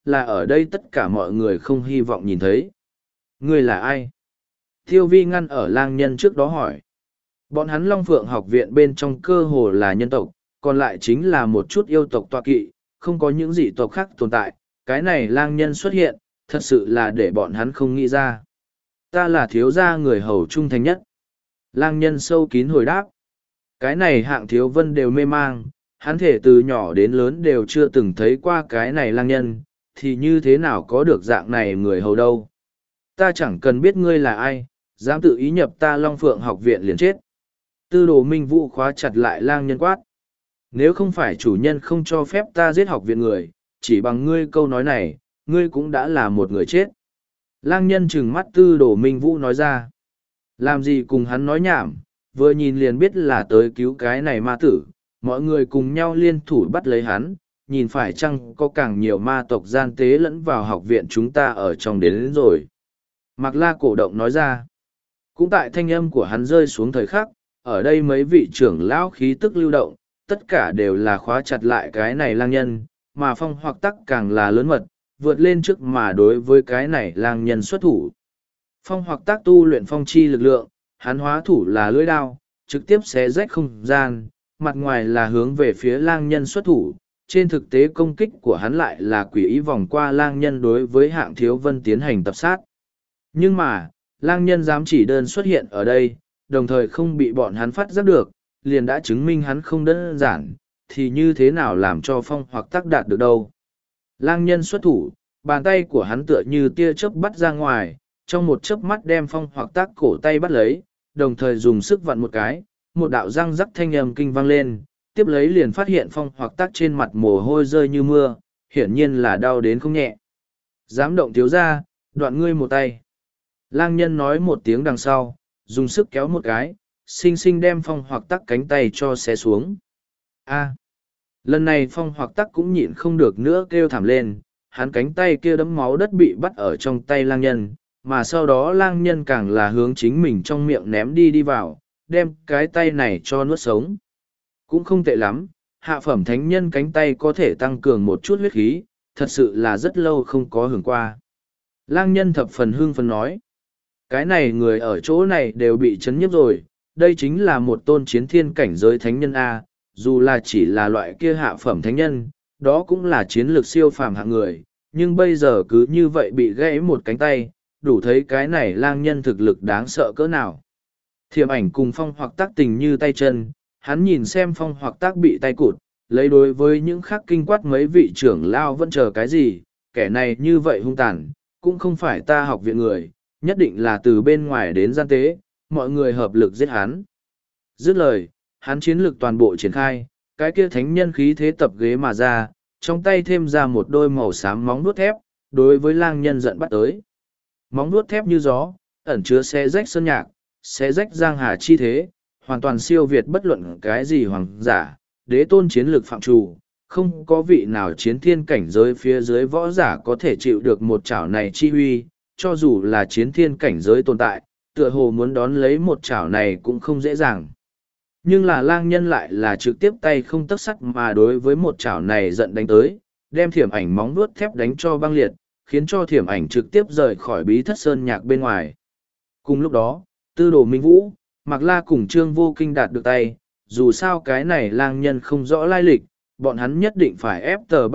là ở đây tất cả mọi người không hy vọng nhìn thấy. Ngươi là ai? Tiêu Vi ngăn ở lang nhân trước đó hỏi. Bọn hắn Long Phượng học viện bên trong cơ hồ là nhân tộc, còn lại chính là một chút yêu tộc tọa kỵ, không có những dị tộc khác tồn tại. Cái này lang nhân xuất hiện, thật sự là để bọn hắn không nghĩ ra. Ta là thiếu gia người hầu trung thành nhất. Lang nhân sâu kín hồi đáp. Cái này Hạng Thiếu Vân đều mê mang, hắn thể từ nhỏ đến lớn đều chưa từng thấy qua cái này lang nhân, thì như thế nào có được dạng này người hầu đâu. Ta chẳng cần biết ngươi là ai, dám tự ý nhập ta Long Phượng học viện liền chết. Tư đồ Minh Vũ khóa chặt lại lang nhân quát. Nếu không phải chủ nhân không cho phép ta giết học viện người, chỉ bằng ngươi câu nói này, ngươi cũng đã là một người chết. Lang nhân trừng mắt tư đồ Minh Vũ nói ra. Làm gì cùng hắn nói nhảm, vừa nhìn liền biết là tới cứu cái này ma tử, mọi người cùng nhau liên thủ bắt lấy hắn, nhìn phải chăng có càng nhiều ma tộc gian tế lẫn vào học viện chúng ta ở trong đến rồi. Mạc La cổ động nói ra. Cũng tại thanh âm của hắn rơi xuống thời khắc, ở đây mấy vị trưởng lão khí tức lưu động, tất cả đều là khóa chặt lại cái này lang nhân, mà phong hoặc tắc càng là lớn mật, vượt lên trước mà đối với cái này lang nhân xuất thủ. Phong hoặc tác tu luyện phong chi lực lượng, hắn hóa thủ là lưỡi đao, trực tiếp xé rách không gian, mặt ngoài là hướng về phía lang nhân xuất thủ, trên thực tế công kích của hắn lại là quỷ ý vòng qua lang nhân đối với Hạng Thiếu Vân tiến hành tập sát. Nhưng mà, lang nhân dám chỉ đơn xuất hiện ở đây, đồng thời không bị bọn hắn phát giác được, liền đã chứng minh hắn không đơn giản, thì như thế nào làm cho phong hoặc tác đạt được đâu. Lang nhân xuất thủ, bàn tay của hắn tựa như tia chớp bắt ra ngoài, trong một chớp mắt đem phong hoặc tác cổ tay bắt lấy, đồng thời dùng sức vặn một cái, một đạo răng rắc thanh âm kinh vang lên, tiếp lấy liền phát hiện phong hoặc tác trên mặt mồ hôi rơi như mưa, hiển nhiên là đau đến không nhẹ. Dám động thiếu ra, đoạn ngươi một tay. Lang nhân nói một tiếng đằng sau, dùng sức kéo một cái, xinh xinh đem phong hoặc tắc cánh tay cho xé xuống. A. Lần này phong hoặc tắc cũng nhịn không được nữa kêu thảm lên, hắn cánh tay kia đẫm máu đất bị bắt ở trong tay lang nhân, mà sau đó lang nhân càng là hướng chính mình trong miệng ném đi vào, đem cái tay này cho nuốt sống. Cũng không tệ lắm, hạ phẩm thánh nhân cánh tay có thể tăng cường một chút huyết khí, thật sự là rất lâu không có hưởng qua. Lang nhân thập phần hưng phấn nói. Cái này người ở chỗ này đều bị chấn nhiếp rồi, đây chính là một tôn chiến thiên cảnh giới thánh nhân A, dù là chỉ là loại kia hạ phẩm thánh nhân, đó cũng là chiến lược siêu phàm hạng người, nhưng bây giờ cứ như vậy bị gãy một cánh tay, đủ thấy cái này lang nhân thực lực đáng sợ cỡ nào. Thiểm ảnh cùng phong hoặc tác tình như tay chân, hắn nhìn xem phong hoặc tác bị tay cụt, lấy đối với những khắc kinh quát mấy vị trưởng lao vẫn chờ cái gì, kẻ này như vậy hung tàn, cũng không phải ta học viện người, nhất định là từ bên ngoài đến gian tế, mọi người hợp lực giết hắn. Dứt lời, hắn chiến lực toàn bộ triển khai, cái kia thánh nhân khí thế tập ghế mà ra, trong tay thêm ra một đôi màu xám móng vuốt thép, đối với lang nhân giận bắt tới. Móng vuốt thép như gió, ẩn chứa xé rách sơn nhạc, xé rách giang hà chi thế, hoàn toàn siêu việt bất luận cái gì hoàng giả, đế tôn chiến lực phạm trù, không có vị nào chiến thiên cảnh giới phía dưới võ giả có thể chịu được một chảo này chi huy, cho dù là chiến thiên cảnh giới tồn tại, tựa hồ muốn đón lấy một chảo này cũng không dễ dàng. Nhưng là lang nhân lại là trực tiếp tay không tấc sắt mà đối với một chảo này giận đánh tới, đem thiểm ảnh móng vuốt thép đánh cho băng liệt, khiến cho thiểm ảnh trực tiếp rời khỏi bí thất sơn nhạc bên ngoài. Cùng lúc đó, tư đồ Minh Vũ, Mạc La cùng Trương Vô Kinh đạt được tay, dù sao cái này lang nhân không rõ lai lịch, bọn hắn nhất định phải ép tờ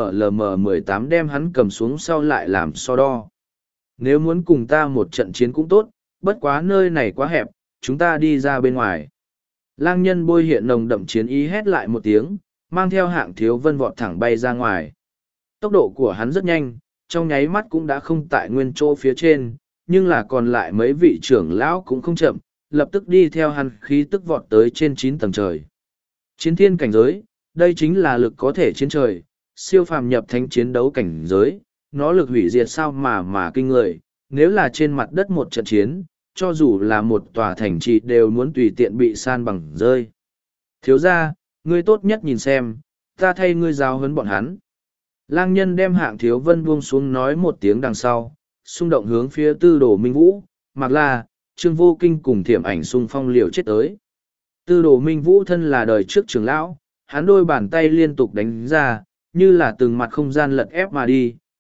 3MLM18 đem hắn cầm xuống sau lại làm so đo. Nếu muốn cùng ta một trận chiến cũng tốt, bất quá nơi này quá hẹp, chúng ta đi ra bên ngoài. Lang nhân bôi hiện nồng đậm chiến ý hét lại một tiếng, mang theo Hạng Thiếu Vân vọt thẳng bay ra ngoài. Tốc độ của hắn rất nhanh, trong nháy mắt cũng đã không tại nguyên chỗ phía trên, nhưng là còn lại mấy vị trưởng lão cũng không chậm, lập tức đi theo hắn khí tức vọt tới trên 9 tầng trời. Chiến thiên cảnh giới, đây chính là lực có thể chiến trời, siêu phàm nhập thánh chiến đấu cảnh giới, nó lực hủy diệt sao mà kinh người, nếu là trên mặt đất một trận chiến, cho dù là một tòa thành trì đều muốn tùy tiện bị san bằng rơi. Thiếu ra, ngươi tốt nhất nhìn xem, ta thay ngươi giáo huấn bọn hắn. Lang nhân đem Hạng Thiếu Vân buông xuống nói một tiếng đằng sau, xung động hướng phía tư đồ Minh Vũ, Mạc La, Trương Vô Kinh cùng thiểm ảnh xung phong liều chết tới. Tư đồ Minh Vũ thân là đời trước trưởng lão, hắn đôi bàn tay liên tục đánh ra, như là từng mặt không gian lật ép mà đi,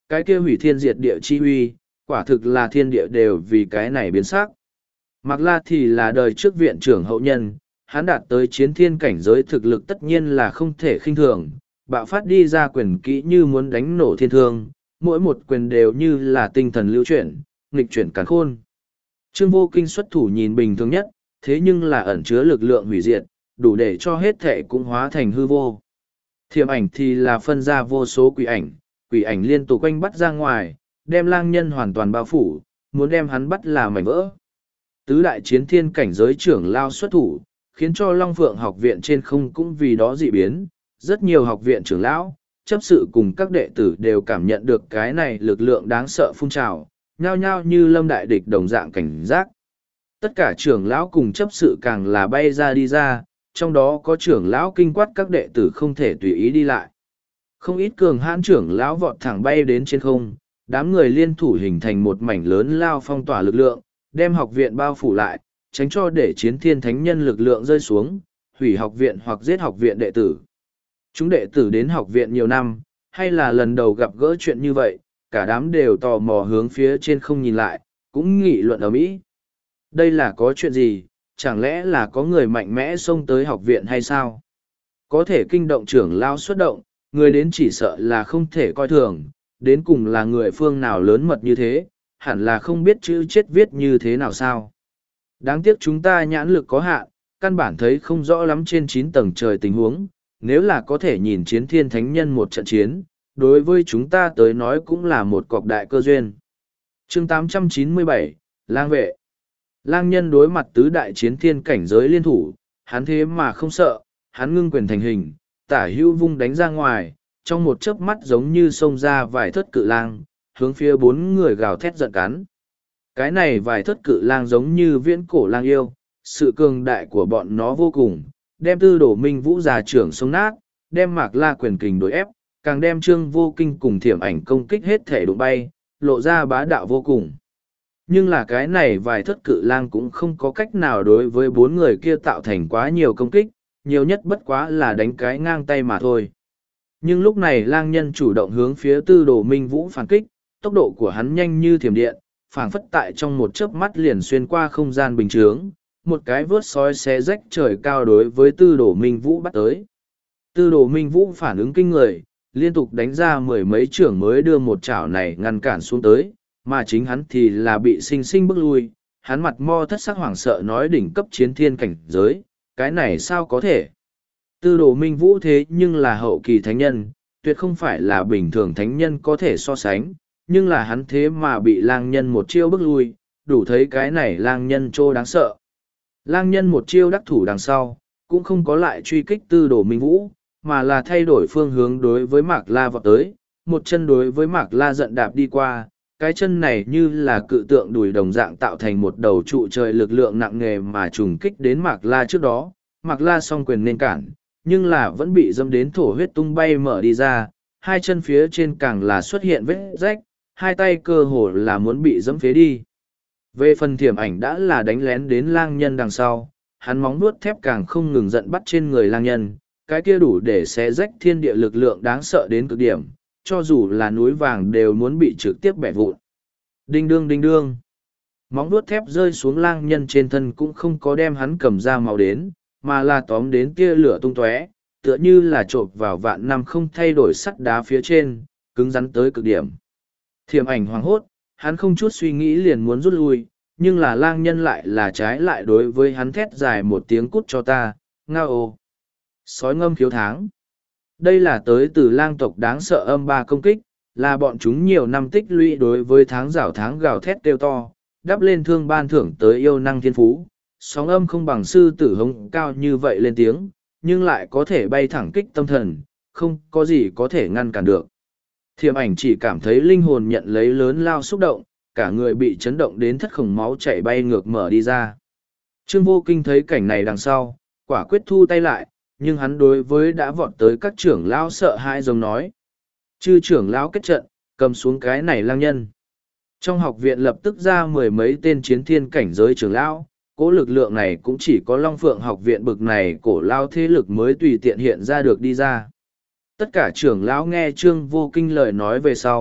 cái kia hủy thiên diệt địa chi uy, quả thực là thiên địa đều vì cái này biến sắc. Mạc La thì là đời trước viện trưởng hậu nhân, hắn đạt tới chiến thiên cảnh giới thực lực tất nhiên là không thể khinh thường, bạo phát đi ra quyền kỹ như muốn đánh nổ thiên thương, mỗi một quyền đều như là tinh thần lưu chuyển, nghịch chuyển càn khôn. Trương Vô Kinh xuất thủ nhìn bình thường nhất, thế nhưng là ẩn chứa lực lượng hủy diệt, đủ để cho hết thể cũng hóa thành hư vô. Thiểm ảnh thì là phân ra vô số quỷ ảnh liên tục quanh bắt ra ngoài, đem lang nhân hoàn toàn bao phủ, muốn đem hắn bắt là mảnh vỡ. Tứ đại chiến thiên cảnh giới trưởng lao xuất thủ, khiến cho Long Phượng học viện trên không cũng vì đó dị biến. Rất nhiều học viện trưởng lão, chấp sự cùng các đệ tử đều cảm nhận được cái này lực lượng đáng sợ phun trào, nhao nhao như lâm đại địch đồng dạng cảnh giác. Tất cả trưởng lão cùng chấp sự càng là bay ra đi ra, trong đó có trưởng lão kinh quát các đệ tử không thể tùy ý đi lại. Không ít cường hãn trưởng lão vọt thẳng bay đến trên không, đám người liên thủ hình thành một mảnh lớn lao phong tỏa lực lượng, đem học viện bao phủ lại, tránh cho để chiến thiên thánh nhân lực lượng rơi xuống, hủy học viện hoặc giết học viện đệ tử. Chúng đệ tử đến học viện nhiều năm, hay là lần đầu gặp gỡ chuyện như vậy, cả đám đều tò mò hướng phía trên không nhìn lại, cũng nghị luận ở Mỹ. Đây là có chuyện gì, chẳng lẽ là có người mạnh mẽ xông tới học viện hay sao? Có thể kinh động trưởng lao xuất động, người đến chỉ sợ là không thể coi thường, đến cùng là người phương nào lớn mật như thế, hẳn là không biết chữ chết viết như thế nào sao. Đáng tiếc chúng ta nhãn lực có hạn, căn bản thấy không rõ lắm trên 9 tầng trời tình huống, nếu là có thể nhìn chiến thiên thánh nhân một trận chiến, đối với chúng ta tới nói cũng là một cọc đại cơ duyên. Chương 897, Lang vệ. Lang nhân đối mặt tứ đại chiến thiên cảnh giới liên thủ, hắn thế mà không sợ, hắn ngưng quyền thành hình, tả hữu vung đánh ra ngoài, trong một chớp mắt giống như xông ra vài thất cự lang, hướng phía 4 người gào thét giận cắn. Cái này vài thất cự lang giống như viễn cổ lang yêu, sự cường đại của bọn nó vô cùng, đem Tư Đồ Minh Vũ già trưởng sống nát, đem Mạc La quyền kình đối ép, càng đem Trương Vô Kinh cùng Thiểm ảnh công kích hết thể đụng bay, lộ ra bá đạo vô cùng. Nhưng là cái này vài thất cự lang cũng không có cách nào đối với 4 người kia tạo thành quá nhiều công kích, nhiều nhất bất quá là đánh cái ngang tay mà thôi. Nhưng lúc này lang nhân chủ động hướng phía Tư Đồ Minh Vũ phản kích, tốc độ của hắn nhanh như thiểm điện, phảng phất tại trong một chớp mắt liền xuyên qua không gian bình chướng, một cái vớt sói xé rách trời cao đối với Tư Đồ Minh Vũ bắt tới. Tư Đồ Minh Vũ phản ứng kinh người, liên tục đánh ra 10 mấy chưởng mới đưa một chảo này ngăn cản xuống tới, mà chính hắn thì là bị sinh sinh bức lui, hắn mặt mo thất sắc hoảng sợ nói đỉnh cấp chiến thiên cảnh giới, cái này sao có thể. Tư Đồ Minh Vũ thế nhưng là hậu kỳ thánh nhân, tuyệt không phải là bình thường thánh nhân có thể so sánh, nhưng là hắn thế mà bị lang nhân một chiêu bức lui, đủ thấy cái này lang nhân trô đáng sợ. Lang nhân một chiêu đắc thủ đằng sau, cũng không có lại truy kích Tư Đồ Minh Vũ, mà là thay đổi phương hướng đối với Mạc La vọt tới, một chân đối với Mạc La giận đạp đi qua, cái chân này như là cự tượng đùi đồng dạng tạo thành một đầu trụ trời lực lượng nặng nề mà trùng kích đến Mạc La trước đó, Mạc La song quyền nên cản, nhưng là vẫn bị dâm đến thổ huyết tung bay mở đi ra, hai chân phía trên càng là xuất hiện vết rách, hai tay cơ hồ là muốn bị dẫm phế đi. Về phần Thiểm ảnh đã là đánh lén đến lang nhân đằng sau, hắn móng nuốt thép càng không ngừng giận bắt trên người lang nhân, cái kia đủ để xé rách thiên địa lực lượng đáng sợ đến cực điểm, cho dù là núi vàng đều muốn bị trực tiếp bẻ vụn. Đinh đương đinh đương. Móng nuốt thép rơi xuống lang nhân trên thân cũng không có đem hắn cầm ra màu đến, mà là tóm đến tia lửa tung tóe, tựa như là chộp vào vạn năm không thay đổi sắt đá phía trên, cứng rắn tới cực điểm. Thiểm ảnh hoảng hốt, hắn không chút suy nghĩ liền muốn rút lui, nhưng là lang nhân lại là trái lại đối với hắn thét dài một tiếng cút cho ta, ngao ô. Sói ngâm khiếu tháng. Đây là tới từ lang tộc đáng sợ âm ba công kích, là bọn chúng nhiều năm tích lũy đối với tháng rảo tháng gào thét kêu to, đắp lên thương ban thưởng tới yêu năng thiên phú. Sóng âm không bằng sư tử hống cao như vậy lên tiếng, nhưng lại có thể bay thẳng kích tâm thần, không có gì có thể ngăn cản được. Thiểm ảnh chỉ cảm thấy linh hồn nhận lấy lớn lao xúc động, cả người bị chấn động đến thất khổng máu chạy bay ngược mở đi ra. Trương Vô Kinh thấy cảnh này đằng sau, quả quyết thu tay lại, nhưng hắn đối với đã vọt tới các trưởng lão sợ hãi giống nói. Chư trưởng lão kết trận, cầm xuống cái này lang nhân. Trong học viện lập tức ra 10 mấy tên chiến thiên cảnh giới trưởng lão, cố lực lượng này cũng chỉ có Long Phượng học viện bực này cổ lao thế lực mới tùy tiện hiện ra được đi ra. Tất cả trưởng lão nghe Trương Vô Kinh lời nói về sau,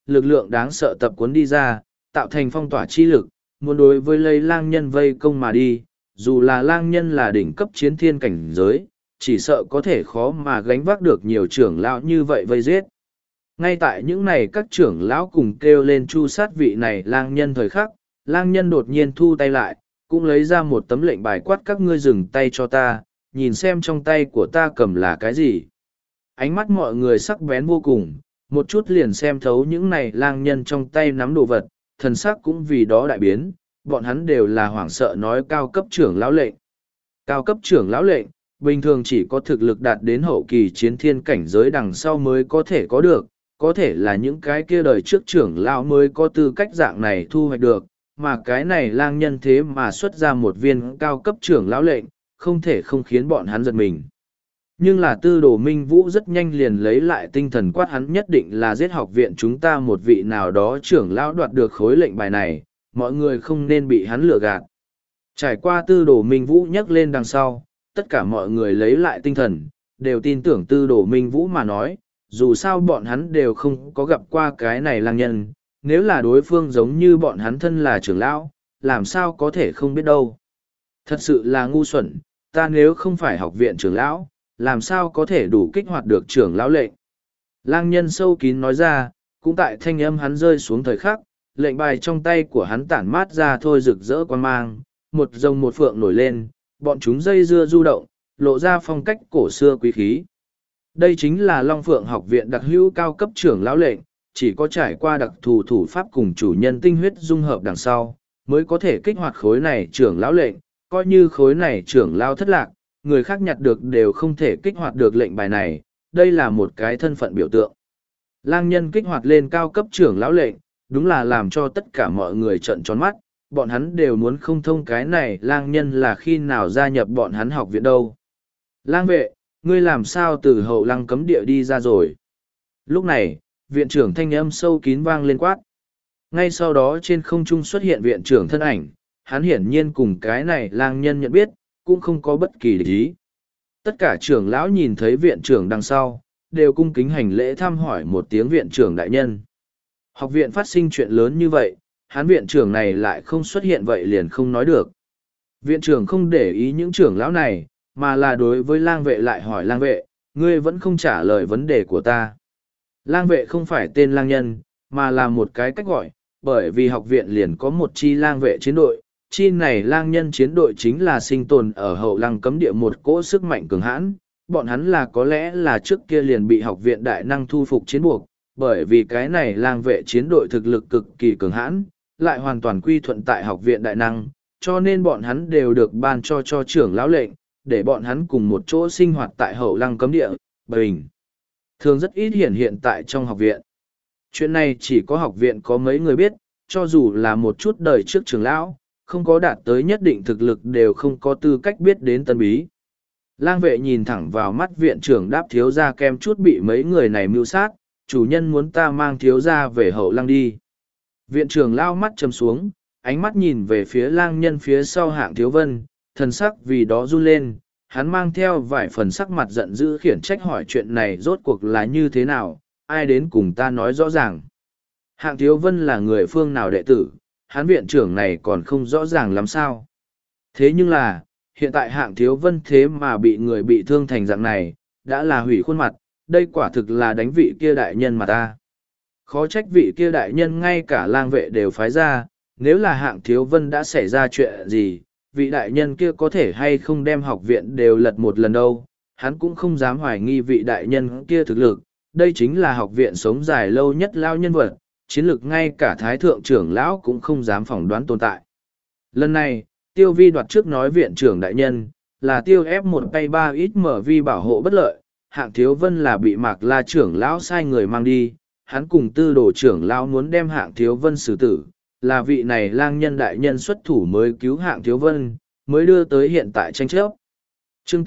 lực lượng đáng sợ tập cuốn đi ra, tạo thành phong tỏa chi lực, muốn đối với lấy lang nhân vây công mà đi, dù là lang nhân là đỉnh cấp chiến thiên cảnh giới, chỉ sợ có thể khó mà gánh vác được nhiều trưởng lão như vậy vây giết. Ngay tại những này các trưởng lão cùng kêu lên chu sát vị này lang nhân thời khắc, lang nhân đột nhiên thu tay lại, cũng lấy ra một tấm lệnh bài quát các ngươi dừng tay cho ta, nhìn xem trong tay của ta cầm là cái gì. Ánh mắt mọi người sắc bén vô cùng, một chút liền xem thấu những này lang nhân trong tay nắm đồ vật, thần sắc cũng vì đó đại biến, bọn hắn đều là hoảng sợ nói cao cấp trưởng lão lệnh. Cao cấp trưởng lão lệnh, bình thường chỉ có thực lực đạt đến hậu kỳ chiến thiên cảnh giới đằng sau mới có thể có được, có thể là những cái kia đời trước trưởng lão mới có tư cách dạng này thu hoạch được, mà cái này lang nhân thế mà xuất ra một viên cao cấp trưởng lão lệnh, không thể không khiến bọn hắn giật mình. Nhưng là Tư Đồ Minh Vũ rất nhanh liền lấy lại tinh thần quát hắn nhất định là giết học viện chúng ta một vị nào đó trưởng lão đoạt được khối lệnh bài này, mọi người không nên bị hắn lừa gạt. Trải qua Tư Đồ Minh Vũ nhắc lên đằng sau, tất cả mọi người lấy lại tinh thần, đều tin tưởng Tư Đồ Minh Vũ mà nói, dù sao bọn hắn đều không có gặp qua cái này lang nhân, nếu là đối phương giống như bọn hắn thân là trưởng lão, làm sao có thể không biết đâu. Thật sự là ngu xuẩn, ta nếu không phải học viện trưởng lão, làm sao có thể đủ kích hoạt được trưởng lão lệnh. Lang nhân sâu kín nói ra, cũng tại thanh âm hắn rơi xuống thời khắc, lệnh bài trong tay của hắn tản mát ra thôi rực rỡ quan mang, một rồng một phượng nổi lên, bọn chúng dây dưa du động, lộ ra phong cách cổ xưa quý khí. Đây chính là Long Phượng học viện đặc hữu cao cấp trưởng lão lệnh, chỉ có trải qua đặc thù thủ pháp cùng chủ nhân tinh huyết dung hợp đằng sau, mới có thể kích hoạt khối này trưởng lão lệnh, coi như khối này trưởng lão thất lạc, người khác nhặt được đều không thể kích hoạt được lệnh bài này, đây là một cái thân phận biểu tượng. Lang nhân kích hoạt lên cao cấp trưởng lão lệnh, đúng là làm cho tất cả mọi người trợn tròn mắt, bọn hắn đều muốn không thông cái này lang nhân là khi nào gia nhập bọn hắn học viện đâu. Lang vệ, ngươi làm sao từ hậu lăng cấm địa đi ra rồi? Lúc này, viện trưởng thanh âm sâu kín vang lên quát. Ngay sau đó trên không trung xuất hiện viện trưởng thân ảnh, hắn hiển nhiên cùng cái này lang nhân nhận biết, cũng không có bất kỳ địch ý. Tất cả trưởng lão nhìn thấy viện trưởng đằng sau, đều cung kính hành lễ thăm hỏi một tiếng viện trưởng đại nhân. Học viện phát sinh chuyện lớn như vậy, hắn viện trưởng này lại không xuất hiện vậy liền không nói được. Viện trưởng không để ý những trưởng lão này, mà là đối với lang vệ lại hỏi lang vệ, ngươi vẫn không trả lời vấn đề của ta. Lang vệ không phải tên lang nhân, mà là một cái cách gọi, bởi vì học viện liền có một chi lang vệ chiến đội. Chi này lang nhân chiến đội chính là sinh tồn ở hậu lăng cấm địa một cỗ sức mạnh cường hãn. Bọn hắn là có lẽ là trước kia liền bị học viện đại năng thu phục chiến buộc, bởi vì cái này lang vệ chiến đội thực lực cực kỳ cường hãn, lại hoàn toàn quy thuận tại học viện đại năng, cho nên bọn hắn đều được ban cho trưởng lão lệnh, để bọn hắn cùng một chỗ sinh hoạt tại hậu lăng cấm địa, bình. Thường rất ít hiện tại trong học viện. Chuyện này chỉ có học viện có mấy người biết, cho dù là một chút đời trước trưởng lão, không có đạt tới nhất định thực lực đều không có tư cách biết đến tân bí. Lang vệ nhìn thẳng vào mắt viện trưởng đáp thiếu gia kem chút bị mấy người này mưu sát, chủ nhân muốn ta mang thiếu gia về hậu lăng đi. Viện trưởng lao mắt chầm xuống, ánh mắt nhìn về phía lang nhân phía sau Hạng Thiếu Vân, thần sắc vì đó run lên, hắn mang theo vài phần sắc mặt giận dữ khiển trách hỏi chuyện này rốt cuộc là như thế nào, ai đến cùng ta nói rõ ràng. Hạng Thiếu Vân là người phương nào đệ tử, hắn viện trưởng này còn không rõ ràng lắm sao. Thế nhưng là, hiện tại Hạng Thiếu Vân thế mà bị người bị thương thành dạng này, đã là hủy khuôn mặt, đây quả thực là đánh vị kia đại nhân mà ta. Khó trách vị kia đại nhân ngay cả lang vệ đều phái ra, nếu là Hạng Thiếu Vân đã xảy ra chuyện gì, vị đại nhân kia có thể hay không đem học viện đều lật một lần đâu, hắn cũng không dám hoài nghi vị đại nhân kia thực lực, đây chính là học viện sống dài lâu nhất lao nhân vật, chiến lược ngay cả thái thượng trưởng lão cũng không dám phỏng đoán tồn tại. Lần này, Tiêu Vi đoạt trước nói viện trưởng đại nhân, là Tiêu ép một tay ba ít mở vi bảo hộ bất lợi, Hạng Thiếu Vân là bị Mạc La trưởng lão sai người mang đi, hắn cùng Tư Đồ trưởng lão muốn đem Hạng Thiếu Vân xử tử, là vị này lang nhân đại nhân xuất thủ mới cứu Hạng Thiếu Vân, mới đưa tới hiện tại tranh chấp. Chương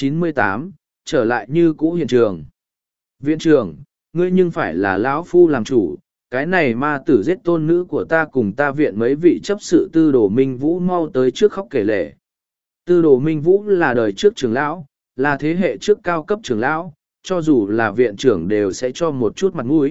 898, trở lại như cũ hiện trường. Viện trưởng, ngươi nhưng phải là lão phu làm chủ, cái này ma tử giết tôn nữ của ta cùng ta viện mấy vị chấp sự Tư Đồ Minh Vũ mau tới trước khóc kể lể. Tư Đồ Minh Vũ là đời trước trưởng lão, là thế hệ trước cao cấp trưởng lão, cho dù là viện trưởng đều sẽ cho một chút mặt mũi,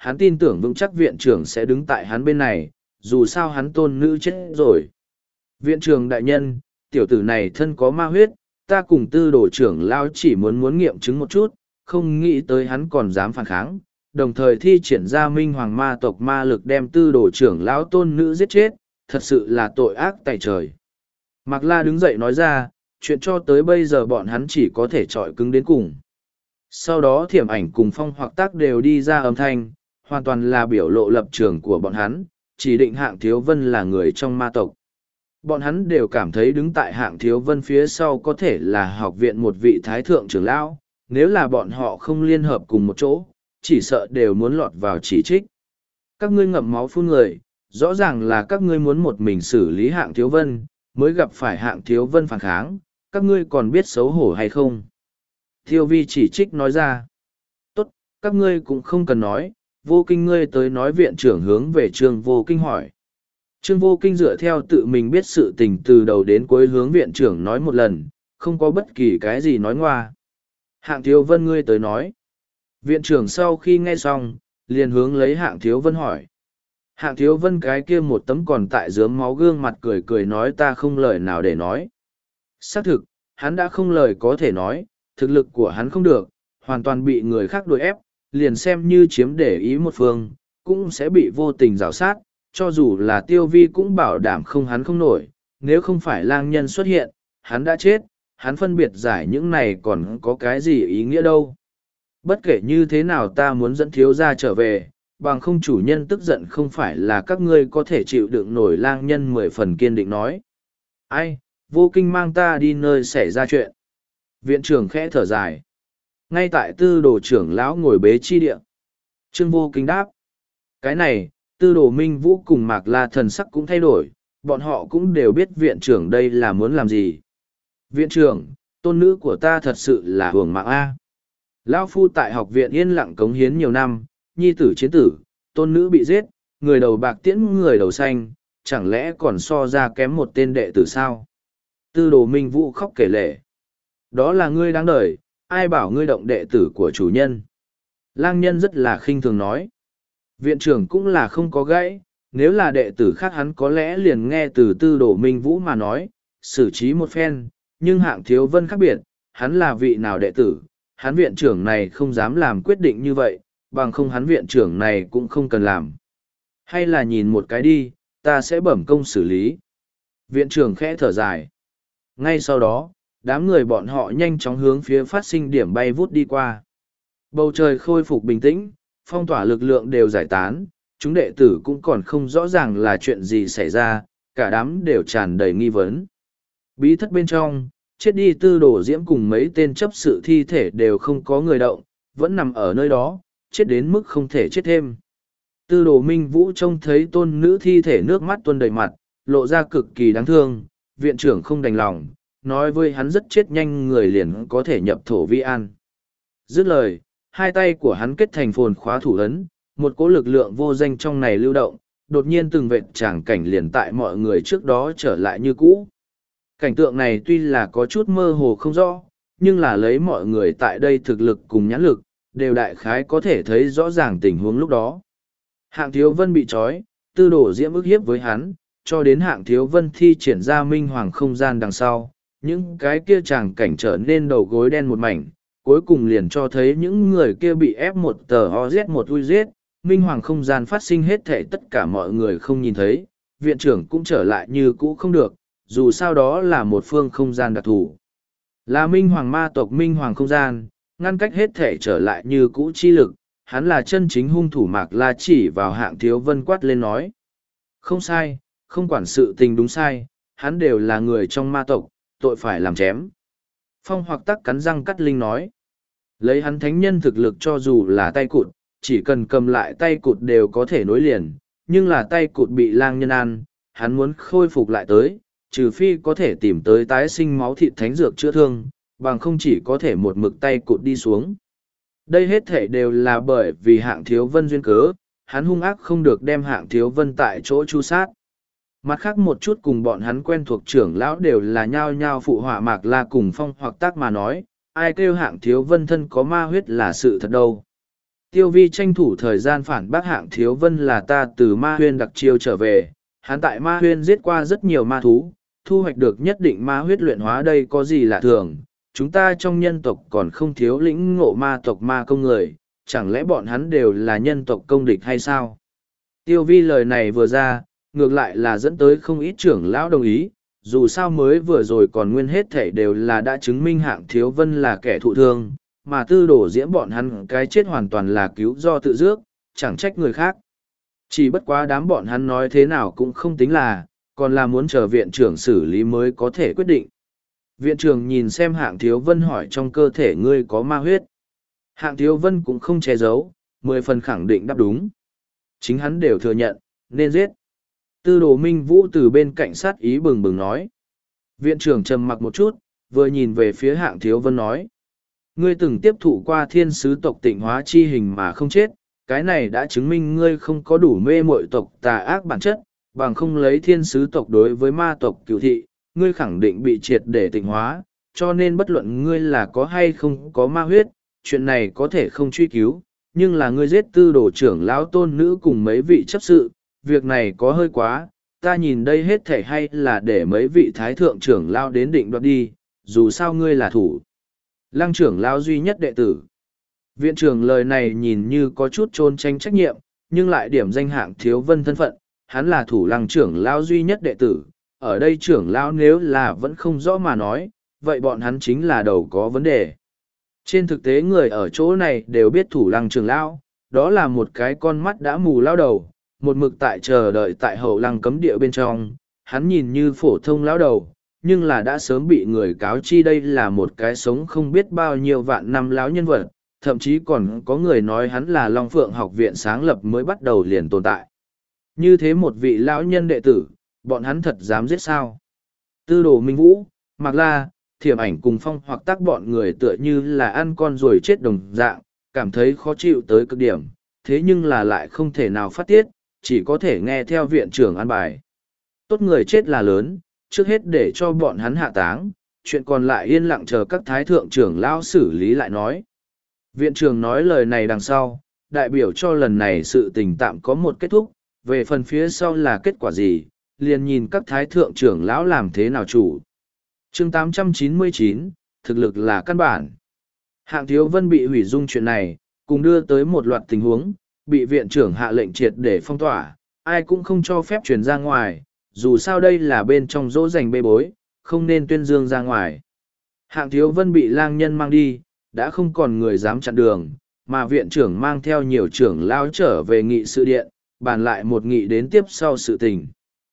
hắn tin tưởng vững chắc viện trưởng sẽ đứng tại hắn bên này, dù sao hắn tôn nữ chết rồi. Viện trưởng đại nhân, tiểu tử này thân có ma huyết, ta cùng tư đồ trưởng lao chỉ muốn nghiệm chứng một chút, không nghĩ tới hắn còn dám phản kháng, đồng thời thi triển ra minh hoàng ma tộc ma lực đem tư đồ trưởng lão tôn nữ giết chết, thật sự là tội ác tại trời. Mạc La đứng dậy nói ra, chuyện cho tới bây giờ bọn hắn chỉ có thể chọi cứng đến cùng. Sau đó Thiểm Ảnh cùng Phong Hoặc Tác đều đi ra âm thanh, hoàn toàn là biểu lộ lập trường của bọn hắn, chỉ định Hạng Thiếu Vân là người trong ma tộc. Bọn hắn đều cảm thấy đứng tại Hạng Thiếu Vân phía sau có thể là học viện một vị thái thượng trưởng lão, nếu là bọn họ không liên hợp cùng một chỗ, chỉ sợ đều muốn lọt vào chỉ trích. Các ngươi ngậm máu phun người, rõ ràng là các ngươi muốn một mình xử lý Hạng Thiếu Vân, mới gặp phải Hạng Thiếu Vân phản kháng, các ngươi còn biết xấu hổ hay không? Thiêu Vi chỉ trích nói ra. Tốt, các ngươi cũng không cần nói, Vô Kinh ngươi tới nói viện trưởng hướng về Trương Vô Kinh hỏi. Trương Vô Kinh dựa theo tự mình biết sự tình từ đầu đến cuối hướng viện trưởng nói một lần, không có bất kỳ cái gì nói ngoa. Hạng Thiếu Vân ngươi tới nói. Viện trưởng sau khi nghe xong, liền hướng lấy Hạng Thiếu Vân hỏi. Hạng Thiếu Vân cái kia một tấm còn tại dướng máu gương mặt cười cười nói ta không lời nào để nói. Xác thực, hắn đã không lời có thể nói, thực lực của hắn không được, hoàn toàn bị người khác đuổi ép, liền xem như chiếm để ý một phương, cũng sẽ bị vô tình rào sát, cho dù là Tiêu Vi cũng bảo đảm không hắn không nổi, nếu không phải lang nhân xuất hiện, hắn đã chết, hắn phân biệt giải những này còn có cái gì ý nghĩa đâu. Bất kể như thế nào ta muốn dẫn thiếu gia trở về, bằng không chủ nhân tức giận không phải là các ngươi có thể chịu đựng nổi lang nhân 10 phần kiên định nói. Ai, Vô Kinh mang ta đi nơi xảy ra chuyện. Viện trưởng khẽ thở dài. Ngay tại tư đồ trưởng lão ngồi bế chi địa. Trương Vô Kinh đáp. Cái này, tư đồ Minh Vũ cùng Mạc La thần sắc cũng thay đổi, bọn họ cũng đều biết viện trưởng đây là muốn làm gì. Viện trưởng, tôn nữ của ta thật sự là hưởng mạng A. Lão phu tại học viện yên lặng cống hiến nhiều năm, nhi tử chiến tử, tôn nữ bị giết, người đầu bạc tiễn người đầu xanh, chẳng lẽ còn so ra kém một tên đệ tử sao? Tư đồ Minh Vũ khóc kể lể. Đó là ngươi đáng đời, ai bảo ngươi động đệ tử của chủ nhân. Lang nhân rất là khinh thường nói. Viện trưởng cũng là không có gãy, nếu là đệ tử khác hắn có lẽ liền nghe từ tư đồ Minh Vũ mà nói, xử trí một phen, nhưng Hạng Thiếu Vân khác biệt, hắn là vị nào đệ tử, hắn viện trưởng này không dám làm quyết định như vậy, bằng không hắn viện trưởng này cũng không cần làm. Hay là nhìn một cái đi, ta sẽ bẩm công xử lý. Viện trưởng khẽ thở dài. Ngay sau đó, đám người bọn họ nhanh chóng hướng phía phát sinh điểm bay vút đi qua. Bầu trời khôi phục bình tĩnh, phong tỏa lực lượng đều giải tán, chúng đệ tử cũng còn không rõ ràng là chuyện gì xảy ra, cả đám đều tràn đầy nghi vấn. Bí thất bên trong, chết đi tư đồ diễm cùng mấy tên chấp sự thi thể đều không có người động, vẫn nằm ở nơi đó, chết đến mức không thể chết thêm. Tư đồ Minh Vũ trông thấy tôn nữ thi thể nước mắt tuôn đầy mặt, lộ ra cực kỳ đáng thương, viện trưởng không đành lòng, nói với hắn rất chết nhanh người liền có thể nhập thổ vi an. Dứt lời, hai tay của hắn kết thành phồn khóa thủ ấn, một cỗ lực lượng vô danh trong này lưu động, đột nhiên từng vệt tràng cảnh liền tại mọi người trước đó trở lại như cũ. Cảnh tượng này tuy là có chút mơ hồ không rõ, nhưng là lấy mọi người tại đây thực lực cùng nhãn lực, đều đại khái có thể thấy rõ ràng tình huống lúc đó. Hạng Thiếu Vân bị trói, tư đồ diễm ức hiếp với hắn, cho đến Hạng Thiếu Vân thi triển ra minh hoàng không gian đằng sau, những cái kia tràng cảnh trở nên đầu gối đen một mảnh, cuối cùng liền cho thấy những người kia bị ép một tờ OZ một UZ, minh hoàng không gian phát sinh hết thể tất cả mọi người không nhìn thấy, viện trưởng cũng trở lại như cũ không được, dù sao đó là một phương không gian đặc thù. Là minh hoàng ma tộc minh hoàng không gian, ngăn cách hết thể trở lại như cũ chi lực, hắn là chân chính hung thủ Mạc La chỉ vào Hạng Thiếu Vân quát lên nói. Không sai, không quản sự tình đúng sai, hắn đều là người trong ma tộc, tội phải làm chém. Phong Hoặc Tắc cắn răng cắt linh nói. Lấy hắn thánh nhân thực lực cho dù là tay cụt, chỉ cần cầm lại tay cụt đều có thể nối liền, nhưng là tay cụt bị lang nhân ăn, hắn muốn khôi phục lại tới, trừ phi có thể tìm tới tái sinh máu thịt thánh dược chữa thương, bằng không chỉ có thể một mực tay cụt đi xuống. Đây hết thể đều là bởi vì Hạng Thiếu Vân duyên cớ, hắn hung ác không được đem Hạng Thiếu Vân tại chỗ chu sát. Mặt khác một chút cùng bọn hắn quen thuộc trưởng lão đều là nhao nhao phụ họa Mạc La cùng Phong Hoặc Tắc mà nói, ai kêu Hạng Thiếu Vân thân có ma huyết là sự thật đâu. Tiêu Vi tranh thủ thời gian phản bác Hạng Thiếu Vân là ta từ ma huyên đặc chiêu trở về, hắn tại ma huyên giết qua rất nhiều ma thú, thu hoạch được nhất định ma huyết luyện hóa đây có gì lạ thường, chúng ta trong nhân tộc còn không thiếu lĩnh ngộ ma tộc ma công người, chẳng lẽ bọn hắn đều là nhân tộc công địch hay sao? Tiêu Vi lời này vừa ra, ngược lại là dẫn tới không ít trưởng lão đồng ý, dù sao mới vừa rồi còn nguyên hết thể đều là đã chứng minh Hạng Thiếu Vân là kẻ thụ thương, mà Tư Đồ Diễm bọn hắn cái chết hoàn toàn là cứu do tự dước, chẳng trách người khác. Chỉ bất quá đám bọn hắn nói thế nào cũng không tính là, còn là muốn chờ viện trưởng xử lý mới có thể quyết định. Viện trưởng nhìn xem Hạng Thiếu Vân hỏi trong cơ thể ngươi có ma huyết. Hạng Thiếu Vân cũng không che giấu, 10 phần khẳng định đáp đúng. Chính hắn đều thừa nhận, nên giết. Tư Đồ Minh Vũ từ bên cạnh sát ý bừng bừng nói. Viện trưởng trầm mặc một chút, vừa nhìn về phía Hạng Thiếu Vân nói. Ngươi từng tiếp thụ qua thiên sứ tộc tịnh hóa chi hình mà không chết, cái này đã chứng minh ngươi không có đủ mê muội tộc tà ác bản chất, bằng không lấy thiên sứ tộc đối với ma tộc cửu thị, ngươi khẳng định bị triệt để tịnh hóa, cho nên bất luận ngươi là có hay không có ma huyết, chuyện này có thể không truy cứu, nhưng là ngươi giết Tư Đồ trưởng lão tôn nữ cùng mấy vị chấp sự, việc này có hơi quá, ta nhìn đây hết thể hay là để mấy vị thái thượng trưởng lão đến định đoạt đi, dù sao ngươi là thủ lăng trưởng lão duy nhất đệ tử. Viện trưởng lời này nhìn như có chút trốn tránh trách nhiệm, nhưng lại điểm danh Hạng Thiếu Vân thân phận, hắn là thủ lăng trưởng lão duy nhất đệ tử. Ở đây trưởng lão nếu là vẫn không rõ mà nói, vậy bọn hắn chính là đầu có vấn đề. Trên thực tế người ở chỗ này đều biết thủ lăng trưởng lão, đó là một cái con mắt đã mù lao đầu, một mực tại chờ đợi tại hậu lăng cấm địa bên trong, hắn nhìn như phổ thông lão đầu, nhưng là đã sớm bị người cáo chi đây là một cái sống không biết bao nhiêu vạn năm lão nhân vật, thậm chí còn có người nói hắn là Long Phượng học viện sáng lập mới bắt đầu liền tồn tại. Như thế một vị lão nhân đệ tử, bọn hắn thật dám giết sao? Tư Đồ Minh Vũ, Mạc La, Thiểm Ảnh cùng Phong hoặc tác bọn người tựa như là ăn con rồi chết đồng dạng, cảm thấy khó chịu tới cực điểm, thế nhưng là lại không thể nào phát tiết, chỉ có thể nghe theo viện trưởng an bài. Tốt người chết là lớn, trước hết để cho bọn hắn hạ táng, chuyện còn lại yên lặng chờ các thái thượng trưởng lão xử lý lại nói. Viện trưởng nói lời này đằng sau, đại biểu cho lần này sự tình tạm có một kết thúc, về phần phía sau là kết quả gì, liền nhìn các thái thượng trưởng lão làm thế nào chủ. Chương 899, thực lực là căn bản. Hạng Thiếu Vân bị hủy dung chuyện này, cùng đưa tới một loạt tình huống, bị viện trưởng hạ lệnh triệt để phong tỏa, ai cũng không cho phép truyền ra ngoài, dù sao đây là bên trong dỗ dành bê bối, không nên tuyên dương ra ngoài. Hạng Thiếu Vân bị lang nhân mang đi, đã không còn người dám chặn đường, mà viện trưởng mang theo nhiều trưởng lao trở về nghị sự điện, bàn lại một nghị đến tiếp sau sự tình.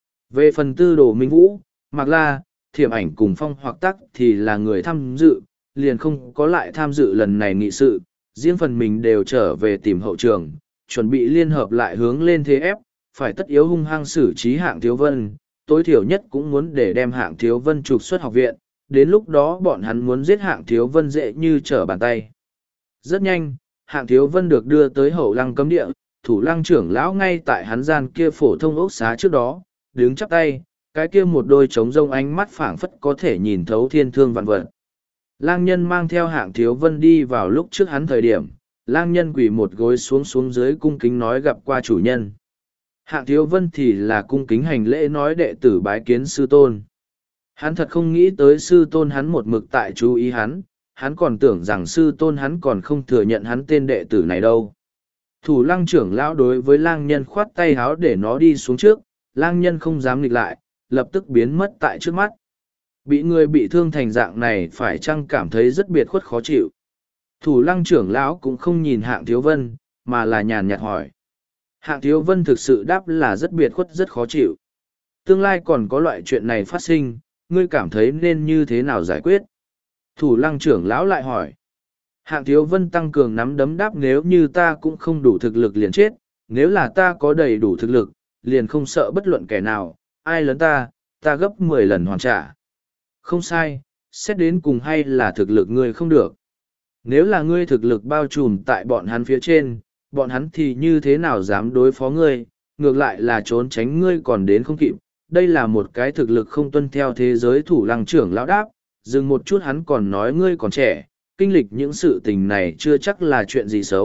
Về phần Tư Đồ Minh Vũ, Mạc La, Thiểm Ảnh cùng Phong hoặc tắc thì là người tham dự, liền không có lại tham dự lần này nghị sự, riêng phần mình đều trở về tìm hậu trường, chuẩn bị liên hợp lại hướng lên thế ép, phải tất yếu hung hăng xử trí Hạng Thiếu Vân, tối thiểu nhất cũng muốn để đem Hạng Thiếu Vân trục xuất học viện, đến lúc đó bọn hắn muốn giết Hạng Thiếu Vân dễ như trở bàn tay. Rất nhanh, Hạng Thiếu Vân được đưa tới hậu lăng cấm địa, thủ lăng trưởng lão ngay tại hắn gian kia phổ thông ốc xá trước đó, đứng chắp tay, cái kia một đôi trống rông ánh mắt phảng phất có thể nhìn thấu thiên thương vạn vật. Lang nhân mang theo Hạng Thiếu Vân đi vào lúc trước hắn thời điểm, lang nhân quỳ một gối xuống dưới cung kính nói gặp qua chủ nhân. Hạng Thiếu Vân thì là cung kính hành lễ nói đệ tử bái kiến sư tôn. Hắn thật không nghĩ tới sư tôn hắn một mực tại chú ý hắn còn tưởng rằng sư tôn hắn còn không thừa nhận hắn tên đệ tử này đâu. Thủ lăng trưởng lão đối với lang nhân khoát tay háo để nó đi xuống trước, lang nhân không dám nghịch lại, lập tức biến mất tại trước mắt. Bị người bị thương thành dạng này phải chăng cảm thấy rất biệt khuất khó chịu. Thủ lăng trưởng lão cũng không nhìn Hạng Thiếu Vân, mà là nhàn nhạt hỏi. Hạng Thiếu Vân thực sự đáp là rất biệt khuất rất khó chịu. Tương lai còn có loại chuyện này phát sinh, ngươi cảm thấy nên như thế nào giải quyết? Thủ lăng trưởng lão lại hỏi. Hạng Thiếu Vân tăng cường nắm đấm đáp nếu như ta cũng không đủ thực lực liền chết, nếu là ta có đầy đủ thực lực, liền không sợ bất luận kẻ nào, ai lớn ta gấp 10 lần hoàn trả. Không sai, xét đến cùng hay là thực lực ngươi không được. Nếu là ngươi thực lực bao trùm tại bọn hắn phía trên, bọn hắn thì như thế nào dám đối phó ngươi, ngược lại là trốn tránh ngươi còn đến không kịp. Đây là một cái thực lực không tuân theo thế giới thủ lăng trưởng lão đáp, dừng một chút hắn còn nói ngươi còn trẻ, kinh lịch những sự tình này chưa chắc là chuyện gì xấu,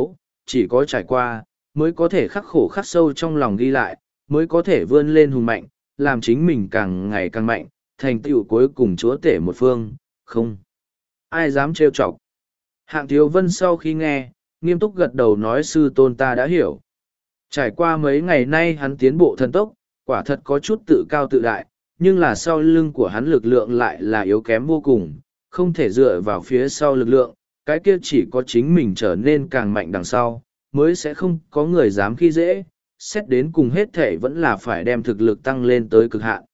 chỉ có trải qua, mới có thể khắc khổ khắc sâu trong lòng ghi lại, mới có thể vươn lên hùng mạnh, làm chính mình càng ngày càng mạnh, thành tựu cuối cùng chúa tể một phương, không ai dám trêu chọc. Hạng Thiếu Vân sau khi nghe, nghiêm túc gật đầu nói sư tôn ta đã hiểu. Trải qua mấy ngày nay hắn tiến bộ thần tốc, quả thật có chút tự cao tự đại, nhưng là sau lưng của hắn lực lượng lại là yếu kém vô cùng, không thể dựa vào phía sau lực lượng, cái kia chỉ có chính mình trở nên càng mạnh đằng sau, mới sẽ không có người dám khi dễ, xét đến cùng hết thể vẫn là phải đem thực lực tăng lên tới cực hạn.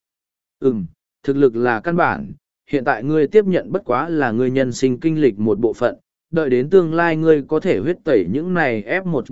Thực lực là căn bản, hiện tại ngươi tiếp nhận bất quá là ngươi nhân sinh kinh lịch một bộ phận, đợi đến tương lai ngươi có thể huyết tẩy những này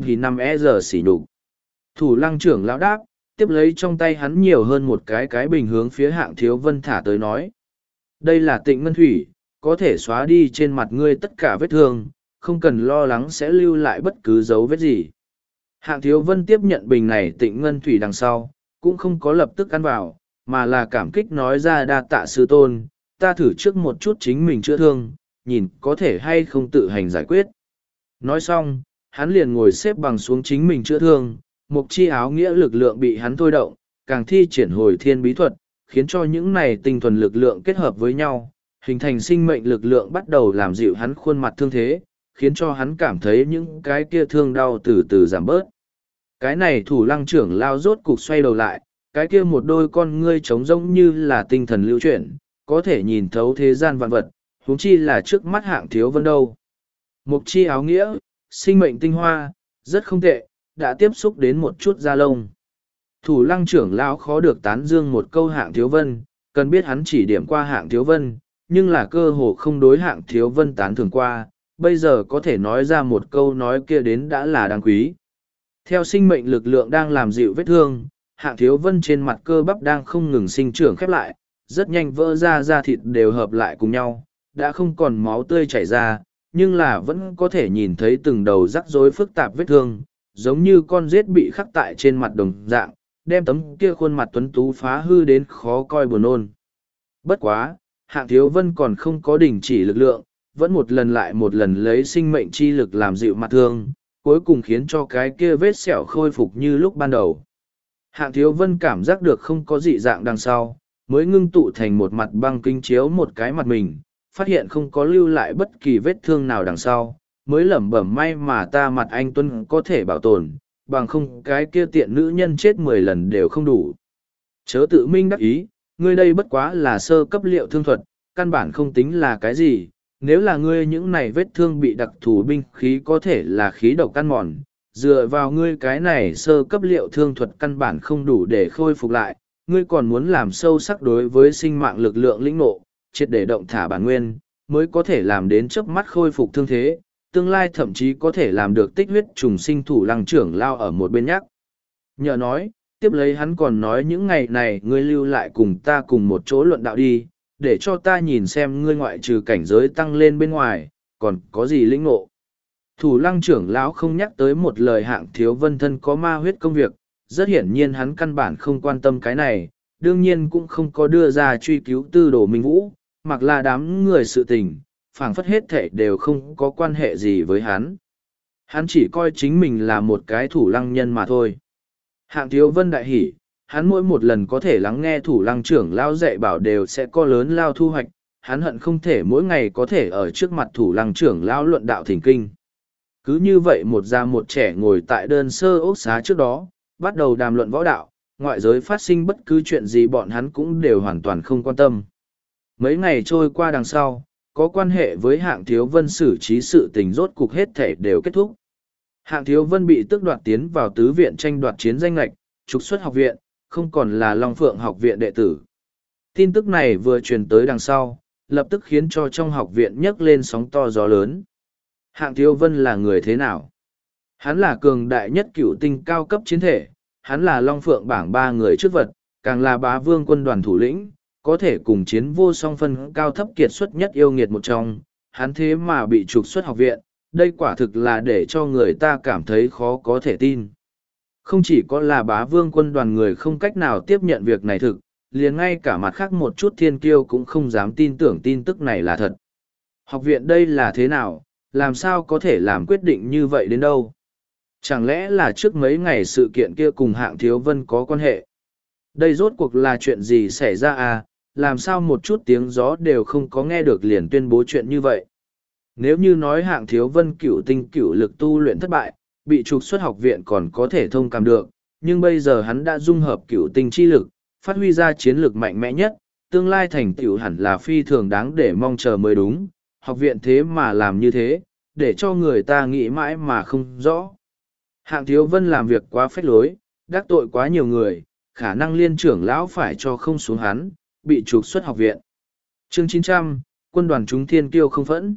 F1-5E xỉ nhục. Thủ lăng trưởng lão đáp, tiếp lấy trong tay hắn nhiều hơn một cái bình hướng phía Hạng Thiếu Vân thả tới nói. Đây là Tịnh Ngân Thủy, có thể xóa đi trên mặt ngươi tất cả vết thương, không cần lo lắng sẽ lưu lại bất cứ dấu vết gì. Hạng Thiếu Vân tiếp nhận bình này Tịnh Ngân Thủy đằng sau, cũng không có lập tức ăn vào, mà là cảm kích nói ra đa tạ sư tôn, ta thử trước một chút chính mình chữa thương, nhìn có thể hay không tự hành giải quyết. Nói xong, hắn liền ngồi xếp bằng xuống chính mình chữa thương, mục chi áo nghĩa lực lượng bị hắn thôi động, càng thi triển hồi thiên bí thuật, khiến cho những này tinh thuần lực lượng kết hợp với nhau, hình thành sinh mệnh lực lượng bắt đầu làm dịu hắn khuôn mặt thương thế, khiến cho hắn cảm thấy những cái kia thương đau từ từ giảm bớt. Cái này thủ lăng trưởng lao rốt cục xoay đầu lại, cái kia một đôi con ngươi trống rỗng như là tinh thần lưu chuyển, có thể nhìn thấu thế gian vạn vật, huống chi là trước mắt Hạng Thiếu Vân đâu. Mục chi áo nghĩa, sinh mệnh tinh hoa, rất không tệ, đã tiếp xúc đến một chút da lông. Thủ lăng trưởng lão khó được tán dương một câu Hạng Thiếu Vân, cần biết hắn chỉ điểm qua Hạng Thiếu Vân, nhưng là cơ hồ không đối Hạng Thiếu Vân tán thưởng qua, bây giờ có thể nói ra một câu nói kia đến đã là đáng quý. Theo sinh mệnh lực lượng đang làm dịu vết thương, Hạng Thiếu Vân trên mặt cơ bắp đang không ngừng sinh trưởng khép lại, rất nhanh vỡ ra da thịt đều hợp lại cùng nhau, đã không còn máu tươi chảy ra, nhưng là vẫn có thể nhìn thấy từng đầu rắc rối phức tạp vết thương, giống như con rết bị khắc tại trên mặt đồng dạng, đem tấm kia khuôn mặt tuấn tú phá hư đến khó coi buồn nôn. Bất quá, Hạng Thiếu Vân còn không có đình chỉ lực lượng, vẫn một lần lại một lần lấy sinh mệnh chi lực làm dịu mặt thương, cuối cùng khiến cho cái kia vết sẹo khôi phục như lúc ban đầu. Hạng Thiếu Vân cảm giác được không có dị dạng đằng sau, mới ngưng tụ thành một mặt băng kính chiếu một cái mặt mình, phát hiện không có lưu lại bất kỳ vết thương nào đằng sau, mới lẩm bẩm may mà ta mặt anh Tuân có thể bảo tồn, bằng không cái kia tiện nữ nhân chết 10 lần đều không đủ. Chớ tự minh đắc ý, ngươi đây bất quá là sơ cấp liệu thương thuật, căn bản không tính là cái gì, nếu là ngươi những này vết thương bị đặc thù binh khí có thể là khí độc căn mòn, dựa vào ngươi cái này sơ cấp liệu thương thuật căn bản không đủ để khôi phục lại, ngươi còn muốn làm sâu sắc đối với sinh mạng lực lượng lĩnh ngộ, triệt để động thả bản nguyên, mới có thể làm đến chớp mắt khôi phục thương thế, tương lai thậm chí có thể làm được tích huyết trùng sinh. Thủ lăng trưởng lao ở một bên nhắc. Nhờ nói, tiếp lấy hắn còn nói những ngày này ngươi lưu lại cùng ta cùng một chỗ luận đạo đi, để cho ta nhìn xem ngươi ngoại trừ cảnh giới tăng lên bên ngoài, còn có gì lĩnh ngộ. Thủ lăng trưởng lão không nhắc tới một lời Hạng Thiếu Vân thân có ma huyết công việc, rất hiển nhiên hắn căn bản không quan tâm cái này, đương nhiên cũng không có đưa ra truy cứu Tư Đồ Minh Vũ, mặc là đám người sự tình, phảng phất hết thảy đều không có quan hệ gì với hắn. Hắn chỉ coi chính mình là một cái thủ lăng nhân mà thôi. Hạng Thiếu Vân đại hỉ, hắn mỗi một lần có thể lắng nghe thủ lăng trưởng lao dạy bảo đều sẽ có lớn lao thu hoạch, hắn hận không thể mỗi ngày có thể ở trước mặt thủ lăng trưởng lao luận đạo thỉnh kinh. Cứ như vậy một già một trẻ ngồi tại đơn sơ ốc xá trước đó, bắt đầu đàm luận võ đạo, ngoại giới phát sinh bất cứ chuyện gì bọn hắn cũng đều hoàn toàn không quan tâm. Mấy ngày trôi qua đằng sau, có quan hệ với Hạng Thiếu Vân xử trí sự tình rốt cục hết thể đều kết thúc. Hạng Thiếu Vân bị tước đoạt tiến vào tứ viện tranh đoạt chiến danh lệch, trục xuất học viện, không còn là Long Phượng học viện đệ tử. Tin tức này vừa truyền tới đằng sau, lập tức khiến cho trong học viện nhấc lên sóng to gió lớn. Hạng Thiếu Vân là người thế nào? Hắn là cường đại nhất cửu tinh cao cấp chiến thể, hắn là Long Phượng bảng 3 người trước vật, càng là bá vương quân đoàn thủ lĩnh, có thể cùng chiến vô song phân cao thấp kiệt xuất nhất yêu nghiệt một trong, hắn thế mà bị trục xuất học viện, đây quả thực là để cho người ta cảm thấy khó có thể tin. Không chỉ có là bá vương quân đoàn người không cách nào tiếp nhận việc này thực, liền ngay cả mặt khác một chút thiên kiêu cũng không dám tin tưởng tin tức này là thật. Học viện đây là thế nào, làm sao có thể làm quyết định như vậy đến đâu? Chẳng lẽ là trước mấy ngày sự kiện kia cùng Hạng Thiếu Vân có quan hệ? Đây rốt cuộc là chuyện gì xảy ra à, làm sao một chút tiếng gió đều không có nghe được liền tuyên bố chuyện như vậy? Nếu như nói Hạng Thiếu Vân cửu tinh cửu lực tu luyện thất bại, bị trục xuất học viện còn có thể thông cảm được, nhưng bây giờ hắn đã dung hợp cửu tinh chi lực, phát huy ra chiến lực mạnh mẽ nhất, tương lai thành tựu hẳn là phi thường đáng để mong chờ mới đúng, học viện thế mà làm như thế, để cho người ta nghĩ mãi mà không rõ. Hạng Thiếu Vân làm việc quá phách lối, đắc tội quá nhiều người, khả năng liên trưởng lão phải cho không xuống hắn, bị trục xuất học viện. Chương 900, quân đoàn chúng thiên kiêu không phẫn.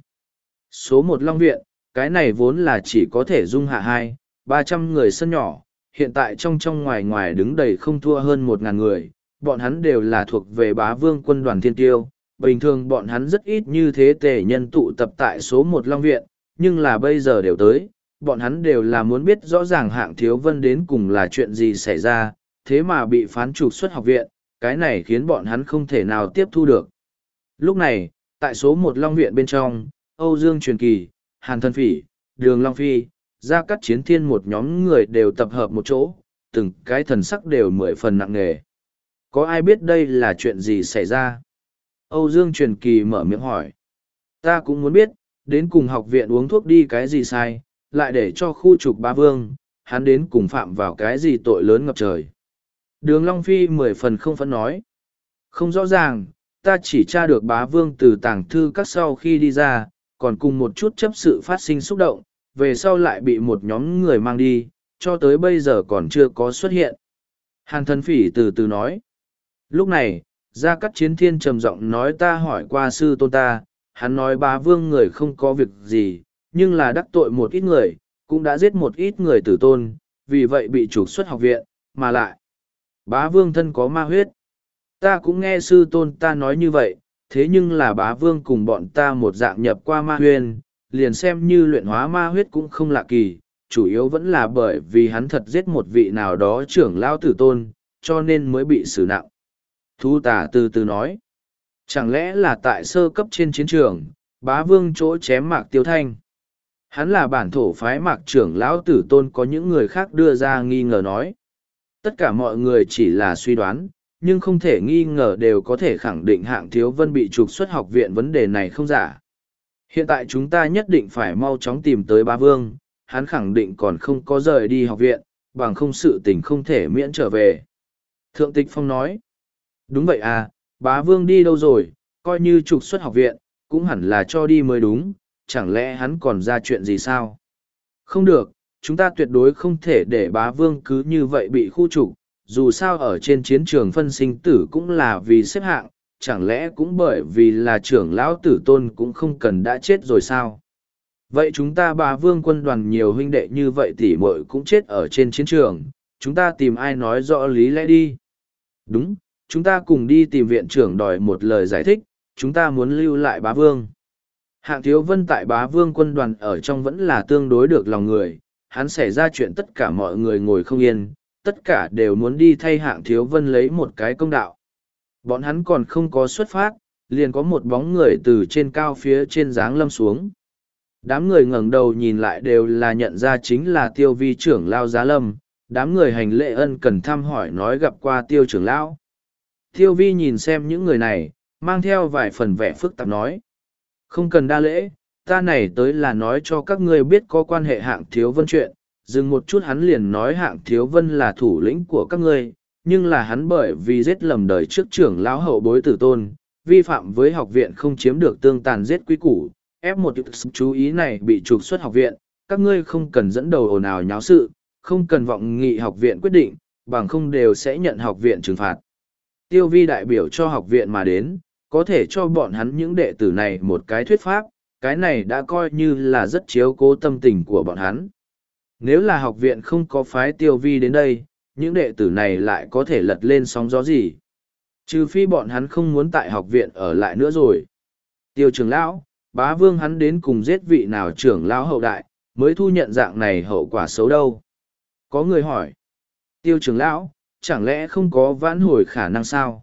Số 1 Long Viện, cái này vốn là chỉ có thể dung hạ 200-300 người sân nhỏ, hiện tại trong ngoài ngoài đứng đầy không thua hơn 1.000 người, bọn hắn đều là thuộc về bá vương quân đoàn thiên kiêu. Bình thường bọn hắn rất ít như thế tề nhân tụ tập tại số 1 Long Viện, nhưng là bây giờ đều tới, bọn hắn đều là muốn biết rõ ràng Hạng Thiếu Vân đến cùng là chuyện gì xảy ra, thế mà bị phán trục xuất học viện, cái này khiến bọn hắn không thể nào tiếp thu được. Lúc này, tại số 1 Long Viện bên trong, Âu Dương Truyền Kỳ, Hàn Thân Phỉ, Đường Long Phi, Gia Cát Chiến Thiên một nhóm người đều tập hợp một chỗ, từng cái thần sắc đều 10 phần nặng nề. Có ai biết đây là chuyện gì xảy ra? Âu Dương Truyền Kỳ mở miệng hỏi. Ta cũng muốn biết, đến cùng học viện uống thuốc đi cái gì sai, lại để cho khu trục bá vương, hắn đến cùng phạm vào cái gì tội lớn ngập trời. Đường Long Phi 10 phần không phẫn nói. Không rõ ràng, ta chỉ tra được bá vương từ tàng thư các sau khi đi ra, còn cùng một chút chấp sự phát sinh xúc động, về sau lại bị một nhóm người mang đi, cho tới bây giờ còn chưa có xuất hiện. Hàn Thân Phỉ từ từ nói. Lúc này, Gia Cát Chiến Thiên trầm giọng nói ta hỏi qua sư tôn ta, hắn nói bá vương người không có việc gì, nhưng là đắc tội một ít người, cũng đã giết một ít người tử tôn, vì vậy bị trục xuất học viện, mà lại. Bá vương thân có ma huyết. Ta cũng nghe sư tôn ta nói như vậy, thế nhưng là bá vương cùng bọn ta một dạng nhập qua ma huyền, liền xem như luyện hóa ma huyết cũng không lạ kỳ, chủ yếu vẫn là bởi vì hắn thật giết một vị nào đó trưởng lao tử tôn, cho nên mới bị xử nặng. Thu Tả từ từ nói, chẳng lẽ là tại sơ cấp trên chiến trường, bá vương chỗ chém Mạc Tiêu Thanh. Hắn là bản thổ phái Mạc trưởng lão tử tôn, có những người khác đưa ra nghi ngờ nói. Tất cả mọi người chỉ là suy đoán, nhưng không thể nghi ngờ đều có thể khẳng định Hạng Thiếu Vân bị trục xuất học viện vấn đề này không giả. Hiện tại chúng ta nhất định phải mau chóng tìm tới bá vương, hắn khẳng định còn không có rời đi học viện, bằng không sự tình không thể miễn trở về. Thượng Tịch Phong nói, đúng vậy à, bá vương đi đâu rồi, coi như trục xuất học viện, cũng hẳn là cho đi mới đúng, chẳng lẽ hắn còn ra chuyện gì sao? Không được, chúng ta tuyệt đối không thể để bá vương cứ như vậy bị khu trục, dù sao ở trên chiến trường phân sinh tử cũng là vì xếp hạng, chẳng lẽ cũng bởi vì là trưởng lão tử tôn cũng không cần đã chết rồi sao? Vậy chúng ta bá vương quân đoàn nhiều huynh đệ như vậy tỷ muội cũng chết ở trên chiến trường, chúng ta tìm ai nói rõ lý lẽ đi? Đúng, chúng ta cùng đi tìm viện trưởng đòi một lời giải thích, chúng ta muốn lưu lại bá vương. Hạng Thiếu Vân tại bá vương quân đoàn ở trong vẫn là tương đối được lòng người, hắn xảy ra chuyện tất cả mọi người ngồi không yên, tất cả đều muốn đi thay Hạng Thiếu Vân lấy một cái công đạo. Bọn hắn còn không có xuất phát, liền có một bóng người từ trên cao phía trên giáng lâm xuống. Đám người ngẩng đầu nhìn lại đều là nhận ra chính là Tiêu Vi trưởng lao Giá Lâm, đám người hành lễ ân cần thăm hỏi nói gặp qua Tiêu trưởng lão. Tiêu Vi nhìn xem những người này, mang theo vài phần vẻ phức tạp nói. Không cần đa lễ, ta này tới là nói cho các ngươi biết có quan hệ Hạng Thiếu Vân chuyện. Dừng một chút hắn liền nói Hạng Thiếu Vân là thủ lĩnh của các ngươi, nhưng là hắn bởi vì giết lầm đời trước trưởng lão hậu bối tử tôn, vi phạm với học viện không chiếm được tương tàn giết quý củ, ép một chú ý này bị trục xuất học viện, các ngươi không cần dẫn đầu ồn ào nháo sự, không cần vọng nghị học viện quyết định, bằng không đều sẽ nhận học viện trừng phạt. Tiêu Vi đại biểu cho học viện mà đến, có thể cho bọn hắn những đệ tử này một cái thuyết pháp, cái này đã coi như là rất chiếu cố tâm tình của bọn hắn. Nếu là học viện không có phái Tiêu Vi đến đây, những đệ tử này lại có thể lật lên sóng gió gì. Trừ phi bọn hắn không muốn tại học viện ở lại nữa rồi. Tiêu trưởng lão, bá vương hắn đến cùng giết vị nào trưởng lão hậu đại, mới thu nhận dạng này hậu quả xấu đâu. Có người hỏi. Tiêu trưởng lão, chẳng lẽ không có vãn hồi khả năng sao?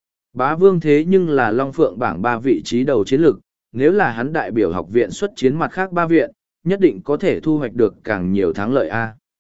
Bá vương thế nhưng là Long Phượng bảng 3 vị trí đầu chiến lược, nếu là hắn đại biểu học viện xuất chiến mặt khác 3 viện, nhất định có thể thu hoạch được càng nhiều thắng lợi a.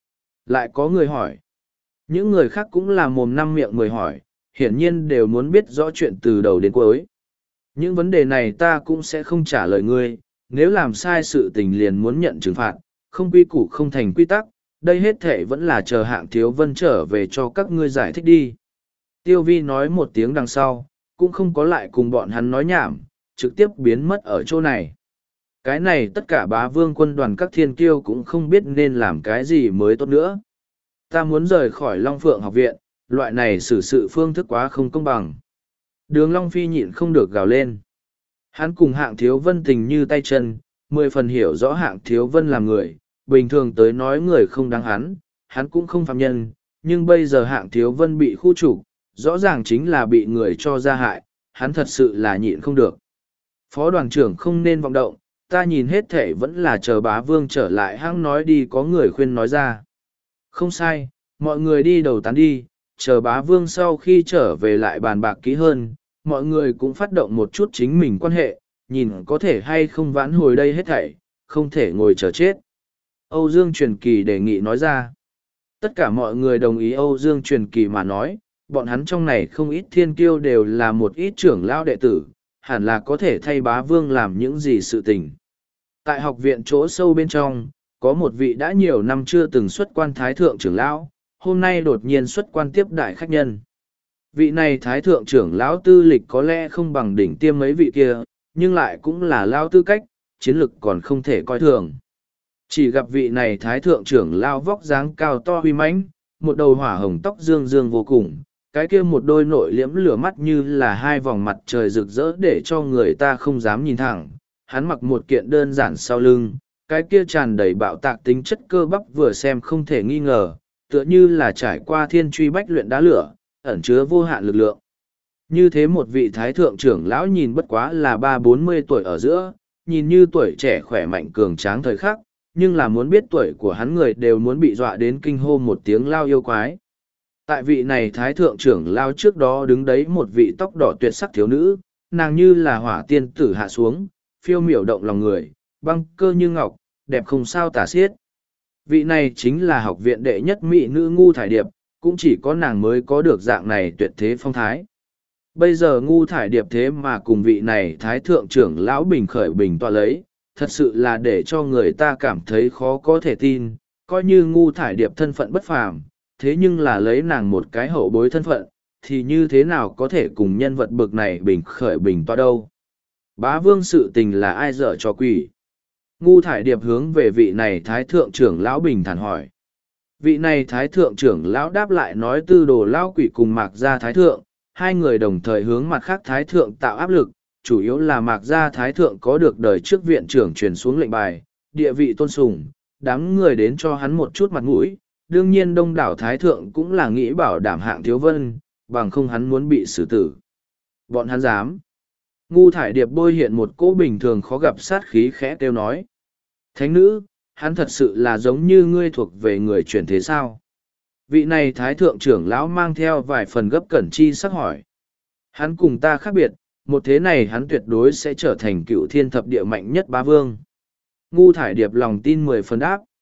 Lại có người hỏi. Những người khác cũng là mồm năm miệng mười hỏi, hiển nhiên đều muốn biết rõ chuyện từ đầu đến cuối. Những vấn đề này ta cũng sẽ không trả lời ngươi, nếu làm sai sự tình liền muốn nhận trừng phạt, không quy củ không thành quy tắc, đây hết thể vẫn là chờ Hạng Thiếu Vân trở về cho các ngươi giải thích đi. Tiêu Vi nói một tiếng đằng sau, cũng không có lại cùng bọn hắn nói nhảm, trực tiếp biến mất ở chỗ này. Cái này tất cả bá vương quân đoàn các thiên kiêu cũng không biết nên làm cái gì mới tốt nữa. Ta muốn rời khỏi Long Phượng học viện, loại này xử sự phương thức quá không công bằng. Đường Long Phi nhịn không được gào lên. Hắn cùng Hạng Thiếu Vân tình như tay chân, 10 phần hiểu rõ Hạng Thiếu Vân là người, bình thường tới nói người không đáng hắn cũng không phạm nhân, nhưng bây giờ Hạng Thiếu Vân bị khu trục, rõ ràng chính là bị người cho ra hại, hắn thật sự là nhịn không được. Phó đoàn trưởng không nên vọng động, ta nhìn hết thể vẫn là chờ bá vương trở lại hãng nói đi, có người khuyên nói ra. Không sai, mọi người đi đầu tán đi, chờ bá vương sau khi trở về lại bàn bạc kỹ hơn, mọi người cũng phát động một chút chính mình quan hệ, nhìn có thể hay không vãn hồi đây hết thảy, không thể ngồi chờ chết. Âu Dương Truyền Kỳ đề nghị nói ra. Tất cả mọi người đồng ý Âu Dương Truyền Kỳ mà nói, bọn hắn trong này không ít thiên kiêu đều là một ít trưởng lão đệ tử, hẳn là có thể thay bá vương làm những gì sự tình. Tại học viện chỗ sâu bên trong, có một vị đã nhiều năm chưa từng xuất quan thái thượng trưởng lão, hôm nay đột nhiên xuất quan tiếp đại khách nhân. Vị này thái thượng trưởng lão tư lịch có lẽ không bằng đỉnh tiêm mấy vị kia, nhưng lại cũng là lao tư cách, chiến lực còn không thể coi thường. Chỉ gặp vị này thái thượng trưởng lão vóc dáng cao to huy mãnh, một đầu hỏa hồng tóc dương dương vô cùng, cái kia một đôi nội liễm lửa mắt như là hai vòng mặt trời rực rỡ để cho người ta không dám nhìn thẳng. Hắn mặc một kiện đơn giản sau lưng, cái kia tràn đầy bạo tạc tính chất cơ bắp vừa xem không thể nghi ngờ, tựa như là trải qua thiên truy bách luyện đá lửa, ẩn chứa vô hạn lực lượng. Như thế một vị thái thượng trưởng lão nhìn bất quá là 30-40 tuổi ở giữa, nhìn như tuổi trẻ khỏe mạnh cường tráng thời khắc, nhưng là muốn biết tuổi của hắn người đều muốn bị dọa đến kinh hô một tiếng lao yêu quái. Tại vị này thái thượng trưởng lao trước đó đứng đấy một vị tóc đỏ tuyệt sắc thiếu nữ, nàng như là hỏa tiên tử hạ xuống, phiêu miểu động lòng người, băng cơ như ngọc, đẹp không sao tả xiết. Vị này chính là học viện đệ nhất mỹ nữ Ngu Thải Điệp, cũng chỉ có nàng mới có được dạng này tuyệt thế phong thái. Bây giờ Ngu Thải Điệp thế mà cùng vị này thái thượng trưởng lão bình khởi bình tọa lấy, thật sự là để cho người ta cảm thấy khó có thể tin, coi như Ngu Thải Điệp thân phận bất phàm, thế nhưng là lấy nàng một cái hậu bối thân phận, thì như thế nào có thể cùng nhân vật bực này bình khởi bình tọa đâu. Bá vương sự tình là ai dở cho quỷ? Ngu Thải Điệp hướng về vị này thái thượng trưởng lão bình thản hỏi. Vị này thái thượng trưởng lão đáp lại nói Tư Đồ lão quỷ cùng Mạc Gia thái thượng, hai người đồng thời hướng mặt khác thái thượng tạo áp lực, chủ yếu là Mạc Gia thái thượng có được đời trước viện trưởng truyền xuống lệnh bài, địa vị tôn sùng, đám người đến cho hắn một chút mặt mũi. Đương nhiên đông đảo thái thượng cũng là nghĩ bảo đảm Hạng Thiếu Vân, bằng không hắn muốn bị xử tử. Bọn hắn dám. Ngu Thải Điệp bôi hiện một cỗ bình thường khó gặp sát khí khẽ kêu nói. Thánh nữ, hắn thật sự là giống như ngươi thuộc về người chuyển thế sao? Vị này thái thượng trưởng lão mang theo vài phần gấp cẩn chi sắc hỏi. Hắn cùng ta khác biệt, một thế này hắn tuyệt đối sẽ trở thành cựu thiên thập địa mạnh nhất bá vương. Ngu Thải Điệp lòng tin 10 phần đáp.